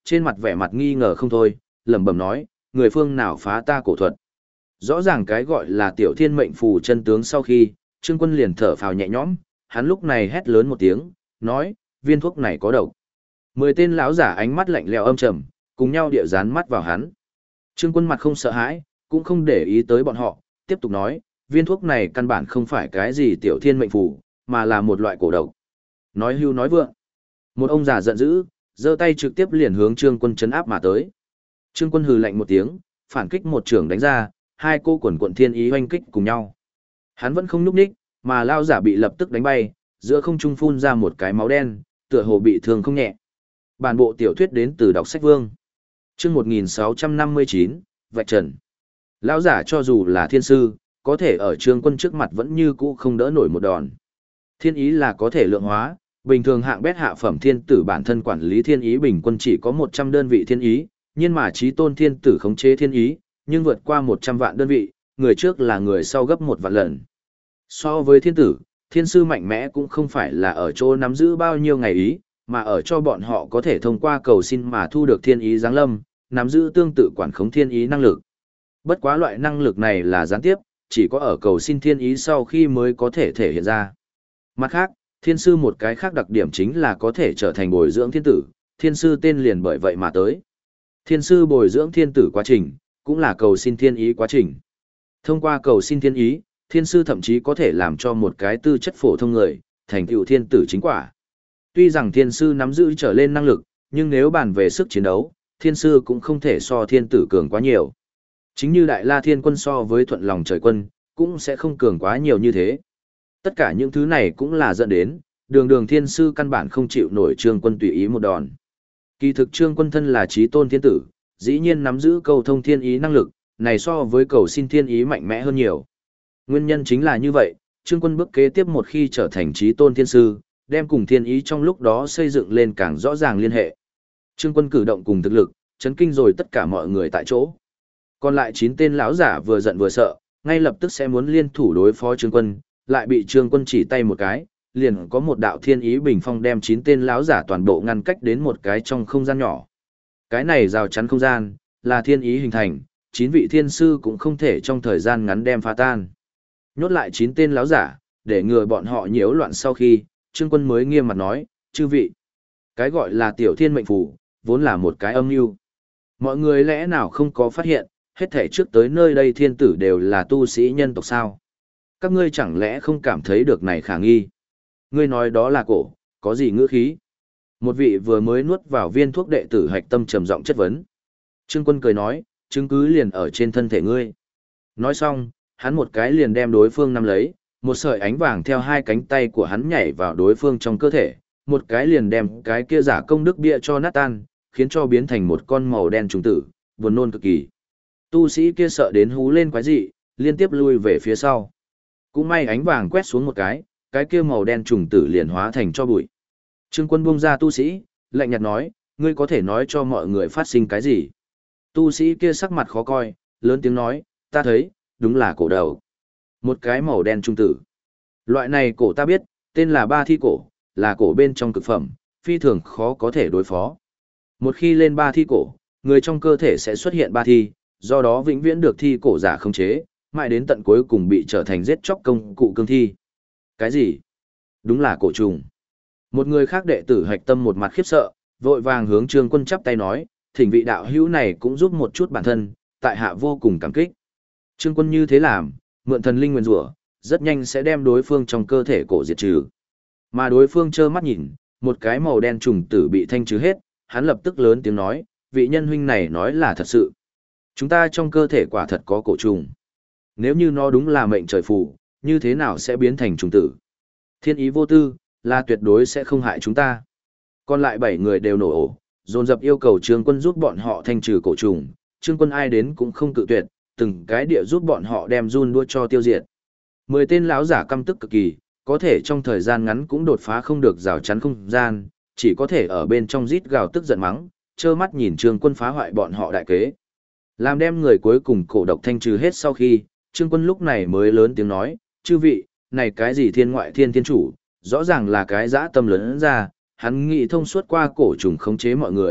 trên mặt vẻ mặt nghi ngờ không thôi, lẩm bẩm nói, người phương nào phá ta cổ thuật. Rõ ràng cái gọi là tiểu thiên mệnh phù chân tướng sau khi, Trương Quân liền thở phào nhẹ nhõm, hắn lúc này hét lớn một tiếng, nói, viên thuốc này có độc. 10 tên lão giả ánh mắt lạnh lẽo âm trầm, cùng nhau địa dán mắt vào hắn. Trương Quân mặt không sợ hãi, cũng không để ý tới bọn họ, tiếp tục nói, viên thuốc này căn bản không phải cái gì tiểu thiên mệnh phù, mà là một loại cổ độc. Nói hưu nói vượng. Một ông già giận dữ, giơ tay trực tiếp liền hướng Trương Quân chấn áp mà tới. Trương Quân hừ lạnh một tiếng, phản kích một trường đánh ra, hai cô quần quận thiên ý hoanh kích cùng nhau. Hắn vẫn không nhúc nhích, mà lao giả bị lập tức đánh bay, giữa không trung phun ra một cái máu đen, tựa hồ bị thương không nhẹ. Bản bộ tiểu thuyết đến từ đọc sách Vương. Chương 1659, vạch trần. Lão giả cho dù là thiên sư, có thể ở Trương Quân trước mặt vẫn như cũ không đỡ nổi một đòn. Thiên ý là có thể lượng hóa, bình thường hạng bét hạ phẩm thiên tử bản thân quản lý thiên ý bình quân chỉ có 100 đơn vị thiên ý, nhưng mà chí tôn thiên tử khống chế thiên ý, nhưng vượt qua 100 vạn đơn vị, người trước là người sau gấp 1 vạn lần. So với thiên tử, thiên sư mạnh mẽ cũng không phải là ở chỗ nắm giữ bao nhiêu ngày ý, mà ở cho bọn họ có thể thông qua cầu xin mà thu được thiên ý giáng lâm, nắm giữ tương tự quản khống thiên ý năng lực. Bất quá loại năng lực này là gián tiếp, chỉ có ở cầu xin thiên ý sau khi mới có thể thể hiện ra. Mặt khác, thiên sư một cái khác đặc điểm chính là có thể trở thành bồi dưỡng thiên tử, thiên sư tên liền bởi vậy mà tới. Thiên sư bồi dưỡng thiên tử quá trình, cũng là cầu xin thiên ý quá trình. Thông qua cầu xin thiên ý, thiên sư thậm chí có thể làm cho một cái tư chất phổ thông người, thành tựu thiên tử chính quả. Tuy rằng thiên sư nắm giữ trở lên năng lực, nhưng nếu bàn về sức chiến đấu, thiên sư cũng không thể so thiên tử cường quá nhiều. Chính như Đại La Thiên Quân so với Thuận Lòng Trời Quân, cũng sẽ không cường quá nhiều như thế. Tất cả những thứ này cũng là dẫn đến, đường thiên sư căn bản không chịu nổi Trương Quân tùy ý một đòn. Kỳ thực Trương Quân thân là chí tôn thiên tử, dĩ nhiên nắm giữ cầu thông thiên ý năng lực, này so với cầu xin thiên ý mạnh mẽ hơn nhiều. Nguyên nhân chính là như vậy, Trương Quân bước kế tiếp một khi trở thành chí tôn thiên sư, đem cùng thiên ý trong lúc đó xây dựng lên càng rõ ràng liên hệ. Trương Quân cử động cùng thực lực, chấn kinh rồi tất cả mọi người tại chỗ. Còn lại 9 tên lão giả vừa giận vừa sợ, ngay lập tức sẽ muốn liên thủ đối phó Trương Quân, lại bị Trương Quân chỉ tay một cái, liền có một đạo thiên ý bình phong đem 9 tên lão giả toàn bộ ngăn cách đến một cái trong không gian nhỏ. Cái này rào chắn không gian, là thiên ý hình thành, 9 vị thiên sư cũng không thể trong thời gian ngắn đem phá tan. Nhốt lại 9 tên lão giả, để ngừa bọn họ nhiễu loạn sau khi, Trương Quân mới nghiêm mặt nói, chư vị. Cái gọi là tiểu thiên mệnh phù, vốn là một cái âm mưu. Mọi người lẽ nào không có phát hiện, hết thảy trước tới nơi đây thiên tử đều là tu sĩ nhân tộc sao? Các ngươi chẳng lẽ không cảm thấy được này khả nghi? Ngươi nói đó là cổ, có gì ngữ khí? Một vị vừa mới nuốt vào viên thuốc đệ tử hạch tâm trầm giọng chất vấn. Trương Quân cười nói, chứng cứ liền ở trên thân thể ngươi. Nói xong, hắn một cái liền đem đối phương nắm lấy, một sợi ánh vàng theo hai cánh tay của hắn nhảy vào đối phương trong cơ thể, một cái liền đem cái kia giả công đức bia cho nát tan, khiến cho biến thành một con màu đen trùng tử, buồn nôn cực kỳ. Tu sĩ kia sợ đến hú lên quái dị, liên tiếp lui về phía sau. Cũng may ánh vàng quét xuống một cái kia màu đen trùng tử liền hóa thành cho bụi. Trương Quân buông ra tu sĩ, lạnh nhạt nói, ngươi có thể nói cho mọi người phát sinh cái gì? Tu sĩ kia sắc mặt khó coi, lớn tiếng nói, ta thấy, đúng là cổ đầu. Một cái màu đen trung tử. Loại này cổ ta biết, tên là ba thi cổ, là cổ bên trong cực phẩm, phi thường khó có thể đối phó. Một khi lên ba thi cổ, người trong cơ thể sẽ xuất hiện ba thi, do đó vĩnh viễn được thi cổ giả khống chế, mãi đến tận cuối cùng bị trở thành giết chóc công cụ cương thi. Cái gì? Đúng là cổ trùng. Một người khác đệ tử hạch tâm một mặt khiếp sợ, vội vàng hướng Trương Quân chắp tay nói, thỉnh vị đạo hữu này cũng giúp một chút bản thân, tại hạ vô cùng cảm kích. Trương Quân như thế làm, mượn thần linh nguyên rủa, rất nhanh sẽ đem đối phương trong cơ thể cổ diệt trừ. Mà đối phương trơ mắt nhìn, một cái màu đen trùng tử bị thanh trừ hết, hắn lập tức lớn tiếng nói, vị nhân huynh này nói là thật sự. Chúng ta trong cơ thể quả thật có cổ trùng. Nếu như nó đúng là mệnh trời phù, như thế nào sẽ biến thành trùng tử? Thiên ý vô tư, là tuyệt đối sẽ không hại chúng ta. Còn lại 7 người đều nổ ổ, dồn dập yêu cầu Trương Quân giúp bọn họ thanh trừ cổ trùng. Trương Quân ai đến cũng không cự tuyệt, từng cái địa giúp bọn họ đem run đua cho tiêu diệt. 10 tên lão giả căm tức cực kỳ, có thể trong thời gian ngắn cũng đột phá không được rào chắn không gian, chỉ có thể ở bên trong rít gào tức giận mắng, trơ mắt nhìn Trương Quân phá hoại bọn họ đại kế. Làm đem người cuối cùng cổ độc thanh trừ hết sau khi, Trương Quân lúc này mới lớn tiếng nói, chư vị, này cái gì thiên ngoại thiên thiên chủ, rõ ràng là cái dã tâm lớn ra, hắn nghĩ thông suốt qua cổ trùng khống chế mọi người,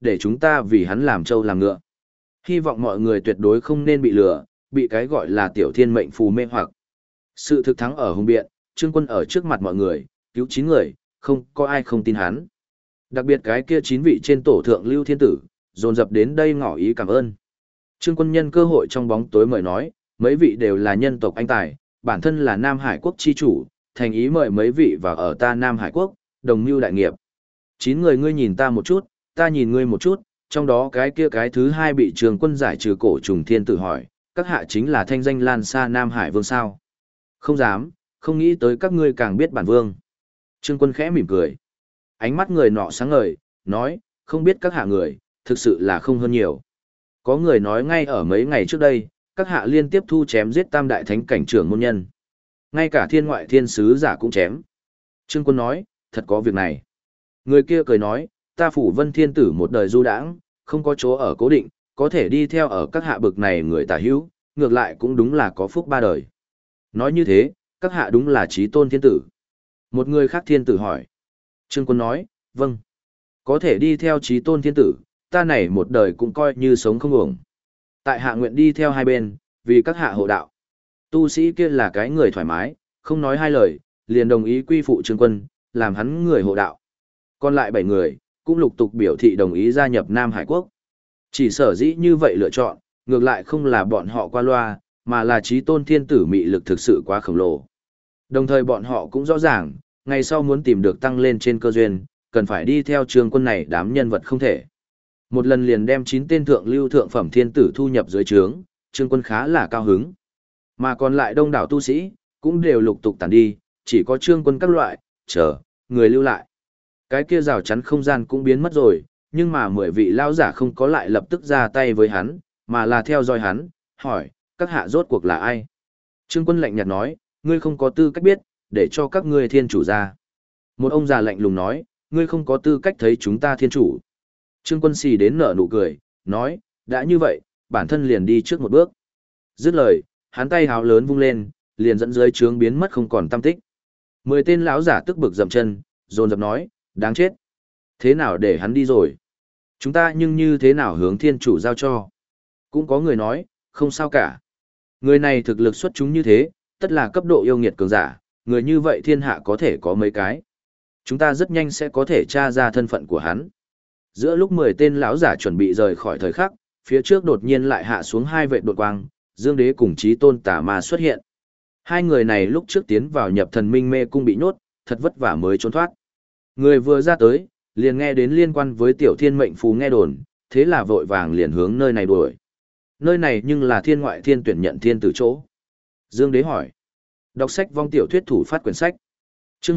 để chúng ta vì hắn làm trâu làm ngựa. Hy vọng mọi người tuyệt đối không nên bị lừa, bị cái gọi là tiểu thiên mệnh phù mê hoặc. Sự thực thắng ở hùng biện, Trương Quân ở trước mặt mọi người, cứu 9 người, không có ai không tin hắn. Đặc biệt cái kia 9 vị trên tổ thượng lưu thiên tử, dồn dập đến đây ngỏ ý cảm ơn. Trương Quân nhân cơ hội trong bóng tối mời nói, mấy vị đều là nhân tộc anh tài, bản thân là Nam Hải quốc chi chủ, thành ý mời mấy vị vào ở ta Nam Hải quốc, đồng mưu đại nghiệp. 9 người ngươi nhìn ta một chút, ta nhìn ngươi một chút, trong đó cái kia cái thứ hai bị Trường Quân giải trừ cổ trùng thiên tử hỏi, các hạ chính là thanh danh lan xa Nam Hải vương sao? Không dám, không nghĩ tới các ngươi càng biết bản vương. Trương Quân khẽ mỉm cười. Ánh mắt người nọ sáng ngời, nói, không biết các hạ người, thực sự là không hơn nhiều. Có người nói ngay ở mấy ngày trước đây, các hạ liên tiếp thu chém giết tam đại thánh cảnh trưởng môn nhân. Ngay cả thiên ngoại thiên sứ giả cũng chém. Trương Quân nói, thật có việc này. Người kia cười nói, ta phủ vân thiên tử một đời du đãng, không có chỗ ở cố định, có thể đi theo ở các hạ bực này người tả hữu, ngược lại cũng đúng là có phúc ba đời. Nói như thế, các hạ đúng là chí tôn thiên tử. Một người khác thiên tử hỏi. Trương Quân nói, vâng. Có thể đi theo chí tôn thiên tử, ta này một đời cũng coi như sống không uổng. Tại hạ nguyện đi theo hai bên, vì các hạ hộ đạo. Tu sĩ kia là cái người thoải mái, không nói hai lời, liền đồng ý quy phụ Trương Quân, làm hắn người hộ đạo. Còn lại 7 người, cũng lục tục biểu thị đồng ý gia nhập Nam Hải Quốc. Chỉ sở dĩ như vậy lựa chọn, ngược lại không là bọn họ qua loa, mà là chí tôn thiên tử mị lực thực sự quá khổng lồ. Đồng thời bọn họ cũng rõ ràng, ngày sau muốn tìm được tăng lên trên cơ duyên, cần phải đi theo Trương Quân này đám nhân vật không thể. Một lần liền đem 9 tên thượng lưu thượng phẩm thiên tử thu nhập dưới trướng, Trương Quân khá là cao hứng. Mà còn lại đông đảo tu sĩ, cũng đều lục tục tản đi, chỉ có Trương Quân các loại, người lưu lại. Cái kia rào chắn không gian cũng biến mất rồi, nhưng mà 10 vị lão giả không có lại lập tức ra tay với hắn, mà là theo dõi hắn, hỏi, các hạ rốt cuộc là ai? Trương Quân lạnh nhạt nói, ngươi không có tư cách biết, để cho các ngươi thiên chủ ra. Một ông già lạnh lùng nói, ngươi không có tư cách thấy chúng ta thiên chủ. Trương Quân xì đến nở nụ cười, nói, đã như vậy, bản thân liền đi trước một bước. Dứt lời, hắn tay háo lớn vung lên, liền dẫn dưới trướng biến mất không còn tăm tích. 10 tên lão giả tức bực dậm chân, dồn dập nói, đáng chết. Thế nào để hắn đi rồi? Chúng ta nhưng như thế nào hướng thiên chủ giao cho? Cũng có người nói, không sao cả. Người này thực lực xuất chúng như thế, tất là cấp độ yêu nghiệt cường giả, người như vậy thiên hạ có thể có mấy cái. Chúng ta rất nhanh sẽ có thể tra ra thân phận của hắn. Giữa lúc 10 tên lão giả chuẩn bị rời khỏi thời khắc, phía trước đột nhiên lại hạ xuống 2 vệ đột quang, Dương Đế cùng Chí Tôn Tà Ma xuất hiện. Hai người này lúc trước tiến vào nhập thần minh mê cung bị nhốt, thật vất vả mới trốn thoát. Người vừa ra tới, liền nghe đến liên quan với tiểu thiên mệnh phù nghe đồn, thế là vội vàng liền hướng nơi này đuổi. Nơi này nhưng là thiên ngoại thiên tuyển nhận thiên tử chỗ. Dương Đế hỏi. Đọc sách vong tiểu thuyết thủ phát quyển sách. Chương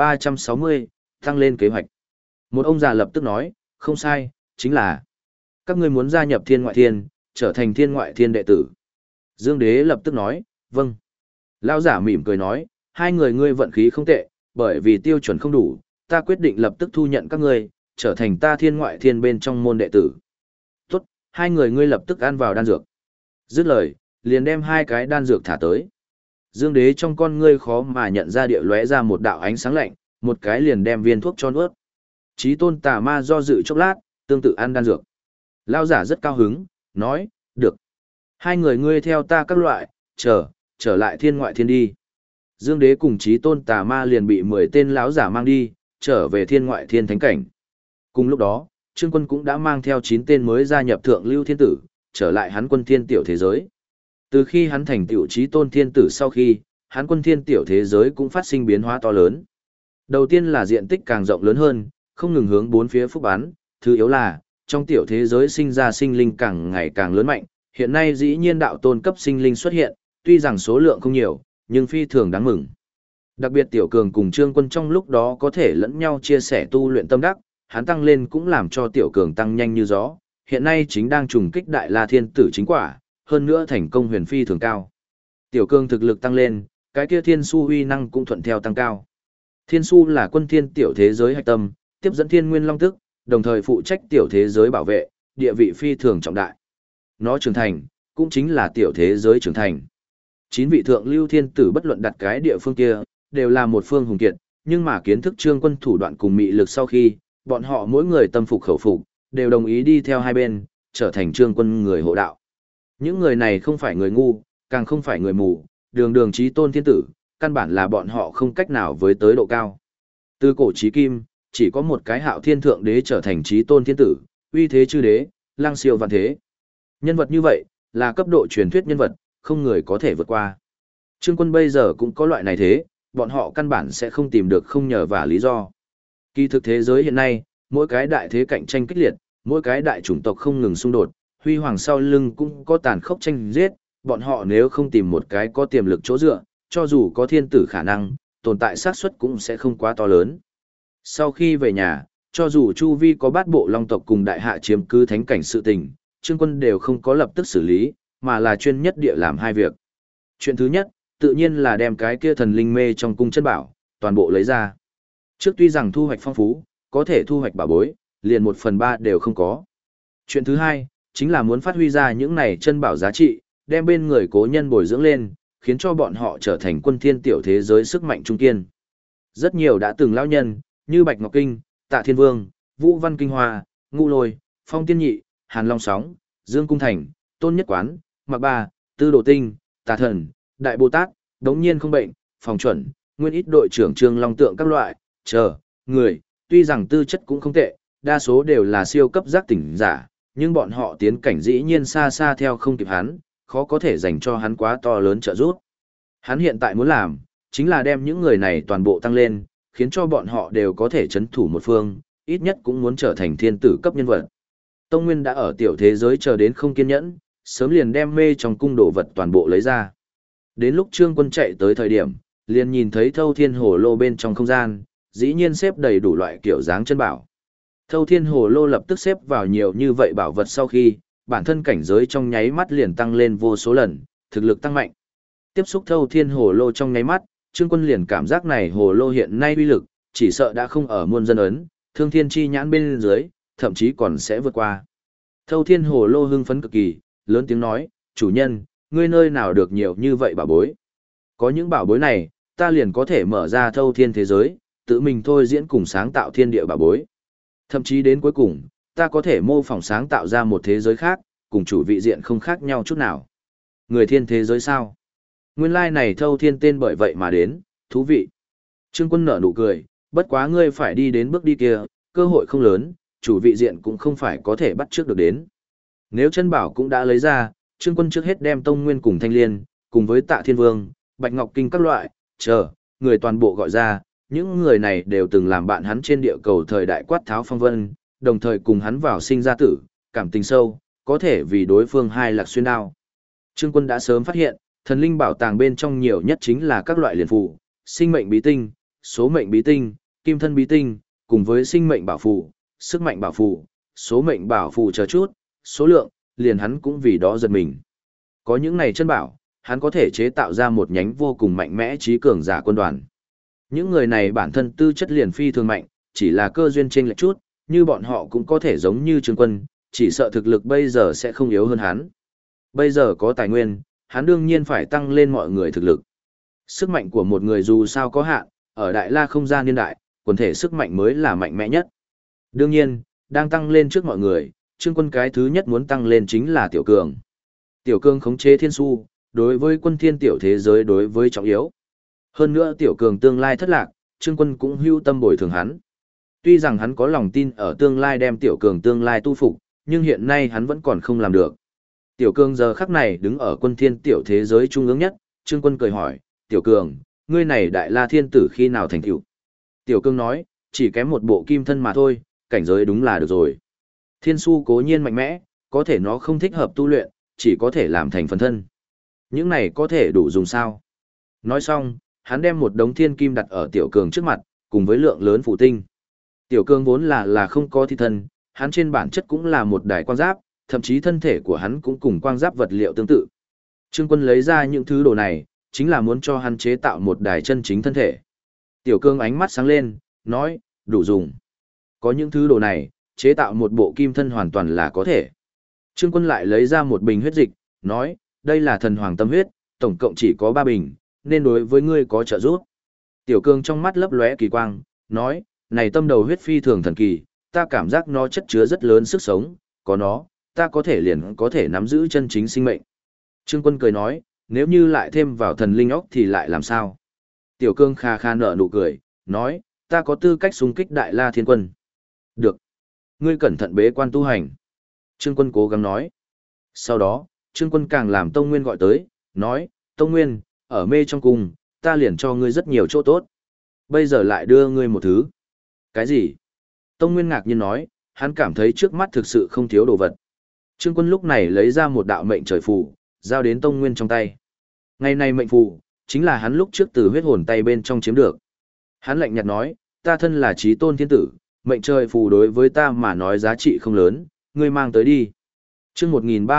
1360, tăng lên kế hoạch. Một ông già lập tức nói, không sai, chính là các ngươi muốn gia nhập thiên ngoại thiên, trở thành thiên ngoại thiên đệ tử. Dương Đế lập tức nói, vâng. Lão giả mỉm cười nói, hai người ngươi vận khí không tệ, bởi vì tiêu chuẩn không đủ, ta quyết định lập tức thu nhận các ngươi, trở thành ta thiên ngoại thiên bên trong môn đệ tử. Tốt, hai người ngươi lập tức ăn vào đan dược. Dứt lời, liền đem 2 cái đan dược thả tới. Dương Đế trong con ngươi khó mà nhận ra địa lóe ra một đạo ánh sáng lạnh, một cái liền đem viên thuốc cho nuốt. Chí Tôn Tà Ma do dự chốc lát, tương tự ăn đan dược. Lão giả rất cao hứng, nói, được. Hai người ngươi theo ta các loại, trở lại thiên ngoại thiên đi. Dương Đế cùng Chí Tôn Tà Ma liền bị 10 tên lão giả mang đi, trở về thiên ngoại thiên thánh cảnh. Cùng lúc đó, Trương Quân cũng đã mang theo 9 tên mới gia nhập thượng lưu thiên tử, trở lại hắn quân thiên tiểu thế giới. Từ khi hắn thành tiểu Chí Tôn thiên tử sau khi, hắn quân thiên tiểu thế giới cũng phát sinh biến hóa to lớn. Đầu tiên là diện tích càng rộng lớn hơn, không ngừng hướng bốn phía phúc bán, thứ yếu là, trong tiểu thế giới sinh ra sinh linh càng ngày càng lớn mạnh, hiện nay dĩ nhiên đạo tôn cấp sinh linh xuất hiện, tuy rằng số lượng không nhiều, nhưng phi thường đáng mừng. Đặc biệt Tiểu Cường cùng Trương Quân trong lúc đó có thể lẫn nhau chia sẻ tu luyện tâm đắc, hắn tăng lên cũng làm cho Tiểu Cường tăng nhanh như gió, hiện nay chính đang trùng kích Đại La Thiên Tử chính quả, hơn nữa thành công huyền phi thường cao. Tiểu Cường thực lực tăng lên, cái kia Thiên Su uy năng cũng thuận theo tăng cao. Thiên Su là quân thiên tiểu thế giới hạch tâm, tiếp dẫn Thiên Nguyên Long Tức, đồng thời phụ trách tiểu thế giới bảo vệ, địa vị phi thường trọng đại. Nó trưởng thành, cũng chính là tiểu thế giới trưởng thành. 9 vị thượng lưu thiên tử bất luận đặt cái địa phương kia, đều là một phương hùng kiệt, nhưng mà kiến thức Trương Quân thủ đoạn cùng mị lực sau khi, bọn họ mỗi người tâm phục khẩu phục, đều đồng ý đi theo hai bên, trở thành Trương Quân người hộ đạo. Những người này không phải người ngu, càng không phải người mù, đường đường chí tôn thiên tử, căn bản là bọn họ không cách nào với tới độ cao. Từ cổ chí kim, chỉ có một cái Hạo Thiên Thượng Đế trở thành chí tôn thiên tử, uy thế chư đế, lang siêu vạn thế. Nhân vật như vậy, là cấp độ truyền thuyết nhân vật, không người có thể vượt qua. Trương Quân bây giờ cũng có loại này thế, bọn họ căn bản sẽ không tìm được không nhờ vả lý do. Kỳ thực thế giới hiện nay, mỗi cái đại thế cạnh tranh kịch liệt, mỗi cái đại chủng tộc không ngừng xung đột, huy hoàng sau lưng cũng có tàn khốc tranh giết, bọn họ nếu không tìm một cái có tiềm lực chỗ dựa, cho dù có thiên tử khả năng, tồn tại xác suất cũng sẽ không quá to lớn. Sau khi về nhà, cho dù Chu Vi có bát bộ long tộc cùng đại hạ chiếm cứ thánh cảnh sự tình, Trương Quân đều không có lập tức xử lý, mà là chuyên nhất địa làm hai việc. Chuyện thứ nhất, tự nhiên là đem cái kia thần linh mê trong cung chân bảo, toàn bộ lấy ra. Trước tuy rằng thu hoạch phong phú, có thể thu hoạch bảo bối, liền 1/3 đều không có. Chuyện thứ hai, chính là muốn phát huy ra những này chân bảo giá trị, đem bên người cố nhân bồi dưỡng lên, khiến cho bọn họ trở thành quân thiên tiểu thế giới sức mạnh trung kiên. Rất nhiều đã từng lão nhân, như Bạch Ngọc Kinh, Tạ Thiên Vương, Vũ Văn Kinh Hoa, Ngũ Lôi, Phong Tiên Nhị, Hàn Long Sóng, Dương Cung Thành, Tôn Nhất Quán, Mạc Ba, Tư Đồ Tinh, Tà Thần, Đại Bồ Tát, Đống Nhiên Không Bệnh, Phòng Chuẩn, Nguyên Ít đội trưởng Trương Long Tượng các loại, người, tuy rằng tư chất cũng không tệ, đa số đều là siêu cấp giác tỉnh giả, nhưng bọn họ tiến cảnh dĩ nhiên xa xa theo không kịp hắn, khó có thể dành cho hắn quá to lớn trợ giúp. Hắn hiện tại muốn làm, chính là đem những người này toàn bộ tăng lên, khiến cho bọn họ đều có thể chấn thủ một phương, ít nhất cũng muốn trở thành thiên tử cấp nhân vật. Tông Nguyên đã ở tiểu thế giới chờ đến không kiên nhẫn, sớm liền đem mê trong cung đồ vật toàn bộ lấy ra. Đến lúc Trương Quân chạy tới thời điểm, liền nhìn thấy Thâu Thiên Hồ Lô bên trong không gian, dĩ nhiên xếp đầy đủ loại kiểu dáng chân bảo. Thâu Thiên Hồ Lô lập tức xếp vào nhiều như vậy bảo vật sau khi, bản thân cảnh giới trong nháy mắt liền tăng lên vô số lần, thực lực tăng mạnh. Tiếp xúc Thâu Thiên Hồ Lô trong nháy mắt, Trương Quân liền cảm giác này Hồ Lô hiện nay uy lực, chỉ sợ đã không ở muôn dân ấn, thương thiên chi nhãn bên dưới, thậm chí còn sẽ vượt qua. Thâu Thiên Hồ Lô hưng phấn cực kỳ, lớn tiếng nói, chủ nhân, ngươi nơi nào được nhiều như vậy bảo bối. Có những bảo bối này, ta liền có thể mở ra thâu thiên thế giới, tự mình thôi diễn cùng sáng tạo thiên địa bảo bối. Thậm chí đến cuối cùng, ta có thể mô phỏng sáng tạo ra một thế giới khác, cùng chủ vị diện không khác nhau chút nào. Người thiên thế giới sao? Nguyên lai này thâu thiên tên bởi vậy mà đến, thú vị. Trương Quân nở nụ cười, bất quá ngươi phải đi đến bước đi kia, cơ hội không lớn, chủ vị diện cũng không phải có thể bắt trước được đến. Nếu chân bảo cũng đã lấy ra, Trương Quân trước hết đem Tông Nguyên cùng Thanh Liên, cùng với Tạ Thiên Vương, Bạch Ngọc Kinh các loại, người toàn bộ gọi ra, những người này đều từng làm bạn hắn trên địa cầu thời đại quát tháo phong vân, đồng thời cùng hắn vào sinh ra tử, cảm tình sâu, có thể vì đối phương hai lạc xuyên đao. Trương Quân đã sớm phát hiện, thần linh bảo tàng bên trong nhiều nhất chính là các loại liền phù, sinh mệnh bí tinh, số mệnh bí tinh, kim thân bí tinh, cùng với sinh mệnh bảo phù, sức mạnh bảo phù, số mệnh bảo phù chờ chút, số lượng, liền hắn cũng vì đó giật mình. Có những này chân bảo, hắn có thể chế tạo ra một nhánh vô cùng mạnh mẽ trí cường giả quân đoàn. Những người này bản thân tư chất liền phi thường mạnh, chỉ là cơ duyên chênh lệch chút, như bọn họ cũng có thể giống như Trương Quân, chỉ sợ thực lực bây giờ sẽ không yếu hơn hắn. Bây giờ có tài nguyên, hắn đương nhiên phải tăng lên mọi người thực lực. Sức mạnh của một người dù sao có hạn, ở Đại La không gian niên đại, quần thể sức mạnh mới là mạnh mẽ nhất. Đương nhiên, đang tăng lên trước mọi người, Trương Quân cái thứ nhất muốn tăng lên chính là Tiểu Cường. Tiểu Cường khống chế thiên su, đối với quân thiên tiểu thế giới đối với trọng yếu. Hơn nữa Tiểu Cường tương lai thất lạc, Trương Quân cũng hưu tâm bồi thường hắn. Tuy rằng hắn có lòng tin ở tương lai đem Tiểu Cường tương lai tu phục, nhưng hiện nay hắn vẫn còn không làm được. Tiểu Cường giờ khắc này đứng ở quân thiên tiểu thế giới trung ương nhất, Trương Quân cười hỏi, Tiểu Cường, ngươi này Đại La thiên tử khi nào thành tựu? Tiểu Cường nói, chỉ kém một bộ kim thân mà thôi, cảnh giới đúng là được rồi. Thiên su cố nhiên mạnh mẽ, có thể nó không thích hợp tu luyện, chỉ có thể làm thành phần thân. Những này có thể đủ dùng sao? Nói xong, hắn đem một đống thiên kim đặt ở Tiểu Cường trước mặt, cùng với lượng lớn phụ tinh. Tiểu Cường vốn là không có thi thân, hắn trên bản chất cũng là một đài quang giáp, thậm chí thân thể của hắn cũng cùng quang giáp vật liệu tương tự. Trương Quân lấy ra những thứ đồ này, chính là muốn cho hắn chế tạo một đài chân chính thân thể. Tiểu Cường ánh mắt sáng lên, nói, đủ dùng. Có những thứ đồ này, chế tạo một bộ kim thân hoàn toàn là có thể. Trương Quân lại lấy ra một bình huyết dịch, nói, đây là thần hoàng tâm huyết, tổng cộng chỉ có 3 bình, nên đối với ngươi có trợ giúp. Tiểu Cường trong mắt lấp lóe kỳ quang, nói, này tâm đầu huyết phi thường thần kỳ, ta cảm giác nó chất chứa rất lớn sức sống, có nó, ta có thể liền có thể nắm giữ chân chính sinh mệnh. Trương Quân cười nói, nếu như lại thêm vào thần linh óc thì lại làm sao? Tiểu Cương kha kha nở nụ cười, nói, ta có tư cách xung kích Đại La Thiên Quân. Được. Ngươi cẩn thận bế quan tu hành. Trương Quân cố gắng nói. Sau đó, Trương Quân càng làm Tông Nguyên gọi tới, nói, Tông Nguyên, ở mê trong cung, ta liền cho ngươi rất nhiều chỗ tốt. Bây giờ lại đưa ngươi một thứ. Cái gì? Tông Nguyên ngạc nhiên nói, hắn cảm thấy trước mắt thực sự không thiếu đồ vật. Trương Quân lúc này lấy ra một đạo mệnh trời phù, giao đến Tông Nguyên trong tay. Ngày này mệnh phù, chính là hắn lúc trước từ huyết hồn tay bên trong chiếm được. Hắn lạnh nhạt nói, ta thân là chí tôn thiên tử, mệnh trời phù đối với ta mà nói giá trị không lớn, ngươi mang tới đi. Chương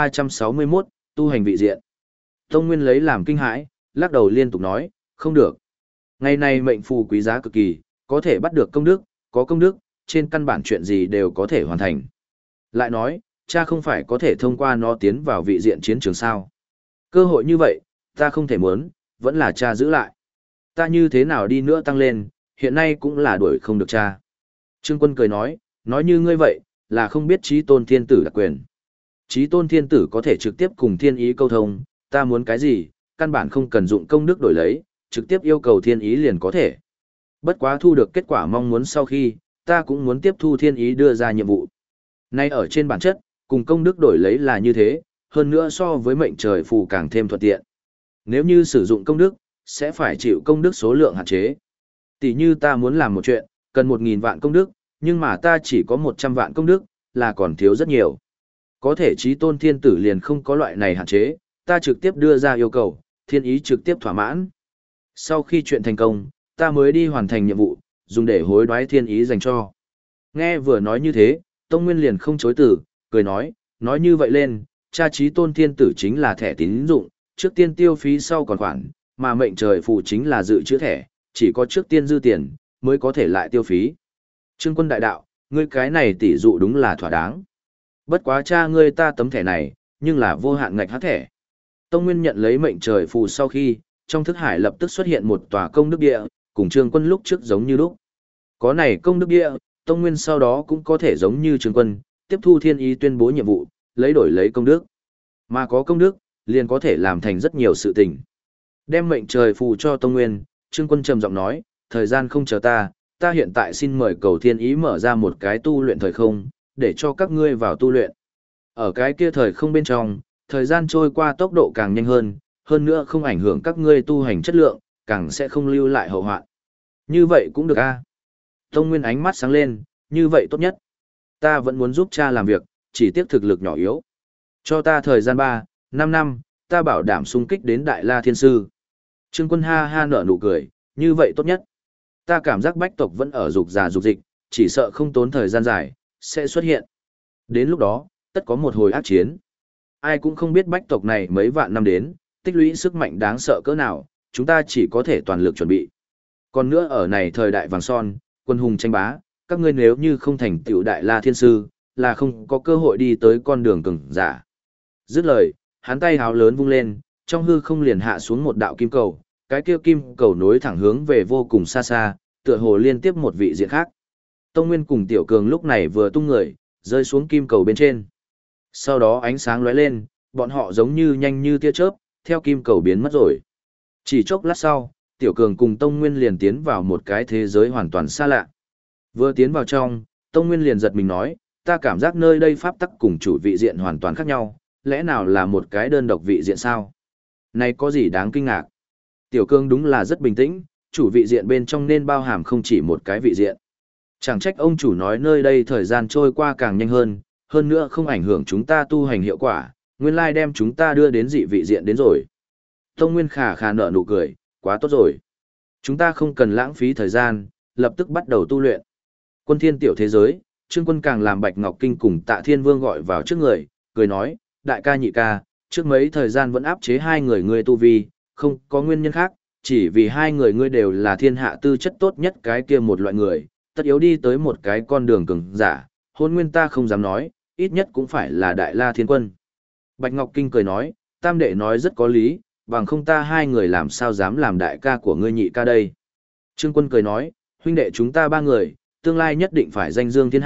1361, tu hành vị diện. Tông Nguyên lấy làm kinh hãi, lắc đầu liên tục nói, không được. Ngày này mệnh phù quý giá cực kỳ, có thể bắt được công đức, có công đức, trên căn bản chuyện gì đều có thể hoàn thành. Lại nói, cha không phải có thể thông qua nó tiến vào vị diện chiến trường sao. Cơ hội như vậy, ta không thể muốn, vẫn là cha giữ lại. Ta như thế nào đi nữa tăng lên, hiện nay cũng là đuổi không được cha. Trương Quân cười nói như ngươi vậy, là không biết chí tôn thiên tử đặc quyền. Chí tôn thiên tử có thể trực tiếp cùng thiên ý câu thông, ta muốn cái gì, căn bản không cần dụng công đức đổi lấy, trực tiếp yêu cầu thiên ý liền có thể. Bất quá thu được kết quả mong muốn sau khi, ta cũng muốn tiếp thu thiên ý đưa ra nhiệm vụ. Nay ở trên bản chất, cùng công đức đổi lấy là như thế, hơn nữa so với mệnh trời phù càng thêm thuận tiện. Nếu như sử dụng công đức, sẽ phải chịu công đức số lượng hạn chế. Tỷ như ta muốn làm một chuyện, cần 1.000 vạn công đức, nhưng mà ta chỉ có 100 vạn công đức, là còn thiếu rất nhiều. Có thể chí tôn thiên tử liền không có loại này hạn chế, ta trực tiếp đưa ra yêu cầu, thiên ý trực tiếp thỏa mãn. Sau khi chuyện thành công, ta mới đi hoàn thành nhiệm vụ, dùng để hối đoái thiên ý dành cho. Nghe vừa nói như thế, Tông Nguyên liền không chối từ, cười nói như vậy lên, cha chí tôn thiên tử chính là thẻ tín dụng, trước tiên tiêu phí sau còn khoản, mà mệnh trời phù chính là dự trữ thẻ, chỉ có trước tiên dư tiền, mới có thể lại tiêu phí. Trương Quân đại đạo, ngươi cái này tỷ dụ đúng là thỏa đáng. Bất quá cha ngươi ta tấm thẻ này, nhưng là vô hạn ngạch hắc thẻ. Tông Nguyên nhận lấy mệnh trời phù sau khi, trong thức hải lập tức xuất hiện một tòa công đức địa, cùng Trương Quân lúc trước giống như lúc. Có này công đức địa, Tông Nguyên sau đó cũng có thể giống như Trương Quân, tiếp thu thiên ý tuyên bố nhiệm vụ, lấy đổi lấy công đức. Mà có công đức, liền có thể làm thành rất nhiều sự tình. Đem mệnh trời phù cho Tông Nguyên, Trương Quân trầm giọng nói, thời gian không chờ ta hiện tại xin mời cầu thiên ý mở ra một cái tu luyện thời không, để cho các ngươi vào tu luyện. Ở cái kia thời không bên trong, thời gian trôi qua tốc độ càng nhanh hơn nữa không ảnh hưởng các ngươi tu hành chất lượng, càng sẽ không lưu lại hậu hoạn. Như vậy cũng được a. Tông Nguyên ánh mắt sáng lên, như vậy tốt nhất. Ta vẫn muốn giúp cha làm việc, chỉ tiếc thực lực nhỏ yếu. Cho ta thời gian 3-5 năm, ta bảo đảm xung kích đến Đại La Thiên Sư. Trương Quân ha ha nở nụ cười, như vậy tốt nhất. Ta cảm giác bách tộc vẫn ở dục già dục dịch, chỉ sợ không tốn thời gian dài, sẽ xuất hiện. Đến lúc đó, tất có một hồi ác chiến. Ai cũng không biết bách tộc này mấy vạn năm đến, tích lũy sức mạnh đáng sợ cỡ nào, chúng ta chỉ có thể toàn lực chuẩn bị. Còn nữa ở này thời đại vàng son, quân hùng tranh bá, các ngươi nếu như không thành tựu Đại La Thiên Sư, là không có cơ hội đi tới con đường cường giả. Dứt lời, hắn tay háo lớn vung lên, trong hư không liền hạ xuống một đạo kim cầu, cái kia kim cầu nối thẳng hướng về vô cùng xa xa, tựa hồ liên tiếp một vị diện khác. Tông Nguyên cùng Tiểu Cường lúc này vừa tung người, rơi xuống kim cầu bên trên. Sau đó ánh sáng lóe lên, bọn họ giống như nhanh như tia chớp, theo kim cầu biến mất rồi. Chỉ chốc lát sau, Tiểu Cường cùng Tông Nguyên liền tiến vào một cái thế giới hoàn toàn xa lạ. Vừa tiến vào trong, Tông Nguyên liền giật mình nói, ta cảm giác nơi đây pháp tắc cùng chủ vị diện hoàn toàn khác nhau, lẽ nào là một cái đơn độc vị diện sao? Này có gì đáng kinh ngạc? Tiểu Cường đúng là rất bình tĩnh, chủ vị diện bên trong nên bao hàm không chỉ một cái vị diện. Chẳng trách ông chủ nói nơi đây thời gian trôi qua càng nhanh hơn nữa không ảnh hưởng chúng ta tu hành hiệu quả, nguyên lai đem chúng ta đưa đến dị vị diện đến rồi. Tông Nguyên khà khà nở nụ cười, quá tốt rồi. Chúng ta không cần lãng phí thời gian, lập tức bắt đầu tu luyện. Quân thiên tiểu thế giới, Trương Quân càng làm Bạch Ngọc Kinh cùng Tạ Thiên Vương gọi vào trước người, cười nói, đại ca nhị ca, trước mấy thời gian vẫn áp chế hai người ngươi tu vi, không có nguyên nhân khác, chỉ vì hai người ngươi đều là thiên hạ tư chất tốt nhất cái kia một loại người, tất yếu đi tới một cái con đường cường giả, hôn nguyên ta không dám nói, ít nhất cũng phải là Đại La Thiên Quân. Bạch Ngọc Kinh cười nói, tam đệ nói rất có lý, bằng không ta hai người làm sao dám làm đại ca của ngươi nhị ca đây. Trương Quân cười nói, huynh đệ chúng ta ba người, tương lai nhất định phải danh dương thiên hạ,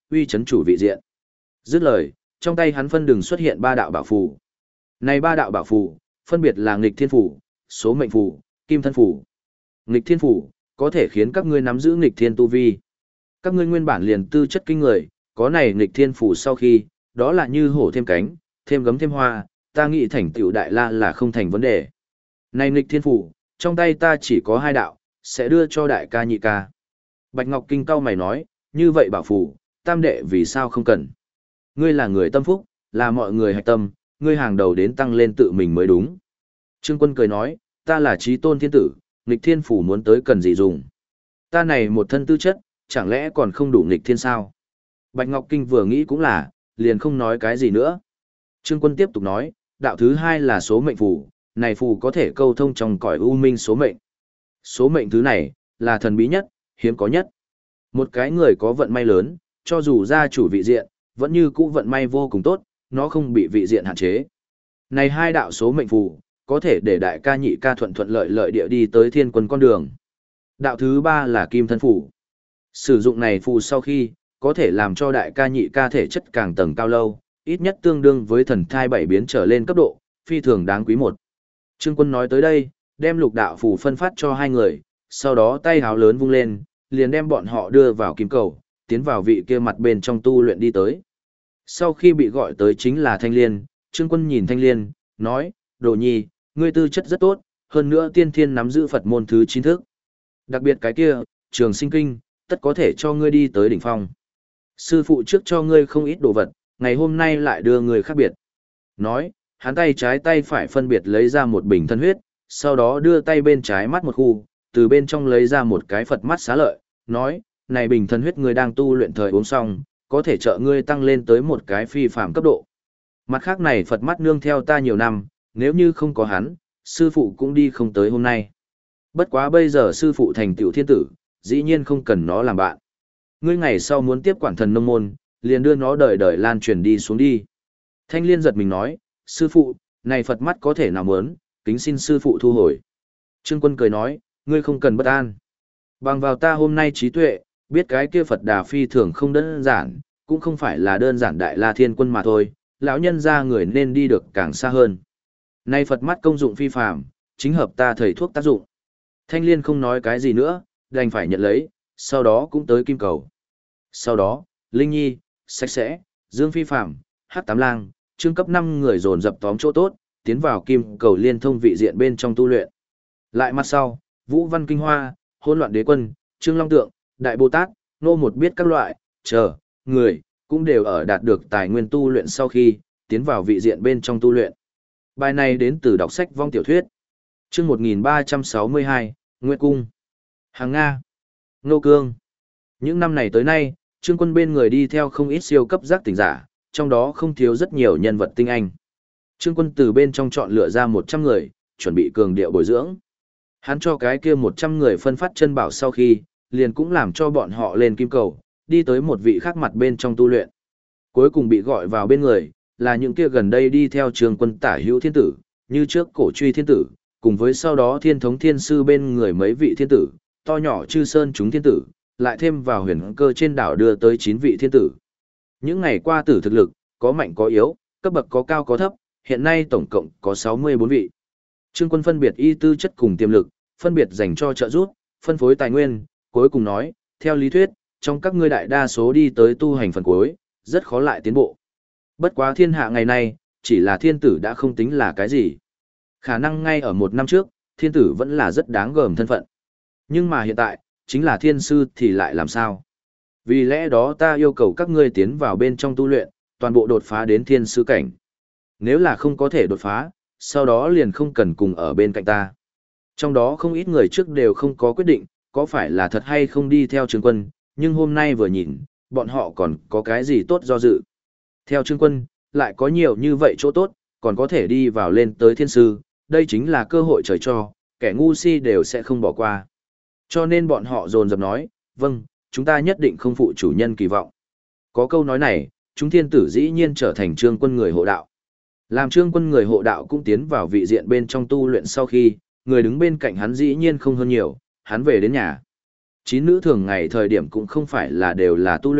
uy chấn chủ vị diện. Dứt lời, trong tay hắn phân đường xuất hiện ba đạo bảo phù. Này ba đạo bảo phù, phân biệt là nghịch thiên phù, số mệnh phù, kim thân phù. Nghịch thiên phù có thể khiến các ngươi nắm giữ nghịch thiên tu vi. Các ngươi nguyên bản liền tư chất kinh người, có này nghịch thiên phù sau khi, đó là như hổ thêm cánh, thêm gấm thêm hoa, ta nghĩ thành tựu đại la là không thành vấn đề. Này nghịch thiên phù, trong tay ta chỉ có hai đạo, sẽ đưa cho đại ca nhị ca. Bạch Ngọc Kinh cau mày nói, như vậy bảo phù, tam đệ vì sao không cần? Ngươi là người tâm phúc, là mọi người hạch tâm, ngươi hàng đầu đến tăng lên tự mình mới đúng. Trương Quân cười nói, ta là chí tôn thiên tử, nghịch thiên phủ muốn tới cần gì dùng. Ta này một thân tư chất, chẳng lẽ còn không đủ nghịch thiên sao? Bạch Ngọc Kinh vừa nghĩ cũng là, liền không nói cái gì nữa. Trương Quân tiếp tục nói, đạo thứ hai là số mệnh phù, này phù có thể câu thông trong cõi u minh số mệnh. Số mệnh thứ này, là thần bí nhất, hiếm có nhất. Một cái người có vận may lớn, cho dù gia chủ vị diện, vẫn như cũ vận may vô cùng tốt, nó không bị vị diện hạn chế. Này hai đạo số mệnh phù, có thể để đại ca nhị ca thuận thuận lợi lợi địa đi tới thiên quân con đường. Đạo thứ ba là kim thân phù. Sử dụng này phù sau khi, có thể làm cho đại ca nhị ca thể chất càng tầng cao lâu, ít nhất tương đương với thần thai 7 biến trở lên cấp độ, phi thường đáng quý một. Trương Quân nói tới đây, đem lục đạo phù phân phát cho hai người, sau đó tay háo lớn vung lên, liền đem bọn họ đưa vào kim cầu, tiến vào vị kia mặt bên trong tu luyện đi tới. Sau khi bị gọi tới chính là Thanh Liên, Trương Quân nhìn Thanh Liên, nói, Đồ Nhi, ngươi tư chất rất tốt, hơn nữa tiên thiên nắm giữ Phật môn thứ 9 thức. Đặc biệt cái kia, trường sinh kinh, tất có thể cho ngươi đi tới đỉnh phong. Sư phụ trước cho ngươi không ít đồ vật, ngày hôm nay lại đưa ngươi khác biệt. Nói, hắn tay trái tay phải phân biệt lấy ra một bình thân huyết, sau đó đưa tay bên trái mắt một khu, từ bên trong lấy ra một cái Phật mắt xá lợi, nói, này bình thân huyết ngươi đang tu luyện thời uống xong, có thể trợ ngươi tăng lên tới một cái phi phàm cấp độ. Mặt khác này Phật mắt nương theo ta nhiều năm, nếu như không có hắn, sư phụ cũng đi không tới hôm nay. Bất quá bây giờ sư phụ thành tựu thiên tử, dĩ nhiên không cần nó làm bạn. Ngươi ngày sau muốn tiếp quản thần nông môn, liền đưa nó đời đời lan truyền đi xuống đi. Thanh Liên giật mình nói, sư phụ, này Phật mắt có thể nào muốn, kính xin sư phụ thu hồi. Trương Quân cười nói, ngươi không cần bất an. Bằng vào ta hôm nay trí tuệ, biết cái kia Phật Đà phi thường không đơn giản, cũng không phải là đơn giản đại la thiên quân mà thôi, lão nhân ra người nên đi được càng xa hơn. Nay Phật mắt công dụng phi phàm, chính hợp ta thầy thuốc tác dụng. Thanh Liên không nói cái gì nữa, đành phải nhận lấy, sau đó cũng tới kim cầu. Sau đó, Linh Nhi, Sạch Sẽ, Dương Phi Phạm, Hắc Tám Lang, Trương cấp 5 người dồn dập tóm chỗ tốt, tiến vào kim cầu liên thông vị diện bên trong tu luyện. Lại mặt sau, Vũ Văn Kinh Hoa, Hỗn Loạn Đế Quân, Trương Long Tượng, Đại Bồ Tát, nô một biết các loại, người, cũng đều ở đạt được tài nguyên tu luyện sau khi, tiến vào vị diện bên trong tu luyện. Bài này đến từ đọc sách vong tiểu thuyết. Chương 1362, Nguyệt Cung. Hàng Nga. Ngô Cương. Những năm này tới nay, Trương Quân bên người đi theo không ít siêu cấp giác tỉnh giả, trong đó không thiếu rất nhiều nhân vật tinh anh. Trương Quân từ bên trong chọn lựa ra 100 người, chuẩn bị cường điệu bồi dưỡng. Hắn cho cái kia 100 người phân phát chân bảo sau khi, liền cũng làm cho bọn họ lên kim cầu, đi tới một vị khác mặt bên trong tu luyện. Cuối cùng bị gọi vào bên người, là những kia gần đây đi theo Trương Quân tả hữu thiên tử, như trước cổ truy thiên tử, cùng với sau đó thiên thống thiên sư bên người mấy vị thiên tử, to nhỏ chư sơn chúng thiên tử, lại thêm vào huyền cơ trên đảo đưa tới 9 vị thiên tử. Những ngày qua tử thực lực, có mạnh có yếu, cấp bậc có cao có thấp, hiện nay tổng cộng có 64 vị. Trương Quân phân biệt y tư chất cùng tiềm lực, phân biệt dành cho trợ giúp, phân phối tài nguyên, cuối cùng nói, theo lý thuyết, trong các ngươi đại đa số đi tới tu hành phần cuối, rất khó lại tiến bộ. Bất quá thiên hạ ngày nay, chỉ là thiên tử đã không tính là cái gì. Khả năng ngay ở 1 năm trước, thiên tử vẫn là rất đáng gờm thân phận. Nhưng mà hiện tại, chính là thiên sư thì lại làm sao? Vì lẽ đó ta yêu cầu các ngươi tiến vào bên trong tu luyện, toàn bộ đột phá đến thiên sư cảnh. Nếu là không có thể đột phá, sau đó liền không cần cùng ở bên cạnh ta. Trong đó không ít người trước đều không có quyết định, có phải là thật hay không đi theo Trương Quân, nhưng hôm nay vừa nhìn, bọn họ còn có cái gì tốt do dự. Theo Trương Quân, lại có nhiều như vậy chỗ tốt, còn có thể đi vào lên tới thiên sư, đây chính là cơ hội trời cho, kẻ ngu si đều sẽ không bỏ qua. Cho nên bọn họ dồn dập nói, vâng, chúng ta nhất định không phụ chủ nhân kỳ vọng. Có câu nói này, chúng thiên tử dĩ nhiên trở thành Trương Quân người hộ đạo. Làm Trương Quân người hộ đạo cũng tiến vào vị diện bên trong tu luyện sau khi, người đứng bên cạnh hắn dĩ nhiên không hơn nhiều, hắn về đến nhà. 9 nữ thường ngày thời điểm cũng không phải là đều là tu luyện,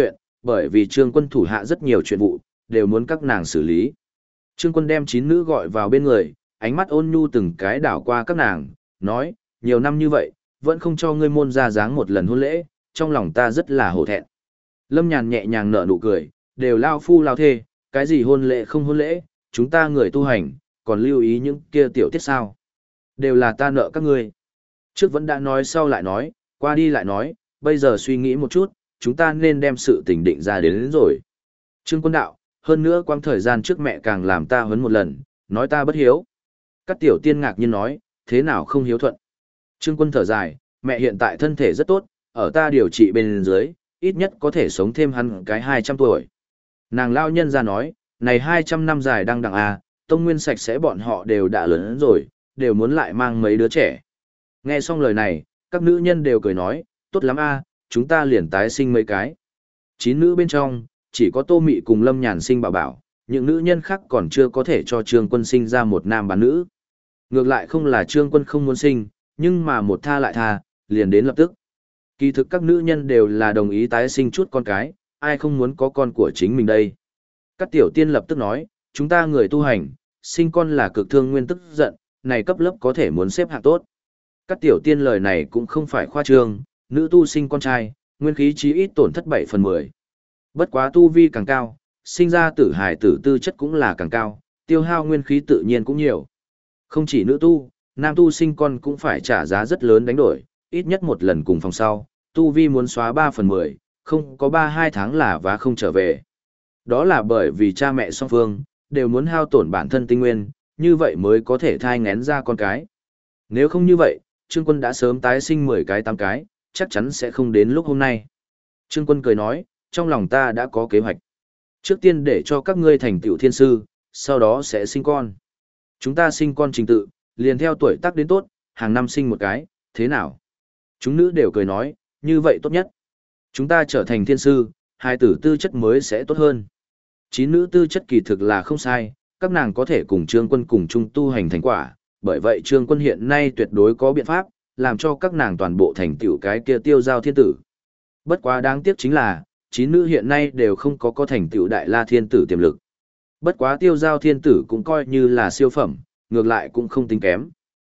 Bởi vì Trương Quân thủ hạ rất nhiều chuyện vụ, đều muốn các nàng xử lý. Trương Quân đem 9 nữ gọi vào bên người, ánh mắt ôn nhu từng cái đảo qua các nàng, nói, nhiều năm như vậy, vẫn không cho ngươi môn ra dáng một lần hôn lễ, trong lòng ta rất là hổ thẹn. Lâm Nhàn nhẹ nhàng nở nụ cười, đều lao phu lao thê, cái gì hôn lễ không hôn lễ, chúng ta người tu hành, còn lưu ý những kia tiểu tiết sao. Đều là ta nợ các ngươi. Trước vẫn đã nói sau lại nói, qua đi lại nói, bây giờ suy nghĩ một chút, chúng ta nên đem sự tình định ra đến rồi. Trương Quân đạo, hơn nữa quang thời gian trước mẹ càng làm ta huấn một lần, nói ta bất hiếu. Các tiểu tiên ngạc nhiên nói, thế nào không hiếu thuận. Trương Quân thở dài, mẹ hiện tại thân thể rất tốt, ở ta điều trị bên dưới, ít nhất có thể sống thêm hắn cái 200 tuổi. Nàng lao nhân ra nói, này 200 năm dài đang đằng à, tông nguyên sạch sẽ bọn họ đều đã lớn rồi, đều muốn lại mang mấy đứa trẻ. Nghe xong lời này, các nữ nhân đều cười nói, tốt lắm a, chúng ta liền tái sinh mấy cái. 9 nữ bên trong, chỉ có Tô Mị cùng Lâm Nhàn sinh bảo bảo, những nữ nhân khác còn chưa có thể cho Trương Quân sinh ra một nam bán nữ. Ngược lại không là Trương Quân không muốn sinh, nhưng mà một tha lại tha, liền đến lập tức. Kỳ thực các nữ nhân đều là đồng ý tái sinh chút con cái, ai không muốn có con của chính mình đây. Các tiểu tiên lập tức nói, chúng ta người tu hành, sinh con là cực thương nguyên tức giận, này cấp lớp có thể muốn xếp hạng tốt. Các tiểu tiên lời này cũng không phải khoa trương, nữ tu sinh con trai, nguyên khí chí ít tổn thất 7/10. Bất quá tu vi càng cao, sinh ra tử hài tử tư chất cũng là càng cao, tiêu hao nguyên khí tự nhiên cũng nhiều. Không chỉ nữ tu, nam tu sinh con cũng phải trả giá rất lớn đánh đổi, ít nhất một lần cùng phòng sau, tu vi muốn xóa 3/10, không có 3-2 tháng là vá không trở về. Đó là bởi vì cha mẹ song phương, đều muốn hao tổn bản thân tinh nguyên, như vậy mới có thể thai ngén ra con cái. Nếu không như vậy, Trương Quân đã sớm tái sinh 10 cái 8 cái, chắc chắn sẽ không đến lúc hôm nay. Trương Quân cười nói, trong lòng ta đã có kế hoạch. Trước tiên để cho các ngươi thành tựu thiên sư, sau đó sẽ sinh con. Chúng ta sinh con trình tự, liền theo tuổi tác đến tốt, hàng năm sinh một cái, thế nào? Chúng nữ đều cười nói, như vậy tốt nhất. Chúng ta trở thành thiên sư, hai tử tư chất mới sẽ tốt hơn. 9 nữ tư chất kỳ thực là không sai, các nàng có thể cùng Trương Quân cùng chung tu hành thành quả, bởi vậy Trương Quân hiện nay tuyệt đối có biện pháp, làm cho các nàng toàn bộ thành tựu cái kia tiêu giao thiên tử. Bất quá đáng tiếc chính là, 9 nữ hiện nay đều không có thành tựu đại la thiên tử tiềm lực. Bất quá tiêu giao thiên tử cũng coi như là siêu phẩm, ngược lại cũng không tính kém.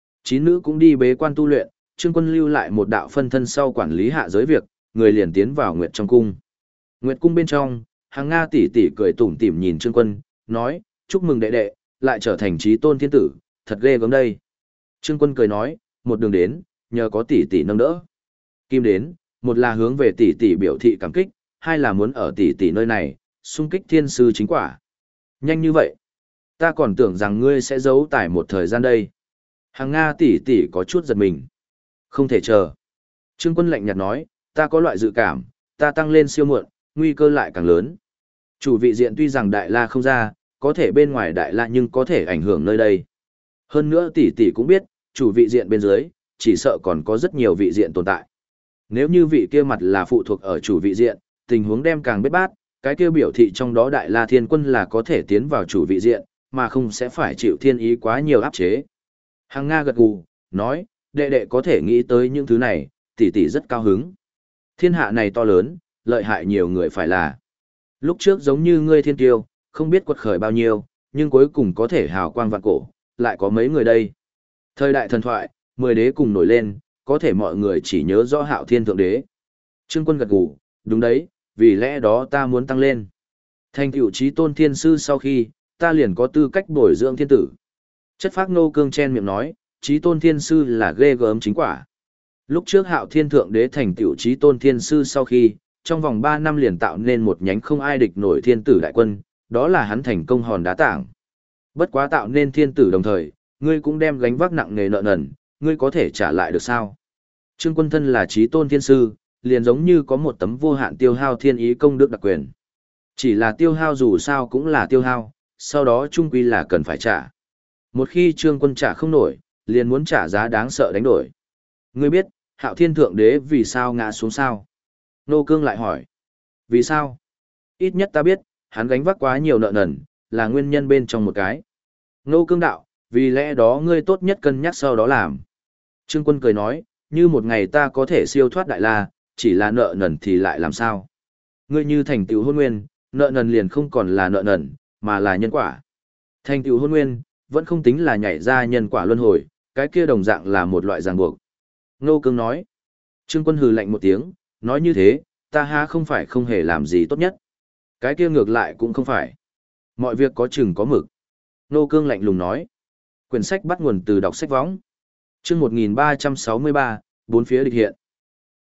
9 nữ cũng đi bế quan tu luyện, Trương Quân lưu lại một đạo phân thân sau quản lý hạ giới việc, người liền tiến vào Nguyệt trong cung. Nguyệt cung bên trong, Hàng Nga tỷ tỷ cười tủm tỉm nhìn Trương Quân, nói, chúc mừng đệ đệ, lại trở thành chí tôn thiên tử, thật ghê gớm đây. Trương Quân cười nói, một đường đến, nhờ có tỷ tỷ nâng đỡ. Kim đến, một là hướng về tỷ tỷ biểu thị cảm kích, hai là muốn ở tỷ tỷ nơi này, xung kích thiên sư chính quả. Nhanh như vậy, ta còn tưởng rằng ngươi sẽ giấu tải một thời gian đây. Hàng Nga tỷ tỷ có chút giật mình. Không thể chờ. Trương Quân lạnh nhạt nói, ta có loại dự cảm, ta tăng lên siêu muộn, nguy cơ lại càng lớn. Chủ vị diện tuy rằng đại la không ra, có thể bên ngoài đại la nhưng có thể ảnh hưởng nơi đây. Hơn nữa tỷ tỷ cũng biết, chủ vị diện bên dưới, chỉ sợ còn có rất nhiều vị diện tồn tại. Nếu như vị kia mặt là phụ thuộc ở chủ vị diện, tình huống đem càng bết bát, cái kia biểu thị trong đó đại la thiên quân là có thể tiến vào chủ vị diện, mà không sẽ phải chịu thiên ý quá nhiều áp chế. Hàng Nga gật gù, nói, đệ đệ có thể nghĩ tới những thứ này, tỷ tỷ rất cao hứng. Thiên hạ này to lớn, lợi hại nhiều người phải là. Lúc trước giống như ngươi thiên tiêu, không biết quật khởi bao nhiêu, nhưng cuối cùng có thể hào quang vạn cổ, lại có mấy người đây. Thời đại thần thoại, 10 đế cùng nổi lên, có thể mọi người chỉ nhớ rõ Hạo Thiên Thượng Đế. Trương Quân gật gù, đúng đấy, vì lẽ đó ta muốn tăng lên. Thành tựu chí tôn thiên sư sau khi, ta liền có tư cách bồi dưỡng thiên tử. Chất phác nô cương chen miệng nói, chí tôn thiên sư là ghê gớm chính quả. Lúc trước Hạo Thiên Thượng Đế thành tựu chí tôn thiên sư sau khi, trong vòng 3 năm liền tạo nên một nhánh không ai địch nổi thiên tử đại quân, đó là hắn thành công hòn đá tảng. Bất quá tạo nên thiên tử đồng thời, ngươi cũng đem gánh vác nặng nề nợ nần, ngươi có thể trả lại được sao? Trương Quân thân là chí tôn thiên sư, liền giống như có một tấm vô hạn tiêu hao thiên ý công đức đặc quyền. Chỉ là tiêu hao dù sao cũng là tiêu hao, sau đó chung quy là cần phải trả. Một khi Trương Quân trả không nổi, liền muốn trả giá đáng sợ đánh đổi. Ngươi biết, Hạo Thiên Thượng Đế vì sao ngã xuống sao? Nô Cương lại hỏi. Vì sao? Ít nhất ta biết, hắn gánh vác quá nhiều nợ nần, là nguyên nhân bên trong một cái. Nô Cương đạo, vì lẽ đó ngươi tốt nhất cân nhắc sau đó làm. Trương Quân cười nói, như một ngày ta có thể siêu thoát đại la, chỉ là nợ nần thì lại làm sao? Ngươi như thành tựu hôn nguyên, nợ nần liền không còn là nợ nần, mà là nhân quả. Thành tựu hôn nguyên, vẫn không tính là nhảy ra nhân quả luân hồi, cái kia đồng dạng là một loại ràng buộc. Ngô Cương nói. Trương Quân hừ lạnh một tiếng, nói như thế, ta ha không phải không hề làm gì tốt nhất. Cái kia ngược lại cũng không phải. Mọi việc có chừng có mực. Ngô Cương lạnh lùng nói. Quyển sách bắt nguồn từ đọc sách võng. Chương 1363, bốn phía địch hiện.